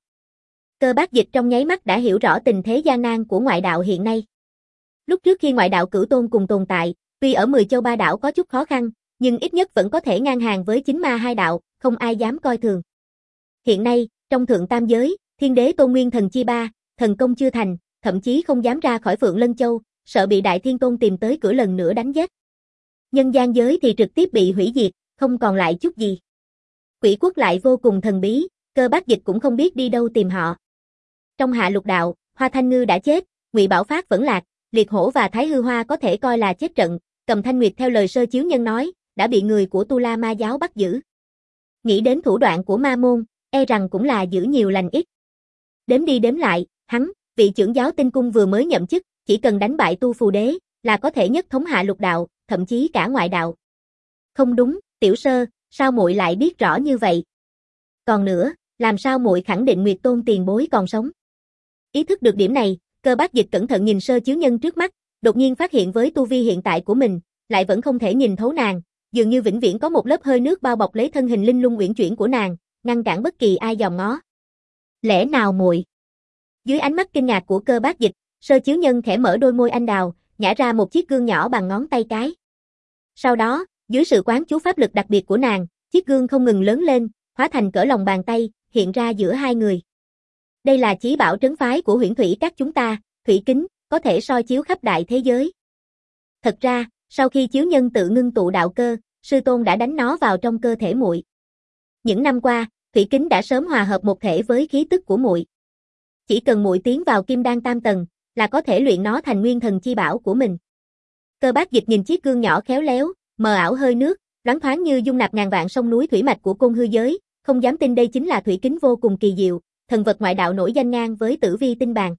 [SPEAKER 1] Cơ Bác Dịch trong nháy mắt đã hiểu rõ tình thế gian nan của ngoại đạo hiện nay. Lúc trước khi ngoại đạo Cửu Tôn cùng tồn tại, tuy ở mười châu ba đảo có chút khó khăn, nhưng ít nhất vẫn có thể ngang hàng với chính ma hai đạo, không ai dám coi thường. Hiện nay, trong thượng tam giới, Thiên Đế Tôn Nguyên Thần chi ba, thần công chưa thành, thậm chí không dám ra khỏi Phượng Lân Châu, sợ bị Đại Thiên Tôn tìm tới cửa lần nữa đánh giết. Nhân gian giới thì trực tiếp bị hủy diệt, không còn lại chút gì. Quỷ quốc lại vô cùng thần bí, Cơ Bác Dịch cũng không biết đi đâu tìm họ. Trong Hạ Lục đạo, Hoa Thanh Ngư đã chết, Ngụy Bảo Phát vẫn lạc, Liệt Hổ và Thái Hư Hoa có thể coi là chết trận, Cầm Thanh Nguyệt theo lời Sơ Chiếu Nhân nói, đã bị người của Tu La Ma giáo bắt giữ. Nghĩ đến thủ đoạn của ma môn, e rằng cũng là giữ nhiều lành ít. Đếm đi đếm lại, hắn, vị trưởng giáo Tinh Cung vừa mới nhậm chức, chỉ cần đánh bại Tu Phù Đế, là có thể nhất thống Hạ Lục đạo, thậm chí cả ngoại đạo. Không đúng, tiểu sơ, sao muội lại biết rõ như vậy? Còn nữa, làm sao muội khẳng định Nguyệt Tôn tiền bối còn sống? Ý thức được điểm này, Cơ Bác Dịch cẩn thận nhìn Sơ Chiếu Nhân trước mắt, đột nhiên phát hiện với tu vi hiện tại của mình, lại vẫn không thể nhìn thấu nàng, dường như vĩnh viễn có một lớp hơi nước bao bọc lấy thân hình linh lung uyển chuyển của nàng, ngăn cản bất kỳ ai dòm ngó. Lẽ nào muội? Dưới ánh mắt kinh ngạc của Cơ Bác Dịch, Sơ Chiếu Nhân khẽ mở đôi môi anh đào, nhả ra một chiếc gương nhỏ bằng ngón tay cái. Sau đó, dưới sự quán chú pháp lực đặc biệt của nàng, chiếc gương không ngừng lớn lên, hóa thành cỡ lòng bàn tay, hiện ra giữa hai người. Đây là chí bảo trấn phái của Huyễn Thủy các chúng ta, thủy kính, có thể soi chiếu khắp đại thế giới. Thật ra, sau khi Chiếu Nhân tự ngưng tụ đạo cơ, sư tôn đã đánh nó vào trong cơ thể muội. Những năm qua, thủy kính đã sớm hòa hợp một thể với khí tức của muội. Chỉ cần muội tiến vào Kim Đan tam tầng, là có thể luyện nó thành nguyên thần chi bảo của mình. Cơ Bác Dịch nhìn chiếc gương nhỏ khéo léo, mờ ảo hơi nước, loáng thoáng như dung nạp ngàn vạn sông núi thủy mạch của côn hư giới, không dám tin đây chính là thủy kính vô cùng kỳ diệu, thần vật ngoại đạo nổi danh ngang với Tử Vi tinh bàn.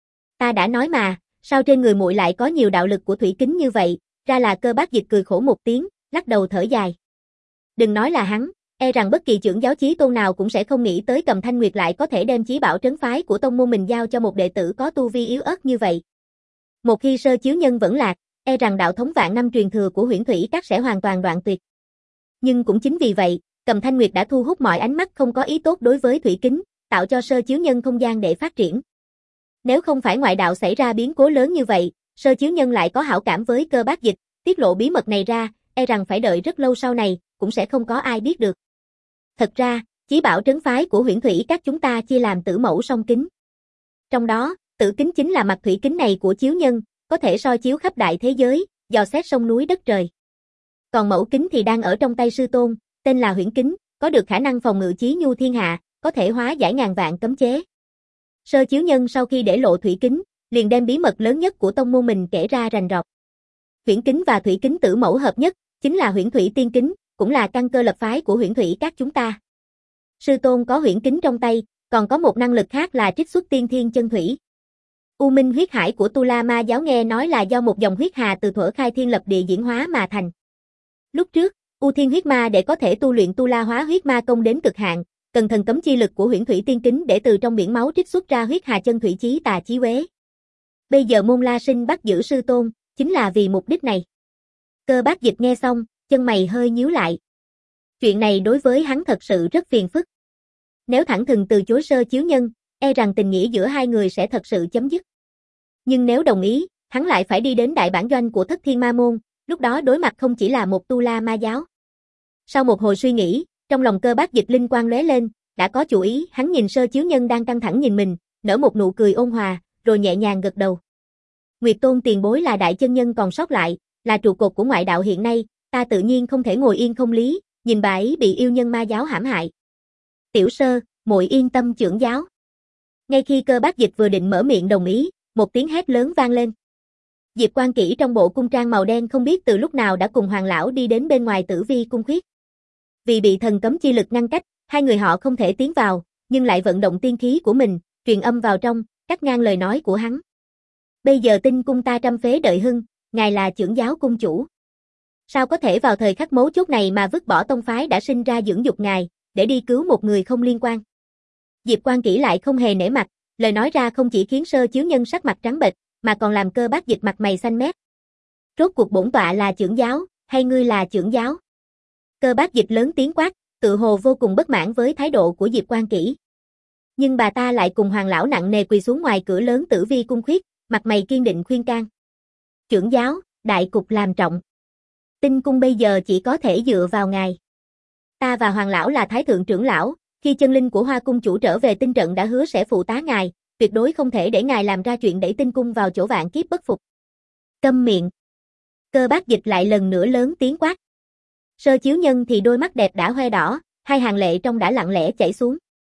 [SPEAKER 1] Ta đã nói mà, sao trên người muội lại có nhiều đạo lực của thủy kính như vậy? Ra là Cơ Bác Dịch cười khổ một tiếng, lắc đầu thở dài. Đừng nói là hắn, e rằng bất kỳ trưởng giáo chí tôn nào cũng sẽ không nghĩ tới Cầm Thanh Nguyệt lại có thể đem chí bảo trấn phái của tông môn mình giao cho một đệ tử có tu vi yếu ớt như vậy. Một khi Sơ Chiếu Nhân vẫn lạc, e rằng đạo thống vạn năm truyền thừa của Huyễn Thủy các sẽ hoàn toàn đoạn tuyệt. Nhưng cũng chính vì vậy, Cầm Thanh Nguyệt đã thu hút mọi ánh mắt không có ý tốt đối với thủy kính, tạo cho Sơ Chiếu Nhân không gian để phát triển. Nếu không phải ngoại đạo xảy ra biến cố lớn như vậy, Sơ Chiếu Nhân lại có hảo cảm với Cơ Bác Dịch, tiết lộ bí mật này ra, e rằng phải đợi rất lâu sau này, cũng sẽ không có ai biết được. Thật ra, chí bảo trấn phái của Huyễn Thủy các chúng ta chia làm tử mẫu song kính. Trong đó, tử kính chính là mặt thủy kính này của Chiếu Nhân, có thể soi chiếu khắp đại thế giới, dò xét sông núi đất trời. Còn mẫu kính thì đang ở trong tay sư tôn, tên là Huyễn Kính, có được khả năng phòng ngự chí nhu thiên hạ, có thể hóa giải ngàn vạn cấm chế. Sơ Chiếu Nhân sau khi để lộ thủy kính, liền đem bí mật lớn nhất của tông môn mình kể ra rành rọt. Huyễn Kính và thủy kính tử mẫu hợp nhất, chính là Huyễn Thủy Tiên Kính, cũng là căn cơ lập phái của Huyễn Thủy các chúng ta. Sư tôn có Huyễn Kính trong tay, còn có một năng lực khác là trích xuất tiên thiên chân thủy. U Minh huyết hải của Tu La Ma giáo nghe nói là do một dòng huyết hà từ thuở khai thiên lập địa diễn hóa mà thành. Lúc trước, U Thiên huyết ma để có thể tu luyện Tu La hóa huyết ma công đến cực hạn, cần thần cấm chi lực của Huyễn Thủy Tiên Kính để từ trong biển máu trích xuất ra huyết hà chân thủy chí tà chí uế. Bây giờ Môn La Sinh bắt giữ sư tôn, chính là vì mục đích này. Cơ Bác Dịch nghe xong, chân mày hơi nhíu lại. Chuyện này đối với hắn thật sự rất phiền phức. Nếu thẳng thừng từ chối Sơ Chiếu Nhân, e rằng tình nghĩa giữa hai người sẽ thật sự chấm dứt. Nhưng nếu đồng ý, hắn lại phải đi đến đại bản doanh của Thất Thiên Ma Môn, lúc đó đối mặt không chỉ là một Tu La Ma giáo. Sau một hồi suy nghĩ, trong lòng Cơ Bác Dịch linh quang lóe lên, đã có chủ ý, hắn nhìn Sơ Chiếu Nhân đang căng thẳng nhìn mình, nở một nụ cười ôn hòa, rồi nhẹ nhàng gật đầu. Nguyệt Tôn tiền bối là đại chân nhân còn sót lại, là trụ cột của ngoại đạo hiện nay, ta tự nhiên không thể ngồi yên không lý, nhìn bà ấy bị yêu nhân ma giáo hãm hại. Tiểu Sơ, muội yên tâm trưởng giáo. Ngay khi Cơ Bác Dịch vừa định mở miệng đồng ý, một tiếng hét lớn vang lên. Diệp Quan Kỷ trong bộ cung trang màu đen không biết từ lúc nào đã cùng Hoàng lão đi đến bên ngoài Tử Vi cung khuyết. Vì bị thần cấm chi lực ngăn cách, hai người họ không thể tiến vào, nhưng lại vận động tiên khí của mình, truyền âm vào trong, cắt ngang lời nói của hắn. Bây giờ Tinh cung ta trăm phế đợi hưng, ngài là trưởng giáo cung chủ. Sao có thể vào thời khắc mấu chốt này mà vứt bỏ tông phái đã sinh ra dưỡng dục ngài, để đi cứu một người không liên quan? Diệp Quan Kỷ lại không hề nể mặt, lời nói ra không chỉ khiến Sơ Chiếu Nhân sắc mặt trắng bệch, mà còn làm Cơ Bác Dịch mặt mày xanh mét. Rốt cuộc bổn tọa là trưởng giáo, hay ngươi là trưởng giáo? Cơ Bác Dịch lớn tiếng quát, tự hồ vô cùng bất mãn với thái độ của Diệp Quan Kỷ. Nhưng bà ta lại cùng Hoàng lão nặng nề quỳ xuống ngoài cửa lớn Tử Vi cung khuyết, mặt mày kiên định khuyên can. Trưởng giáo, đại cục làm trọng. Tinh cung bây giờ chỉ có thể dựa vào ngài. Ta và Hoàng lão là thái thượng trưởng lão, khi chân linh của Hoa cung chủ trở về tinh trận đã hứa sẽ phụ tá ngài, tuyệt đối không thể để ngài làm ra chuyện đẩy tinh cung vào chỗ vạn kiếp bất phục. Câm miệng. Cơ Bác Dịch lại lần nữa lớn tiếng quát. Sơ Chiếu Nhân thì đôi mắt đẹp đã hoe đỏ, hai hàng lệ trong đã lặng lẽ chảy xuống.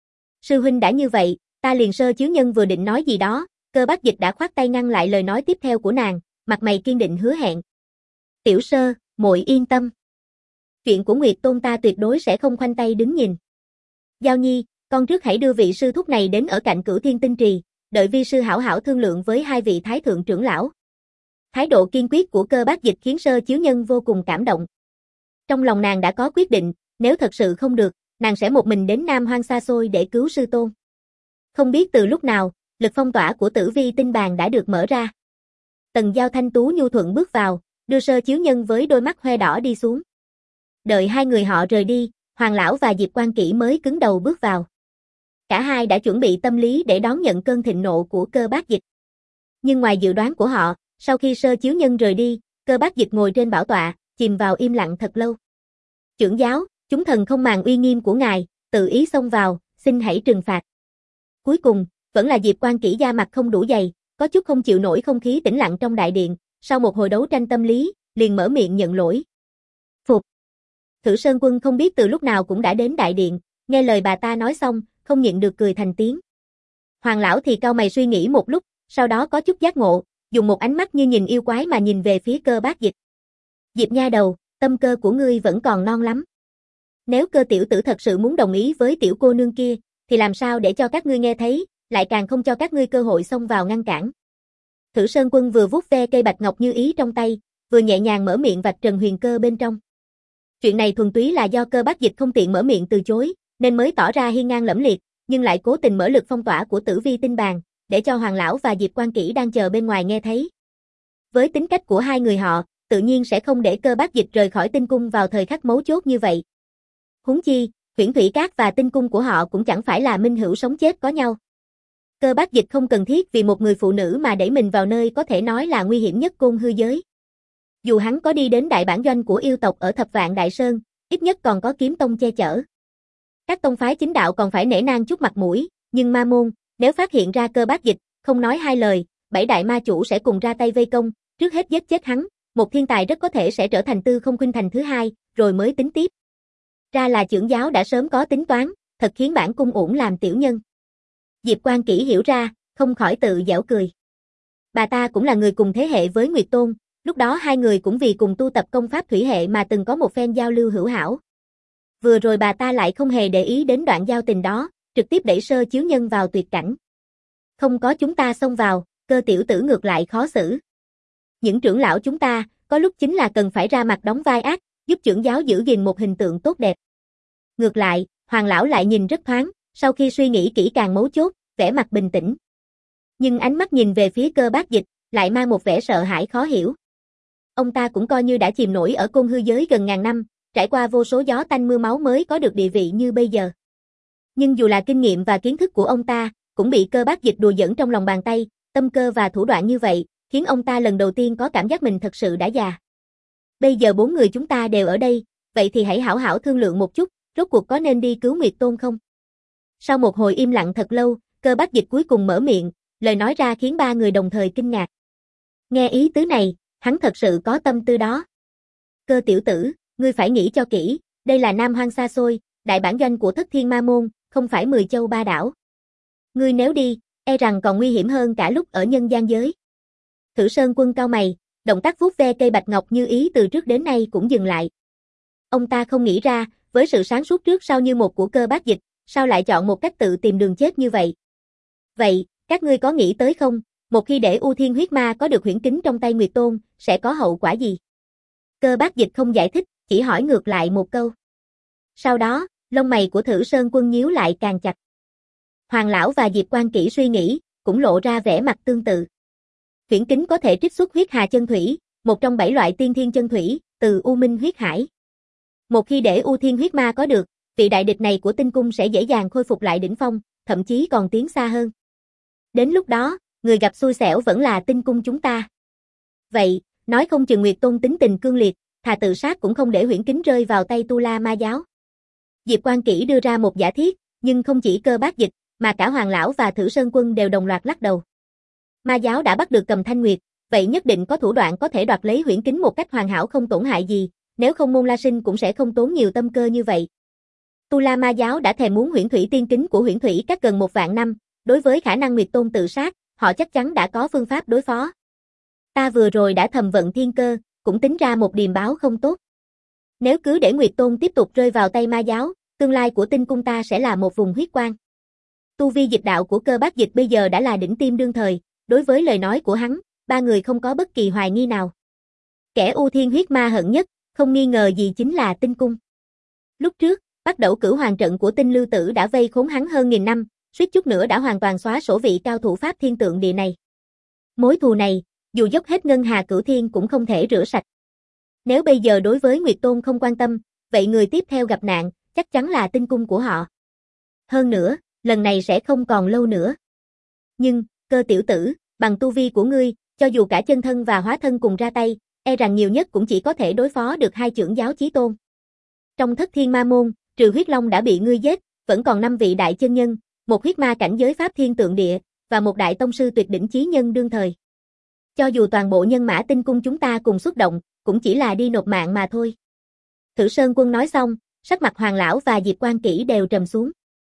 [SPEAKER 1] Sư huynh đã như vậy, ta liền Sơ Chiếu Nhân vừa định nói gì đó, Cơ Bác Dịch đã khoát tay ngăn lại lời nói tiếp theo của nàng, mặt mày kiên định hứa hẹn. Tiểu Sơ, muội yên tâm. Chuyện của Nguyệt Tôn ta tuyệt đối sẽ không khoanh tay đứng nhìn. Giao Nhi, con trước hãy đưa vị sư thúc này đến ở cạnh Cửu Thiên Tinh Trì, đợi vi sư hảo hảo thương lượng với hai vị thái thượng trưởng lão. Thái độ kiên quyết của Cơ Bác Dịch khiến Sơ Chiếu Nhân vô cùng cảm động. Trong lòng nàng đã có quyết định, nếu thật sự không được, nàng sẽ một mình đến Nam Hoang xa xôi để cứu sư tôn. Không biết từ lúc nào, lực phong tỏa của Tử Vi tinh bàn đã được mở ra. Tần Giao thanh tú nhu thuận bước vào, đưa Sơ Chiếu Nhân với đôi mắt hoe đỏ đi xuống. Đợi hai người họ rời đi, Hoàng lão và Diệp Quan Kỷ mới cứng đầu bước vào. Cả hai đã chuẩn bị tâm lý để đón nhận cơn thịnh nộ của Cơ Bác Dịch. Nhưng ngoài dự đoán của họ, sau khi Sơ Chiếu Nhân rời đi, Cơ Bác Dịch ngồi trên bảo tọa, chìm vào im lặng thật lâu. Trưởng giáo, chúng thần không màng uy nghiêm của ngài, tự ý xông vào, xin hãy trừng phạt. Cuối cùng, vẫn là Diệp Quan Kỷ da mặt không đủ dày, có chút không chịu nổi không khí tĩnh lặng trong đại điện, sau một hồi đấu tranh tâm lý, liền mở miệng nhận lỗi. Phục. Thử Sơn Quân không biết từ lúc nào cũng đã đến đại điện, nghe lời bà ta nói xong, không nhịn được cười thành tiếng. Hoàng lão thì cau mày suy nghĩ một lúc, sau đó có chút giác ngộ, dùng một ánh mắt như nhìn yêu quái mà nhìn về phía Cơ Bác Dịch. Diệp nha đầu, tâm cơ của ngươi vẫn còn non lắm. Nếu Cơ tiểu tử thật sự muốn đồng ý với tiểu cô nương kia, thì làm sao để cho các ngươi nghe thấy, lại càng không cho các ngươi cơ hội xông vào ngăn cản. Thử Sơn Quân vừa vuốt ve cây bạch ngọc như ý trong tay, vừa nhẹ nhàng mở miệng vạch trần huyền cơ bên trong. Chuyện này thuần túy là do Cơ Bác Dịch không tiện mở miệng từ chối, nên mới tỏ ra hiên ngang lẫm liệt, nhưng lại cố tình mở lực phong tỏa của Tử Vi tinh bàn, để cho Hoàng lão và Diệp Quan Kỷ đang chờ bên ngoài nghe thấy. Với tính cách của hai người họ, tự nhiên sẽ không để Cơ Bác Dịch rời khỏi tinh cung vào thời khắc mấu chốt như vậy. Huống chi, Huyễn Thủy Các và tinh cung của họ cũng chẳng phải là minh hữu sống chết có nhau. Cơ Bác Dịch không cần thiết vì một người phụ nữ mà đẩy mình vào nơi có thể nói là nguy hiểm nhất côn hư giới. Dù hắn có đi đến đại bản doanh của yêu tộc ở Thập Vạn Đại Sơn, ít nhất còn có kiếm tông che chở. Các tông phái chính đạo còn phải nể nang chút mặt mũi, nhưng ma môn, nếu phát hiện ra Cơ Bác Dịch, không nói hai lời, bảy đại ma chủ sẽ cùng ra tay vây công, trước hết giết chết hắn, một thiên tài rất có thể sẽ trở thành Tư Không Khuynh Thành thứ hai, rồi mới tính tiếp. Ra là trưởng giáo đã sớm có tính toán, thật khiến bản cung uổng làm tiểu nhân. Diệp Quan Kỷ hiểu ra, không khỏi tự giễu cười. Bà ta cũng là người cùng thế hệ với Nguyệt Tôn, lúc đó hai người cũng vì cùng tu tập công pháp thủy hệ mà từng có một phen giao lưu hữu hảo. Vừa rồi bà ta lại không hề để ý đến đoạn giao tình đó, trực tiếp đẩy Sơ Chiếu Nhân vào tuyệt cảnh. Không có chúng ta xông vào, Cơ tiểu tử ngược lại khó xử. Những trưởng lão chúng ta, có lúc chính là cần phải ra mặt đóng vai ác, giúp trưởng giáo giữ gìn một hình tượng tốt đẹp. Ngược lại, Hoàng lão lại nhìn rất thoáng, sau khi suy nghĩ kỹ càng mấu chốt, vẻ mặt bình tĩnh. Nhưng ánh mắt nhìn về phía Cơ Bác Dịch, lại mang một vẻ sợ hãi khó hiểu. Ông ta cũng coi như đã chìm nổi ở côn hư giới gần ngàn năm, trải qua vô số gió tanh mưa máu mới có được địa vị như bây giờ. Nhưng dù là kinh nghiệm và kiến thức của ông ta, cũng bị Cơ Bác Dịch đùa giỡn trong lòng bàn tay, tâm cơ và thủ đoạn như vậy, khiến ông ta lần đầu tiên có cảm giác mình thật sự đã già. Bây giờ bốn người chúng ta đều ở đây, vậy thì hãy hảo hảo thương lượng một chút, rốt cuộc có nên đi cứu Nguyệt Tôn không? Sau một hồi im lặng thật lâu, Cơ Bác Dịch cuối cùng mở miệng, lời nói ra khiến ba người đồng thời kinh ngạc. Nghe ý tứ này, hắn thật sự có tâm tư đó. Cơ tiểu tử, ngươi phải nghĩ cho kỹ, đây là Nam Hoang xa xôi, đại bản doanh của Thất Thiên Ma Môn, không phải mười châu ba đảo. Ngươi nếu đi, e rằng còn nguy hiểm hơn cả lúc ở nhân gian giới. Thử Sơn Quân cau mày, động tác vuốt ve cây bạch ngọc như ý từ trước đến nay cũng dừng lại. Ông ta không nghĩ ra, với sự sáng suốt trước sau như một của Cơ Bác Dịch, sao lại chọn một cách tự tìm đường chết như vậy? Vậy, các ngươi có nghĩ tới không, một khi để U Thiên huyết ma có được huyễn kính trong tay Nguyệt Tôn, sẽ có hậu quả gì? Cơ Bác Dịch không giải thích, chỉ hỏi ngược lại một câu. Sau đó, lông mày của Thử Sơn Quân nhíu lại càng chặt. Hoàng lão và Diệp Quan Kỷ suy nghĩ, cũng lộ ra vẻ mặt tương tự. Huyễn kính có thể trích xuất huyết hà chân thủy, một trong bảy loại tiên thiên chân thủy, từ U Minh huyết hải. Một khi để U Thiên huyết ma có được, vị đại địch này của Tinh Cung sẽ dễ dàng khôi phục lại đỉnh phong, thậm chí còn tiến xa hơn. Đến lúc đó, người gặp xui xẻo vẫn là Tinh Cung chúng ta. Vậy, nói không chừng Nguyệt Tôn tính tình cương liệt, thà tự sát cũng không để huyễn kính rơi vào tay Tu La Ma giáo. Diệp Quan Kỷ đưa ra một giả thiết, nhưng không chỉ Cơ Bác Dịch, mà cả Hoàng lão và Thử Sơn Quân đều đồng loạt lắc đầu. Ma giáo đã bắt được Cầm Thanh Nguyệt, vậy nhất định có thủ đoạn có thể đoạt lấy huyễn kính một cách hoàn hảo không tổn hại gì, nếu không Môn La Sinh cũng sẽ không tốn nhiều tâm cơ như vậy. Tu La Ma giáo đã thèm muốn huyễn thủy tiên kính của huyễn thủy các gần một vạn năm, đối với khả năng Nguyệt Tôn tự sát, họ chắc chắn đã có phương pháp đối phó. Ta vừa rồi đã thầm vận thiên cơ, cũng tính ra một điềm báo không tốt. Nếu cứ để Nguyệt Tôn tiếp tục rơi vào tay ma giáo, tương lai của Tinh Cung ta sẽ là một vùng huyết quang. Tu vi dịch đạo của Cơ Bác Dịch bây giờ đã là đỉnh tiêm đương thời, đối với lời nói của hắn, ba người không có bất kỳ hoài nghi nào. Kẻ U Thiên huyết ma hận nhất, không nghi ngờ gì chính là Tinh Cung. Lúc trước, bắt đầu cửu hoàng trận của Tinh Lưu Tử đã vây khốn hắn hơn nghìn năm, suýt chút nữa đã hoàn toàn xóa sổ vị cao thủ pháp thiên tượng địa này. Mối thù này, dù dốc hết ngân hà cửu thiên cũng không thể rửa sạch. Nếu bây giờ đối với Nguyệt Tôn không quan tâm, vậy người tiếp theo gặp nạn, chắc chắn là Tinh Cung của họ. Hơn nữa, lần này sẽ không còn lâu nữa. Nhưng, Cơ tiểu tử, bằng tu vi của ngươi, cho dù cả chân thân và hóa thân cùng ra tay, e rằng nhiều nhất cũng chỉ có thể đối phó được hai trưởng giáo chí tôn. Trong Thất Thiên Ma Môn, trừ huyết long đã bị ngươi giết, vẫn còn năm vị đại chân nhân, một huyết ma cảnh giới pháp thiên tượng địa, và một đại tông sư tuyệt đỉnh chí nhân đương thời. Cho dù toàn bộ nhân mã Tinh Cung chúng ta cùng xuất động, cũng chỉ là đi nộp mạng mà thôi. Thử Sơn Quân nói xong, sắc mặt Hoàng lão và Diệp Quan Kỷ đều trầm xuống.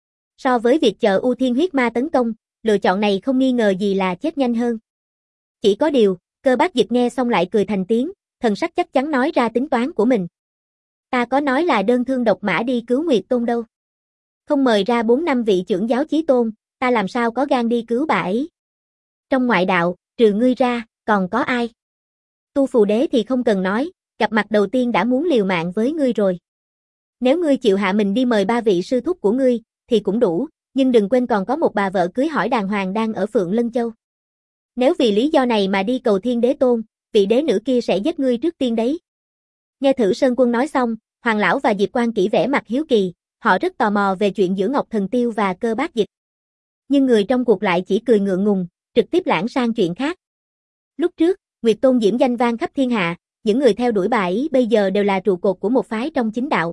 [SPEAKER 1] So với việc chờ U Thiên huyết ma tấn công, lựa chọn này không nghi ngờ gì là chết nhanh hơn. Chỉ có điều, Cơ Bác Dịch nghe xong lại cười thành tiếng, thần sắc chắc chắn nói ra tính toán của mình. Ta có nói là đơn thương độc mã đi cứu Nguyệt Tôn đâu. Không mời ra bốn năm vị trưởng giáo chí tôn, ta làm sao có gan đi cứu bà ấy. Trong ngoại đạo, trừ ngươi ra, còn có ai? Tu Phù Đế thì không cần nói, gặp mặt đầu tiên đã muốn liều mạng với ngươi rồi. Nếu ngươi chịu hạ mình đi mời ba vị sư thúc của ngươi, thì cũng đủ, nhưng đừng quên còn có một bà vợ cưới hỏi đàng hoàng đang ở Phượng Lân Châu. Nếu vì lý do này mà đi cầu Thiên Đế Tôn, vị đế nữ kia sẽ giết ngươi trước tiên đấy. Nghe Thử Sơn Quân nói xong, Hoàng lão và Diệp Quan Kỷ vẻ mặt hiếu kỳ, họ rất tò mò về chuyện giữa Ngọc Thần Tiêu và Cơ Bác Dịch. Nhưng người trong cuộc lại chỉ cười ngượng ngùng, trực tiếp lãng sang chuyện khác. Lúc trước, Nguyệt Tôn diễm danh vang khắp thiên hạ, những người theo đuổi bà ấy bây giờ đều là trụ cột của một phái trong chính đạo.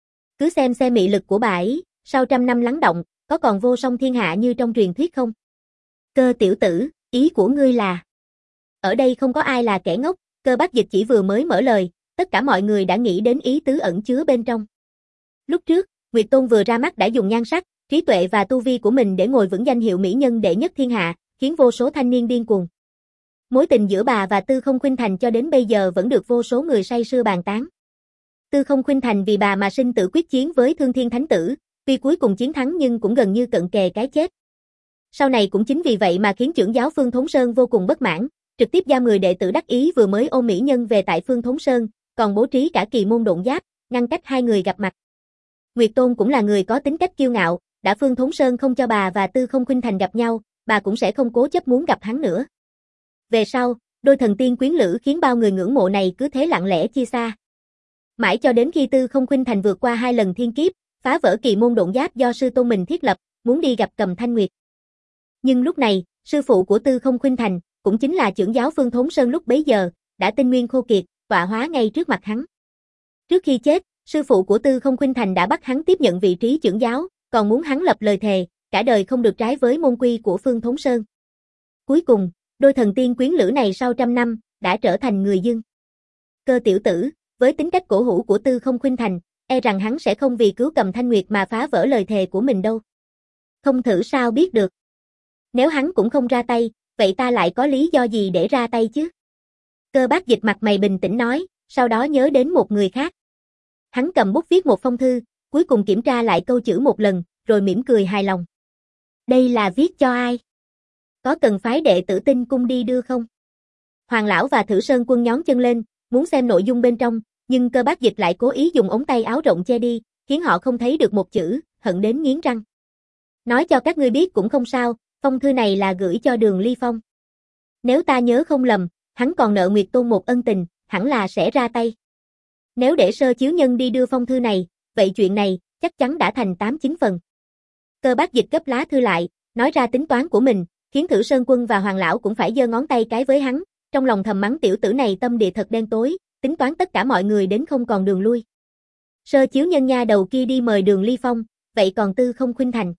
[SPEAKER 1] Cứ xem xem mị lực của bà ấy, sau trăm năm lắng động, có còn vô song thiên hạ như trong truyền thuyết không? Cơ tiểu tử, ý của ngươi là... Ở đây không có ai là kẻ ngốc, Cơ Bác Dịch chỉ vừa mới mở lời, tất cả mọi người đã nghĩ đến ý tứ ẩn chứa bên trong. Lúc trước, Nguyệt Tôn vừa ra mắt đã dùng nhan sắc, trí tuệ và tu vi của mình để ngồi vững danh hiệu mỹ nhân đệ nhất thiên hạ, khiến vô số thanh niên điên cuồng. Mối tình giữa bà và Tư Không Khuynh Thành cho đến bây giờ vẫn được vô số người say sưa bàn tán. Tư Không Khuynh Thành vì bà mà sinh tử quyết chiến với Thương Thiên Thánh Tử, tuy cuối cùng chiến thắng nhưng cũng gần như cận kề cái chết. Sau này cũng chính vì vậy mà khiến trưởng giáo Phương Thốn Sơn vô cùng bất mãn, trực tiếp giam mười đệ tử đắc ý vừa mới ôm mỹ nhân về tại Phương Thốn Sơn, còn bố trí cả kỳ môn độn giáp, ngăn cách hai người gặp mặt. Nguyệt Tôn cũng là người có tính cách kiêu ngạo, đã Phương Thốn Sơn không cho bà và Tư Không Khuynh Thành gặp nhau, bà cũng sẽ không cố chấp muốn gặp hắn nữa. Về sau, đôi thần tiên quyến lữ khiến bao người ngưỡng mộ này cứ thế lặng lẽ chia xa. Mãi cho đến khi Tư Không Khuynh Thành vượt qua hai lần thiên kiếp, phá vỡ kỳ môn độn giáp do sư tôn mình thiết lập, muốn đi gặp Cầm Thanh Nguyệt. Nhưng lúc này, sư phụ của Tư Không Khuynh Thành, cũng chính là trưởng giáo Phương Thốn Sơn lúc bấy giờ, đã tinh nguyên khô kiệt, tọa hóa ngay trước mặt hắn. Trước khi chết, sư phụ của Tư Không Khuynh Thành đã bắt hắn tiếp nhận vị trí trưởng giáo, còn muốn hắn lập lời thề, cả đời không được trái với môn quy của Phương Thốn Sơn. Cuối cùng, đôi thần tiên quyến lữ này sau trăm năm, đã trở thành người dưng. Cơ tiểu tử, với tính cách cổ hủ của Tư Không Khuynh Thành, e rằng hắn sẽ không vì cứu Cầm Thanh Nguyệt mà phá vỡ lời thề của mình đâu. Không thử sao biết được. Nếu hắn cũng không ra tay, vậy ta lại có lý do gì để ra tay chứ? Cơ Bác Dịch mặt mày bình tĩnh nói, sau đó nhớ đến một người khác. Hắn cầm bút viết một phong thư, cuối cùng kiểm tra lại câu chữ một lần, rồi mỉm cười hài lòng. Đây là viết cho ai? Có cần phái đệ tử Tinh Cung đi đưa không? Hoàng lão và Thử Sơn Quân nhón chân lên, muốn xem nội dung bên trong, nhưng Cơ Bác Dịch lại cố ý dùng ống tay áo rộng che đi, khiến họ không thấy được một chữ, hận đến nghiến răng. Nói cho các ngươi biết cũng không sao, phong thư này là gửi cho Đường Ly Phong. Nếu ta nhớ không lầm, hắn còn nợ Nguyệt Tôn một ân tình, hẳn là sẽ ra tay. Nếu để Sơ Chiếu Nhân đi đưa phong thư này, vậy chuyện này chắc chắn đã thành tám chín phần. Cơ Bác Dịch gấp lá thư lại, nói ra tính toán của mình, khiến Thử Sơn Quân và Hoàng lão cũng phải giơ ngón tay cái với hắn, trong lòng thầm mắng tiểu tử này tâm địa thật đen tối, tính toán tất cả mọi người đến không còn đường lui. Sơ Chiếu Nhân nha đầu kia đi mời Đường Ly Phong, vậy còn Tư Không Khuynh Thành?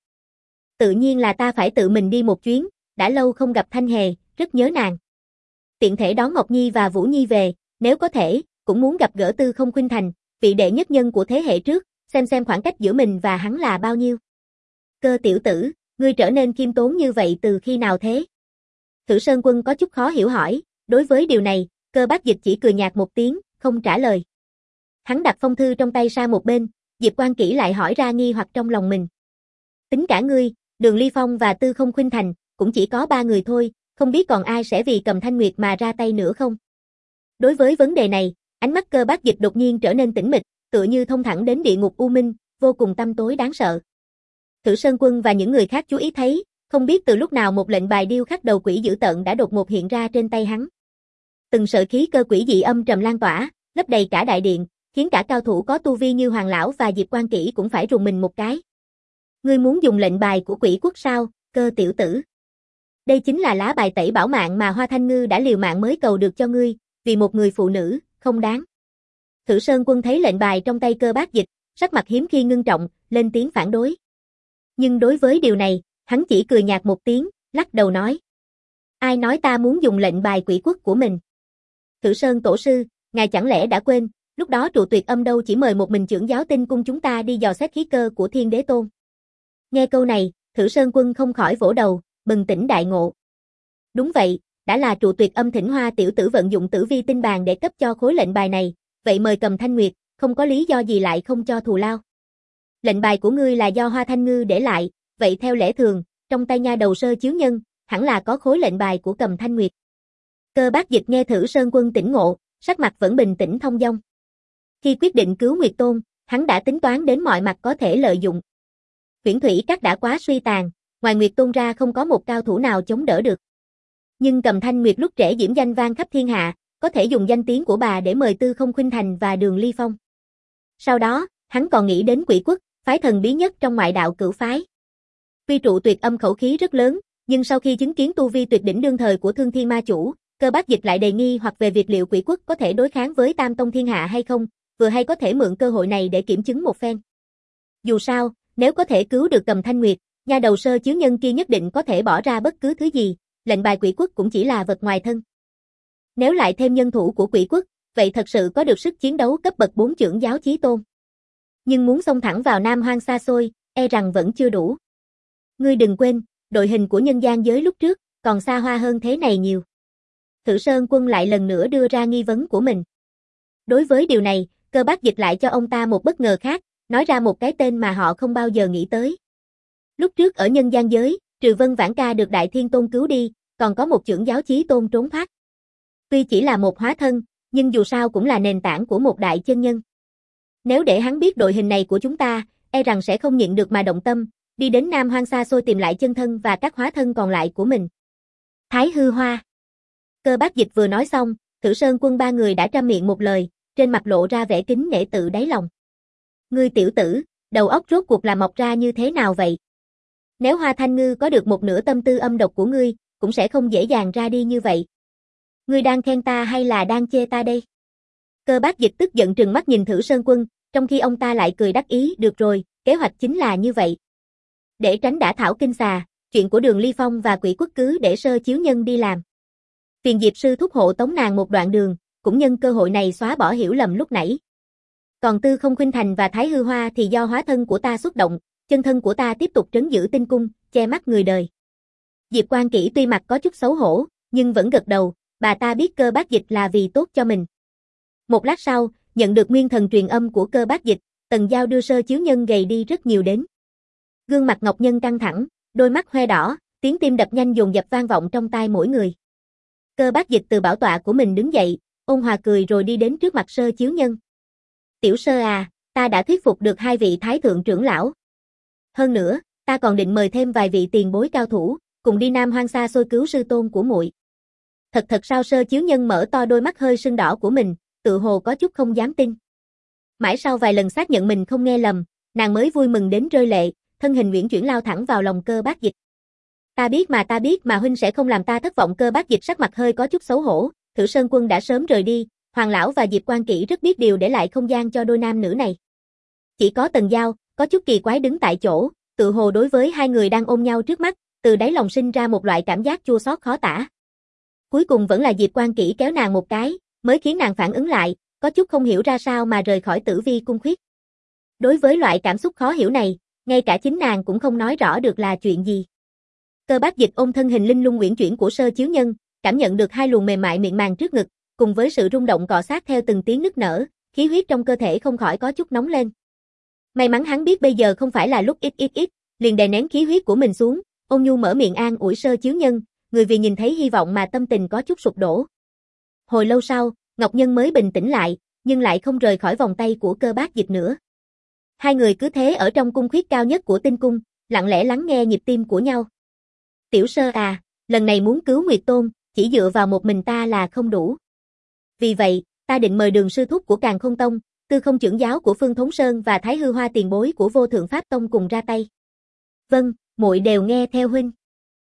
[SPEAKER 1] Tự nhiên là ta phải tự mình đi một chuyến, đã lâu không gặp Thanh Hề, rất nhớ nàng. Tiện thể đón Ngọc Nhi và Vũ Nhi về, nếu có thể, cũng muốn gặp gỡ Tư Không Khuynh Thành, vị đệ nhất nhân của thế hệ trước, xem xem khoảng cách giữa mình và hắn là bao nhiêu. Cơ tiểu tử, ngươi trở nên khiêm tốn như vậy từ khi nào thế? Thử Sơn Quân có chút khó hiểu hỏi, đối với điều này, Cơ Bác Dịch chỉ cười nhạt một tiếng, không trả lời. Hắn đặt phong thư trong tay sang một bên, Diệp Quan Kỷ lại hỏi ra nghi hoặc trong lòng mình. Tính cả ngươi, Đường Ly Phong và Tư Không Khuynh Thành, cũng chỉ có ba người thôi, không biết còn ai sẽ vì Cầm Thanh Nguyệt mà ra tay nữa không? Đối với vấn đề này, ánh mắt Cơ Bác Dịch đột nhiên trở nên tĩnh mịch, tựa như thông thẳng đến địa ngục u minh, vô cùng tăm tối đáng sợ. Thử Sơn Quân và những người khác chú ý thấy, không biết từ lúc nào một lệnh bài điêu khắc đầu quỷ dữ tợn đã đột ngột hiện ra trên tay hắn. Từng sợi khí cơ quỷ dị âm trầm lan tỏa, lấp đầy cả đại điện, khiến cả cao thủ có tu vi như Hoàng lão và Diệp Quan Kỷ cũng phải rùng mình một cái. Ngươi muốn dùng lệnh bài của quỷ quốc sao, Cơ tiểu tử? Đây chính là lá bài tẩy bảo mạng mà Hoa Thanh Ngư đã liều mạng mới cầu được cho ngươi, vì một người phụ nữ, không đáng. Thử Sơn Quân thấy lệnh bài trong tay Cơ Bác Dịch, sắc mặt hiếm khi ngưng trọng, lên tiếng phản đối. Nhưng đối với điều này, hắn chỉ cười nhạt một tiếng, lắc đầu nói. Ai nói ta muốn dùng lệnh bài quỷ quốc của mình? Thử Sơn tổ sư, ngài chẳng lẽ đã quên, lúc đó trụ tuyệt âm đâu chỉ mời một mình trưởng giáo Tinh Cung chúng ta đi dò xét khí cơ của Thiên Đế Tôn. Nghe câu này, Thử Sơn Quân không khỏi vỗ đầu, bừng tỉnh đại ngộ. Đúng vậy, đã là trụ tuyệt âm thỉnh Hoa tiểu tử vận dụng tử vi tinh bàn để cấp cho khối lệnh bài này, vậy mời Cầm Thanh Nguyệt, không có lý do gì lại không cho thù lao. Lệnh bài của ngươi là do Hoa Thanh Ngư để lại, vậy theo lẽ thường, trong tay nha đầu Sơ Chiếu Nhân, hẳn là có khối lệnh bài của Cầm Thanh Nguyệt. Cơ Bác Dịch nghe Thử Sơn Quân tỉnh ngộ, sắc mặt vẫn bình tĩnh thông dong. Khi quyết định cứu Nguyệt Tôn, hắn đã tính toán đến mọi mặt có thể lợi dụng. Huyễn Thủy Các đã quá suy tàn, ngoài Nguyệt Tôn ra không có một cao thủ nào chống đỡ được. Nhưng Cầm Thanh Nguyệt lúc trẻ diễm danh vang khắp thiên hạ, có thể dùng danh tiếng của bà để mời Tư Không Khuynh Thành và Đường Ly Phong. Sau đó, hắn còn nghĩ đến Quỷ Quốc, phái thần bí nhất trong ngoại đạo cửu phái. Tuy trụ tuyệt âm khẩu khí rất lớn, nhưng sau khi chứng kiến tu vi tuyệt đỉnh đương thời của Thương Thiên Ma Chủ, Cơ Bác Dịch lại đề nghi hoặc về việc liệu Quỷ Quốc có thể đối kháng với Tam Tông Thiên Hạ hay không, vừa hay có thể mượn cơ hội này để kiểm chứng một phen. Dù sao, nếu có thể cứu được Cầm Thanh Nguyệt, nha đầu Sơ Chiếu Nhân kia nhất định có thể bỏ ra bất cứ thứ gì, lệnh bài Quỷ Quốc cũng chỉ là vật ngoài thân. Nếu lại thêm nhân thủ của Quỷ Quốc, vậy thật sự có được sức chiến đấu cấp bậc bốn trưởng giáo chí tôn. Nhưng muốn xông thẳng vào Nam Hoang xa xôi, e rằng vẫn chưa đủ. Ngươi đừng quên, đội hình của nhân gian giới lúc trước, còn xa hoa hơn thế này nhiều. Thử Sơn Quân lại lần nữa đưa ra nghi vấn của mình. Đối với điều này, Cơ Bác Dịch lại cho ông ta một bất ngờ khác, nói ra một cái tên mà họ không bao giờ nghĩ tới. Lúc trước ở nhân gian giới, trừ Vân Vãn Ca được Đại Thiên Tôn cứu đi, còn có một trưởng giáo chí tôn trốn thoát. Tuy chỉ là một hóa thân, nhưng dù sao cũng là nền tảng của một đại chân nhân. Nếu để hắn biết đội hình này của chúng ta, e rằng sẽ không nhịn được mà động tâm, đi đến Nam Hoang xa xôi tìm lại chân thân và các hóa thân còn lại của mình. Thái Hư Hoa. Cơ Bác Dịch vừa nói xong, Thử Sơn Quân ba người đã trăm miệng một lời, trên mặt lộ ra vẻ kính nể tự đáy lòng. Ngươi tiểu tử, đầu óc rốt cuộc là mọc ra như thế nào vậy? Nếu Hoa Thanh Ngư có được một nửa tâm tư âm độc của ngươi, cũng sẽ không dễ dàng ra đi như vậy. Ngươi đang khen ta hay là đang chê ta đây? Cơ Bác Dịch tức giận trừng mắt nhìn Thử Sơn Quân, trong khi ông ta lại cười đắc ý, được rồi, kế hoạch chính là như vậy. Để tránh đả thảo kinh xà, chuyện của Đường Ly Phong và Quỷ Quốc cứ để Sơ Chiếu Nhân đi làm. Phiền Diệp sư thúc hộ tống nàng một đoạn đường, cũng nhân cơ hội này xóa bỏ hiểu lầm lúc nãy. Còn Tư Không Khuynh Thành và Thái Hư Hoa thì do hóa thân của ta xuất động, chân thân của ta tiếp tục trấn giữ tinh cung, che mắt người đời. Diệp Quan Kỷ tuy mặt có chút xấu hổ, nhưng vẫn gật đầu, bà ta biết Cơ Bác Dịch là vì tốt cho mình. Một lát sau, nhận được nguyên thần truyền âm của Cơ Bác Dịch, Tần Giao đưa Sơ Chiếu Nhân gầy đi rất nhiều đến. Gương mặt Ngọc Nhân căng thẳng, đôi mắt hoe đỏ, tiếng tim đập nhanh dồn dập vang vọng trong tai mỗi người. Cơ Bác Dịch từ bảo tọa của mình đứng dậy, ôn hòa cười rồi đi đến trước mặt Sơ Chiếu Nhân. Tiểu Sơ à, ta đã thuyết phục được hai vị thái thượng trưởng lão. Hơn nữa, ta còn định mời thêm vài vị tiền bối cao thủ, cùng đi Nam Hoang xa xôi cứu sư tôn của muội. Thật thật sao? Sơ Chiếu Nhân mở to đôi mắt hơi sưng đỏ của mình, tự hồ có chút không dám tin. Mãi sau vài lần xác nhận mình không nghe lầm, nàng mới vui mừng đến rơi lệ, thân hình uyển chuyển lao thẳng vào lòng Cơ Bác Dịch. Ta biết mà ta biết mà huynh sẽ không làm ta thất vọng. Cơ Bác Dịch sắc mặt hơi có chút xấu hổ, Thử Sơn Quân đã sớm rời đi, Hoàng lão và Diệp Quan Kỷ rất biết điều để lại không gian cho đôi nam nữ này. Chỉ có Tần Giao, có chút kỳ quái đứng tại chỗ, tự hồ đối với hai người đang ôm nhau trước mắt, từ đáy lòng sinh ra một loại cảm giác chua xót khó tả. Cuối cùng vẫn là Diệp Quan Kỷ kéo nàng một cái, mới khiến nàng phản ứng lại, có chút không hiểu ra sao mà rời khỏi Tử Vi cung khuyết. Đối với loại cảm xúc khó hiểu này, ngay cả chính nàng cũng không nói rõ được là chuyện gì. Cơ Bác Dịch ôm thân hình linh lung uyển chuyển của Sơ Chiếu Nhân, cảm nhận được hai luồng mềm mại miệng màng trước ngực, cùng với sự rung động cọ sát theo từng tiếng nức nở, khí huyết trong cơ thể không khỏi có chút nóng lên. May mắn hắn biết bây giờ không phải là lúc ít ít ít, liền đè nén khí huyết của mình xuống, ôn nhu mở miệng an ủi Sơ Chiếu Nhân, người vì nhìn thấy hy vọng mà tâm tình có chút sụp đổ. Hồi lâu sau, Ngọc Nhân mới bình tĩnh lại, nhưng lại không rời khỏi vòng tay của Cơ Bác Dịch nữa. Hai người cứ thế ở trong cung khuyết cao nhất của tinh cung, lặng lẽ lắng nghe nhịp tim của nhau. Tiểu Sơ à, lần này muốn cứu Nguyệt Tôn, chỉ dựa vào một mình ta là không đủ. Vì vậy, ta định mời Đường sư thúc của Càn Khôn Tông, Tư Không trưởng giáo của Phương Thốn Sơn và Thái Hư Hoa tiền bối của Vô Thượng Pháp Tông cùng ra tay. Vâng, muội đều nghe theo huynh.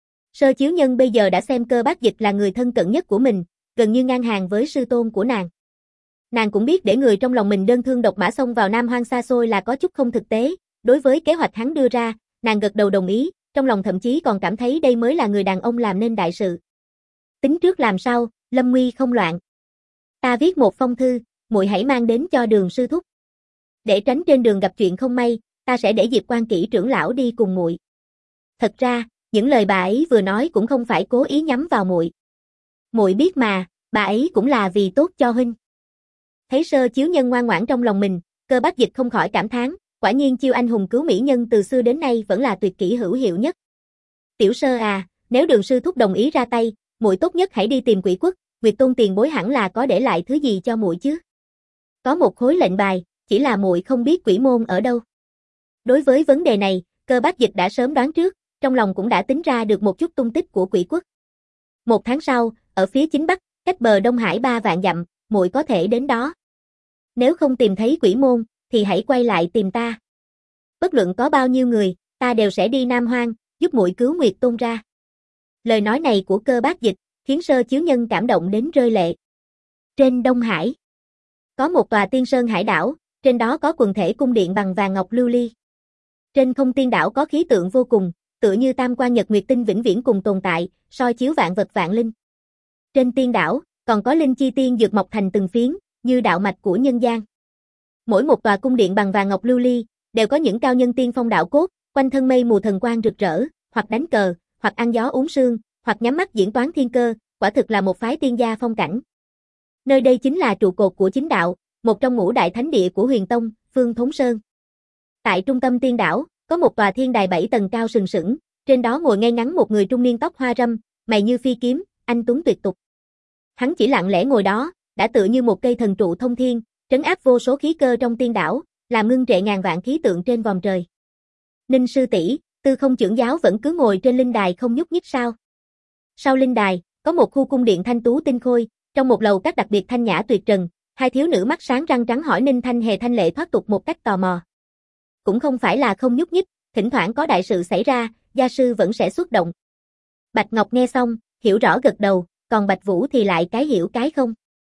[SPEAKER 1] Sơ Chiếu Nhân bây giờ đã xem Cơ Bác Dịch là người thân cận nhất của mình, gần như ngang hàng với sư tôn của nàng. Nàng cũng biết để người trong lòng mình đơn thương độc mã xông vào Nam Hoang xa xôi là có chút không thực tế, đối với kế hoạch hắn đưa ra, nàng gật đầu đồng ý, trong lòng thậm chí còn cảm thấy đây mới là người đàn ông làm nên đại sự. Tính trước làm sau, lâm nguy không loạn. Ta viết một phong thư, muội hãy mang đến cho Đường sư thúc. Để tránh trên đường gặp chuyện không may, ta sẽ để Diệp Quan Kỷ trưởng lão đi cùng muội. Thật ra, những lời bà ấy vừa nói cũng không phải cố ý nhắm vào muội. Muội biết mà, bà ấy cũng là vì tốt cho huynh. Thấy Sơ Chiếu Nhân ngoan ngoãn trong lòng mình, Cơ Bác Dịch không khỏi cảm thán, quả nhiên chiêu anh hùng cứu mỹ nhân từ xưa đến nay vẫn là tuyệt kỹ hữu hiệu nhất. Tiểu Sơ à, nếu Đường sư thúc đồng ý ra tay, muội tốt nhất hãy đi tìm Quỷ Quốc, Nguyệt Tôn tiền bối hẳn là có để lại thứ gì cho muội chứ. Có một khối lệnh bài, chỉ là muội không biết quỷ môn ở đâu. Đối với vấn đề này, Cơ Bác Dịch đã sớm đoán trước, trong lòng cũng đã tính ra được một chút tung tích của Quỷ Quốc. Một tháng sau, ở phía chính bắc, cách bờ Đông Hải ba vạn dặm, muội có thể đến đó. Nếu không tìm thấy quỷ môn, thì hãy quay lại tìm ta. Bất luận có bao nhiêu người, ta đều sẽ đi Nam Hoang, giúp muội cứu Nguyệt Tôn ra. Lời nói này của Cơ Bác Dịch khiến Sơ Chiếu Nhân cảm động đến rơi lệ. Trên Đông Hải có một tòa Tiên Sơn hải đảo, trên đó có quần thể cung điện bằng vàng ngọc lưu ly. Trên không tiên đảo có khí tượng vô cùng, tựa như tam quan nhật nguyệt tinh vĩnh viễn cùng tồn tại, soi chiếu vạn vật vạn linh. Trên tiên đảo còn có linh chi tiên dược mọc thành từng phiến, như đạo mạch của nhân gian. Mỗi một tòa cung điện bằng vàng ngọc lưu ly đều có những cao nhân tiên phong đạo cốt, quanh thân mây mù thần quang rực rỡ, hoặc đánh cờ, hoặc ăn gió uống sương, hoặc nhắm mắt diễn toán thiên cơ, quả thực là một phái tiên gia phong cảnh. Nơi đây chính là trụ cột của chính đạo, một trong ngũ đại thánh địa của Huyền Tông, Phương Thốn Sơn. Tại trung tâm tiên đảo, có một tòa thiên đài bảy tầng cao sừng sững, trên đó ngồi ngay ngắn một người trung niên tóc hoa râm, mày như phi kiếm, anh tuấn tuyệt tục. Hắn chỉ lặng lẽ ngồi đó, đã tựa như một cây thần trụ thông thiên, trấn áp vô số khí cơ trong tiên đảo, làm ngưng trệ ngàn vạn khí tượng trên vòm trời. Ninh sư tỷ, Tư Không trưởng giáo vẫn cứ ngồi trên linh đài không nhúc nhích sao? Sau linh đài, có một khu cung điện thanh tú tinh khôi, trong một lầu các đặc biệt thanh nhã tuyệt trần, hai thiếu nữ mắt sáng răng trắng hỏi Ninh Thanh Hề thanh lệ thoát tục một cách tò mò. Cũng không phải là không nhúc nhích, thỉnh thoảng có đại sự xảy ra, gia sư vẫn sẽ xuất động. Bạch Ngọc nghe xong, hiểu rõ gật đầu, còn Bạch Vũ thì lại cái hiểu cái không.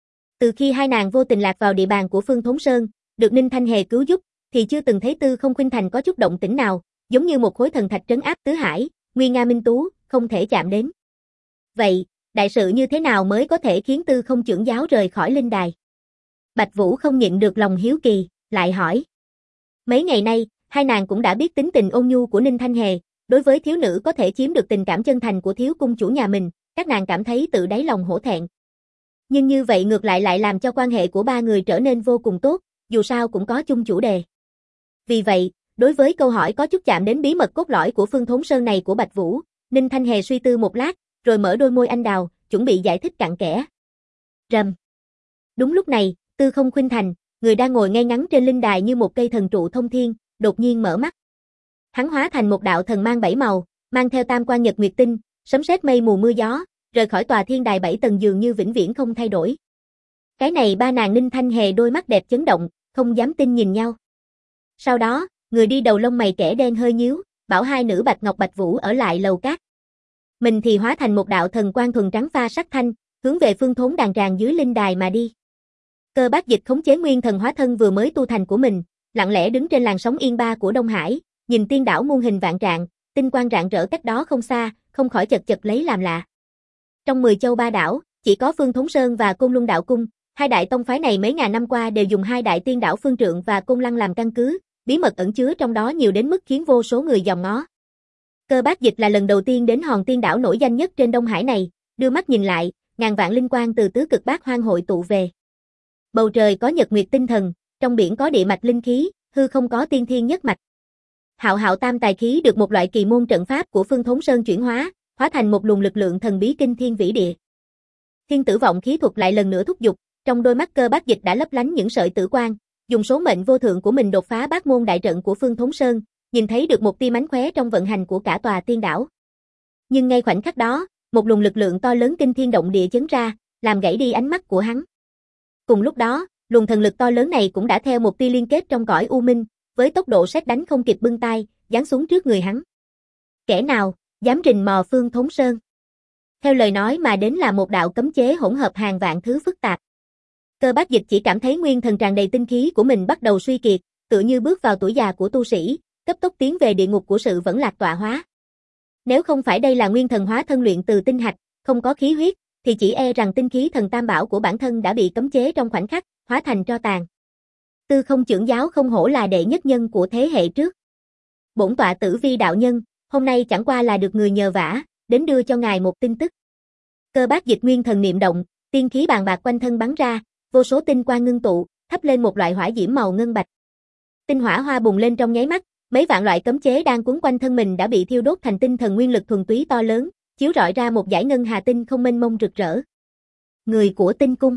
[SPEAKER 1] Từ khi hai nàng vô tình lạc vào địa bàn của Phương Thốn Sơn, được Ninh Thanh Hề cứu giúp, thì chưa từng thấy Tư Không Khuynh Thành có chút động tĩnh nào, giống như một khối thần thạch trấn áp tứ hải, nguy nga minh tú, không thể chạm đến. Vậy, đại sự như thế nào mới có thể khiến Tư Không trưởng giáo rời khỏi linh đài? Bạch Vũ không nhịn được lòng hiếu kỳ, lại hỏi. Mấy ngày nay, hai nàng cũng đã biết tính tình ôn nhu của Ninh Thanh Hề, đối với thiếu nữ có thể chiếm được tình cảm chân thành của thiếu cung chủ nhà mình, các nàng cảm thấy tự đáy lòng hổ thẹn. Nhưng như vậy ngược lại lại làm cho quan hệ của ba người trở nên vô cùng tốt, dù sao cũng có chung chủ đề. Vì vậy, đối với câu hỏi có chút chạm đến bí mật cốt lõi của Phương Thốn Sơn này của Bạch Vũ, Ninh Thanh Hề suy tư một lát, rồi mở đôi môi anh đào, chuẩn bị giải thích cặn kẽ. Rầm. Đúng lúc này, Tư Không Khuynh Thành, người đang ngồi ngay ngắn trên linh đài như một cây thần trụ thông thiên, đột nhiên mở mắt. Hắn hóa thành một đạo thần mang bảy màu, mang theo tam quan nhật nguyệt tinh, sấm sét mây mù mưa gió, rời khỏi tòa thiên đài bảy tầng dường như vĩnh viễn không thay đổi. Cái này ba nàng Ninh Thanh Hề đôi mắt đẹp chấn động, không dám tin nhìn nhau. Sau đó, người đi đầu lông mày kẻ đen hơi nhíu, bảo hai nữ Bạch Ngọc Bạch Vũ ở lại lầu cát. Mình thì hóa thành một đạo thần quang thuần trắng pha sắc thanh, hướng về Phương Thốn đàn tràng dưới linh đài mà đi. Cơ Bác Dịch khống chế nguyên thần hóa thân vừa mới tu thành của mình, lặng lẽ đứng trên làn sóng yên ba của Đông Hải, nhìn tiên đảo muôn hình vạn trạng, tinh quang rạng rỡ cách đó không xa, không khỏi chật chật lấy làm lạ. Trong mười châu ba đảo, chỉ có Phương Thốn Sơn và Côn Luân Đạo Cung, hai đại tông phái này mấy ngàn năm qua đều dùng hai đại tiên đảo Phương Trượng và Côn Lăng làm căn cứ, bí mật ẩn chứa trong đó nhiều đến mức khiến vô số người dòm ngó. Cơ Bác Dịch là lần đầu tiên đến hòn tiên đảo nổi danh nhất trên Đông Hải này, đưa mắt nhìn lại, ngàn vạn linh quang từ tứ cực bát hoang hội tụ về. Bầu trời có nhật nguyệt tinh thần, trong biển có địa mạch linh khí, hư không có tiên thiên nhất mạch. Hạo hạo tam tài khí được một loại kỳ môn trận pháp của Phương Thốn Sơn chuyển hóa, hóa thành một luồng lực lượng thần bí kinh thiên vĩ địa. Thiên tử vọng khí thuật lại lần nữa thúc giục, trong đôi mắt Cơ Bác Dịch đã lấp lánh những sợi tử quang, dùng số mệnh vô thượng của mình đột phá bát môn đại trận của Phương Thốn Sơn, nhìn thấy được một tia mánh khóe trong vận hành của cả tòa tiên đảo. Nhưng ngay khoảnh khắc đó, một luồng lực lượng to lớn kinh thiên động địa chấn ra, làm gãy đi ánh mắt của hắn. Cùng lúc đó, luồng thần lực to lớn này cũng đã theo một tia liên kết trong cõi u minh, với tốc độ sét đánh không kịp bưng tay, giáng xuống trước người hắn. Kẻ nào dám rình mò Phương Thốn Sơn? Theo lời nói mà đến là một đạo cấm chế hỗn hợp hàng vạn thứ phức tạp. Cơ Bác Dịch chỉ cảm thấy nguyên thần tràn đầy tinh khí của mình bắt đầu suy kiệt, tựa như bước vào tuổi già của tu sĩ, cấp tốc tiến về địa ngục của sự vẫn lạc tọa hóa. Nếu không phải đây là nguyên thần hóa thân luyện từ tinh hạch, không có khí huyết, thì chỉ e rằng tinh khí thần tam bảo của bản thân đã bị cấm chế trong khoảnh khắc, hóa thành tro tàn. Tư Không trưởng giáo không hổ là đệ nhất nhân của thế hệ trước. Bổn tọa Tử Vi đạo nhân, hôm nay chẳng qua là được người nhờ vả, đến đưa cho ngài một tin tức. Cơ Bác Dịch nguyên thần niệm động, tiên khí bàn bạc quanh thân bắn ra, vô số tinh quang ngưng tụ, thắp lên một loại hỏa diễm màu ngân bạch. Tinh hỏa hoa bùng lên trong nháy mắt, mấy vạn loại cấm chế đang quấn quanh thân mình đã bị thiêu đốt thành tinh thần nguyên lực thuần túy to lớn, chiếu rọi ra một dải ngân hà tinh không mênh mông rực rỡ. Người của Tinh Cung.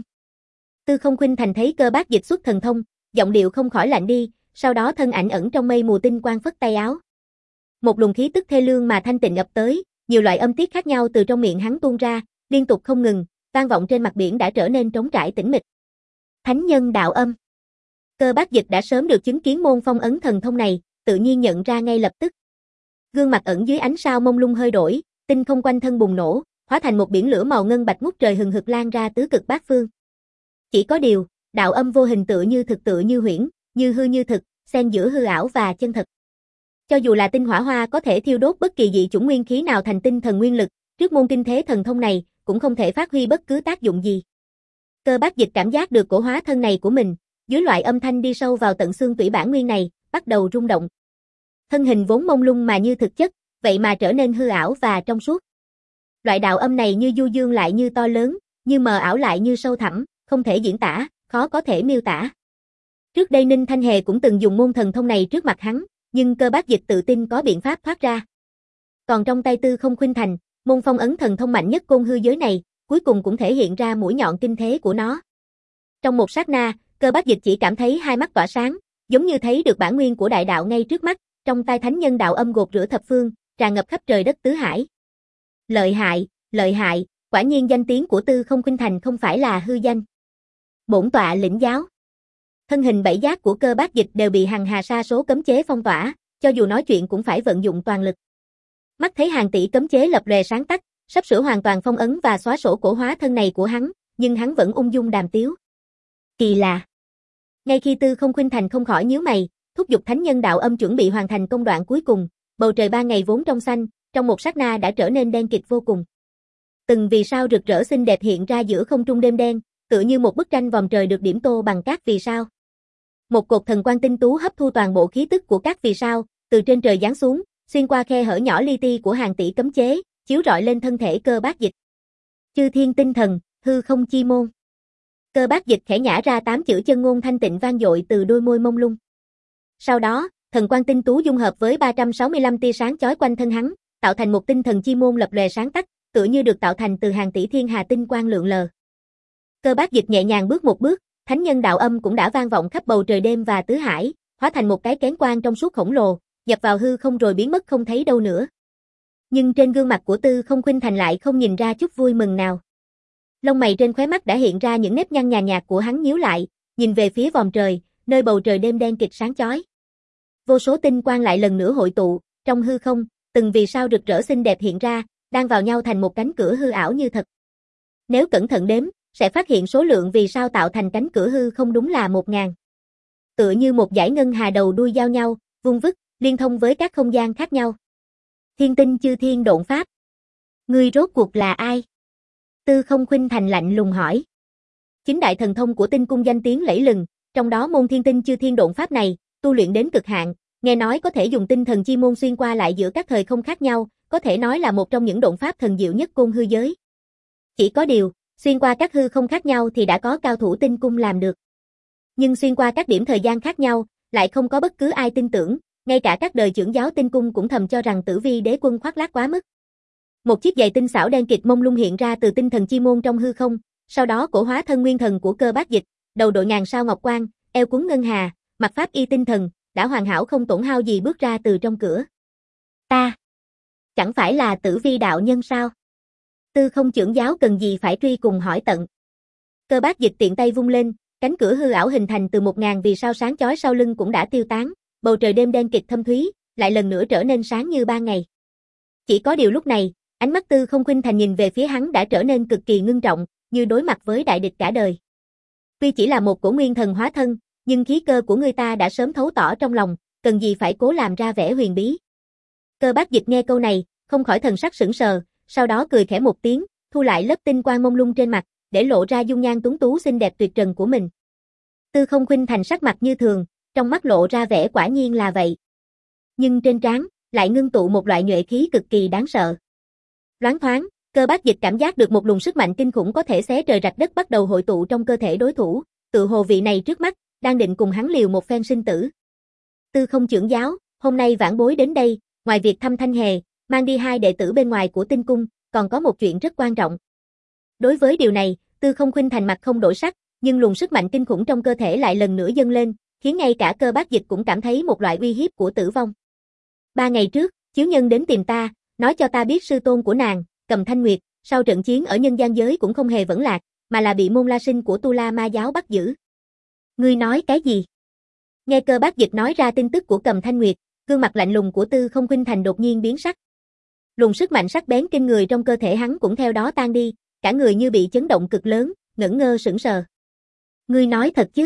[SPEAKER 1] Tư Không Khuynh Thành thấy Cơ Bác Dịch xuất thần thông, giọng điệu không khỏi lạnh đi, sau đó thân ảnh ẩn trong mây mù tinh quang phất tay áo. Một luồng khí tức thê lương mà thanh tịnh ập tới, nhiều loại âm tiết khác nhau từ trong miệng hắn tuôn ra, liên tục không ngừng, vang vọng trên mặt biển đã trở nên trống trải tĩnh mịch. Thánh nhân đạo âm. Cơ Bác Dịch đã sớm được chứng kiến môn phong ấn thần thông này, tự nhiên nhận ra ngay lập tức. Gương mặt ẩn dưới ánh sao mông lung hơi đổi, tinh không quanh thân bùng nổ, hóa thành một biển lửa màu ngân bạch ngút trời hừng hực lan ra tứ cực bát phương. Chỉ có điều, đạo âm vô hình tựa như thực tựa như huyễn, như hư như thực, xen giữa hư ảo và chân thật. Cho dù là tinh hỏa hoa có thể thiêu đốt bất kỳ dị chủng nguyên khí nào thành tinh thần nguyên lực, trước môn kinh thế thần thông này, cũng không thể phát huy bất cứ tác dụng gì. Cơ Bác Dịch cảm giác được cổ hóa thân này của mình, dưới loại âm thanh đi sâu vào tận xương tủy bản nguyên này, bắt đầu rung động. Thân hình vốn mông lung mà như thực chất, vậy mà trở nên hư ảo và trong suốt. Loại đạo âm này như du dương lại như to lớn, như mờ ảo lại như sâu thẳm, không thể diễn tả, khó có thể miêu tả. Trước đây Ninh Thanh Hề cũng từng dùng môn thần thông này trước mặt hắn, nhưng Cơ Bác Dịch tự tin có biện pháp thoát ra. Còn trong tay Tư Không Khuynh Thành, môn phong ấn thần thông mạnh nhất côn hư giới này, cuối cùng cũng thể hiện ra mũi nhọn kinh thế của nó. Trong một sát na, Cơ Bác Dịch chỉ cảm thấy hai mắt tỏa sáng, giống như thấy được bản nguyên của đại đạo ngay trước mắt, trong tai thánh nhân đạo âm gột rửa thập phương, tràn ngập khắp trời đất tứ hải. Lợi hại, lợi hại, quả nhiên danh tiếng của Tư Không Khuynh Thành không phải là hư danh. Bổn tọa lĩnh giáo. Thân hình bảy giác của Cơ Bác Dịch đều bị hằng hà sa số cấm chế phong tỏa, cho dù nói chuyện cũng phải vận dụng toàn lực. Mắt thấy hàng tỷ cấm chế lập lòe sáng tắt, sắp sửa hoàn toàn phong ấn và xóa sổ cổ hóa thân này của hắn, nhưng hắn vẫn ung dung đàm tiếu. Kỳ lạ. Ngay khi Tư Không Khuynh Thành không khỏi nhíu mày, thúc giục thánh nhân đạo âm chuẩn bị hoàn thành công đoạn cuối cùng, bầu trời ba ngày vốn trong xanh, trong một sát na đã trở nên đen kịt vô cùng. Từng vì sao rực rỡ xinh đẹp hiện ra giữa không trung đêm đen, tựa như một bức tranh vòm trời được điểm tô bằng các vì sao. Một cột thần quang tinh tú hấp thu toàn bộ khí tức của các vì sao, từ trên trời giáng xuống, xuyên qua khe hở nhỏ li ti của hàng tỷ cấm chế, chiếu rọi lên thân thể Cơ Bác Dịch. Chư thiên tinh thần, hư không chi môn. Cơ Bác Dịch khẽ nhả ra tám chữ chân ngôn thanh tịnh vang dội từ đôi môi mông lung. Sau đó, thần quang tinh tú dung hợp với ba trăm sáu mươi lăm tia sáng chói quanh thân hắn, tạo thành một tinh thần chi môn lập lòe sáng tắt, tựa như được tạo thành từ hàng tỷ thiên hà tinh quang lượn lờ. Cơ Bác Dịch nhẹ nhàng bước một bước, thánh nhân đạo âm cũng đã vang vọng khắp bầu trời đêm và tứ hải, hóa thành một cái kén quang trong suốt khổng lồ, nhập vào hư không rồi biến mất không thấy đâu nữa. Nhưng trên gương mặt của Tư Không Khuynh Thành lại không nhìn ra chút vui mừng nào. Lông mày trên khóe mắt đã hiện ra những nếp nhăn nhàn nhạt của hắn nhíu lại, nhìn về phía vòm trời, nơi bầu trời đêm đen kịt sáng chói. Vô số tinh quang lại lần nữa hội tụ, trong hư không, từng vì sao rực rỡ xinh đẹp hiện ra, đang vào nhau thành một cánh cửa hư ảo như thật. Nếu cẩn thận đếm, sẽ phát hiện số lượng vì sao tạo thành cánh cửa hư không đúng là một ngàn. Tựa như một dải ngân hà đầu đuôi giao nhau, vung vức, liên thông với các không gian khác nhau. Thiên tinh chư thiên độn pháp. Ngươi rốt cuộc là ai? Tư Không Khuynh Thành lạnh lùng hỏi. Chính đại thần thông của tinh cung danh tiếng lẫy lừng, trong đó môn thiên tinh chư thiên độn pháp này, tu luyện đến cực hạn, nghe nói có thể dùng tinh thần chi môn xuyên qua lại giữa các thời không khác nhau, có thể nói là một trong những độn pháp thần diệu nhất côn hư giới. Chỉ có điều, xuyên qua các hư không khác nhau thì đã có cao thủ tinh cung làm được. Nhưng xuyên qua các điểm thời gian khác nhau, lại không có bất cứ ai tin tưởng, ngay cả các đời trưởng giáo tinh cung cũng thầm cho rằng Tử Vi đế quân khoác lác quá mức. Một chiếc giày tinh xảo đen kịt mông lung hiện ra từ tinh thần chi môn trong hư không, sau đó cổ hóa thân nguyên thần của Cơ Bác Dịch, đầu đội ngàn sao ngọc quang, eo cuốn ngân hà, mặc pháp y tinh thần, đã hoàn hảo không tổn hao gì bước ra từ trong cửa. Ta, chẳng phải là Tử Vi đạo nhân sao? Tư Không trưởng giáo cần gì phải truy cùng hỏi tận. Cơ Bác Dịch tiện tay vung lên, cánh cửa hư ảo hình thành từ một ngàn vì sao sáng chói sau lưng cũng đã tiêu tán, bầu trời đêm đen kịt thâm thúy, lại lần nữa trở nên sáng như ban ngày. Chỉ có điều lúc này, ánh mắt Tư Không Khuynh Thành nhìn về phía hắn đã trở nên cực kỳ ngưng trọng, như đối mặt với đại địch cả đời. Tuy chỉ là một cổ nguyên thần hóa thân, nhưng khí cơ của người ta đã sớm thấu tỏ trong lòng, cần gì phải cố làm ra vẻ huyền bí. Cơ Bác Dịch nghe câu này, không khỏi thần sắc sững sờ, sau đó cười khẽ một tiếng, thu lại lớp tinh quang mông lung trên mặt, để lộ ra dung nhan tuấn tú xinh đẹp tuyệt trần của mình. Tư Không Khuynh Thành sắc mặt như thường, trong mắt lộ ra vẻ quả nhiên là vậy. Nhưng trên trán lại ngưng tụ một loại nhuệ khí cực kỳ đáng sợ. Loáng thoáng, Cơ Bác Dịch cảm giác được một luồng sức mạnh kinh khủng có thể xé trời rạch đất bắt đầu hội tụ trong cơ thể đối thủ, tự hồ vị này trước mắt đang định cùng hắn liều một phen sinh tử. Tư Không trưởng giáo, hôm nay vãn bối đến đây, ngoài việc thăm Thanh Hề, mang đi hai đệ tử bên ngoài của tinh cung, còn có một chuyện rất quan trọng. Đối với điều này, Tư Không Khuynh Thành mặt không đổi sắc, nhưng luồng sức mạnh kinh khủng trong cơ thể lại lần nữa dâng lên, khiến ngay cả Cơ Bác Dịch cũng cảm thấy một loại uy hiếp của tử vong. Ba ngày trước, chiếu nhân đến tìm ta, nói cho ta biết sư tôn của nàng, Cầm Thanh Nguyệt, sau trận chiến ở nhân gian giới cũng không hề vẫn lạc, mà là bị môn la sinh của Tu La Ma giáo bắt giữ. Ngươi nói cái gì? Nghe Cơ Bác Dịch nói ra tin tức của Cầm Thanh Nguyệt, Gương mặt lạnh lùng của Tư Không Khuynh Thành đột nhiên biến sắc. Luồng sức mạnh sắc bén kinh người trong cơ thể hắn cũng theo đó tan đi, cả người như bị chấn động cực lớn, ngẩn ngơ sững sờ. Ngươi nói thật chứ?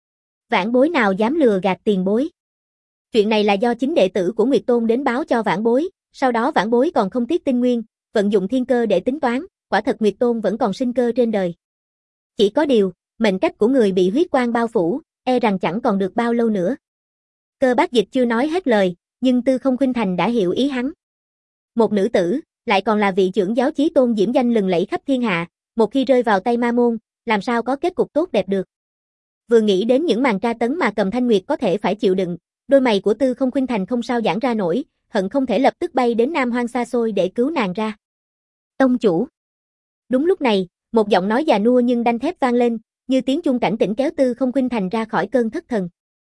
[SPEAKER 1] Vãn Bối nào dám lừa gạt tiền bối? Chuyện này là do chính đệ tử của Nguyệt Tôn đến báo cho Vãn Bối, sau đó Vãn Bối còn không tiếc tinh nguyên, vận dụng thiên cơ để tính toán, quả thật Nguyệt Tôn vẫn còn sinh cơ trên đời. Chỉ có điều, mệnh cách của người bị huyết quang bao phủ, e rằng chẳng còn được bao lâu nữa. Cơ Bác Dịch chưa nói hết lời, nhưng Tư Không Khuynh Thành đã hiểu ý hắn. Một nữ tử, lại còn là vị trưởng giáo chí tôn diễm danh lừng lẫy khắp thiên hạ, một khi rơi vào tay ma môn, làm sao có kết cục tốt đẹp được. Vừa nghĩ đến những màn tra tấn mà Cầm Thanh Nguyệt có thể phải chịu đựng, đôi mày của Tư Không Khuynh Thành không sao giãn ra nổi, hận không thể lập tức bay đến Nam Hoang xa xôi để cứu nàng ra. Tông chủ. Đúng lúc này, một giọng nói già nua nhưng đanh thép vang lên, như tiếng chuông cảnh tỉnh kéo Tư Không Khuynh Thành ra khỏi cơn thất thần.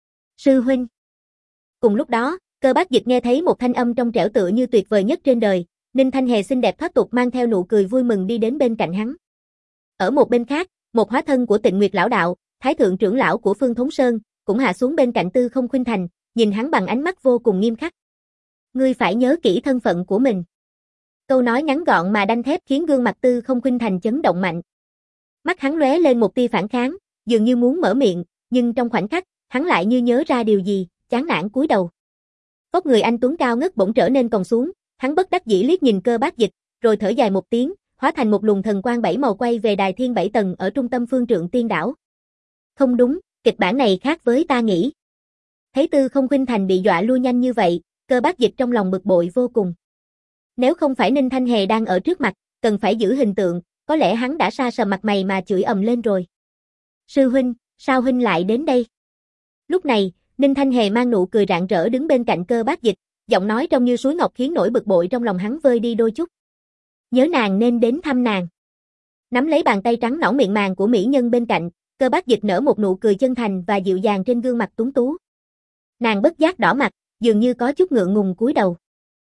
[SPEAKER 1] Sư huynh. Cùng lúc đó, Cơ Bác Dịch nghe thấy một thanh âm trong trẻo tựa như tuyệt vời nhất trên đời, Ninh Thanh Hề xinh đẹp thoát tục mang theo nụ cười vui mừng đi đến bên cạnh hắn. Ở một bên khác, một hóa thân của Tịnh Nguyệt lão đạo, Thái thượng trưởng lão của Phương Thống Sơn, cũng hạ xuống bên cạnh Tư Không Khuynh Thành, nhìn hắn bằng ánh mắt vô cùng nghiêm khắc. Ngươi phải nhớ kỹ thân phận của mình. Câu nói ngắn gọn mà đanh thép khiến gương mặt Tư Không Khuynh Thành chấn động mạnh. Mắt hắn lóe lên một tia phản kháng, dường như muốn mở miệng, nhưng trong khoảnh khắc, hắn lại như nhớ ra điều gì, chán nản cúi đầu. Vóc người anh tuấn cao ngất bỗng trở nên còng xuống, hắn bất đắc dĩ liếc nhìn Cơ Bác Dịch, rồi thở dài một tiếng, hóa thành một luồng thần quang bảy màu quay về đài thiên bảy tầng ở trung tâm Phương Trượng Tiên đảo. Không đúng, kịch bản này khác với ta nghĩ. Thấy Tư Không Khuynh Thành bị dọa lui nhanh như vậy, Cơ Bác Dịch trong lòng bực bội vô cùng. Nếu không phải Ninh Thanh Hề đang ở trước mặt, cần phải giữ hình tượng, có lẽ hắn đã sa sầm mặt mày mà chửi ầm lên rồi. Sư huynh, sao huynh lại đến đây? Lúc này, Ninh Thanh Hề mang nụ cười rạng rỡ đứng bên cạnh Cơ Bác Dịch, giọng nói trông như suối ngọc khiến nỗi bực bội trong lòng hắn vơi đi đôi chút. Nhớ nàng nên đến thăm nàng. Nắm lấy bàn tay trắng nõn miệng màng của mỹ nhân bên cạnh, Cơ Bác Dịch nở một nụ cười chân thành và dịu dàng trên gương mặt tuấn tú. Nàng bất giác đỏ mặt, dường như có chút ngượng ngùng cúi đầu.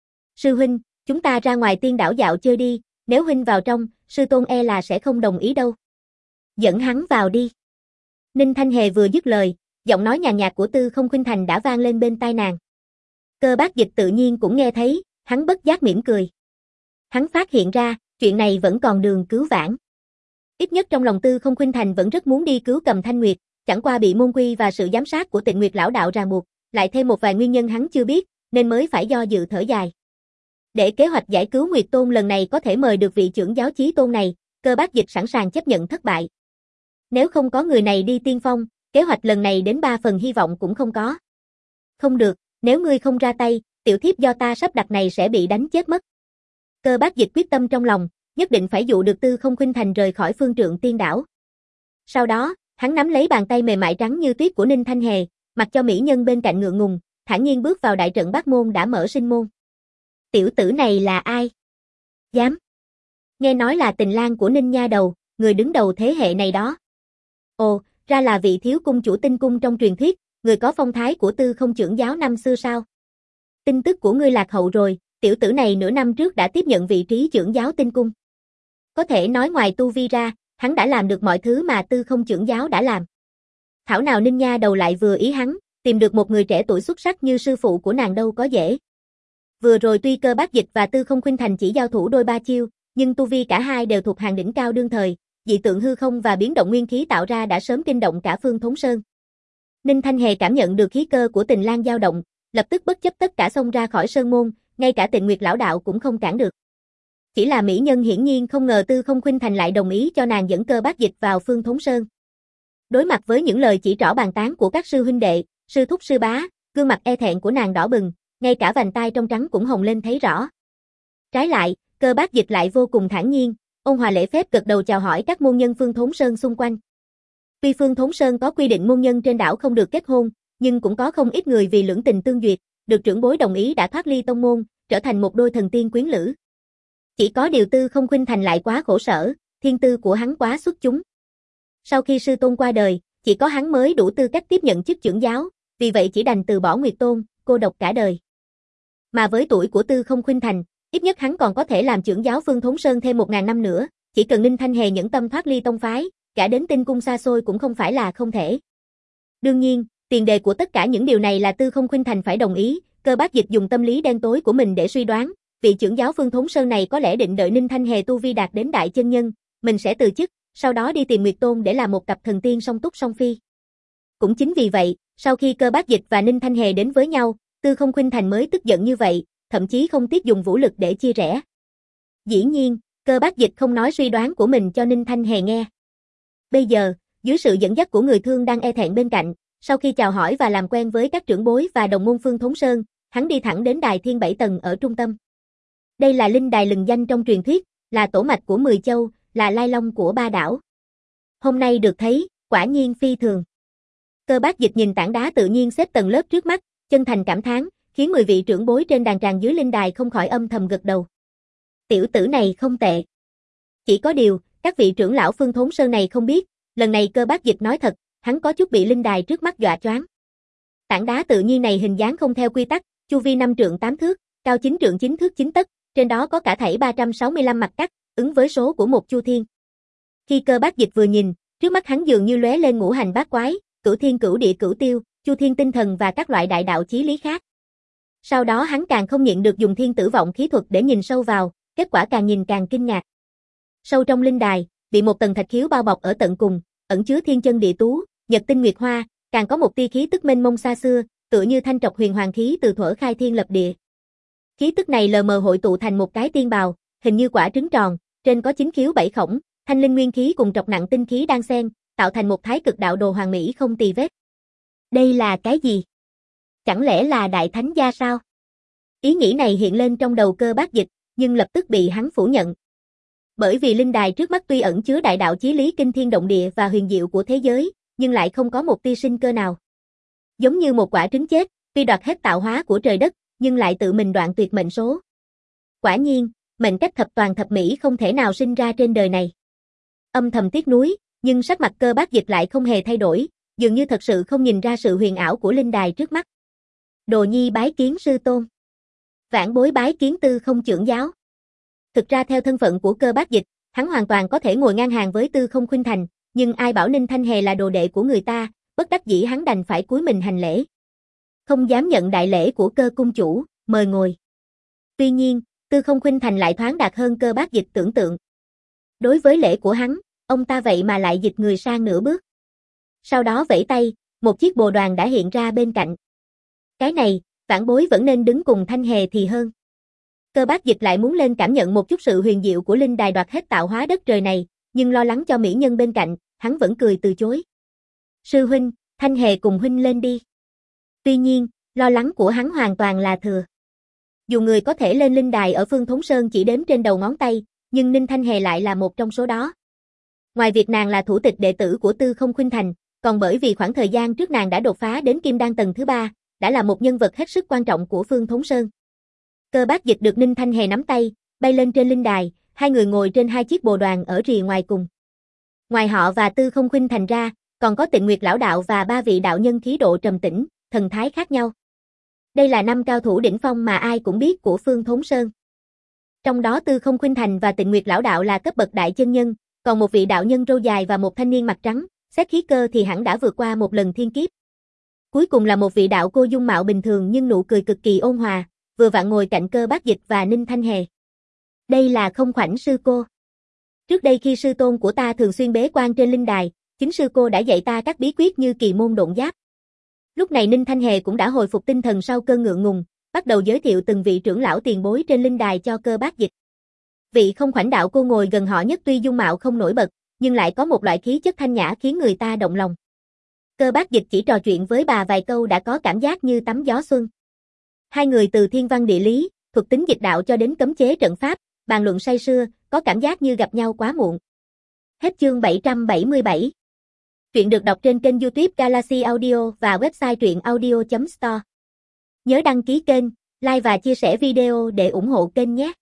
[SPEAKER 1] Sư huynh, chúng ta ra ngoài tiên đảo dạo chơi đi, nếu huynh vào trong, sư tôn e là sẽ không đồng ý đâu. Dẫn hắn vào đi. Ninh Thanh Hề vừa dứt lời, giọng nói nhàn nhạt của Tư Không Khuynh Thành đã vang lên bên tai nàng. Cơ Bác Dịch tự nhiên cũng nghe thấy, hắn bất giác mỉm cười. Hắn phát hiện ra, chuyện này vẫn còn đường cứu vãn. Ít nhất trong lòng Tư Không Khuynh Thành vẫn rất muốn đi cứu Cầm Thanh Nguyệt, chẳng qua bị môn quy và sự giám sát của Tịnh Nguyệt lão đạo ràng buộc, lại thêm một vài nguyên nhân hắn chưa biết, nên mới phải do dự thở dài. Để kế hoạch giải cứu Nguyệt Tôn lần này có thể mời được vị trưởng giáo chí tôn này, Cơ Bác Dịch sẵn sàng chấp nhận thất bại. Nếu không có người này đi tiên phong, kế hoạch lần này đến ba phần hy vọng cũng không có. Không được, nếu ngươi không ra tay, tiểu thiếp do ta sắp đặt này sẽ bị đánh chết mất. Cơ Bác Dịch quyết tâm trong lòng, nhất định phải dụ được Tư Không Khuynh Thành rời khỏi Phương Trượng Tiên đảo. Sau đó, hắn nắm lấy bàn tay mềm mại trắng như tuyết của Ninh Thanh Hề, mặc cho mỹ nhân bên cạnh ngượng ngùng, thản nhiên bước vào đại trận Bát môn đã mở sinh môn. Tiểu tử này là ai? Dám? Nghe nói là tình lang của Ninh nha đầu, người đứng đầu thế hệ này đó. Ồ, ra là vị thiếu cung chủ Tinh cung trong truyền thuyết, người có phong thái của Tư Không trưởng giáo năm xưa sao? Tin tức của ngươi lạc hậu rồi, tiểu tử này nửa năm trước đã tiếp nhận vị trí trưởng giáo Tinh cung. Có thể nói ngoài tu vi ra, hắn đã làm được mọi thứ mà Tư Không trưởng giáo đã làm. Thảo nào Ninh nha đầu lại vừa ý hắn, tìm được một người trẻ tuổi xuất sắc như sư phụ của nàng đâu có dễ. Vừa rồi tuy Cơ Bác Dịch và Tư Không Khuynh Thành chỉ giao thủ đôi ba chiêu, nhưng tu vi cả hai đều thuộc hàng đỉnh cao đương thời, dị tượng hư không và biến động nguyên khí tạo ra đã sớm kinh động cả Phương Thống Sơn. Ninh Thanh Hề cảm nhận được khí cơ của Tình Lang dao động, lập tức bất chấp tất cả xông ra khỏi sơn môn, ngay cả Tịnh Nguyệt lão đạo cũng không cản được. Chỉ là mỹ nhân hiển nhiên không ngờ Tư Không Khuynh Thành lại đồng ý cho nàng dẫn Cơ Bác Dịch vào Phương Thống Sơn. Đối mặt với những lời chỉ trỏ bàn tán của các sư huynh đệ, sư thúc sư bá, gương mặt e thẹn của nàng đỏ bừng, ngay cả vành tai trong trắng cũng hồng lên thấy rõ. Trái lại, Cơ Bác Dịch lại vô cùng thản nhiên, ôn hòa lễ phép gật đầu chào hỏi các môn nhân Phương Thống Sơn xung quanh. Tuy Phương Thống Sơn có quy định môn nhân trên đảo không được kết hôn, nhưng cũng có không ít người vì lưỡng tình tương duyệt, được trưởng bối đồng ý đã thoát ly tông môn, trở thành một đôi thần tiên quyến lữ. Chỉ có điều Tư Không Khuynh Thành lại quá khổ sở, thiên tư của hắn quá xuất chúng. Sau khi sư tôn qua đời, chỉ có hắn mới đủ tư cách tiếp nhận chức trưởng giáo, vì vậy chỉ đành từ bỏ Nguyệt Tôn, cô độc cả đời. Mà với tuổi của Tư Không Khuynh Thành, ít nhất hắn còn có thể làm trưởng giáo Phương Thống Sơn thêm một ngàn năm nữa, chỉ cần Ninh Thanh Hề nhẫn tâm thoát ly tông phái, cả đến Tinh cung xa xôi cũng không phải là không thể. Đương nhiên, tiền đề của tất cả những điều này là Tư Không Khuynh Thành phải đồng ý, Cơ Bác Dịch dùng tâm lý đen tối của mình để suy đoán, vị trưởng giáo Phương Thốn Sơn này có lẽ định đợi Ninh Thanh Hề tu vi đạt đến đại chân nhân, mình sẽ từ chức, sau đó đi tìm Nguyệt Tôn để làm một cặp thần tiên song túc song phi. Cũng chính vì vậy, sau khi Cơ Bác Dịch và Ninh Thanh Hề đến với nhau, Tư Không Khuynh Thành mới tức giận như vậy, thậm chí không tiếc dùng vũ lực để chia rẽ. Dĩ nhiên, Cơ Bác Dịch không nói suy đoán của mình cho Ninh Thanh Hề nghe. Bây giờ, dưới sự dẫn dắt của người thương đang e thẹn bên cạnh, sau khi chào hỏi và làm quen với các trưởng bối và đồng môn Phương Thốn Sơn, hắn đi thẳng đến đài thiên bảy tầng ở trung tâm. Đây là linh đài lừng danh trong truyền thuyết, là tổ mạch của mười châu, là lai long của ba đảo. Hôm nay được thấy, quả nhiên phi thường. Cơ Bác Dịch nhìn tảng đá tự nhiên xếp tầng lớp trước mắt, chân thành cảm thán, khiến mười vị trưởng bối trên đàn tràng dưới linh đài không khỏi âm thầm gật đầu. Tiểu tử này không tệ. Chỉ có điều, các vị trưởng lão Phương Thốn Sơn này không biết, lần này Cơ Bác Dịch nói thật, hắn có chút bị linh đài trước mắt dọa choáng. Tảng đá tự nhiên này hình dáng không theo quy tắc, chu vi năm trượng tám thước, cao chín trượng chín thước chín tấc, trên đó có cả thảy ba trăm sáu mươi lăm mặt cắt, ứng với số của một chu thiên. Khi Cơ Bác Dịch vừa nhìn, trước mắt hắn dường như lóe lên ngũ hành bát quái, cửu thiên cửu địa cửu tiêu, chu thiên tinh thần và các loại đại đạo chí lý khác. Sau đó hắn càng không nhịn được dùng thiên tử vọng khí thuật để nhìn sâu vào, kết quả càng nhìn càng kinh ngạc. Sâu trong linh đài, bị một tầng thạch khiếu bao bọc ở tận cùng, ẩn chứa thiên chân địa tú, nhật tinh nguyệt hoa, càng có một tia khí tức mênh mông xa xưa, tựa như thanh trọc huyền hoàng khí từ thuở khai thiên lập địa. Khí tức này lờ mờ hội tụ thành một cái tiên bào, hình như quả trứng tròn, trên có chín khiếu bảy khổng, thanh linh nguyên khí cùng trọc nặng tinh khí đan xen, tạo thành một thái cực đạo đồ hoàn mỹ không tì vết. Đây là cái gì? Chẳng lẽ là đại thánh gia sao? Ý nghĩ này hiện lên trong đầu Cơ Bác Dịch, nhưng lập tức bị hắn phủ nhận. Bởi vì linh đài trước mắt tuy ẩn chứa đại đạo chí lý kinh thiên động địa và huyền diệu của thế giới, nhưng lại không có một tia sinh cơ nào. Giống như một quả trứng chết, tuy đoạt hết tạo hóa của trời đất, nhưng lại tự mình đoạn tuyệt mệnh số. Quả nhiên, mệnh cách thập toàn thập mỹ không thể nào sinh ra trên đời này. Âm thầm tiếc nuối, nhưng sắc mặt Cơ Bác Dịch lại không hề thay đổi, dường như thật sự không nhìn ra sự huyền ảo của linh đài trước mắt. Đồ nhi bái kiến sư tôn. Vãn bối bái kiến Tư Không trưởng giáo. Thực ra theo thân phận của Cơ Bác Dịch, hắn hoàn toàn có thể ngồi ngang hàng với Tư Không Khuynh Thành, nhưng ai bảo Ninh Thanh Hề là đồ đệ của người ta, bất đắc dĩ hắn đành phải cúi mình hành lễ. Không dám nhận đại lễ của Cơ cung chủ, mời ngồi. Tuy nhiên, Tư Không Khuynh Thành lại thoáng đạt hơn Cơ Bác Dịch tưởng tượng. Đối với lễ của hắn, ông ta vậy mà lại dịch người sang nửa bước. Sau đó vẫy tay, một chiếc bồ đoàn đã hiện ra bên cạnh. Cái này, vãn bối vẫn nên đứng cùng Thanh Hề thì hơn. Cơ Bác Dịch lại muốn lên cảm nhận một chút sự huyền diệu của linh đài đoạt hết tạo hóa đất trời này, nhưng lo lắng cho mỹ nhân bên cạnh, hắn vẫn cười từ chối. Sư huynh, Thanh Hề cùng huynh lên đi. Tuy nhiên, lo lắng của hắn hoàn toàn là thừa. Dù người có thể lên linh đài ở Phương Thốn Sơn chỉ đếm trên đầu ngón tay, nhưng Ninh Thanh Hề lại là một trong số đó. Ngoài việc nàng là thủ tịch đệ tử của Tư Không Khuynh Thành, còn bởi vì khoảng thời gian trước nàng đã đột phá đến Kim Đan tầng thứ ba, đã là một nhân vật hết sức quan trọng của Phương Thốn Sơn. Cơ Bác Dịch được Ninh Thanh Hề nắm tay, bay lên trên linh đài, hai người ngồi trên hai chiếc bồ đoàn ở rìa ngoài cùng. Ngoài họ và Tư Không Khuynh Thành ra, còn có Tịnh Nguyệt lão đạo và ba vị đạo nhân khí độ trầm tĩnh, thần thái khác nhau. Đây là năm cao thủ đỉnh phong mà ai cũng biết của Phương Thốn Sơn. Trong đó Tư Không Khuynh Thành và Tịnh Nguyệt lão đạo là cấp bậc đại chân nhân, còn một vị đạo nhân râu dài và một thanh niên mặt trắng, xét khí cơ thì hẳn đã vượt qua một lần thiên kiếp. Cuối cùng là một vị đạo cô dung mạo bình thường nhưng nụ cười cực kỳ ôn hòa, vừa vặn ngồi cạnh Cơ Bác Dịch và Ninh Thanh Hề. Đây là Không Khoảnh sư cô. Trước đây khi sư tôn của ta thường xuyên bế quan trên linh đài, chính sư cô đã dạy ta các bí quyết như kỳ môn độn giáp. Lúc này Ninh Thanh Hề cũng đã hồi phục tinh thần sau cơn ngượng ngùng, bắt đầu giới thiệu từng vị trưởng lão tiền bối trên linh đài cho Cơ Bác Dịch. Vị Không Khoảnh đạo cô ngồi gần họ nhất tuy dung mạo không nổi bật, nhưng lại có một loại khí chất thanh nhã khiến người ta động lòng. Cơ Bác Dịch chỉ trò chuyện với bà vài câu đã có cảm giác như tắm gió xuân. Hai người từ thiên văn địa lý, thuật tính dịch đạo cho đến cấm chế trận pháp, bàn luận say sưa, có cảm giác như gặp nhau quá muộn. Hết chương bảy trăm bảy mươi bảy. Truyện được đọc trên kênh YouTube Galaxy Audio và website truyện audio chấm store. Nhớ đăng ký kênh, like và chia sẻ video để ủng hộ kênh nhé.